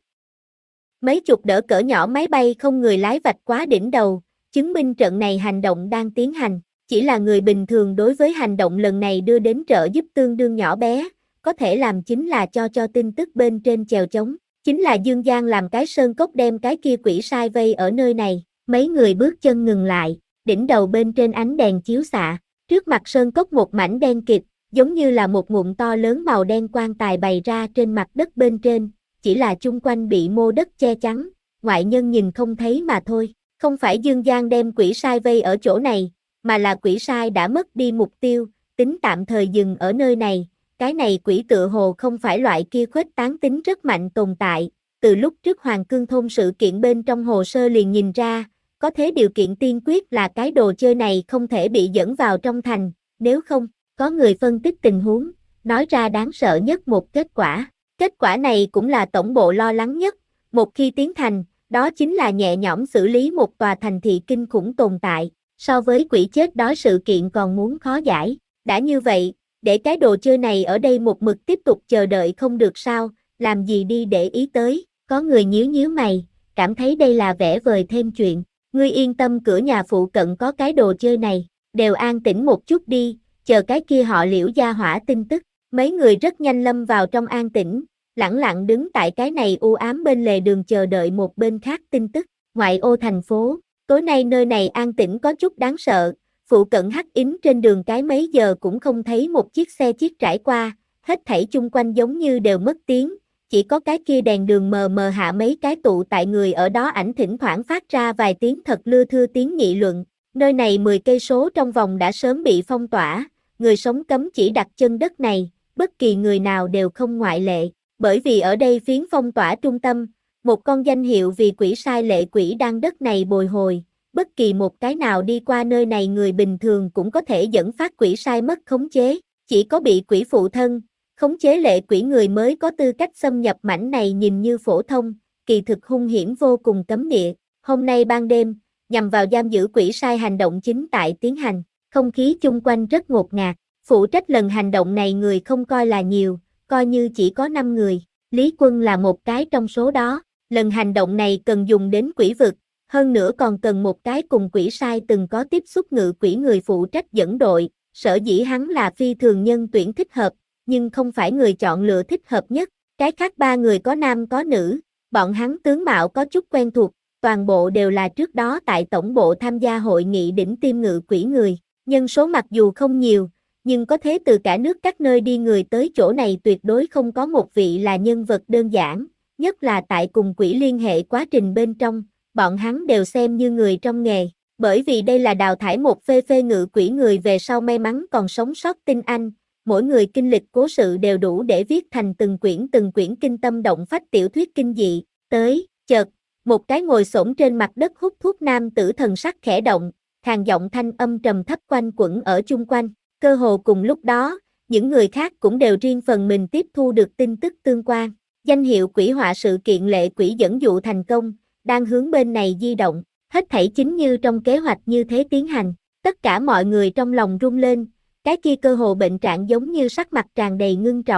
Mấy chục đỡ cỡ nhỏ máy bay không người lái vạch quá đỉnh đầu, chứng minh trận này hành động đang tiến hành. Chỉ là người bình thường đối với hành động lần này đưa đến trợ giúp tương đương nhỏ bé, có thể làm chính là cho cho tin tức bên trên chèo chống. Chính là Dương Giang làm cái sơn cốc đem cái kia quỷ sai vây ở nơi này, mấy người bước chân ngừng lại, đỉnh đầu bên trên ánh đèn chiếu xạ, trước mặt sơn cốc một mảnh đen kịt, giống như là một ngụm to lớn màu đen quan tài bày ra trên mặt đất bên trên, chỉ là chung quanh bị mô đất che chắn, ngoại nhân nhìn không thấy mà thôi. Không phải Dương Giang đem quỷ sai vây ở chỗ này, mà là quỷ sai đã mất đi mục tiêu, tính tạm thời dừng ở nơi này. Cái này quỷ tựa hồ không phải loại kia khuếch tán tính rất mạnh tồn tại, từ lúc trước Hoàng Cương thôn sự kiện bên trong hồ sơ liền nhìn ra, có thế điều kiện tiên quyết là cái đồ chơi này không thể bị dẫn vào trong thành, nếu không, có người phân tích tình huống, nói ra đáng sợ nhất một kết quả. Kết quả này cũng là tổng bộ lo lắng nhất, một khi tiến thành, đó chính là nhẹ nhõm xử lý một tòa thành thị kinh khủng tồn tại, so với quỷ chết đói sự kiện còn muốn khó giải. Đã như vậy, để cái đồ chơi này ở đây một mực tiếp tục chờ đợi không được sao, làm gì đi để ý tới. Có người nhíu nhíu mày, cảm thấy đây là vẽ vời thêm chuyện. Ngươi yên tâm, cửa nhà phụ cận có cái đồ chơi này, đều an tĩnh một chút đi, chờ cái kia họ Liễu gia hỏa tin tức. Mấy người rất nhanh lâm vào trong an tĩnh, lẳng lặng đứng tại cái này u ám bên lề đường chờ đợi một bên khác tin tức. Ngoại ô thành phố, tối nay nơi này an tĩnh có chút đáng sợ, phụ cận hắc ín trên đường cái mấy giờ cũng không thấy một chiếc xe chiếc trải qua, hết thảy chung quanh giống như đều mất tiếng, chỉ có cái kia đèn đường mờ mờ hạ mấy cái tụ tại người ở đó ảnh thỉnh thoảng phát ra vài tiếng thật lưa thưa tiếng nghị luận. Nơi này mười cây số trong vòng đã sớm bị phong tỏa, người sống cấm chỉ đặt chân đất này, bất kỳ người nào đều không ngoại lệ, bởi vì ở đây phiến phong tỏa trung tâm, một con danh hiệu vì quỷ sai lệ quỷ đang đất này bồi hồi, bất kỳ một cái nào đi qua nơi này người bình thường cũng có thể dẫn phát quỷ sai mất khống chế, chỉ có bị quỷ phụ thân, khống chế lệ quỷ người mới có tư cách xâm nhập mảnh này nhìn như phổ thông, kỳ thực hung hiểm vô cùng cấm địa. Hôm nay ban đêm, nhằm vào giam giữ quỷ sai hành động chính tại tiến hành, không khí chung quanh rất ngột ngạt, phụ trách lần hành động này người không coi là nhiều, coi như chỉ có năm người, Lý Quân là một cái trong số đó. Lần hành động này cần dùng đến quỷ vực, hơn nữa còn cần một cái cùng quỷ sai từng có tiếp xúc ngự quỷ người phụ trách dẫn đội, sở dĩ hắn là phi thường nhân tuyển thích hợp, nhưng không phải người chọn lựa thích hợp nhất, cái khác ba người có nam có nữ, bọn hắn tướng mạo có chút quen thuộc, toàn bộ đều là trước đó tại tổng bộ tham gia hội nghị đỉnh tiêm ngự quỷ người, nhân số mặc dù không nhiều, nhưng có thế từ cả nước các nơi đi người tới chỗ này tuyệt đối không có một vị là nhân vật đơn giản, nhất là tại cùng quỷ liên hệ quá trình bên trong, bọn hắn đều xem như người trong nghề, bởi vì đây là đào thải một phê phê ngự quỷ người về sau may mắn còn sống sót tinh anh, mỗi người kinh lịch cố sự đều đủ để viết thành từng quyển từng quyển kinh tâm động phách tiểu thuyết kinh dị. Tới, chợt, một cái ngồi xổm trên mặt đất hút thuốc nam tử thần sắc khẽ động, khàn giọng thanh âm trầm thấp quanh quẩn ở chung quanh, cơ hồ cùng lúc đó, những người khác cũng đều riêng phần mình tiếp thu được tin tức tương quan. Danh hiệu quỷ họa sự kiện lệ quỷ dẫn dụ thành công, đang hướng bên này di động, hết thảy chính như trong kế hoạch như thế tiến hành, tất cả mọi người trong lòng rung lên, cái kia cơ hồ bệnh trạng giống như sắc mặt tràn đầy ngưng trọng,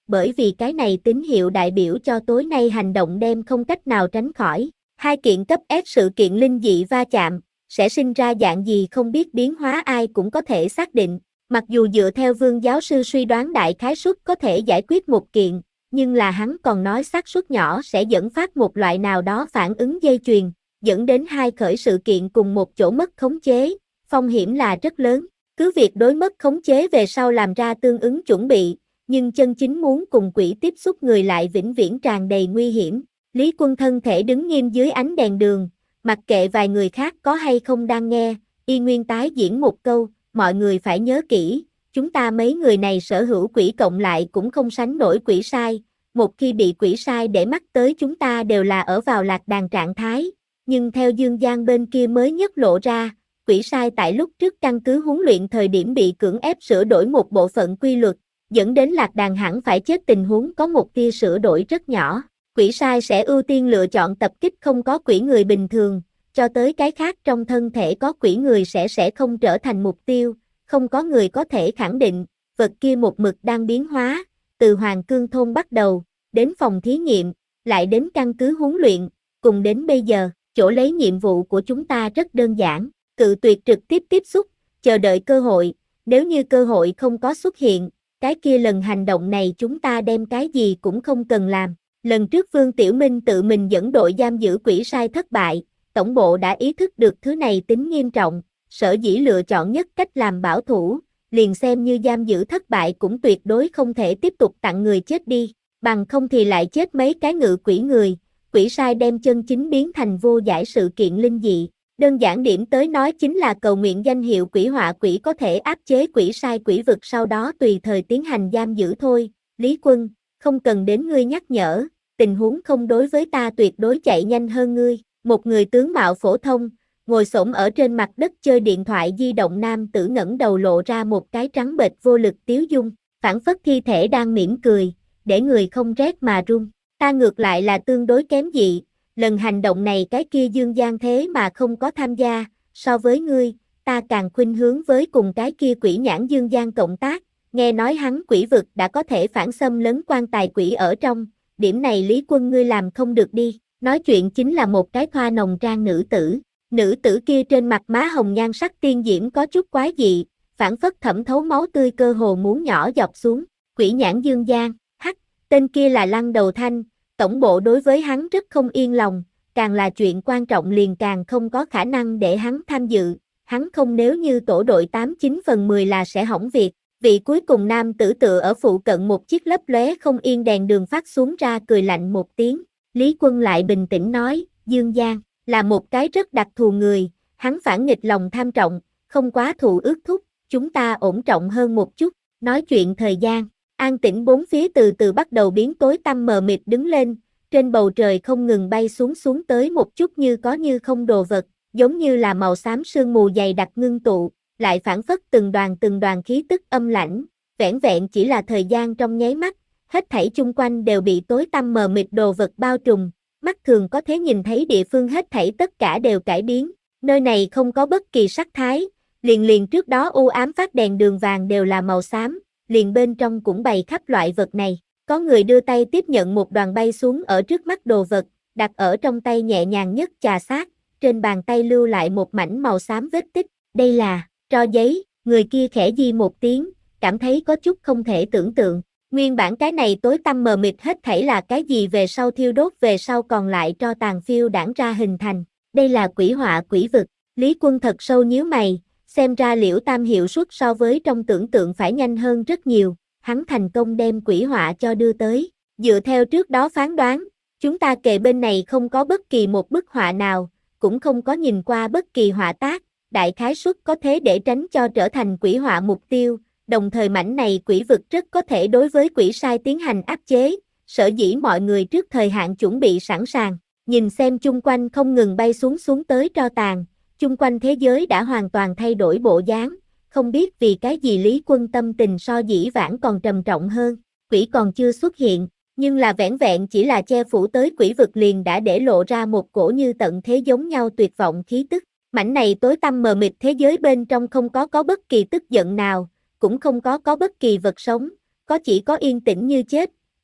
bởi vì cái này tín hiệu đại biểu cho tối nay hành động đem không cách nào tránh khỏi. Hai kiện cấp S sự kiện linh dị va chạm, sẽ sinh ra dạng gì không biết, biến hóa ai cũng có thể xác định. Mặc dù dựa theo Vương giáo sư suy đoán đại khái suất có thể giải quyết một kiện, nhưng là hắn còn nói xác suất nhỏ sẽ dẫn phát một loại nào đó phản ứng dây chuyền, dẫn đến hai khởi sự kiện cùng một chỗ mất khống chế, phong hiểm là rất lớn. Cứ việc đối mất khống chế về sau làm ra tương ứng chuẩn bị, nhưng chân chính muốn cùng quỷ tiếp xúc người lại vĩnh viễn tràn đầy nguy hiểm. Lý Quân thân thể đứng nghiêm dưới ánh đèn đường, mặc kệ vài người khác có hay không đang nghe, y nguyên tái diễn một câu, mọi người phải nhớ kỹ, chúng ta mấy người này sở hữu quỷ cộng lại cũng không sánh nổi quỷ sai, một khi bị quỷ sai để mắt tới chúng ta đều là ở vào lạc đàn trạng thái, nhưng theo Dương Giang bên kia mới nhất lộ ra, quỷ sai tại lúc trước căn cứ huấn luyện thời điểm bị cưỡng ép sửa đổi một bộ phận quy luật, dẫn đến lạc đàn hẳn phải chết tình huống có một tia sửa đổi rất nhỏ. Quỷ sai sẽ ưu tiên lựa chọn tập kích không có quỷ người bình thường, cho tới cái khác trong thân thể có quỷ người sẽ sẽ không trở thành mục tiêu, không có người có thể khẳng định, vật kia một mực đang biến hóa, từ Hoàng Cương Thôn bắt đầu, đến phòng thí nghiệm, lại đến căn cứ huấn luyện, cùng đến bây giờ, chỗ lấy nhiệm vụ của chúng ta rất đơn giản, cự tuyệt trực tiếp tiếp xúc, chờ đợi cơ hội, nếu như cơ hội không có xuất hiện, cái kia lần hành động này chúng ta đem cái gì cũng không cần làm. Lần trước Vương Tiểu Minh tự mình dẫn đội giam giữ quỷ sai thất bại, tổng bộ đã ý thức được thứ này tính nghiêm trọng, sở dĩ lựa chọn nhất cách làm bảo thủ, liền xem như giam giữ thất bại cũng tuyệt đối không thể tiếp tục tặng người chết đi, bằng không thì lại chết mấy cái ngự quỷ người, quỷ sai đem chân chính biến thành vô giải sự kiện linh dị. Đơn giản điểm tới nói chính là cầu nguyện danh hiệu quỷ họa quỷ có thể áp chế quỷ sai quỷ vực, sau đó tùy thời tiến hành giam giữ thôi. Lý Quân, không cần đến ngươi nhắc nhở, tình huống không đối với ta tuyệt đối chạy nhanh hơn ngươi. Một người tướng mạo phổ thông, ngồi xổm ở trên mặt đất chơi điện thoại di động nam tử ngẩng đầu lộ ra một cái trắng bệch vô lực tiếu dung, phảng phất thi thể đang mỉm cười, để người không rét mà run. Ta ngược lại là tương đối kém dị, lần hành động này cái kia Dương Giang thế mà không có tham gia, so với ngươi, ta càng khuynh hướng với cùng cái kia quỷ nhãn Dương Giang cộng tác, nghe nói hắn quỷ vực đã có thể phản xâm lấn quan tài quỷ ở trong, điểm này Lý Quân ngươi làm không được đi. Nói chuyện chính là một cái thoa nồng trang nữ tử, nữ tử kia trên mặt má hồng nhan sắc tiên diễm có chút quái dị, phảng phất thẩm thấu máu tươi cơ hồ muốn nhỏ dọc xuống, quỷ nhãn Dương Giang, hắc, tên kia là Lăng Đầu Thanh, tổng bộ đối với hắn rất không yên lòng, càng là chuyện quan trọng liền càng không có khả năng để hắn tham dự, hắn không nếu như tổ đội tám chín phần mười là sẽ hỏng việc. Vị cuối cùng nam tử tựa ở phụ cận một chiếc lấp lóe không yên đèn đường phát xuống ra cười lạnh một tiếng. Lý Quân lại bình tĩnh nói, Dương Giang, là một cái rất đặc thù người, hắn phản nghịch lòng tham trọng, không quá thụ ước thúc, chúng ta ổn trọng hơn một chút, nói chuyện thời gian, an tĩnh bốn phía từ từ bắt đầu biến tối tăm mờ mịt đứng lên, trên bầu trời không ngừng bay xuống xuống tới một chút như có như không đồ vật, giống như là màu xám sương mù dày đặc ngưng tụ, lại phản phất từng đoàn từng đoàn khí tức âm lãnh, vẻn vẹn chỉ là thời gian trong nháy mắt. Hết thảy chung quanh đều bị tối tăm mờ mịt đồ vật bao trùm, mắt thường có thể nhìn thấy địa phương hết thảy tất cả đều cải biến, nơi này không có bất kỳ sắc thái, liền liền trước đó u ám phát đèn đường vàng đều là màu xám, liền bên trong cũng bày khắp loại vật này, có người đưa tay tiếp nhận một đoàn bay xuống ở trước mắt đồ vật, đặt ở trong tay nhẹ nhàng nhất chà sát, trên bàn tay lưu lại một mảnh màu xám vết tích, đây là, tro giấy, người kia khẽ di một tiếng, cảm thấy có chút không thể tưởng tượng. Nguyên bản cái này tối tăm mờ mịt hết thảy là cái gì về sau thiêu đốt về sau còn lại tro tàn phiêu đãng ra hình thành. Đây là quỷ họa quỷ vực. Lý Quân thật sâu nhíu mày, xem ra Liễu Tam hiệu suất so với trong tưởng tượng phải nhanh hơn rất nhiều. Hắn thành công đem quỷ họa cho đưa tới. Dựa theo trước đó phán đoán, chúng ta kề bên này không có bất kỳ một bức họa nào, cũng không có nhìn qua bất kỳ họa tác. Đại khái suất có thế để tránh cho trở thành quỷ họa mục tiêu. Đồng thời mảnh này quỷ vực rất có thể đối với quỷ sai tiến hành áp chế, sở dĩ mọi người trước thời hạn chuẩn bị sẵn sàng, nhìn xem chung quanh không ngừng bay xuống xuống tới tro tàn, chung quanh thế giới đã hoàn toàn thay đổi bộ dáng, không biết vì cái gì Lý Quân tâm tình so dĩ vãng còn trầm trọng hơn, quỷ còn chưa xuất hiện, nhưng là vẻn vẹn chỉ là che phủ tới quỷ vực liền đã để lộ ra một cổ như tận thế giống nhau tuyệt vọng khí tức, mảnh này tối tăm mờ mịt thế giới bên trong không có có bất kỳ tức giận nào, cũng không có có bất kỳ vật sống, có chỉ có yên tĩnh như chết,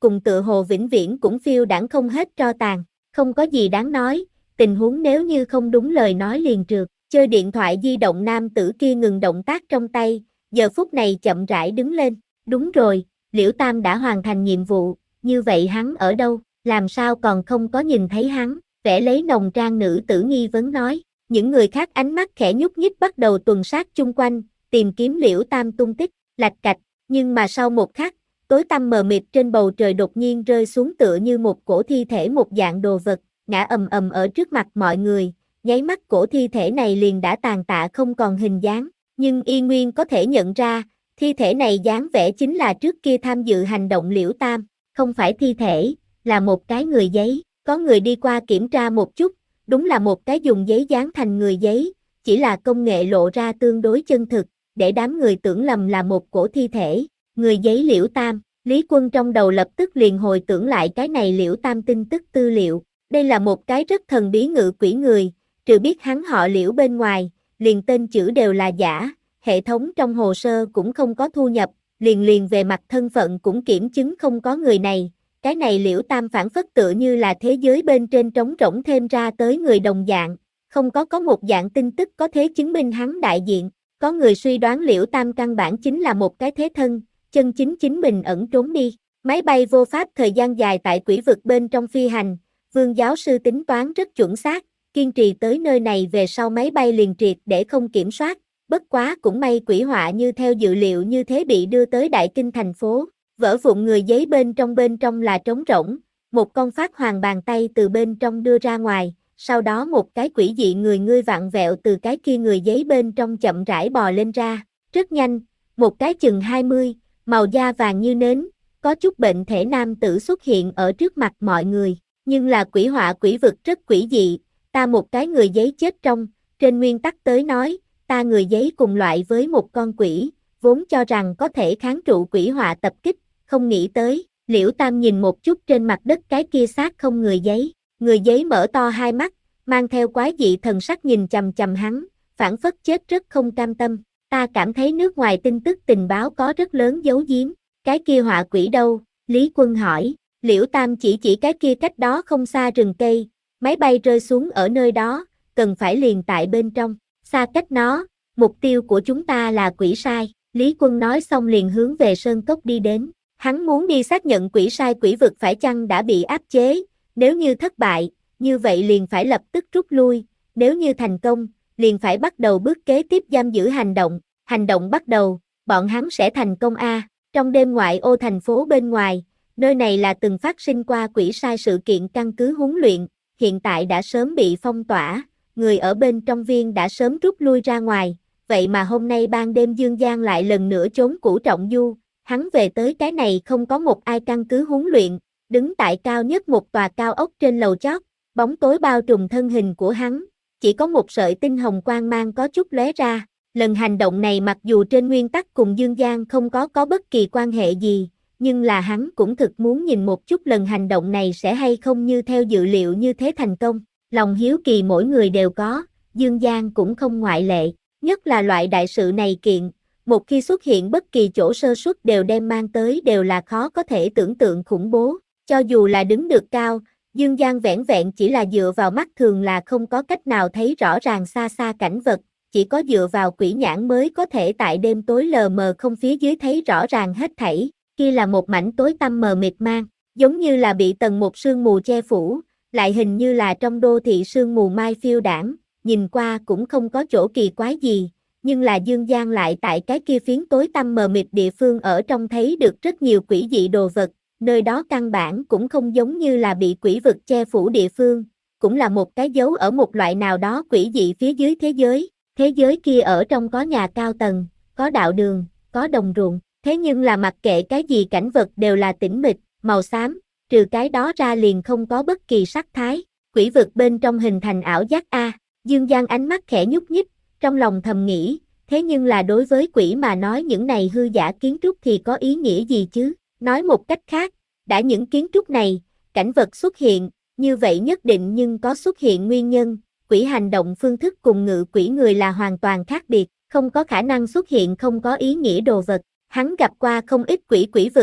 cùng tựa hồ vĩnh viễn cũng phiêu đãng không hết tro tàn, không có gì đáng nói, tình huống nếu như không đúng lời nói liền trượt, chơi điện thoại di động nam tử kia ngừng động tác trong tay, giờ phút này chậm rãi đứng lên, đúng rồi, Liễu Tam đã hoàn thành nhiệm vụ, như vậy hắn ở đâu, làm sao còn không có nhìn thấy hắn, vẻ lấy nồng trang nữ tử nghi vấn nói, những người khác ánh mắt khẽ nhúc nhích bắt đầu tuần sát chung quanh, tìm kiếm Liễu Tam tung tích, lạch cạch, nhưng mà sau một khắc, tối tăm mờ mịt trên bầu trời đột nhiên rơi xuống tựa như một cổ thi thể một dạng đồ vật, ngã ầm ầm ở trước mặt mọi người, nháy mắt cổ thi thể này liền đã tàn tạ không còn hình dáng, nhưng y nguyên có thể nhận ra, thi thể này dáng vẻ chính là trước kia tham dự hành động Liễu Tam, không phải thi thể, là một cái người giấy, có người đi qua kiểm tra một chút, đúng là một cái dùng giấy dán thành người giấy, chỉ là công nghệ lộ ra tương đối chân thực, để đám người tưởng lầm là một cổ thi thể, người giấy Liễu Tam, Lý Quân trong đầu lập tức liền hồi tưởng lại cái này Liễu Tam tin tức tư liệu, đây là một cái rất thần bí ngự quỷ người, trừ biết hắn họ Liễu bên ngoài, liền tên chữ đều là giả, hệ thống trong hồ sơ cũng không có thu nhập, liền liền về mặt thân phận cũng kiểm chứng không có người này, cái này Liễu Tam phản phất tựa như là thế giới bên trên trống rỗng thêm ra tới người đồng dạng, không có có một dạng tin tức có thể chứng minh hắn đại diện, có người suy đoán Liễu Tam căn bản chính là một cái thế thân, chân chính chính mình ẩn trốn đi, máy bay vô pháp thời gian dài tại quỷ vực bên trong phi hành, Vương giáo sư tính toán rất chuẩn xác, kiên trì tới nơi này về sau máy bay liền triệt để không kiểm soát, bất quá cũng may quỷ họa như theo dự liệu như thế bị đưa tới Đại Kinh thành phố, vỡ vụn người giấy bên trong bên trong là trống rỗng, một con phát hoàng bàn tay từ bên trong đưa ra ngoài, sau đó một cái quỷ dị người ngươi vặn vẹo từ cái kia người giấy bên trong chậm rãi bò lên ra, rất nhanh, một cái chừng hai mươi, màu da vàng như nến, có chút bệnh thể nam tử xuất hiện ở trước mặt mọi người, nhưng là quỷ họa quỷ vực rất quỷ dị, ta một cái người giấy chết trong, trên nguyên tắc tới nói, ta người giấy cùng loại với một con quỷ, vốn cho rằng có thể kháng trụ quỷ họa tập kích, không nghĩ tới, Liễu Tam nhìn một chút trên mặt đất cái kia xác không người giấy, người giấy mở to hai mắt, mang theo quái dị thần sắc nhìn chằm chằm hắn, phản phất chết rất không cam tâm, ta cảm thấy nước ngoài tin tức tình báo có rất lớn giấu giếm, cái kia họa quỷ đâu, Lý Quân hỏi, Liễu Tam chỉ chỉ cái kia cách đó không xa rừng cây, máy bay rơi xuống ở nơi đó, cần phải liền tại bên trong, xa cách nó, mục tiêu của chúng ta là quỷ sai, Lý Quân nói xong liền hướng về sơn cốc đi đến, hắn muốn đi xác nhận quỷ sai quỷ vực phải chăng đã bị áp chế, nếu như thất bại, như vậy liền phải lập tức rút lui, nếu như thành công, liền phải bắt đầu bước kế tiếp giam giữ hành động, hành động bắt đầu, bọn hắn sẽ thành công a. Trong đêm ngoại ô thành phố bên ngoài, nơi này là từng phát sinh qua quỷ sai sự kiện căn cứ huấn luyện, hiện tại đã sớm bị phong tỏa, người ở bên trong viên đã sớm rút lui ra ngoài, vậy mà hôm nay ban đêm Dương Giang lại lần nữa trốn củ trọng du, hắn về tới cái này không có một ai căn cứ huấn luyện, đứng tại cao nhất một tòa cao ốc trên lầu chót, bóng tối bao trùm thân hình của hắn, chỉ có một sợi tinh hồng quang mang có chút lóe ra, lần hành động này mặc dù trên nguyên tắc cùng Dương Giang không có có bất kỳ quan hệ gì, nhưng là hắn cũng thực muốn nhìn một chút lần hành động này sẽ hay không như theo dự liệu như thế thành công, lòng hiếu kỳ mỗi người đều có, Dương Giang cũng không ngoại lệ, nhất là loại đại sự này kiện, một khi xuất hiện bất kỳ chỗ sơ suất đều đem mang tới đều là khó có thể tưởng tượng khủng bố, cho dù là đứng được cao, Dương Giang vẻn vẹn chỉ là dựa vào mắt thường là không có cách nào thấy rõ ràng xa xa cảnh vật, chỉ có dựa vào quỷ nhãn mới có thể tại đêm tối lờ mờ không phía dưới thấy rõ ràng hết thảy, kia là một mảnh tối tăm mờ mịt mang, giống như là bị tầng một sương mù che phủ, lại hình như là trong đô thị sương mù mai phiêu đảng, nhìn qua cũng không có chỗ kỳ quái gì, nhưng là Dương Giang lại tại cái kia phiến tối tăm mờ mịt địa phương ở trong thấy được rất nhiều quỷ dị đồ vật, nơi đó căn bản cũng không giống như là bị quỷ vực che phủ địa phương, cũng là một cái dấu ở một loại nào đó quỷ dị phía dưới thế giới, thế giới kia ở trong có nhà cao tầng, có đạo đường, có đồng ruộng, thế nhưng là mặc kệ cái gì cảnh vật đều là tĩnh mịch, màu xám, trừ cái đó ra liền không có bất kỳ sắc thái, quỷ vực bên trong hình thành ảo giác a. Dương Giang ánh mắt khẽ nhúc nhích, trong lòng thầm nghĩ, thế nhưng là đối với quỷ mà nói những này hư giả kiến trúc thì có ý nghĩa gì chứ? Nói một cách khác, đã những kiến trúc này, cảnh vật xuất hiện, như vậy nhất định nhưng có xuất hiện nguyên nhân, quỷ hành động phương thức cùng ngự quỷ người là hoàn toàn khác biệt, không có khả năng xuất hiện không có ý nghĩa đồ vật. Hắn gặp qua không ít quỷ quỷ vực,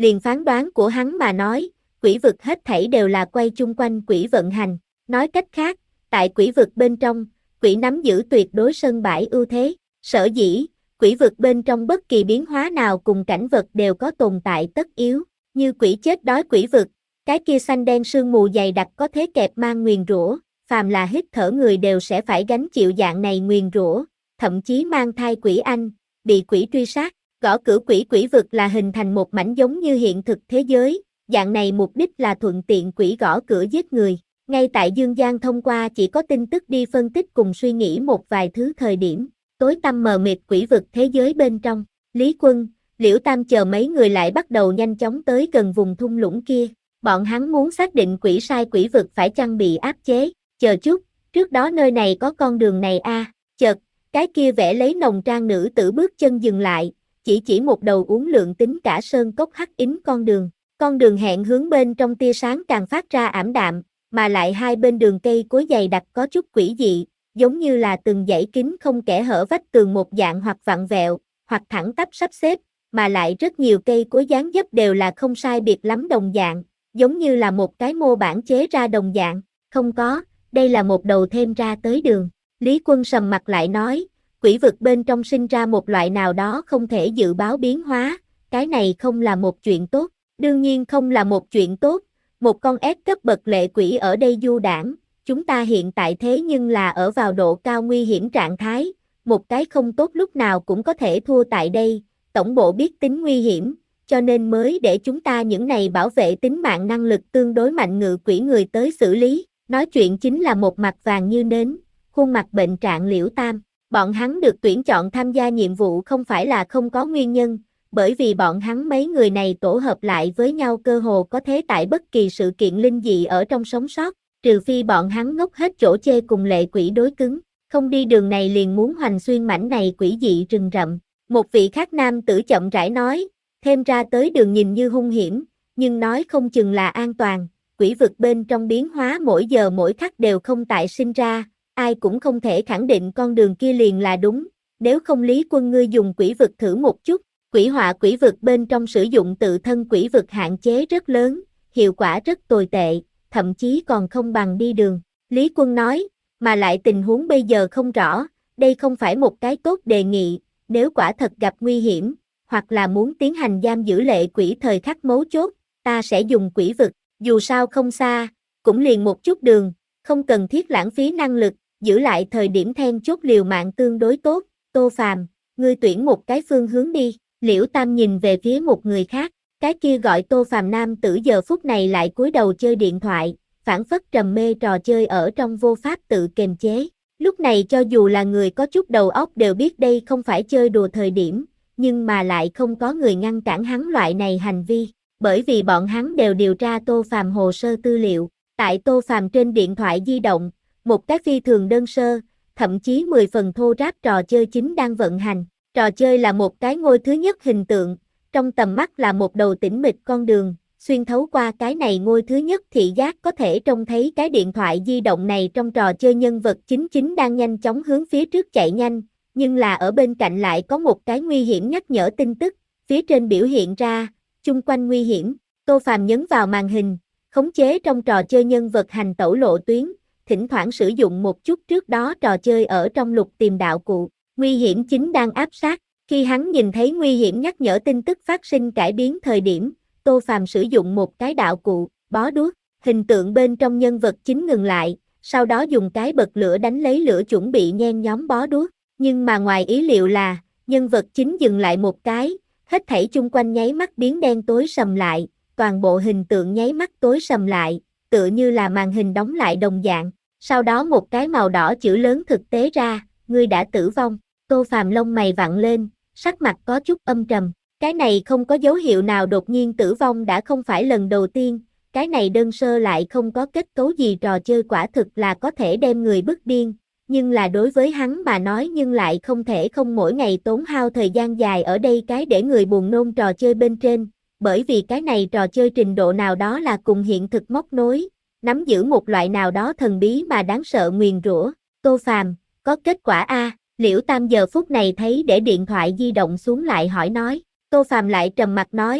liền phán đoán của hắn mà nói, quỷ vực hết thảy đều là quay chung quanh quỷ vận hành. Nói cách khác, tại quỷ vực bên trong, quỷ nắm giữ tuyệt đối sân bãi ưu thế. Sở dĩ, quỷ vực bên trong bất kỳ biến hóa nào cùng cảnh vật đều có tồn tại tất yếu, như quỷ chết đói quỷ vực, cái kia xanh đen sương mù dày đặc có thế kẹp mang nguyền rủa, phàm là hít thở người đều sẽ phải gánh chịu dạng này nguyền rủa, thậm chí mang thai quỷ anh, bị quỷ truy sát. Gõ cửa quỷ quỷ vực là hình thành một mảnh giống như hiện thực thế giới, dạng này mục đích là thuận tiện quỷ gõ cửa giết người. Ngay tại Dương Giang thông qua chỉ có tin tức đi phân tích cùng suy nghĩ một vài thứ thời điểm, tối tăm mờ mịt quỷ vực thế giới bên trong, Lý Quân, Liễu Tam chờ mấy người lại bắt đầu nhanh chóng tới gần vùng thung lũng kia. Bọn hắn muốn xác định quỷ sai quỷ vực phải chăng bị áp chế. Chờ chút, trước đó nơi này có con đường này a à. Chợt, cái kia vẽ lấy nồng trang nữ tử bước chân dừng lại, chỉ chỉ một đầu uốn lượn tính cả sơn cốc hắc ính con đường. Con đường hẹn hướng bên trong tia sáng càng phát ra ảm đạm, mà lại hai bên đường cây cối dày đặc có chút quỷ dị, giống như là từng dãy kính không kẽ hở vách tường một dạng hoặc vặn vẹo, hoặc thẳng tắp sắp xếp, mà lại rất nhiều cây cối dáng dấp đều là không sai biệt lắm đồng dạng, giống như là một cái mô bản chế ra đồng dạng. Không có, đây là một đầu thêm ra tới đường. Lý Quân sầm mặt lại nói, quỷ vực bên trong sinh ra một loại nào đó không thể dự báo biến hóa, cái này không là một chuyện tốt, đương nhiên không là một chuyện tốt, một con ép cấp bậc lệ quỷ ở đây du đảng, chúng ta hiện tại thế nhưng là ở vào độ cao nguy hiểm trạng thái, một cái không tốt lúc nào cũng có thể thua tại đây, tổng bộ biết tính nguy hiểm, cho nên mới để chúng ta những này bảo vệ tính mạng năng lực tương đối mạnh ngự quỷ người tới xử lý. Nói chuyện chính là một mặt vàng như nến, khuôn mặt bệnh trạng Liễu Tam. Bọn hắn được tuyển chọn tham gia nhiệm vụ không phải là không có nguyên nhân, bởi vì bọn hắn mấy người này tổ hợp lại với nhau cơ hồ có thể tại bất kỳ sự kiện linh dị ở trong sống sót, trừ phi bọn hắn ngốc hết chỗ chê cùng lệ quỷ đối cứng, không đi đường này liền muốn hoành xuyên mảnh này quỷ dị rừng rậm. Một vị khác nam tử chậm rãi nói, thêm ra tới đường nhìn như hung hiểm, nhưng nói không chừng là an toàn, quỷ vực bên trong biến hóa mỗi giờ mỗi khắc đều không tại sinh ra, ai cũng không thể khẳng định con đường kia liền là đúng, nếu không Lý Quân ngươi dùng quỷ vực thử một chút. Quỷ họa quỷ vực bên trong sử dụng tự thân quỷ vực hạn chế rất lớn, hiệu quả rất tồi tệ, thậm chí còn không bằng đi đường. Lý Quân nói, mà lại tình huống bây giờ không rõ, đây không phải một cái tốt đề nghị, nếu quả thật gặp nguy hiểm, hoặc là muốn tiến hành giam giữ lệ quỷ thời khắc mấu chốt, ta sẽ dùng quỷ vực, dù sao không xa, cũng liền một chút đường, không cần thiết lãng phí năng lực, giữ lại thời điểm then chốt liều mạng tương đối tốt. Tô Phàm, ngươi tuyển một cái phương hướng đi. Liễu Tam nhìn về phía một người khác, cái kia gọi Tô Phàm nam tử giờ phút này lại cúi đầu chơi điện thoại, phảng phất trầm mê trò chơi ở trong vô pháp tự kiềm chế. Lúc này cho dù là người có chút đầu óc đều biết đây không phải chơi đùa thời điểm, nhưng mà lại không có người ngăn cản hắn loại này hành vi, bởi vì bọn hắn đều điều tra Tô Phàm hồ sơ tư liệu. Tại Tô Phàm trên điện thoại di động, một cái phi thường đơn sơ, thậm chí mười phần thô ráp trò chơi chính đang vận hành. Trò chơi là một cái ngôi thứ nhất hình tượng, trong tầm mắt là một đầu tĩnh mịch con đường, xuyên thấu qua cái này ngôi thứ nhất thị giác có thể trông thấy cái điện thoại di động này trong trò chơi nhân vật chính chính đang nhanh chóng hướng phía trước chạy nhanh, nhưng là ở bên cạnh lại có một cái nguy hiểm nhắc nhở tin tức, phía trên biểu hiện ra, chung quanh nguy hiểm. Tô Phàm nhấn vào màn hình, khống chế trong trò chơi nhân vật hành tẩu lộ tuyến, thỉnh thoảng sử dụng một chút trước đó trò chơi ở trong lục tìm đạo cụ. Nguy hiểm chính đang áp sát, khi hắn nhìn thấy nguy hiểm nhắc nhở tin tức phát sinh cải biến thời điểm, Tô Phàm sử dụng một cái đạo cụ, bó đuốc, hình tượng bên trong nhân vật chính ngừng lại, sau đó dùng cái bật lửa đánh lấy lửa chuẩn bị nhen nhóm bó đuốc, nhưng mà ngoài ý liệu là, nhân vật chính dừng lại một cái, hết thảy chung quanh nháy mắt biến đen tối sầm lại, toàn bộ hình tượng nháy mắt tối sầm lại, tựa như là màn hình đóng lại đồng dạng, sau đó một cái màu đỏ chữ lớn thực tế ra, ngươi đã tử vong. Tô Phàm lông mày vặn lên, sắc mặt có chút âm trầm, cái này không có dấu hiệu nào đột nhiên tử vong đã không phải lần đầu tiên, cái này đơn sơ lại không có kết cấu gì trò chơi quả thực là có thể đem người bức điên, nhưng là đối với hắn mà nói nhưng lại không thể không mỗi ngày tốn hao thời gian dài ở đây cái để người buồn nôn trò chơi bên trên, bởi vì cái này trò chơi trình độ nào đó là cùng hiện thực móc nối, nắm giữ một loại nào đó thần bí mà đáng sợ nguyền rủa. Tô Phàm, có kết quả a? Liễu Tam giờ phút này thấy để điện thoại di động xuống lại hỏi nói, Tô Phàm lại trầm mặt nói,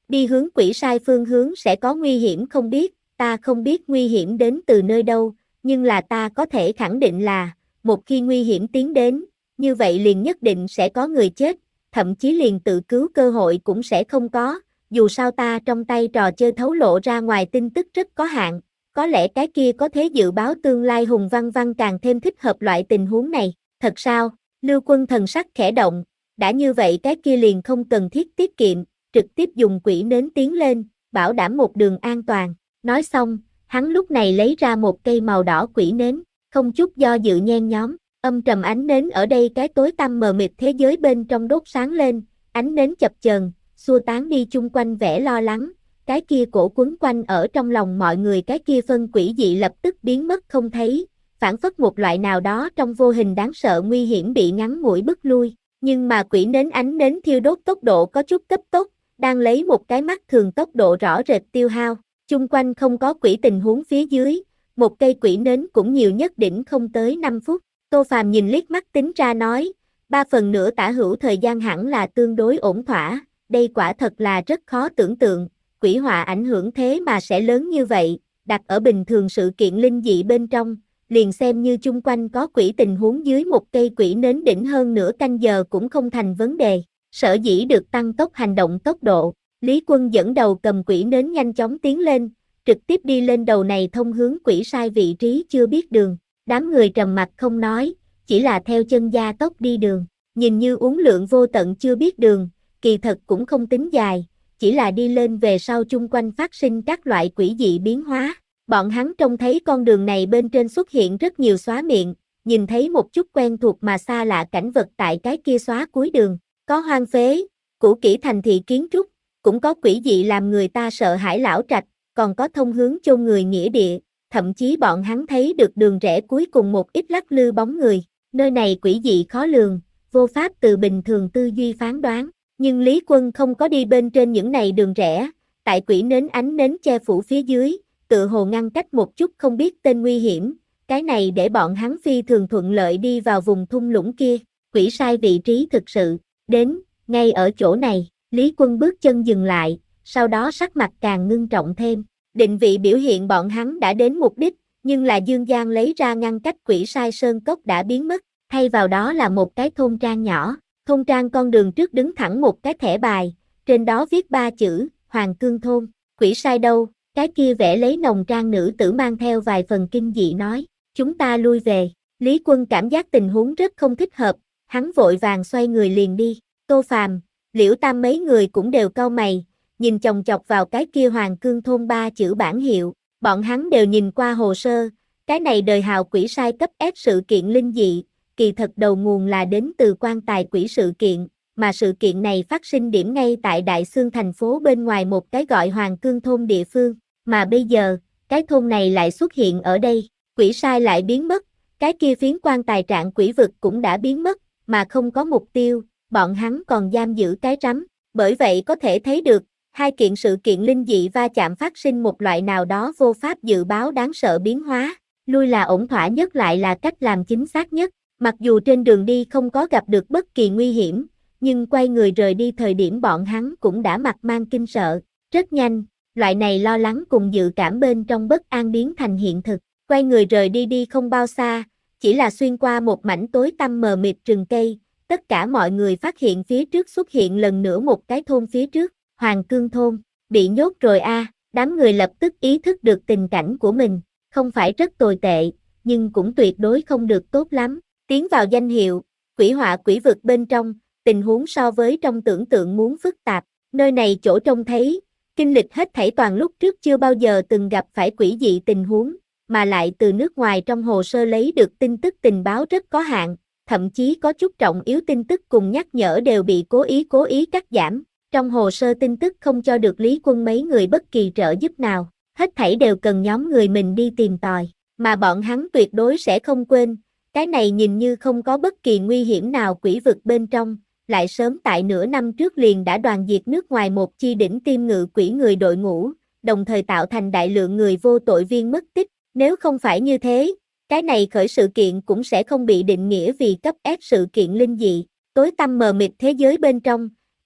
đi hướng quỷ sai phương hướng sẽ có nguy hiểm không biết, ta không biết nguy hiểm đến từ nơi đâu, nhưng là ta có thể khẳng định là, một khi nguy hiểm tiến đến, như vậy liền nhất định sẽ có người chết, thậm chí liền tự cứu cơ hội cũng sẽ không có, dù sao ta trong tay trò chơi thấu lộ ra ngoài tin tức rất có hạn, có lẽ cái kia có thể dự báo tương lai hùng văn văn càng thêm thích hợp loại tình huống này, thật sao? Lưu Quân thần sắc khẽ động, đã như vậy cái kia liền không cần thiết tiết kiệm, trực tiếp dùng quỷ nến tiến lên, bảo đảm một đường an toàn, nói xong, hắn lúc này lấy ra một cây màu đỏ quỷ nến, không chút do dự nhen nhóm, âm trầm ánh nến ở đây cái tối tăm mờ mịt thế giới bên trong đốt sáng lên, ánh nến chập chờn, xua tán đi chung quanh vẻ lo lắng, cái kia cổ quấn quanh ở trong lòng mọi người cái kia phân quỷ dị lập tức biến mất không thấy, phản phất một loại nào đó trong vô hình đáng sợ nguy hiểm bị ngắn ngủi bức lui, nhưng mà quỷ nến ánh nến thiêu đốt tốc độ có chút cấp tốc, đang lấy một cái mắt thường tốc độ rõ rệt tiêu hao, chung quanh không có quỷ tình huống phía dưới, một cây quỷ nến cũng nhiều nhất đỉnh không tới năm phút, Tô Phàm nhìn liếc mắt tính ra nói, ba phần nửa tả hữu thời gian hẳn là tương đối ổn thỏa, đây quả thật là rất khó tưởng tượng, quỷ họa ảnh hưởng thế mà sẽ lớn như vậy, đặt ở bình thường sự kiện linh dị bên trong, liền xem như chung quanh có quỷ tình huống dưới một cây quỷ nến đỉnh hơn nửa canh giờ cũng không thành vấn đề, sở dĩ được tăng tốc hành động tốc độ, Lý Quân dẫn đầu cầm quỷ nến nhanh chóng tiến lên, trực tiếp đi lên đầu này thông hướng quỷ sai vị trí chưa biết đường, đám người trầm mặc không nói, chỉ là theo chân gia tốc đi đường, nhìn như uốn lượn vô tận chưa biết đường, kỳ thật cũng không tính dài, chỉ là đi lên về sau chung quanh phát sinh các loại quỷ dị biến hóa. Bọn hắn trông thấy con đường này bên trên xuất hiện rất nhiều xóa miệng, nhìn thấy một chút quen thuộc mà xa lạ cảnh vật tại cái kia xóa cuối đường, có hoang phế, cũ kỹ thành thị kiến trúc, cũng có quỷ dị làm người ta sợ hãi lão trạch, còn có thông hướng chôn người nghĩa địa, thậm chí bọn hắn thấy được đường rẽ cuối cùng một ít lắc lư bóng người, nơi này quỷ dị khó lường, vô pháp từ bình thường tư duy phán đoán, nhưng Lý Quân không có đi bên trên những này đường rẽ, tại quỷ nến ánh nến che phủ phía dưới, tự hồ ngăn cách một chút không biết tên nguy hiểm, cái này để bọn hắn phi thường thuận lợi đi vào vùng thung lũng kia, quỷ sai vị trí thực sự, đến, ngay ở chỗ này, Lý Quân bước chân dừng lại, sau đó sắc mặt càng ngưng trọng thêm, định vị biểu hiện bọn hắn đã đến mục đích, nhưng là Dương Giang lấy ra ngăn cách quỷ sai sơn cốc đã biến mất, thay vào đó là một cái thôn trang nhỏ, thôn trang con đường trước đứng thẳng một cái thẻ bài, trên đó viết ba chữ, Hoàng Cương Thôn, quỷ sai đâu? Cái kia vẽ lấy nồng trang nữ tử mang theo vài phần kinh dị nói, chúng ta lui về, Lý Quân cảm giác tình huống rất không thích hợp, hắn vội vàng xoay người liền đi, Tô Phàm, Liễu Tam mấy người cũng đều cau mày, nhìn chòng chọc vào cái kia Hoàng Cương Thôn ba chữ bản hiệu, bọn hắn đều nhìn qua hồ sơ, cái này đời hào quỷ sai cấp S sự kiện linh dị, kỳ thật đầu nguồn là đến từ quan tài quỷ sự kiện, mà sự kiện này phát sinh điểm ngay tại Đại Xương thành phố bên ngoài một cái gọi Hoàng Cương Thôn địa phương, mà bây giờ, cái thôn này lại xuất hiện ở đây, quỷ sai lại biến mất, cái kia phiến quan tài trạng quỷ vực cũng đã biến mất, mà không có mục tiêu, bọn hắn còn giam giữ cái rắm, bởi vậy có thể thấy được, hai kiện sự kiện linh dị va chạm phát sinh một loại nào đó vô pháp dự báo đáng sợ biến hóa, lui là ổn thỏa nhất lại là cách làm chính xác nhất, mặc dù trên đường đi không có gặp được bất kỳ nguy hiểm, nhưng quay người rời đi thời điểm bọn hắn cũng đã mặt mang kinh sợ, rất nhanh, loại này lo lắng cùng dự cảm bên trong bất an biến thành hiện thực, quay người rời đi đi không bao xa, chỉ là xuyên qua một mảnh tối tăm mờ mịt rừng cây, tất cả mọi người phát hiện phía trước xuất hiện lần nữa một cái thôn phía trước, Hoàng Cương Thôn, bị nhốt rồi a, à, đám người lập tức ý thức được tình cảnh của mình, không phải rất tồi tệ, nhưng cũng tuyệt đối không được tốt lắm, tiến vào danh hiệu, quỷ họa quỷ vực bên trong, tình huống so với trong tưởng tượng muốn phức tạp, nơi này chỗ trông thấy, kinh lịch hết thảy toàn lúc trước chưa bao giờ từng gặp phải quỷ dị tình huống, mà lại từ nước ngoài trong hồ sơ lấy được tin tức tình báo rất có hạn, thậm chí có chút trọng yếu tin tức cùng nhắc nhở đều bị cố ý cố ý cắt giảm, trong hồ sơ tin tức không cho được Lý Quân mấy người bất kỳ trợ giúp nào, hết thảy đều cần nhóm người mình đi tìm tòi, mà bọn hắn tuyệt đối sẽ không quên, cái này nhìn như không có bất kỳ nguy hiểm nào quỷ vực bên trong, lại sớm tại nửa năm trước liền đã đoàn diệt nước ngoài một chi đỉnh tiêm ngự quỷ người đội ngũ, đồng thời tạo thành đại lượng người vô tội viên mất tích, nếu không phải như thế, cái này khởi sự kiện cũng sẽ không bị định nghĩa vì cấp S sự kiện linh dị, tối tăm mờ mịt thế giới bên trong,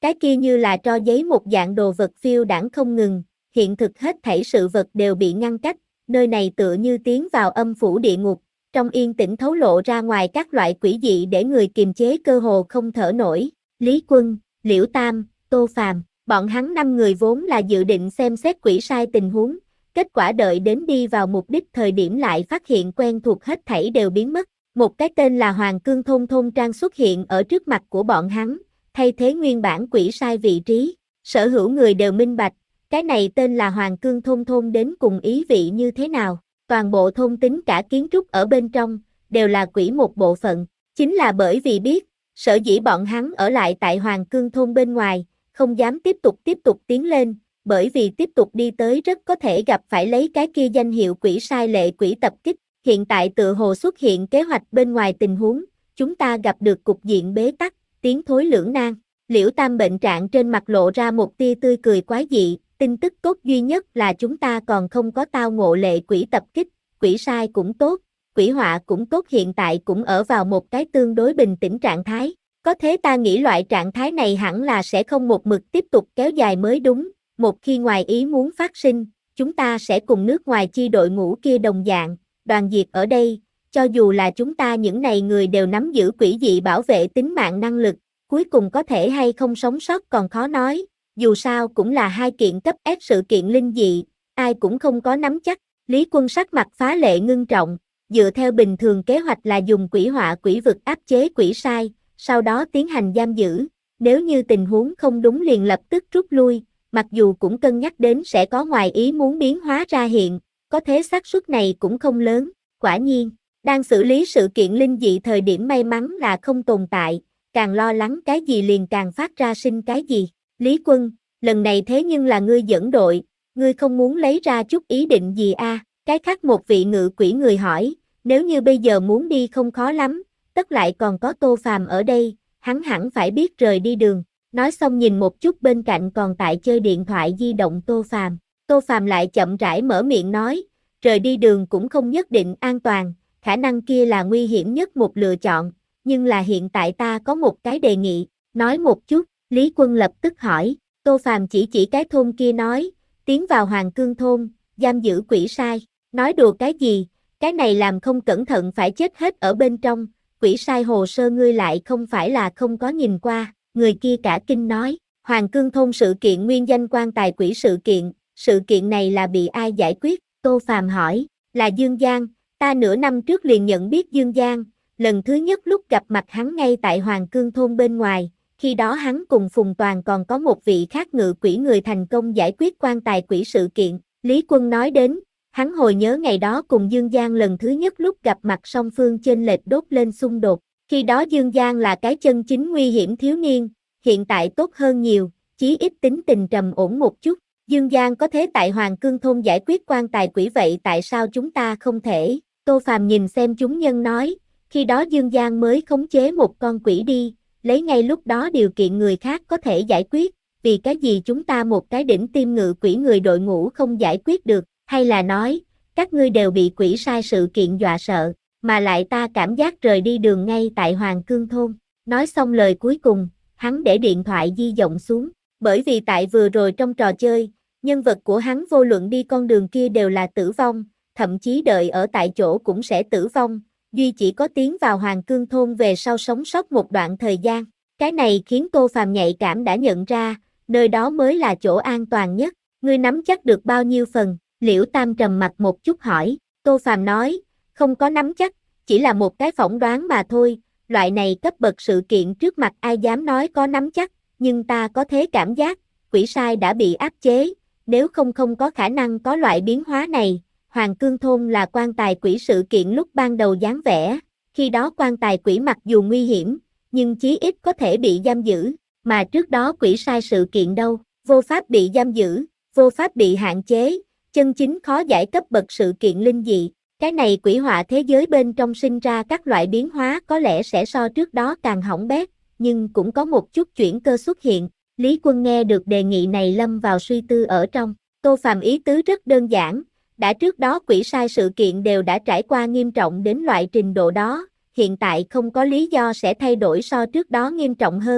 Cái kia như là tro giấy một dạng đồ vật phiêu đãng không ngừng, hiện thực hết thảy sự vật đều bị ngăn cách, nơi này tựa như tiến vào âm phủ địa ngục, trong yên tĩnh thấu lộ ra ngoài các loại quỷ dị để người kiềm chế cơ hồ không thở nổi. Lý Quân, Liễu Tam, Tô Phàm, bọn hắn năm người vốn là dự định xem xét quỷ sai tình huống, kết quả đợi đến đi vào mục đích thời điểm lại phát hiện quen thuộc hết thảy đều biến mất. Một cái tên là Hoàng Cương Thôn thôn trang xuất hiện ở trước mặt của bọn hắn, thay thế nguyên bản quỷ sai vị trí. Sở hữu người đều minh bạch, cái này tên là Hoàng Cương Thôn thôn đến cùng ý vị như thế nào. Toàn bộ thôn tính cả kiến trúc ở bên trong, đều là quỷ một bộ phận. Chính là bởi vì biết, sở dĩ bọn hắn ở lại tại Hoàng Cương thôn bên ngoài, không dám tiếp tục tiếp tục tiến lên, bởi vì tiếp tục đi tới rất có thể gặp phải lấy cái kia danh hiệu quỷ sai lệ quỷ tập kích. Hiện tại tự hồ xuất hiện kế hoạch bên ngoài tình huống, chúng ta gặp được cục diện bế tắc, tiến thối lưỡng nan. Liễu Tam bệnh trạng trên mặt lộ ra một tia tươi cười quái dị, tin tức tốt duy nhất là chúng ta còn không có tao ngộ lệ quỷ tập kích, quỷ sai cũng tốt, quỷ họa cũng tốt, hiện tại cũng ở vào một cái tương đối bình tĩnh trạng thái. Có thế ta nghĩ loại trạng thái này hẳn là sẽ không một mực tiếp tục kéo dài mới đúng, một khi ngoài ý muốn phát sinh, chúng ta sẽ cùng nước ngoài chi đội ngũ kia đồng dạng, đoàn diệt ở đây, cho dù là chúng ta những này người đều nắm giữ quỷ dị bảo vệ tính mạng năng lực, cuối cùng có thể hay không sống sót còn khó nói, dù sao cũng là hai kiện cấp S sự kiện linh dị, ai cũng không có nắm chắc. Lý Quân sắc mặt phá lệ ngưng trọng, dựa theo bình thường kế hoạch là dùng quỷ họa quỷ vực áp chế quỷ sai, sau đó tiến hành giam giữ, nếu như tình huống không đúng liền lập tức rút lui, mặc dù cũng cân nhắc đến sẽ có ngoài ý muốn biến hóa ra hiện, có thế xác suất này cũng không lớn. Quả nhiên, đang xử lý sự kiện linh dị thời điểm may mắn là không tồn tại, càng lo lắng cái gì liền càng phát ra sinh cái gì. Lý Quân, lần này thế nhưng là ngươi dẫn đội, ngươi không muốn lấy ra chút ý định gì a? À? Cái khác một vị ngự quỷ người hỏi, nếu như bây giờ muốn đi không khó lắm, tất lại còn có Tô Phàm ở đây, hắn hẳn phải biết rời đi đường. Nói xong nhìn một chút bên cạnh còn tại chơi điện thoại di động Tô Phàm. Tô Phàm lại chậm rãi mở miệng nói, rời đi đường cũng không nhất định an toàn, khả năng kia là nguy hiểm nhất một lựa chọn, nhưng là hiện tại ta có một cái đề nghị, nói một chút. Lý Quân lập tức hỏi, Tô Phàm chỉ chỉ cái thôn kia nói, tiến vào Hoàng Cương thôn, giam giữ quỷ sai, nói đùa cái gì, cái này làm không cẩn thận phải chết hết ở bên trong, quỷ sai hồ sơ ngươi lại không phải là không có nhìn qua. Người kia cả kinh nói, Hoàng Cương thôn sự kiện nguyên danh quan tài quỷ sự kiện, sự kiện này là bị ai giải quyết? Tô Phàm hỏi, là Dương Giang, ta nửa năm trước liền nhận biết Dương Giang, lần thứ nhất lúc gặp mặt hắn ngay tại Hoàng Cương thôn bên ngoài, khi đó hắn cùng Phùng Toàn còn có một vị khác ngự quỷ người thành công giải quyết quan tài quỷ sự kiện. Lý Quân nói đến, hắn hồi nhớ ngày đó cùng Dương Giang lần thứ nhất lúc gặp mặt song phương chênh lệch đốt lên xung đột. Khi đó Dương Giang là cái chân chính nguy hiểm thiếu niên, hiện tại tốt hơn nhiều, chí ít tính tình trầm ổn một chút. Dương Giang có thế tại Hoàng Cương thôn giải quyết quan tài quỷ vậy tại sao chúng ta không thể? Tô Phàm nhìn xem chúng nhân nói, khi đó Dương Giang mới khống chế một con quỷ đi, lấy ngay lúc đó điều kiện người khác có thể giải quyết, vì cái gì chúng ta một cái đỉnh tim ngự quỷ người đội ngũ không giải quyết được, hay là nói, các ngươi đều bị quỷ sai sự kiện dọa sợ, mà lại ta cảm giác rời đi đường ngay tại Hoàng Cương thôn. Nói xong lời cuối cùng, hắn để điện thoại di động xuống, bởi vì tại vừa rồi trong trò chơi, nhân vật của hắn vô luận đi con đường kia đều là tử vong, thậm chí đợi ở tại chỗ cũng sẽ tử vong, duy chỉ có tiến vào Hoàng Cương thôn về sau sống sót một đoạn thời gian. Cái này khiến Tô Phàm nhạy cảm đã nhận ra, nơi đó mới là chỗ an toàn nhất. Ngươi nắm chắc được bao nhiêu phần? Liễu Tam trầm mặt một chút hỏi. Tô Phàm nói, không có nắm chắc, chỉ là một cái phỏng đoán mà thôi, loại này cấp bậc sự kiện trước mặt ai dám nói có nắm chắc, nhưng ta có thế cảm giác, quỷ sai đã bị áp chế, nếu không không có khả năng có loại biến hóa này. Hoàng Cương thôn là quan tài quỷ sự kiện lúc ban đầu dáng vẻ, khi đó quan tài quỷ mặc dù nguy hiểm, nhưng chí ít có thể bị giam giữ, mà trước đó quỷ sai sự kiện đâu, vô pháp bị giam giữ, vô pháp bị hạn chế, chân chính khó giải cấp bậc sự kiện linh dị. Cái này quỷ họa thế giới bên trong sinh ra các loại biến hóa có lẽ sẽ so trước đó càng hỏng bét, nhưng cũng có một chút chuyển cơ xuất hiện. Lý Quân nghe được đề nghị này lâm vào suy tư ở trong. Tô Phàm ý tứ rất đơn giản, đã trước đó quỷ sai sự kiện đều đã trải qua nghiêm trọng đến loại trình độ đó, hiện tại không có lý do sẽ thay đổi so trước đó nghiêm trọng hơn,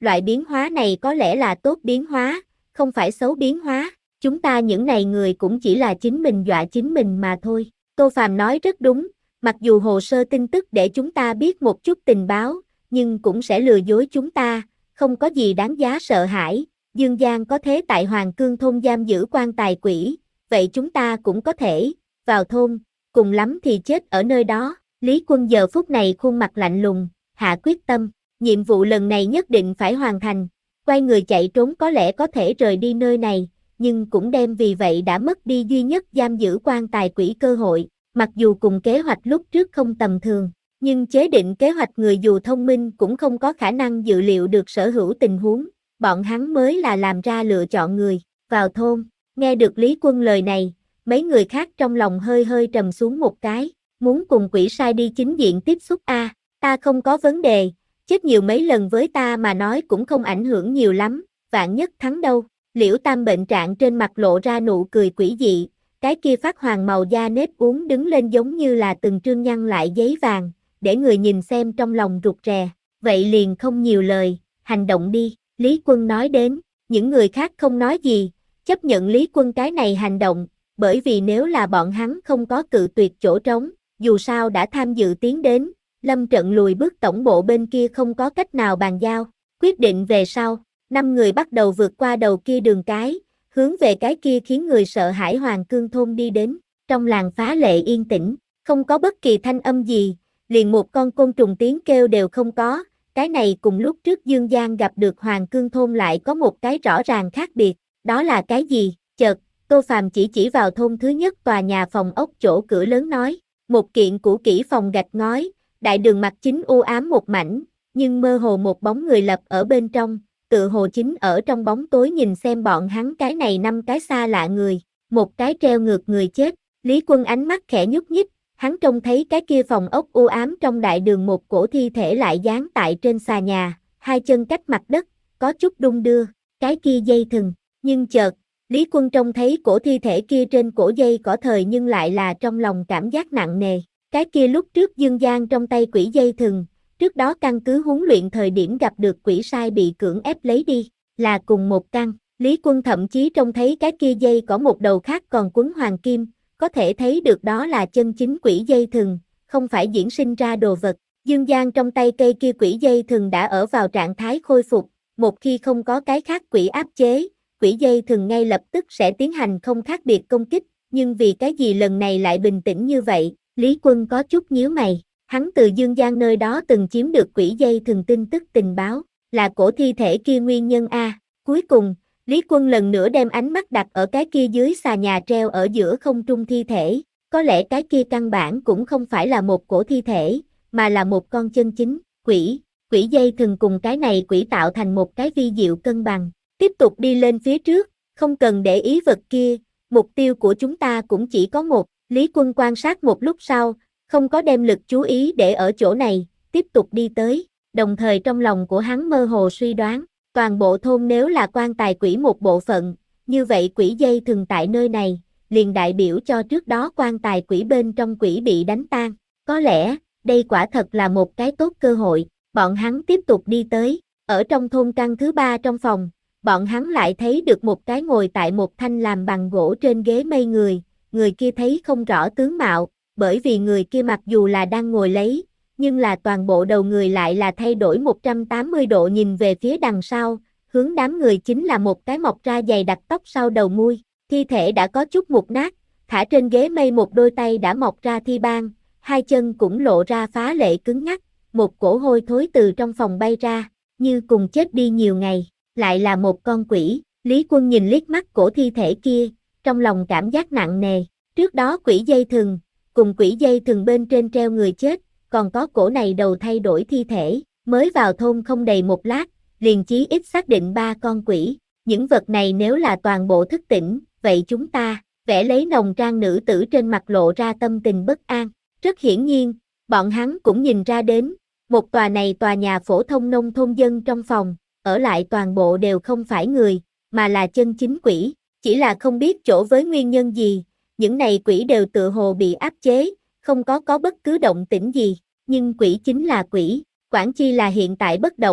loại biến hóa này có lẽ là tốt biến hóa, không phải xấu biến hóa, chúng ta những này người cũng chỉ là chính mình dọa chính mình mà thôi. Tô Phàm nói rất đúng, mặc dù hồ sơ tin tức để chúng ta biết một chút tình báo, nhưng cũng sẽ lừa dối chúng ta, không có gì đáng giá sợ hãi. Dương Giang có thế tại Hoàng Cương thôn giam giữ quan tài quỷ, vậy chúng ta cũng có thể vào thôn, cùng lắm thì chết ở nơi đó. Lý Quân giờ phút này khuôn mặt lạnh lùng, hạ quyết tâm, nhiệm vụ lần này nhất định phải hoàn thành, quay người chạy trốn có lẽ có thể rời đi nơi này, nhưng cũng đem vì vậy đã mất đi duy nhất giam giữ quan tài quỷ cơ hội. Mặc dù cùng kế hoạch lúc trước không tầm thường, nhưng chế định kế hoạch người dù thông minh cũng không có khả năng dự liệu được sở hữu tình huống, bọn hắn mới là làm ra lựa chọn người, vào thôn. Nghe được Lý Quân lời này, mấy người khác trong lòng hơi hơi trầm xuống một cái, muốn cùng quỷ sai đi chính diện tiếp xúc a, à, ta không có vấn đề, chết nhiều mấy lần với ta mà nói cũng không ảnh hưởng nhiều lắm, vạn nhất thắng đâu. Liễu Tam bệnh trạng trên mặt lộ ra nụ cười quỷ dị, cái kia phát hoàng màu da nếp uốn đứng lên giống như là từng trương nhăn lại giấy vàng, để người nhìn xem trong lòng rụt rè. Vậy liền không nhiều lời, hành động đi, Lý Quân nói đến, những người khác không nói gì, chấp nhận Lý Quân cái này hành động, bởi vì nếu là bọn hắn không có cự tuyệt chỗ trống, dù sao đã tham dự tiến đến, lâm trận lùi bước tổng bộ bên kia không có cách nào bàn giao. Quyết định về sau, năm người bắt đầu vượt qua đầu kia đường cái, hướng về cái kia khiến người sợ hãi Hoàng Cương thôn đi đến. Trong làng phá lệ yên tĩnh, không có bất kỳ thanh âm gì, liền một con côn trùng tiếng kêu đều không có. Cái này cùng lúc trước Dương Giang gặp được Hoàng Cương thôn lại có một cái rõ ràng khác biệt, đó là cái gì? Chợt, Tô Phàm chỉ chỉ vào thôn thứ nhất tòa nhà phòng ốc chỗ cửa lớn nói, một kiện cũ kỹ phòng gạch ngói, đại đường mặt chính u ám một mảnh, nhưng mơ hồ một bóng người lập ở bên trong, tự hồ chính ở trong bóng tối nhìn xem bọn hắn cái này năm cái xa lạ người, một cái treo ngược người chết. Lý Quân ánh mắt khẽ nhúc nhích, hắn trông thấy cái kia phòng ốc u ám trong đại đường một cổ thi thể lại dán tại trên xà nhà, hai chân cách mặt đất, có chút đung đưa, cái kia dây thừng, nhưng chợt, Lý Quân trông thấy cổ thi thể kia trên cổ dây cỏ thời nhưng lại là trong lòng cảm giác nặng nề, cái kia lúc trước Dương Giang trong tay quỷ dây thừng, trước đó căn cứ huấn luyện thời điểm gặp được quỷ sai bị cưỡng ép lấy đi, là cùng một căn. Lý Quân thậm chí trông thấy cái kia dây có một đầu khác còn quấn hoàng kim, có thể thấy được đó là chân chính quỷ dây thừng, không phải diễn sinh ra đồ vật. Dương Giang trong tay cây kia quỷ dây thừng đã ở vào trạng thái khôi phục, một khi không có cái khác quỷ áp chế, quỷ dây thừng ngay lập tức sẽ tiến hành không khác biệt công kích, nhưng vì cái gì lần này lại bình tĩnh như vậy, Lý Quân có chút nhíu mày. Hắn từ Dương Giang nơi đó từng chiếm được quỷ dây thừng tin tức tình báo, là cổ thi thể kia nguyên nhân a. Cuối cùng, Lý Quân lần nữa đem ánh mắt đặt ở cái kia dưới xà nhà treo ở giữa không trung thi thể, có lẽ cái kia căn bản cũng không phải là một cổ thi thể, mà là một con chân chính, quỷ, quỷ dây thừng cùng cái này quỷ tạo thành một cái vi diệu cân bằng, tiếp tục đi lên phía trước, không cần để ý vật kia, mục tiêu của chúng ta cũng chỉ có một. Lý Quân quan sát một lúc sau, không có đem lực chú ý để ở chỗ này, tiếp tục đi tới, đồng thời trong lòng của hắn mơ hồ suy đoán, toàn bộ thôn nếu là quan tài quỷ một bộ phận, như vậy quỷ dây thừng tại nơi này, liền đại biểu cho trước đó quan tài quỷ bên trong quỷ bị đánh tan, có lẽ, đây quả thật là một cái tốt cơ hội, bọn hắn tiếp tục đi tới, ở trong thôn căn thứ ba trong phòng, bọn hắn lại thấy được một cái ngồi tại một thanh làm bằng gỗ trên ghế mây người, người kia thấy không rõ tướng mạo, bởi vì người kia mặc dù là đang ngồi lấy, nhưng là toàn bộ đầu người lại là thay đổi một trăm tám mươi độ nhìn về phía đằng sau, hướng đám người chính là một cái mọc ra dày đặc tóc sau đầu mui, thi thể đã có chút mục nát, thả trên ghế mây một đôi tay đã mọc ra thi ban, hai chân cũng lộ ra phá lệ cứng ngắc, một cổ hôi thối từ trong phòng bay ra, như cùng chết đi nhiều ngày, lại là một con quỷ. Lý Quân nhìn liếc mắt cổ thi thể kia, trong lòng cảm giác nặng nề, trước đó quỷ dây thừng, cùng quỷ dây thừng bên trên treo người chết, còn có cổ này đầu thay đổi thi thể, mới vào thôn không đầy một lát, liền chí ít xác định ba con quỷ, những vật này nếu là toàn bộ thức tỉnh, vậy chúng ta, vẽ lấy nồng trang nữ tử trên mặt lộ ra tâm tình bất an, rất hiển nhiên, bọn hắn cũng nhìn ra đến, một tòa này tòa nhà phổ thông nông thôn dân trong phòng, ở lại toàn bộ đều không phải người, mà là chân chính quỷ, chỉ là không biết chỗ với nguyên nhân gì, những này quỷ đều tự hồ bị áp chế, không có có bất cứ động tĩnh gì, nhưng quỷ chính là quỷ, quản chi là hiện tại bất động,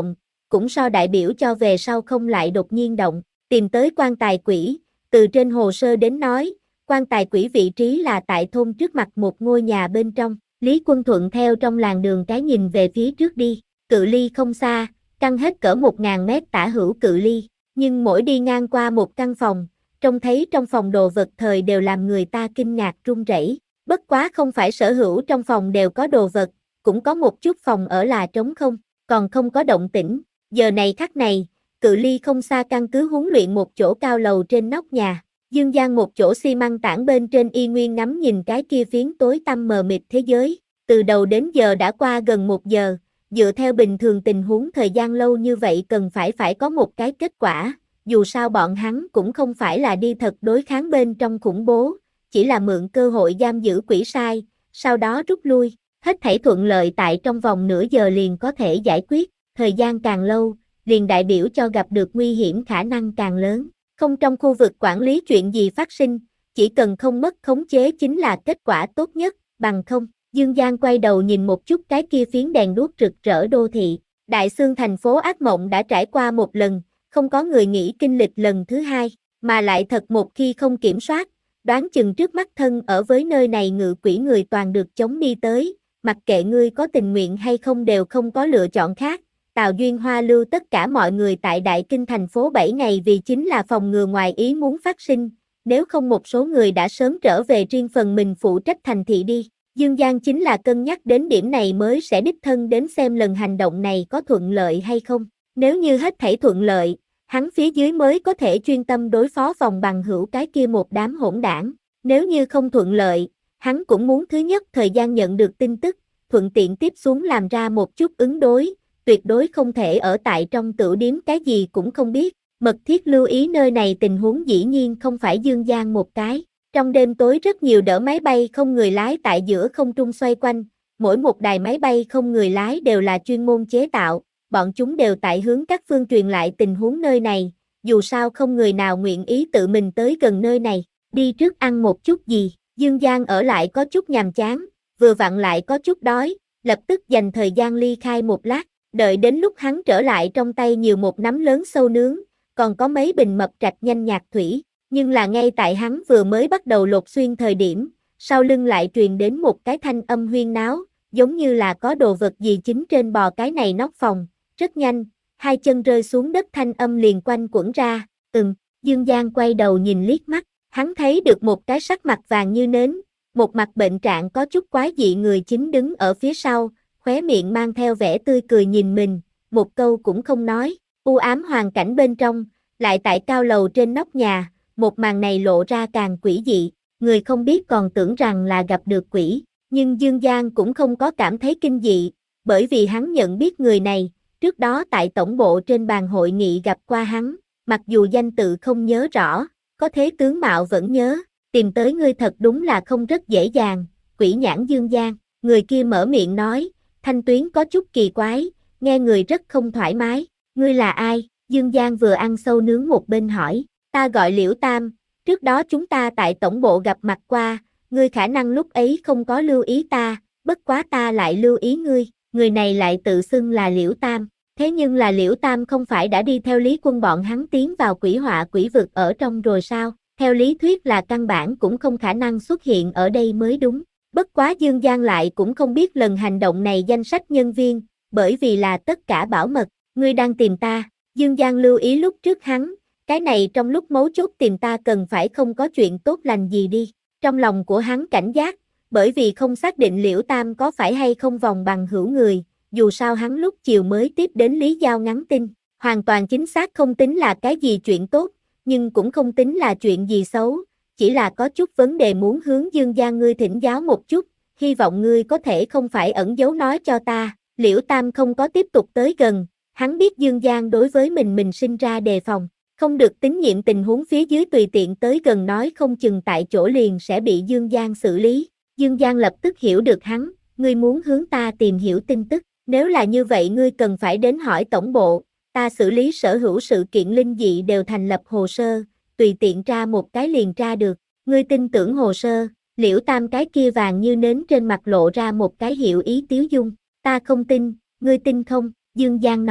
cũng so đại biểu cho về sau không lại đột nhiên động, tìm tới quan tài quỷ, từ trên hồ sơ đến nói, quan tài quỷ vị trí là tại thôn trước mặt một ngôi nhà bên trong, Lý Quân thuận theo trong làn đường cái nhìn về phía trước đi, cự ly không xa, căn hết cỡ một ngàn mét tả hữu cự ly, nhưng mỗi đi ngang qua một căn phòng, trông thấy trong phòng đồ vật thời đều làm người ta kinh ngạc run rẩy. Bất quá không phải sở hữu trong phòng đều có đồ vật, cũng có một chút phòng ở là trống không, còn không có động tĩnh. Giờ này khắc này, cự ly không xa căn cứ huấn luyện một chỗ cao lầu trên nóc nhà. Dương Giang một chỗ xi măng tảng bên trên y nguyên ngắm nhìn cái kia phiến tối tăm mờ mịt thế giới. Từ đầu đến giờ đã qua gần một giờ, dựa theo bình thường tình huống thời gian lâu như vậy cần phải phải có một cái kết quả. Dù sao bọn hắn cũng không phải là đi thật đối kháng bên trong khủng bố, chỉ là mượn cơ hội giam giữ quỷ sai, sau đó rút lui, hết thảy thuận lợi tại trong vòng nửa giờ liền có thể giải quyết, thời gian càng lâu, liền đại biểu cho gặp được nguy hiểm khả năng càng lớn, không trong khu vực quản lý chuyện gì phát sinh, chỉ cần không mất khống chế chính là kết quả tốt nhất, bằng không, Dương Giang quay đầu nhìn một chút cái kia phiến đèn đuốc rực rỡ đô thị, Đại Xương thành phố ác mộng đã trải qua một lần, không có người nghĩ kinh lịch lần thứ hai, mà lại thật một khi không kiểm soát, đoán chừng trước mắt thân ở với nơi này ngự quỷ người toàn được chống đi tới, mặc kệ ngươi có tình nguyện hay không đều không có lựa chọn khác. Tào Duyên Hoa lưu tất cả mọi người tại Đại Kinh thành phố bảy ngày vì chính là phòng ngừa ngoài ý muốn phát sinh, nếu không một số người đã sớm trở về riêng phần mình phụ trách thành thị đi. Dương Giang chính là cân nhắc đến điểm này mới sẽ đích thân đến xem lần hành động này có thuận lợi hay không. Nếu như hết thảy thuận lợi, hắn phía dưới mới có thể chuyên tâm đối phó vòng bằng hữu cái kia một đám hỗn đảng. Nếu như không thuận lợi, hắn cũng muốn thứ nhất thời gian nhận được tin tức, thuận tiện tiếp xuống làm ra một chút ứng đối, tuyệt đối không thể ở tại trong tửu điếm cái gì cũng không biết. Mật thiết lưu ý nơi này tình huống dĩ nhiên không phải Dương Giang một cái. Trong đêm tối rất nhiều đỡ máy bay không người lái tại giữa không trung xoay quanh, mỗi một đài máy bay không người lái đều là chuyên môn chế tạo, bọn chúng đều tại hướng các phương truyền lại tình huống nơi này, dù sao không người nào nguyện ý tự mình tới gần nơi này, đi trước ăn một chút gì, Dương Giang ở lại có chút nhàm chán, vừa vặn lại có chút đói, lập tức dành thời gian ly khai một lát, đợi đến lúc hắn trở lại trong tay nhiều một nắm lớn sâu nướng, còn có mấy bình mập trạch nhanh nhạt thủy. Nhưng là ngay tại hắn vừa mới bắt đầu lột xuyên thời điểm, sau lưng lại truyền đến một cái thanh âm huyên náo, giống như là có đồ vật gì chính trên bò cái này nóc phòng, rất nhanh, hai chân rơi xuống đất thanh âm liền quanh quẩn ra, ừm, Dương Giang quay đầu nhìn liếc mắt, hắn thấy được một cái sắc mặt vàng như nến, một mặt bệnh trạng có chút quái dị người chính đứng ở phía sau, khóe miệng mang theo vẻ tươi cười nhìn mình, một câu cũng không nói, u ám hoàn cảnh bên trong, lại tại cao lầu trên nóc nhà. Một màn này lộ ra càng quỷ dị, người không biết còn tưởng rằng là gặp được quỷ, nhưng Dương Giang cũng không có cảm thấy kinh dị, bởi vì hắn nhận biết người này, trước đó tại tổng bộ trên bàn hội nghị gặp qua hắn, mặc dù danh tự không nhớ rõ, có thế tướng mạo vẫn nhớ, tìm tới ngươi thật đúng là không rất dễ dàng, quỷ nhãn Dương Giang, người kia mở miệng nói, thanh tuyến có chút kỳ quái, nghe người rất không thoải mái, ngươi là ai, Dương Giang vừa ăn sâu nướng một bên hỏi. Ta gọi Liễu Tam, trước đó chúng ta tại tổng bộ gặp mặt qua, ngươi khả năng lúc ấy không có lưu ý ta, bất quá ta lại lưu ý ngươi, người này lại tự xưng là Liễu Tam, thế nhưng là Liễu Tam không phải đã đi theo Lý Quân bọn hắn tiến vào quỷ họa quỷ vực ở trong rồi sao, theo lý thuyết là căn bản cũng không khả năng xuất hiện ở đây mới đúng, bất quá Dương Giang lại cũng không biết lần hành động này danh sách nhân viên, bởi vì là tất cả bảo mật, ngươi đang tìm ta, Dương Giang lưu ý lúc trước hắn. Cái này trong lúc mấu chốt tìm ta cần phải không có chuyện tốt lành gì đi. Trong lòng của hắn cảnh giác, bởi vì không xác định Liễu Tam có phải hay không vòng bằng hữu người, dù sao hắn lúc chiều mới tiếp đến Lý Giao ngắn tin, hoàn toàn chính xác không tính là cái gì chuyện tốt, nhưng cũng không tính là chuyện gì xấu, chỉ là có chút vấn đề muốn hướng Dương Giang ngươi thỉnh giáo một chút, hy vọng ngươi có thể không phải ẩn giấu nói cho ta. Liễu Tam không có tiếp tục tới gần, hắn biết Dương Giang đối với mình mình sinh ra đề phòng. Không được tín nhiệm tình huống phía dưới tùy tiện tới gần nói không chừng tại chỗ liền sẽ bị Dương Giang xử lý. Dương Giang lập tức hiểu được hắn, ngươi muốn hướng ta tìm hiểu tin tức, nếu là như vậy ngươi cần phải đến hỏi tổng bộ, ta xử lý sở hữu sự kiện linh dị đều thành lập hồ sơ, tùy tiện tra một cái liền tra được, ngươi tin tưởng hồ sơ, Liễu Tam cái kia vàng như nến trên mặt lộ ra một cái hiệu ý tiếu dung, ta không tin, ngươi tin không, Dương Giang nói,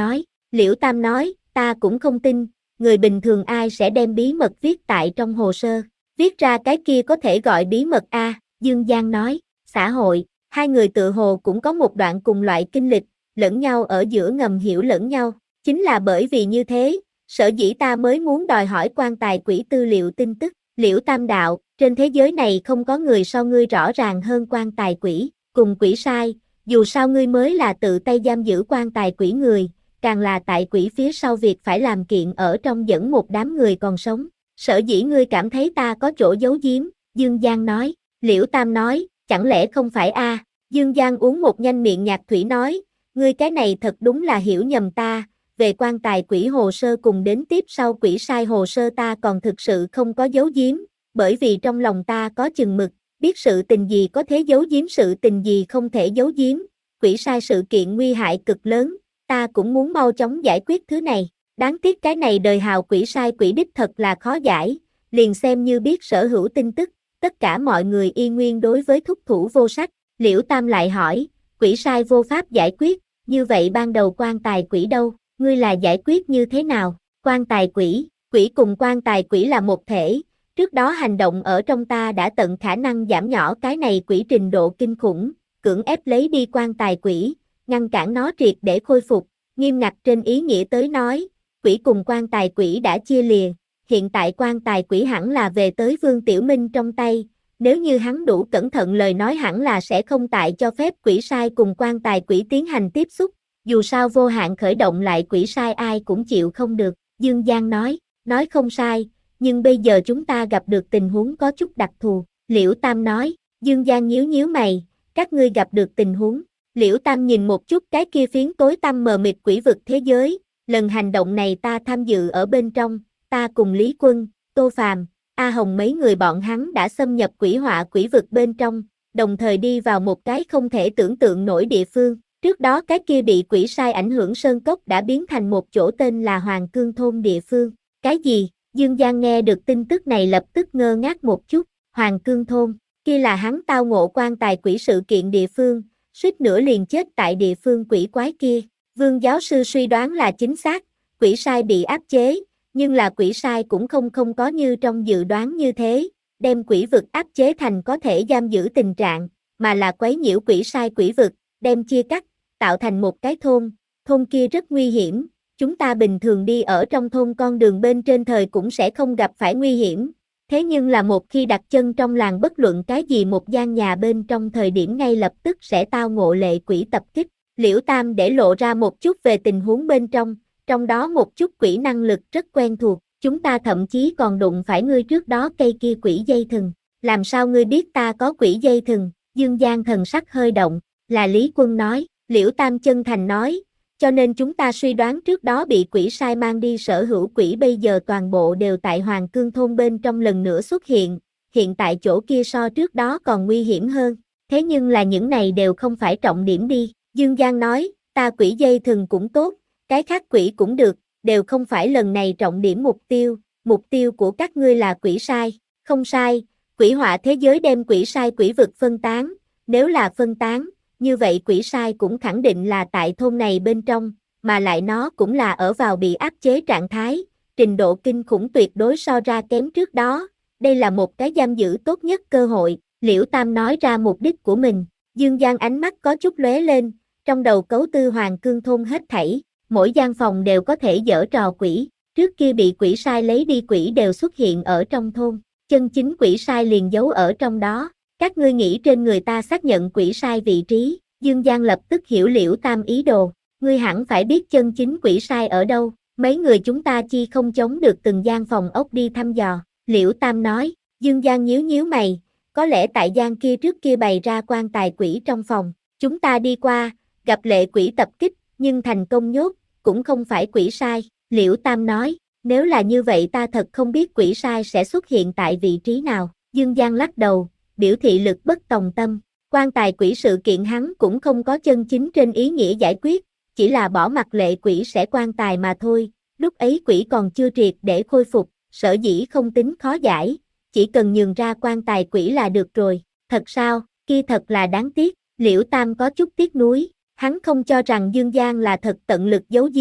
Liễu Tam nói, ta cũng không tin, người bình thường ai sẽ đem bí mật viết tại trong hồ sơ, viết ra cái kia có thể gọi bí mật a, Dương Giang nói, xã hội, hai người tự hồ cũng có một đoạn cùng loại kinh lịch, lẫn nhau ở giữa ngầm hiểu lẫn nhau, chính là bởi vì như thế, sở dĩ ta mới muốn đòi hỏi quan tài quỷ tư liệu tin tức, Liễu Tam đạo, trên thế giới này không có người so ngươi rõ ràng hơn quan tài quỷ, cùng quỷ sai, dù sao ngươi mới là tự tay giam giữ quan tài quỷ người, càng là tại quỷ phía sau việc phải làm kiện ở trong dẫn một đám người còn sống, sở dĩ ngươi cảm thấy ta có chỗ giấu giếm, Dương Giang nói, Liễu Tam nói, chẳng lẽ không phải a? Dương Giang uống một nhanh miệng nhạt thủy nói, ngươi cái này thật đúng là hiểu nhầm ta, về quan tài quỷ hồ sơ cùng đến tiếp sau quỷ sai hồ sơ ta còn thực sự không có giấu giếm, bởi vì trong lòng ta có chừng mực, biết sự tình gì có thể giấu giếm sự tình gì không thể giấu giếm, quỷ sai sự kiện nguy hại cực lớn, ta cũng muốn mau chóng giải quyết thứ này, đáng tiếc cái này đời hào quỷ sai quỷ đích thật là khó giải, liền xem như biết sở hữu tin tức, tất cả mọi người y nguyên đối với thúc thủ vô sách, Liễu Tam lại hỏi, quỷ sai vô pháp giải quyết, như vậy ban đầu quan tài quỷ đâu, ngươi là giải quyết như thế nào, quan tài quỷ, quỷ cùng quan tài quỷ là một thể, trước đó hành động ở trong ta đã tận khả năng giảm nhỏ cái này quỷ trình độ kinh khủng, cưỡng ép lấy đi quan tài quỷ, ngăn cản nó triệt để khôi phục, nghiêm ngặt trên ý nghĩa tới nói, quỷ cùng quan tài quỷ đã chia lìa, hiện tại quan tài quỷ hẳn là về tới Vương Tiểu Minh trong tay, nếu như hắn đủ cẩn thận lời nói hẳn là sẽ không tại cho phép quỷ sai cùng quan tài quỷ tiến hành tiếp xúc, dù sao vô hạn khởi động lại quỷ sai ai cũng chịu không được, Dương Giang nói, nói không sai, nhưng bây giờ chúng ta gặp được tình huống có chút đặc thù, Liễu Tam nói, Dương Giang nhíu nhíu mày, các ngươi gặp được tình huống, Liễu Tam nhìn một chút cái kia phiến tối tăm mờ mịt quỷ vực thế giới, lần hành động này ta tham dự ở bên trong, ta cùng Lý Quân, Tô Phàm, A Hồng mấy người bọn hắn đã xâm nhập quỷ họa quỷ vực bên trong, đồng thời đi vào một cái không thể tưởng tượng nổi địa phương, trước đó cái kia bị quỷ sai ảnh hưởng sơn cốc đã biến thành một chỗ tên là Hoàng Cương Thôn địa phương, cái gì? Dương Giang nghe được tin tức này lập tức ngơ ngác một chút, Hoàng Cương Thôn, kia là hắn tao ngộ quan tài quỷ sự kiện địa phương, suýt nữa liền chết tại địa phương quỷ quái kia, Vương giáo sư suy đoán là chính xác, quỷ sai bị áp chế, nhưng là quỷ sai cũng không không có như trong dự đoán như thế, đem quỷ vực áp chế thành có thể giam giữ tình trạng, mà là quấy nhiễu quỷ sai quỷ vực, đem chia cắt, tạo thành một cái thôn, thôn kia rất nguy hiểm, chúng ta bình thường đi ở trong thôn con đường bên trên thời cũng sẽ không gặp phải nguy hiểm, thế nhưng là một khi đặt chân trong làng bất luận cái gì một gian nhà bên trong thời điểm ngay lập tức sẽ tao ngộ lệ quỷ tập kích, Liễu Tam để lộ ra một chút về tình huống bên trong, trong đó một chút quỷ năng lực rất quen thuộc, chúng ta thậm chí còn đụng phải ngươi trước đó cây kia quỷ dây thừng, làm sao ngươi biết ta có quỷ dây thừng, Dương Giang thần sắc hơi động, là Lý Quân nói, Liễu Tam chân thành nói, cho nên chúng ta suy đoán trước đó bị quỷ sai mang đi sở hữu quỷ bây giờ toàn bộ đều tại Hoàng Cương Thôn bên trong lần nữa xuất hiện, hiện tại chỗ kia so trước đó còn nguy hiểm hơn, thế nhưng là những này đều không phải trọng điểm đi, Dương Giang nói, ta quỷ dây thừng cũng tốt, cái khác quỷ cũng được, đều không phải lần này trọng điểm mục tiêu, mục tiêu của các ngươi là quỷ sai, không sai, quỷ họa thế giới đem quỷ sai quỷ vực phân tán, nếu là phân tán, như vậy quỷ sai cũng khẳng định là tại thôn này bên trong, mà lại nó cũng là ở vào bị áp chế trạng thái, trình độ kinh khủng tuyệt đối so ra kém trước đó, đây là một cái giam giữ tốt nhất cơ hội, Liễu Tam nói ra mục đích của mình, Dương Giang ánh mắt có chút lóe lên, trong đầu cấu tư Hoàng Cương Thôn hết thảy, mỗi gian phòng đều có thể giở trò quỷ, trước kia bị quỷ sai lấy đi quỷ đều xuất hiện ở trong thôn, chân chính quỷ sai liền giấu ở trong đó, các ngươi nghĩ trên người ta xác nhận quỷ sai vị trí, Dương Giang lập tức hiểu Liễu Tam ý đồ, ngươi hẳn phải biết chân chính quỷ sai ở đâu, mấy người chúng ta chi không chống được từng gian phòng ốc đi thăm dò, Liễu Tam nói, Dương Giang nhíu nhíu mày, có lẽ tại gian kia trước kia bày ra quan tài quỷ trong phòng, chúng ta đi qua, gặp lệ quỷ tập kích, nhưng thành công nhốt, cũng không phải quỷ sai, Liễu Tam nói, nếu là như vậy ta thật không biết quỷ sai sẽ xuất hiện tại vị trí nào, Dương Giang lắc đầu, biểu thị lực bất tòng tâm, quan tài quỷ sự kiện hắn cũng không có chân chính trên ý nghĩa giải quyết, chỉ là bỏ mặc lệ quỷ sẽ quan tài mà thôi, lúc ấy quỷ còn chưa triệt để khôi phục, sở dĩ không tính khó giải, chỉ cần nhường ra quan tài quỷ là được rồi, thật sao, kia thật là đáng tiếc, Liễu Tam có chút tiếc nuối, hắn không cho rằng Dương Giang là thật tận lực giấu giếm,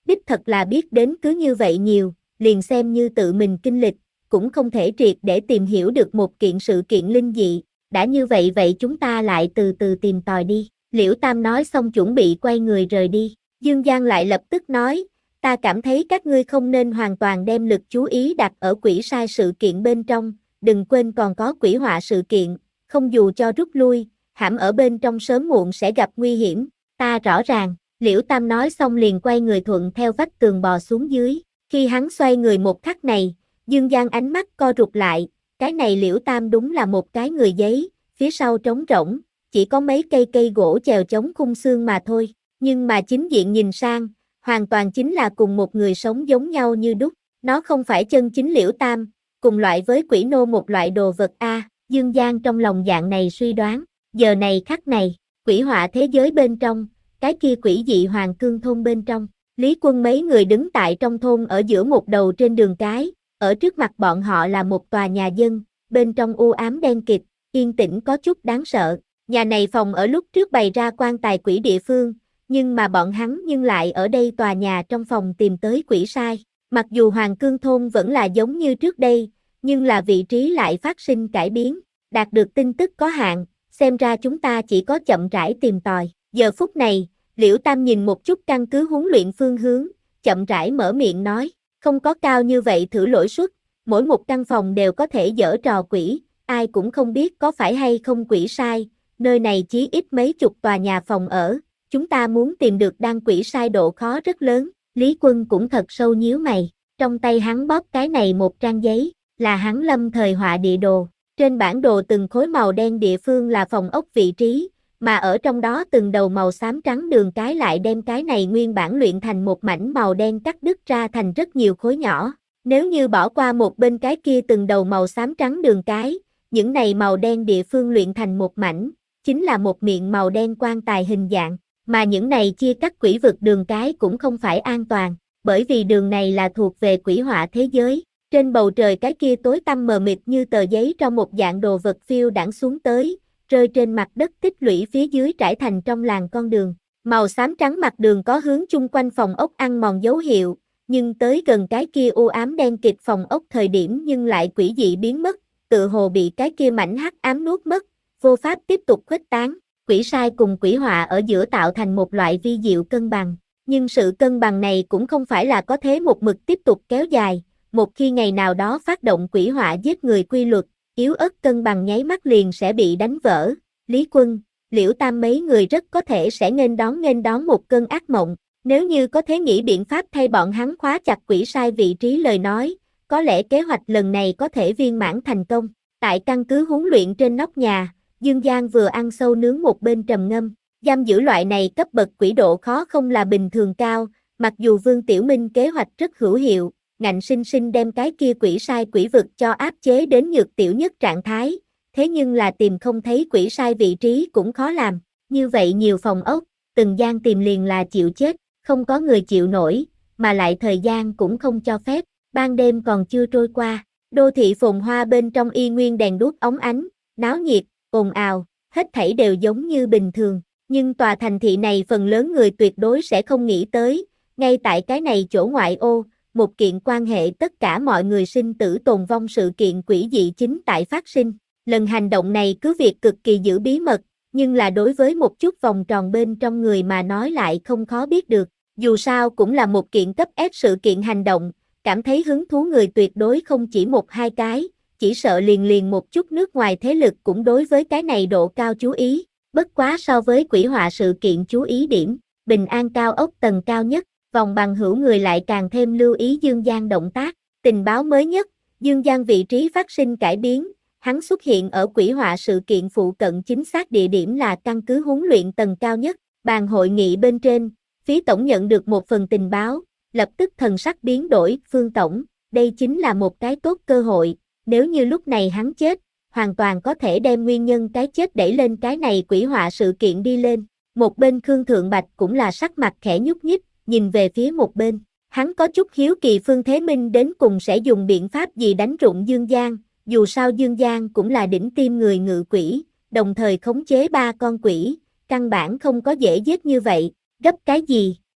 đích thật là biết đến cứ như vậy nhiều, liền xem như tự mình kinh lịch, cũng không thể triệt để tìm hiểu được một kiện sự kiện linh dị, đã như vậy vậy chúng ta lại từ từ tìm tòi đi, Liễu Tam nói xong chuẩn bị quay người rời đi, Dương Giang lại lập tức nói, ta cảm thấy các ngươi không nên hoàn toàn đem lực chú ý đặt ở quỷ sai sự kiện bên trong, đừng quên còn có quỷ họa sự kiện, không dù cho rút lui, hãm ở bên trong sớm muộn sẽ gặp nguy hiểm, ta rõ ràng, Liễu Tam nói xong liền quay người thuận theo vách tường bò xuống dưới, khi hắn xoay người một khắc này, Dương Giang ánh mắt co rụt lại, cái này Liễu Tam đúng là một cái người giấy, phía sau trống rỗng, chỉ có mấy cây cây gỗ chèo chống khung xương mà thôi, nhưng mà chính diện nhìn sang, hoàn toàn chính là cùng một người sống giống nhau như đúc, nó không phải chân chính Liễu Tam, cùng loại với quỷ nô một loại đồ vật a, Dương Giang trong lòng dạng này suy đoán, giờ này khắc này, quỷ họa thế giới bên trong, cái kia quỷ dị Hoàng Cương thôn bên trong, Lý Quân mấy người đứng tại trong thôn ở giữa một đầu trên đường cái, ở trước mặt bọn họ là một tòa nhà dân, bên trong u ám đen kịt, yên tĩnh có chút đáng sợ, nhà này phòng ở lúc trước bày ra quan tài quỷ địa phương, nhưng mà bọn hắn nhưng lại ở đây tòa nhà trong phòng tìm tới quỷ sai, mặc dù Hoàng Cương thôn vẫn là giống như trước đây, nhưng là vị trí lại phát sinh cải biến, đạt được tin tức có hạn, xem ra chúng ta chỉ có chậm rãi tìm tòi, giờ phút này, Liễu Tam nhìn một chút căn cứ huấn luyện phương hướng, chậm rãi mở miệng nói, không có cao như vậy thử lỗi suất, mỗi một căn phòng đều có thể giở trò quỷ, ai cũng không biết có phải hay không quỷ sai, nơi này chí ít mấy chục tòa nhà phòng ở, chúng ta muốn tìm được đan quỷ sai độ khó rất lớn, Lý Quân cũng thật sâu nhíu mày, trong tay hắn bóp cái này một trang giấy, là hắn lâm thời họa địa đồ, trên bản đồ từng khối màu đen địa phương là phòng ốc vị trí, mà ở trong đó từng đầu màu xám trắng đường cái lại đem cái này nguyên bản luyện thành một mảnh màu đen cắt đứt ra thành rất nhiều khối nhỏ. Nếu như bỏ qua một bên cái kia từng đầu màu xám trắng đường cái, những này màu đen địa phương luyện thành một mảnh, chính là một miệng màu đen quan tài hình dạng, mà những này chia cắt quỷ vực đường cái cũng không phải an toàn, bởi vì đường này là thuộc về quỷ họa thế giới. Trên bầu trời cái kia tối tăm mờ mịt như tờ giấy trong một dạng đồ vật phiêu đãng xuống tới, rơi trên mặt đất tích lũy phía dưới trải thành trong làng con đường. Màu xám trắng mặt đường có hướng chung quanh phòng ốc ăn mòn dấu hiệu, nhưng tới gần cái kia u ám đen kịt phòng ốc thời điểm nhưng lại quỷ dị biến mất, tự hồ bị cái kia mảnh hắc ám nuốt mất, vô pháp tiếp tục khuếch tán. Quỷ sai cùng quỷ họa ở giữa tạo thành một loại vi diệu cân bằng, nhưng sự cân bằng này cũng không phải là có thế một mực tiếp tục kéo dài, một khi ngày nào đó phát động quỷ họa giết người quy luật, yếu ớt cân bằng nháy mắt liền sẽ bị đánh vỡ. Lý Quân, Liễu Tam mấy người rất có thể sẽ nghênh đón nghênh đón một cơn ác mộng, nếu như có thể nghĩ biện pháp thay bọn hắn khóa chặt quỷ sai vị trí lời nói, có lẽ kế hoạch lần này có thể viên mãn thành công. Tại căn cứ huấn luyện trên nóc nhà, Dương Giang vừa ăn sâu nướng một bên trầm ngâm, giam giữ loại này cấp bậc quỷ độ khó không là bình thường cao, mặc dù Vương Tiểu Minh kế hoạch rất hữu hiệu, ngạnh sinh sinh đem cái kia quỷ sai quỷ vực cho áp chế đến nhược tiểu nhất trạng thái, thế nhưng là tìm không thấy quỷ sai vị trí cũng khó làm, như vậy nhiều phòng ốc, từng gian tìm liền là chịu chết, không có người chịu nổi, mà lại thời gian cũng không cho phép, ban đêm còn chưa trôi qua, đô thị phồn hoa bên trong y nguyên đèn đuốc óng ánh, náo nhiệt, ồn ào, hết thảy đều giống như bình thường, nhưng tòa thành thị này phần lớn người tuyệt đối sẽ không nghĩ tới, ngay tại cái này chỗ ngoại ô, một kiện quan hệ tất cả mọi người sinh tử tồn vong sự kiện quỷ dị chính tại phát sinh. Lần hành động này cứ việc cực kỳ giữ bí mật, nhưng là đối với một chút vòng tròn bên trong người mà nói lại không khó biết được. Dù sao cũng là một kiện cấp S sự kiện hành động, cảm thấy hứng thú người tuyệt đối không chỉ một hai cái, chỉ sợ liền liền một chút nước ngoài thế lực cũng đối với cái này độ cao chú ý. Bất quá so với quỷ họa sự kiện chú ý điểm, bình an cao ốc tầng cao nhất, vòng bằng hữu người lại càng thêm lưu ý Dương Giang động tác. Tình báo mới nhất, Dương Giang vị trí phát sinh cải biến, hắn xuất hiện ở quỷ họa sự kiện phụ cận, chính xác địa điểm là căn cứ huấn luyện tầng cao nhất, bàn hội nghị bên trên, Phí Tổng nhận được một phần tình báo, lập tức thần sắc biến đổi, Phương Tổng, đây chính là một cái tốt cơ hội, nếu như lúc này hắn chết, hoàn toàn có thể đem nguyên nhân cái chết đẩy lên cái này quỷ họa sự kiện đi lên. Một bên Khương Thượng Bạch cũng là sắc mặt khẽ nhúc nhích, nhìn về phía một bên, hắn có chút hiếu kỳ Phương Thế Minh đến cùng sẽ dùng biện pháp gì đánh rụng Dương Giang, dù sao Dương Giang cũng là đỉnh tim người ngự quỷ, đồng thời khống chế ba con quỷ, căn bản không có dễ giết như vậy, gấp cái gì,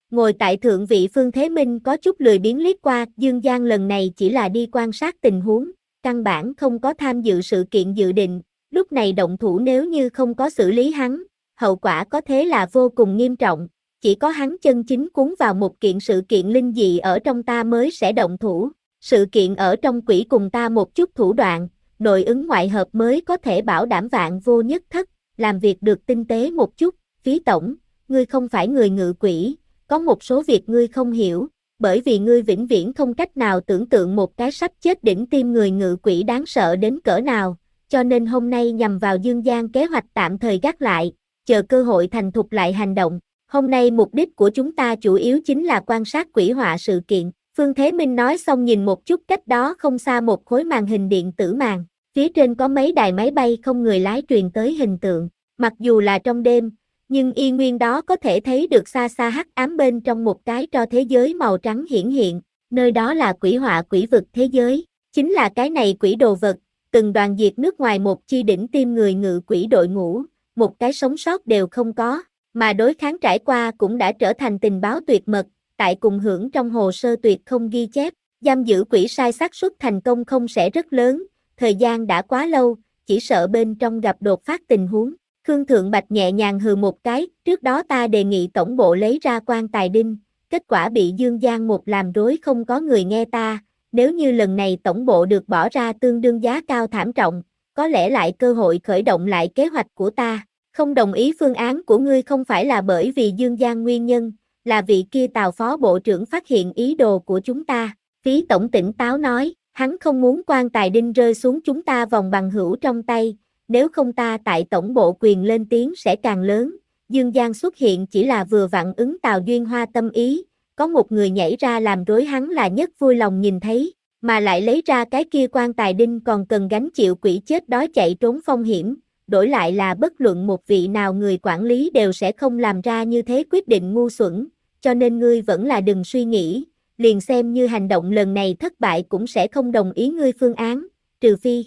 Ngồi tại thượng vị Phương Thế Minh có chút lười biếng liếc qua, Dương Giang lần này chỉ là đi quan sát tình huống, căn bản không có tham dự sự kiện dự định, lúc này động thủ nếu như không có xử lý hắn, hậu quả có thế là vô cùng nghiêm trọng, chỉ có hắn chân chính cuốn vào một kiện sự kiện linh dị ở trong ta mới sẽ động thủ, sự kiện ở trong quỷ cùng ta một chút thủ đoạn, nội ứng ngoại hợp mới có thể bảo đảm vạn vô nhất thất, làm việc được tinh tế một chút, Phí tổng, ngươi không phải người ngự quỷ, có một số việc ngươi không hiểu, bởi vì ngươi vĩnh viễn không cách nào tưởng tượng một cái sắp chết đỉnh tim người ngự quỷ đáng sợ đến cỡ nào, cho nên hôm nay nhằm vào Dương Giang kế hoạch tạm thời gác lại, chờ cơ hội thành thục lại hành động. Hôm nay mục đích của chúng ta chủ yếu chính là quan sát quỷ họa sự kiện. Phương Thế Minh nói xong nhìn một chút cách đó không xa một khối màn hình điện tử màn, phía trên có mấy đài máy bay không người lái truyền tới hình tượng, mặc dù là trong đêm, nhưng y nguyên đó có thể thấy được xa xa hắc ám bên trong một cái tro thế giới màu trắng hiển hiện, nơi đó là quỷ họa quỷ vực thế giới, chính là cái này quỷ đồ vật, từng đoàn diệt nước ngoài một chi đỉnh tim người ngự quỷ đội ngũ, một cái sống sót đều không có, mà đối kháng trải qua cũng đã trở thành tình báo tuyệt mật, tại cùng hưởng trong hồ sơ tuyệt không ghi chép, giam giữ quỷ sai xác suất thành công không sẽ rất lớn, thời gian đã quá lâu, chỉ sợ bên trong gặp đột phát tình huống. Khương Thượng Bạch nhẹ nhàng hừ một cái, trước đó ta đề nghị tổng bộ lấy ra quan tài đinh, kết quả bị Dương Giang một làm rối không có người nghe ta, nếu như lần này tổng bộ được bỏ ra tương đương giá cao thảm trọng, có lẽ lại cơ hội khởi động lại kế hoạch của ta. Không đồng ý phương án của ngươi không phải là bởi vì Dương Giang nguyên nhân, là vị kia Tào phó bộ trưởng phát hiện ý đồ của chúng ta. Phí tổng tỉnh táo nói, hắn không muốn quan tài đinh rơi xuống chúng ta vòng bằng hữu trong tay, nếu không ta tại tổng bộ quyền lên tiếng sẽ càng lớn. Dương Giang xuất hiện chỉ là vừa vặn ứng Tào Duyên Hoa tâm ý, có một người nhảy ra làm rối hắn là nhất vui lòng nhìn thấy, mà lại lấy ra cái kia quan tài đinh còn cần gánh chịu quỷ chết đói chạy trốn phong hiểm. Đổi lại là bất luận một vị nào người quản lý đều sẽ không làm ra như thế quyết định ngu xuẩn, cho nên ngươi vẫn là đừng suy nghĩ, liền xem như hành động lần này thất bại cũng sẽ không đồng ý ngươi phương án, trừ phi.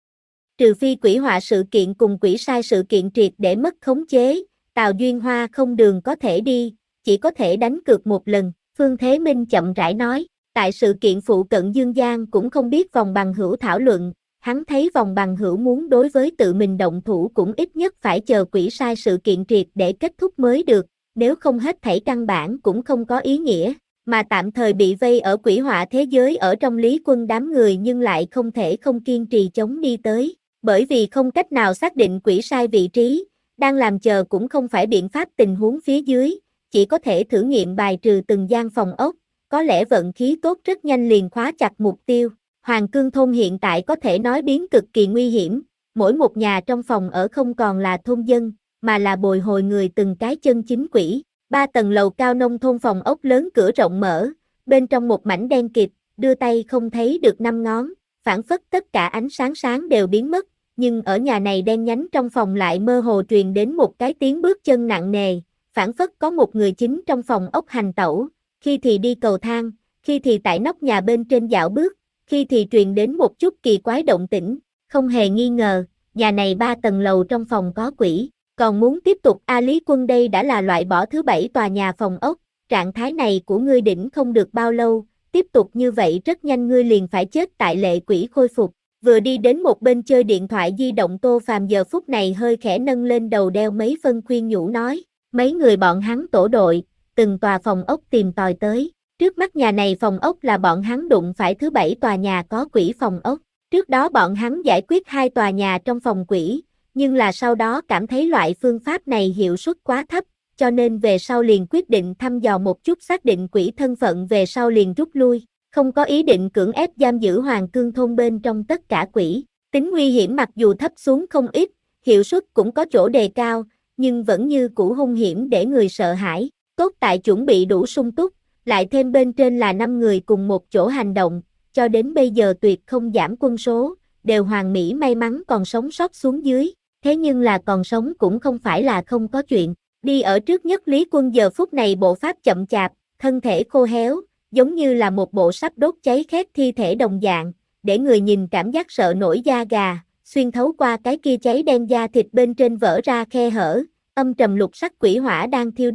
Trừ phi quỷ họa sự kiện cùng quỷ sai sự kiện triệt để mất khống chế, Tào Duyên Hoa không đường có thể đi, chỉ có thể đánh cược một lần, Phương Thế Minh chậm rãi nói, tại sự kiện phụ cận Dương Giang cũng không biết vòng bằng hữu thảo luận. Hắn thấy vòng bằng hữu muốn đối với tự mình động thủ cũng ít nhất phải chờ quỷ sai sự kiện triệt để kết thúc mới được, nếu không hết thảy căn bản cũng không có ý nghĩa, mà tạm thời bị vây ở quỷ họa thế giới ở trong Lý Quân đám người nhưng lại không thể không kiên trì chống đi tới, bởi vì không cách nào xác định quỷ sai vị trí, đang làm chờ cũng không phải biện pháp tình huống phía dưới, chỉ có thể thử nghiệm bài trừ từng gian phòng ốc, có lẽ vận khí tốt rất nhanh liền khóa chặt mục tiêu. Hoàng Cương thôn hiện tại có thể nói biến cực kỳ nguy hiểm, mỗi một nhà trong phòng ở không còn là thôn dân, mà là bồi hồi người từng cái chân chính quỷ. Ba tầng lầu cao nông thôn phòng ốc lớn cửa rộng mở, bên trong một mảnh đen kịt, đưa tay không thấy được năm ngón, phản phất tất cả ánh sáng sáng đều biến mất, nhưng ở nhà này đen nhánh trong phòng lại mơ hồ truyền đến một cái tiếng bước chân nặng nề, phản phất có một người chính trong phòng ốc hành tẩu, khi thì đi cầu thang, khi thì tại nóc nhà bên trên dạo bước, khi thì truyền đến một chút kỳ quái động tĩnh, không hề nghi ngờ, nhà này ba tầng lầu trong phòng có quỷ, còn muốn tiếp tục A Lý Quân đây đã là loại bỏ thứ bảy tòa nhà phòng ốc, trạng thái này của ngươi đỉnh không được bao lâu, tiếp tục như vậy rất nhanh ngươi liền phải chết tại lệ quỷ khôi phục, vừa đi đến một bên chơi điện thoại di động Tô Phàm giờ phút này hơi khẽ nâng lên đầu đeo mấy phân khuyên nhủ nói, mấy người bọn hắn tổ đội, từng tòa phòng ốc tìm tòi tới. Trước mắt nhà này phòng ốc là bọn hắn đụng phải thứ bảy tòa nhà có quỷ phòng ốc. Trước đó bọn hắn giải quyết hai tòa nhà trong phòng quỷ, nhưng là sau đó cảm thấy loại phương pháp này hiệu suất quá thấp, cho nên về sau liền quyết định thăm dò một chút xác định quỷ thân phận về sau liền rút lui, không có ý định cưỡng ép giam giữ Hoàng Cương thôn bên trong tất cả quỷ. Tính nguy hiểm mặc dù thấp xuống không ít, hiệu suất cũng có chỗ đề cao, nhưng vẫn như cũ hung hiểm để người sợ hãi. Tốt tại chuẩn bị đủ sung túc, lại thêm bên trên là năm người cùng một chỗ hành động, cho đến bây giờ tuyệt không giảm quân số, đều hoàn mỹ may mắn còn sống sót xuống dưới, thế nhưng là còn sống cũng không phải là không có chuyện, đi ở trước nhất Lý Quân giờ phút này bộ pháp chậm chạp, thân thể khô héo, giống như là một bộ sắp đốt cháy khét thi thể đồng dạng, để người nhìn cảm giác sợ nổi da gà, xuyên thấu qua cái kia cháy đen da thịt bên trên vỡ ra khe hở, âm trầm lục sắc quỷ hỏa đang thiêu đốt.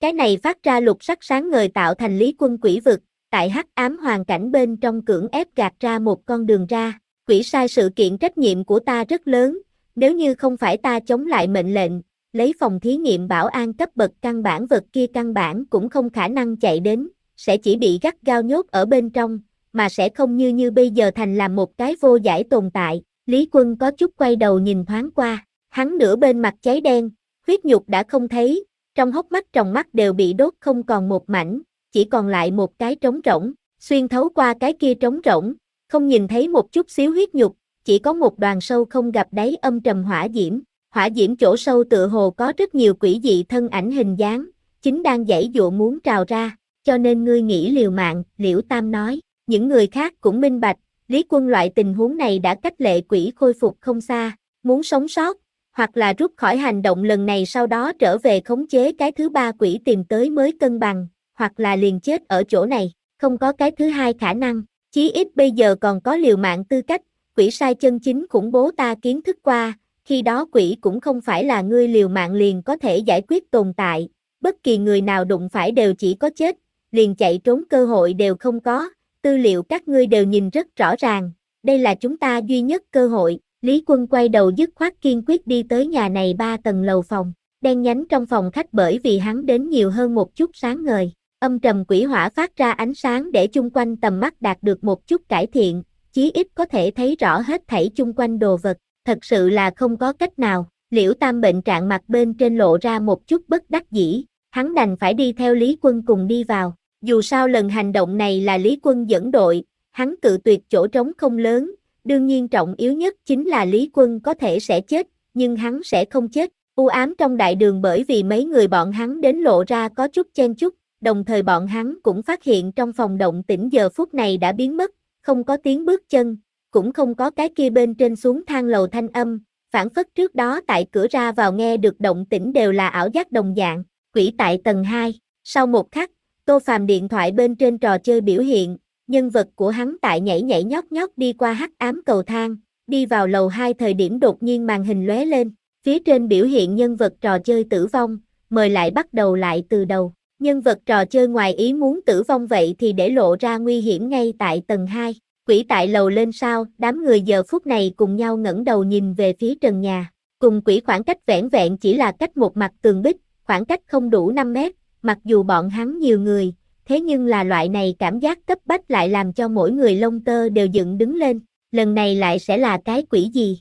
Cái này phát ra lục sắc sáng ngời tạo thành Lý Quân quỷ vực, tại hắc ám hoàn cảnh bên trong cưỡng ép gạt ra một con đường ra. Quỷ sai sự kiện trách nhiệm của ta rất lớn, nếu như không phải ta chống lại mệnh lệnh, lấy phòng thí nghiệm bảo an cấp bậc căn bản vật kia căn bản cũng không khả năng chạy đến, sẽ chỉ bị gắt gao nhốt ở bên trong, mà sẽ không như như bây giờ thành làm một cái vô giải tồn tại. Lý Quân có chút quay đầu nhìn thoáng qua, hắn nửa bên mặt cháy đen, huyết nhục đã không thấy, trong hốc mắt tròng mắt đều bị đốt không còn một mảnh, chỉ còn lại một cái trống rỗng, xuyên thấu qua cái kia trống rỗng, không nhìn thấy một chút xíu huyết nhục, chỉ có một đoàn sâu không gặp đáy âm trầm hỏa diễm, hỏa diễm chỗ sâu tựa hồ có rất nhiều quỷ dị thân ảnh hình dáng, chính đang giãy giụa muốn trào ra, cho nên ngươi nghĩ liều mạng, Liễu Tam nói, những người khác cũng minh bạch, Lý Quân loại tình huống này đã cách lệ quỷ khôi phục không xa, muốn sống sót, hoặc là rút khỏi hành động lần này sau đó trở về khống chế cái thứ ba quỷ tìm tới mới cân bằng, hoặc là liền chết ở chỗ này, không có cái thứ hai khả năng, chí ít bây giờ còn có liều mạng tư cách, quỷ sai chân chính khủng bố ta kiến thức qua, khi đó quỷ cũng không phải là ngươi liều mạng liền có thể giải quyết tồn tại, bất kỳ người nào đụng phải đều chỉ có chết, liền chạy trốn cơ hội đều không có, tư liệu các ngươi đều nhìn rất rõ ràng, đây là chúng ta duy nhất cơ hội. Lý Quân quay đầu dứt khoát kiên quyết đi tới nhà này ba tầng lầu phòng, đen nhánh trong phòng khách bởi vì hắn đến nhiều hơn một chút sáng ngời, âm trầm quỷ hỏa phát ra ánh sáng để chung quanh tầm mắt đạt được một chút cải thiện, chí ít có thể thấy rõ hết thảy chung quanh đồ vật, thật sự là không có cách nào, Liễu Tam bệnh trạng mặt bên trên lộ ra một chút bất đắc dĩ, hắn đành phải đi theo Lý Quân cùng đi vào, dù sao lần hành động này là Lý Quân dẫn đội, hắn cự tuyệt chỗ trống không lớn. Đương nhiên trọng yếu nhất chính là Lý Quân có thể sẽ chết, nhưng hắn sẽ không chết. U ám trong đại đường bởi vì mấy người bọn hắn đến lộ ra có chút chen chúc, đồng thời bọn hắn cũng phát hiện trong phòng động tĩnh giờ phút này đã biến mất, không có tiếng bước chân, cũng không có cái kia bên trên xuống thang lầu thanh âm, phản phất trước đó tại cửa ra vào nghe được động tĩnh đều là ảo giác đồng dạng. Quỷ tại tầng hai, sau một khắc, Tô Phàm điện thoại bên trên trò chơi biểu hiện. Nhân vật của hắn tại nhảy nhảy nhót nhót đi qua hắc ám cầu thang, đi vào lầu hai thời điểm đột nhiên màn hình lóe lên, phía trên biểu hiện nhân vật trò chơi tử vong, mời lại bắt đầu lại từ đầu. Nhân vật trò chơi ngoài ý muốn tử vong vậy thì để lộ ra nguy hiểm ngay tại tầng hai. Quỷ tại lầu lên sao, đám người giờ phút này cùng nhau ngẩng đầu nhìn về phía trần nhà. Cùng quỷ khoảng cách vẻn vẹn chỉ là cách một mặt tường bích, khoảng cách không đủ năm mét, mặc dù bọn hắn nhiều người. Thế nhưng là loại này cảm giác cấp bách lại làm cho mỗi người lông tơ đều dựng đứng lên, lần này lại sẽ là cái quỷ gì?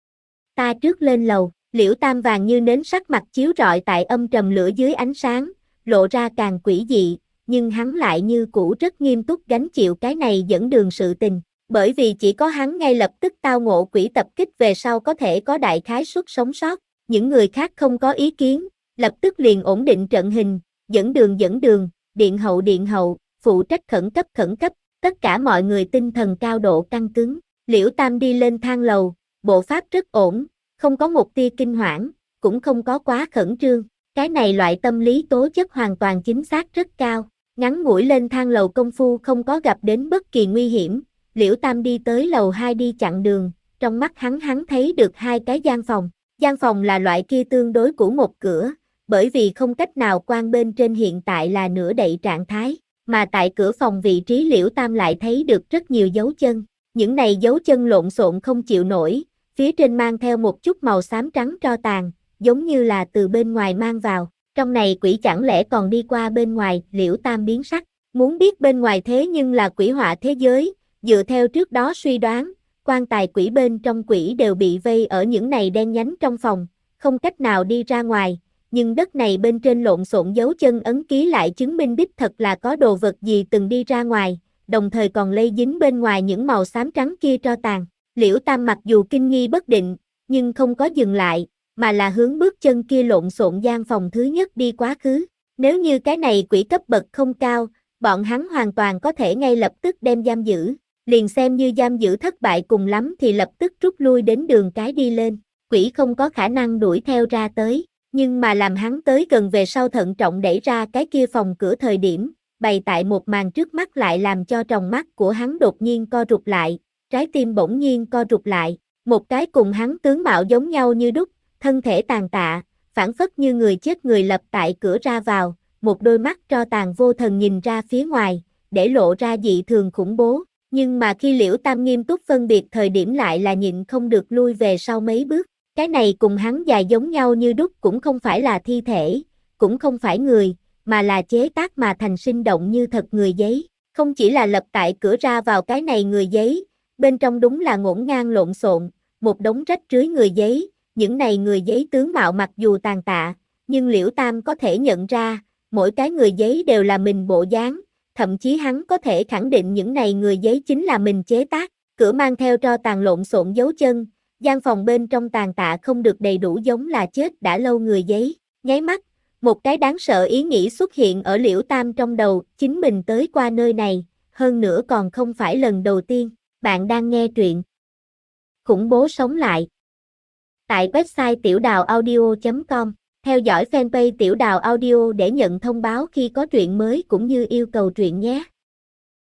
Ta trước lên lầu, Liễu Tam vàng như nến sắc mặt chiếu rọi tại âm trầm lửa dưới ánh sáng, lộ ra càng quỷ dị, nhưng hắn lại như cũ rất nghiêm túc gánh chịu cái này dẫn đường sự tình, bởi vì chỉ có hắn ngay lập tức tao ngộ quỷ tập kích về sau có thể có đại khái suất sống sót, những người khác không có ý kiến, lập tức liền ổn định trận hình, dẫn đường dẫn đường. Điện hậu điện hậu, phụ trách khẩn cấp khẩn cấp, tất cả mọi người tinh thần cao độ căng cứng. Liễu Tam đi lên thang lầu, bộ pháp rất ổn, không có một tia kinh hoảng, cũng không có quá khẩn trương. Cái này loại tâm lý tố chất hoàn toàn chính xác rất cao. Ngắn ngủi lên thang lầu công phu không có gặp đến bất kỳ nguy hiểm. Liễu Tam đi tới lầu hai đi chặn đường, trong mắt hắn hắn thấy được hai cái gian phòng. Gian phòng là loại kia tương đối cũ một cửa. Bởi vì không cách nào quan bên trên hiện tại là nửa đậy trạng thái, mà tại cửa phòng vị trí Liễu Tam lại thấy được rất nhiều dấu chân, những này dấu chân lộn xộn không chịu nổi, phía trên mang theo một chút màu xám trắng tro tàn, giống như là từ bên ngoài mang vào, trong này quỷ chẳng lẽ còn đi qua bên ngoài. Liễu Tam biến sắc, muốn biết bên ngoài thế nhưng là quỷ họa thế giới, dựa theo trước đó suy đoán, quan tài quỷ bên trong quỷ đều bị vây ở những này đen nhánh trong phòng, không cách nào đi ra ngoài. Nhưng đất này bên trên lộn xộn dấu chân ấn ký lại chứng minh đích thật là có đồ vật gì từng đi ra ngoài, đồng thời còn lây dính bên ngoài những màu xám trắng kia tro tàn. Liễu Tam mặc dù kinh nghi bất định, nhưng không có dừng lại, mà là hướng bước chân kia lộn xộn gian phòng thứ nhất đi quá khứ. Nếu như cái này quỷ cấp bậc không cao, bọn hắn hoàn toàn có thể ngay lập tức đem giam giữ, liền xem như giam giữ thất bại cùng lắm thì lập tức rút lui đến đường cái đi lên. Quỷ không có khả năng đuổi theo ra tới. Nhưng mà làm hắn tới gần về sau thận trọng đẩy ra cái kia phòng cửa thời điểm, bày tại một màn trước mắt lại làm cho tròng mắt của hắn đột nhiên co rụt lại, trái tim bỗng nhiên co rụt lại, một cái cùng hắn tướng mạo giống nhau như đúc, thân thể tàn tạ, phản phất như người chết người lập tại cửa ra vào, một đôi mắt tro tàn vô thần nhìn ra phía ngoài, để lộ ra dị thường khủng bố. Nhưng mà khi Liễu Tam nghiêm túc phân biệt thời điểm lại là nhịn không được lui về sau mấy bước. Cái này cùng hắn dài giống nhau như đúc, cũng không phải là thi thể, cũng không phải người, mà là chế tác mà thành sinh động như thật người giấy. Không chỉ là lập tại cửa ra vào cái này người giấy, bên trong đúng là ngổn ngang lộn xộn, một đống rách rưới người giấy. Những này người giấy tướng mạo mặc dù tàn tạ, nhưng Liễu Tam có thể nhận ra, mỗi cái người giấy đều là mình bộ dáng, thậm chí hắn có thể khẳng định những này người giấy chính là mình chế tác. Cửa mang theo tro tàn lộn xộn dấu chân, gian phòng bên trong tàn tạ không được đầy đủ, giống là chết đã lâu người giấy. Nháy mắt, một cái đáng sợ ý nghĩ xuất hiện ở Liễu Tam trong đầu, chính mình tới qua nơi này, hơn nữa còn không phải lần đầu tiên. Bạn đang nghe truyện Khủng bố sống lại tại website tiểu đào audio chấm com. Theo dõi fanpage Tiểu Đào Audio để nhận thông báo khi có truyện mới cũng như yêu cầu truyện nhé.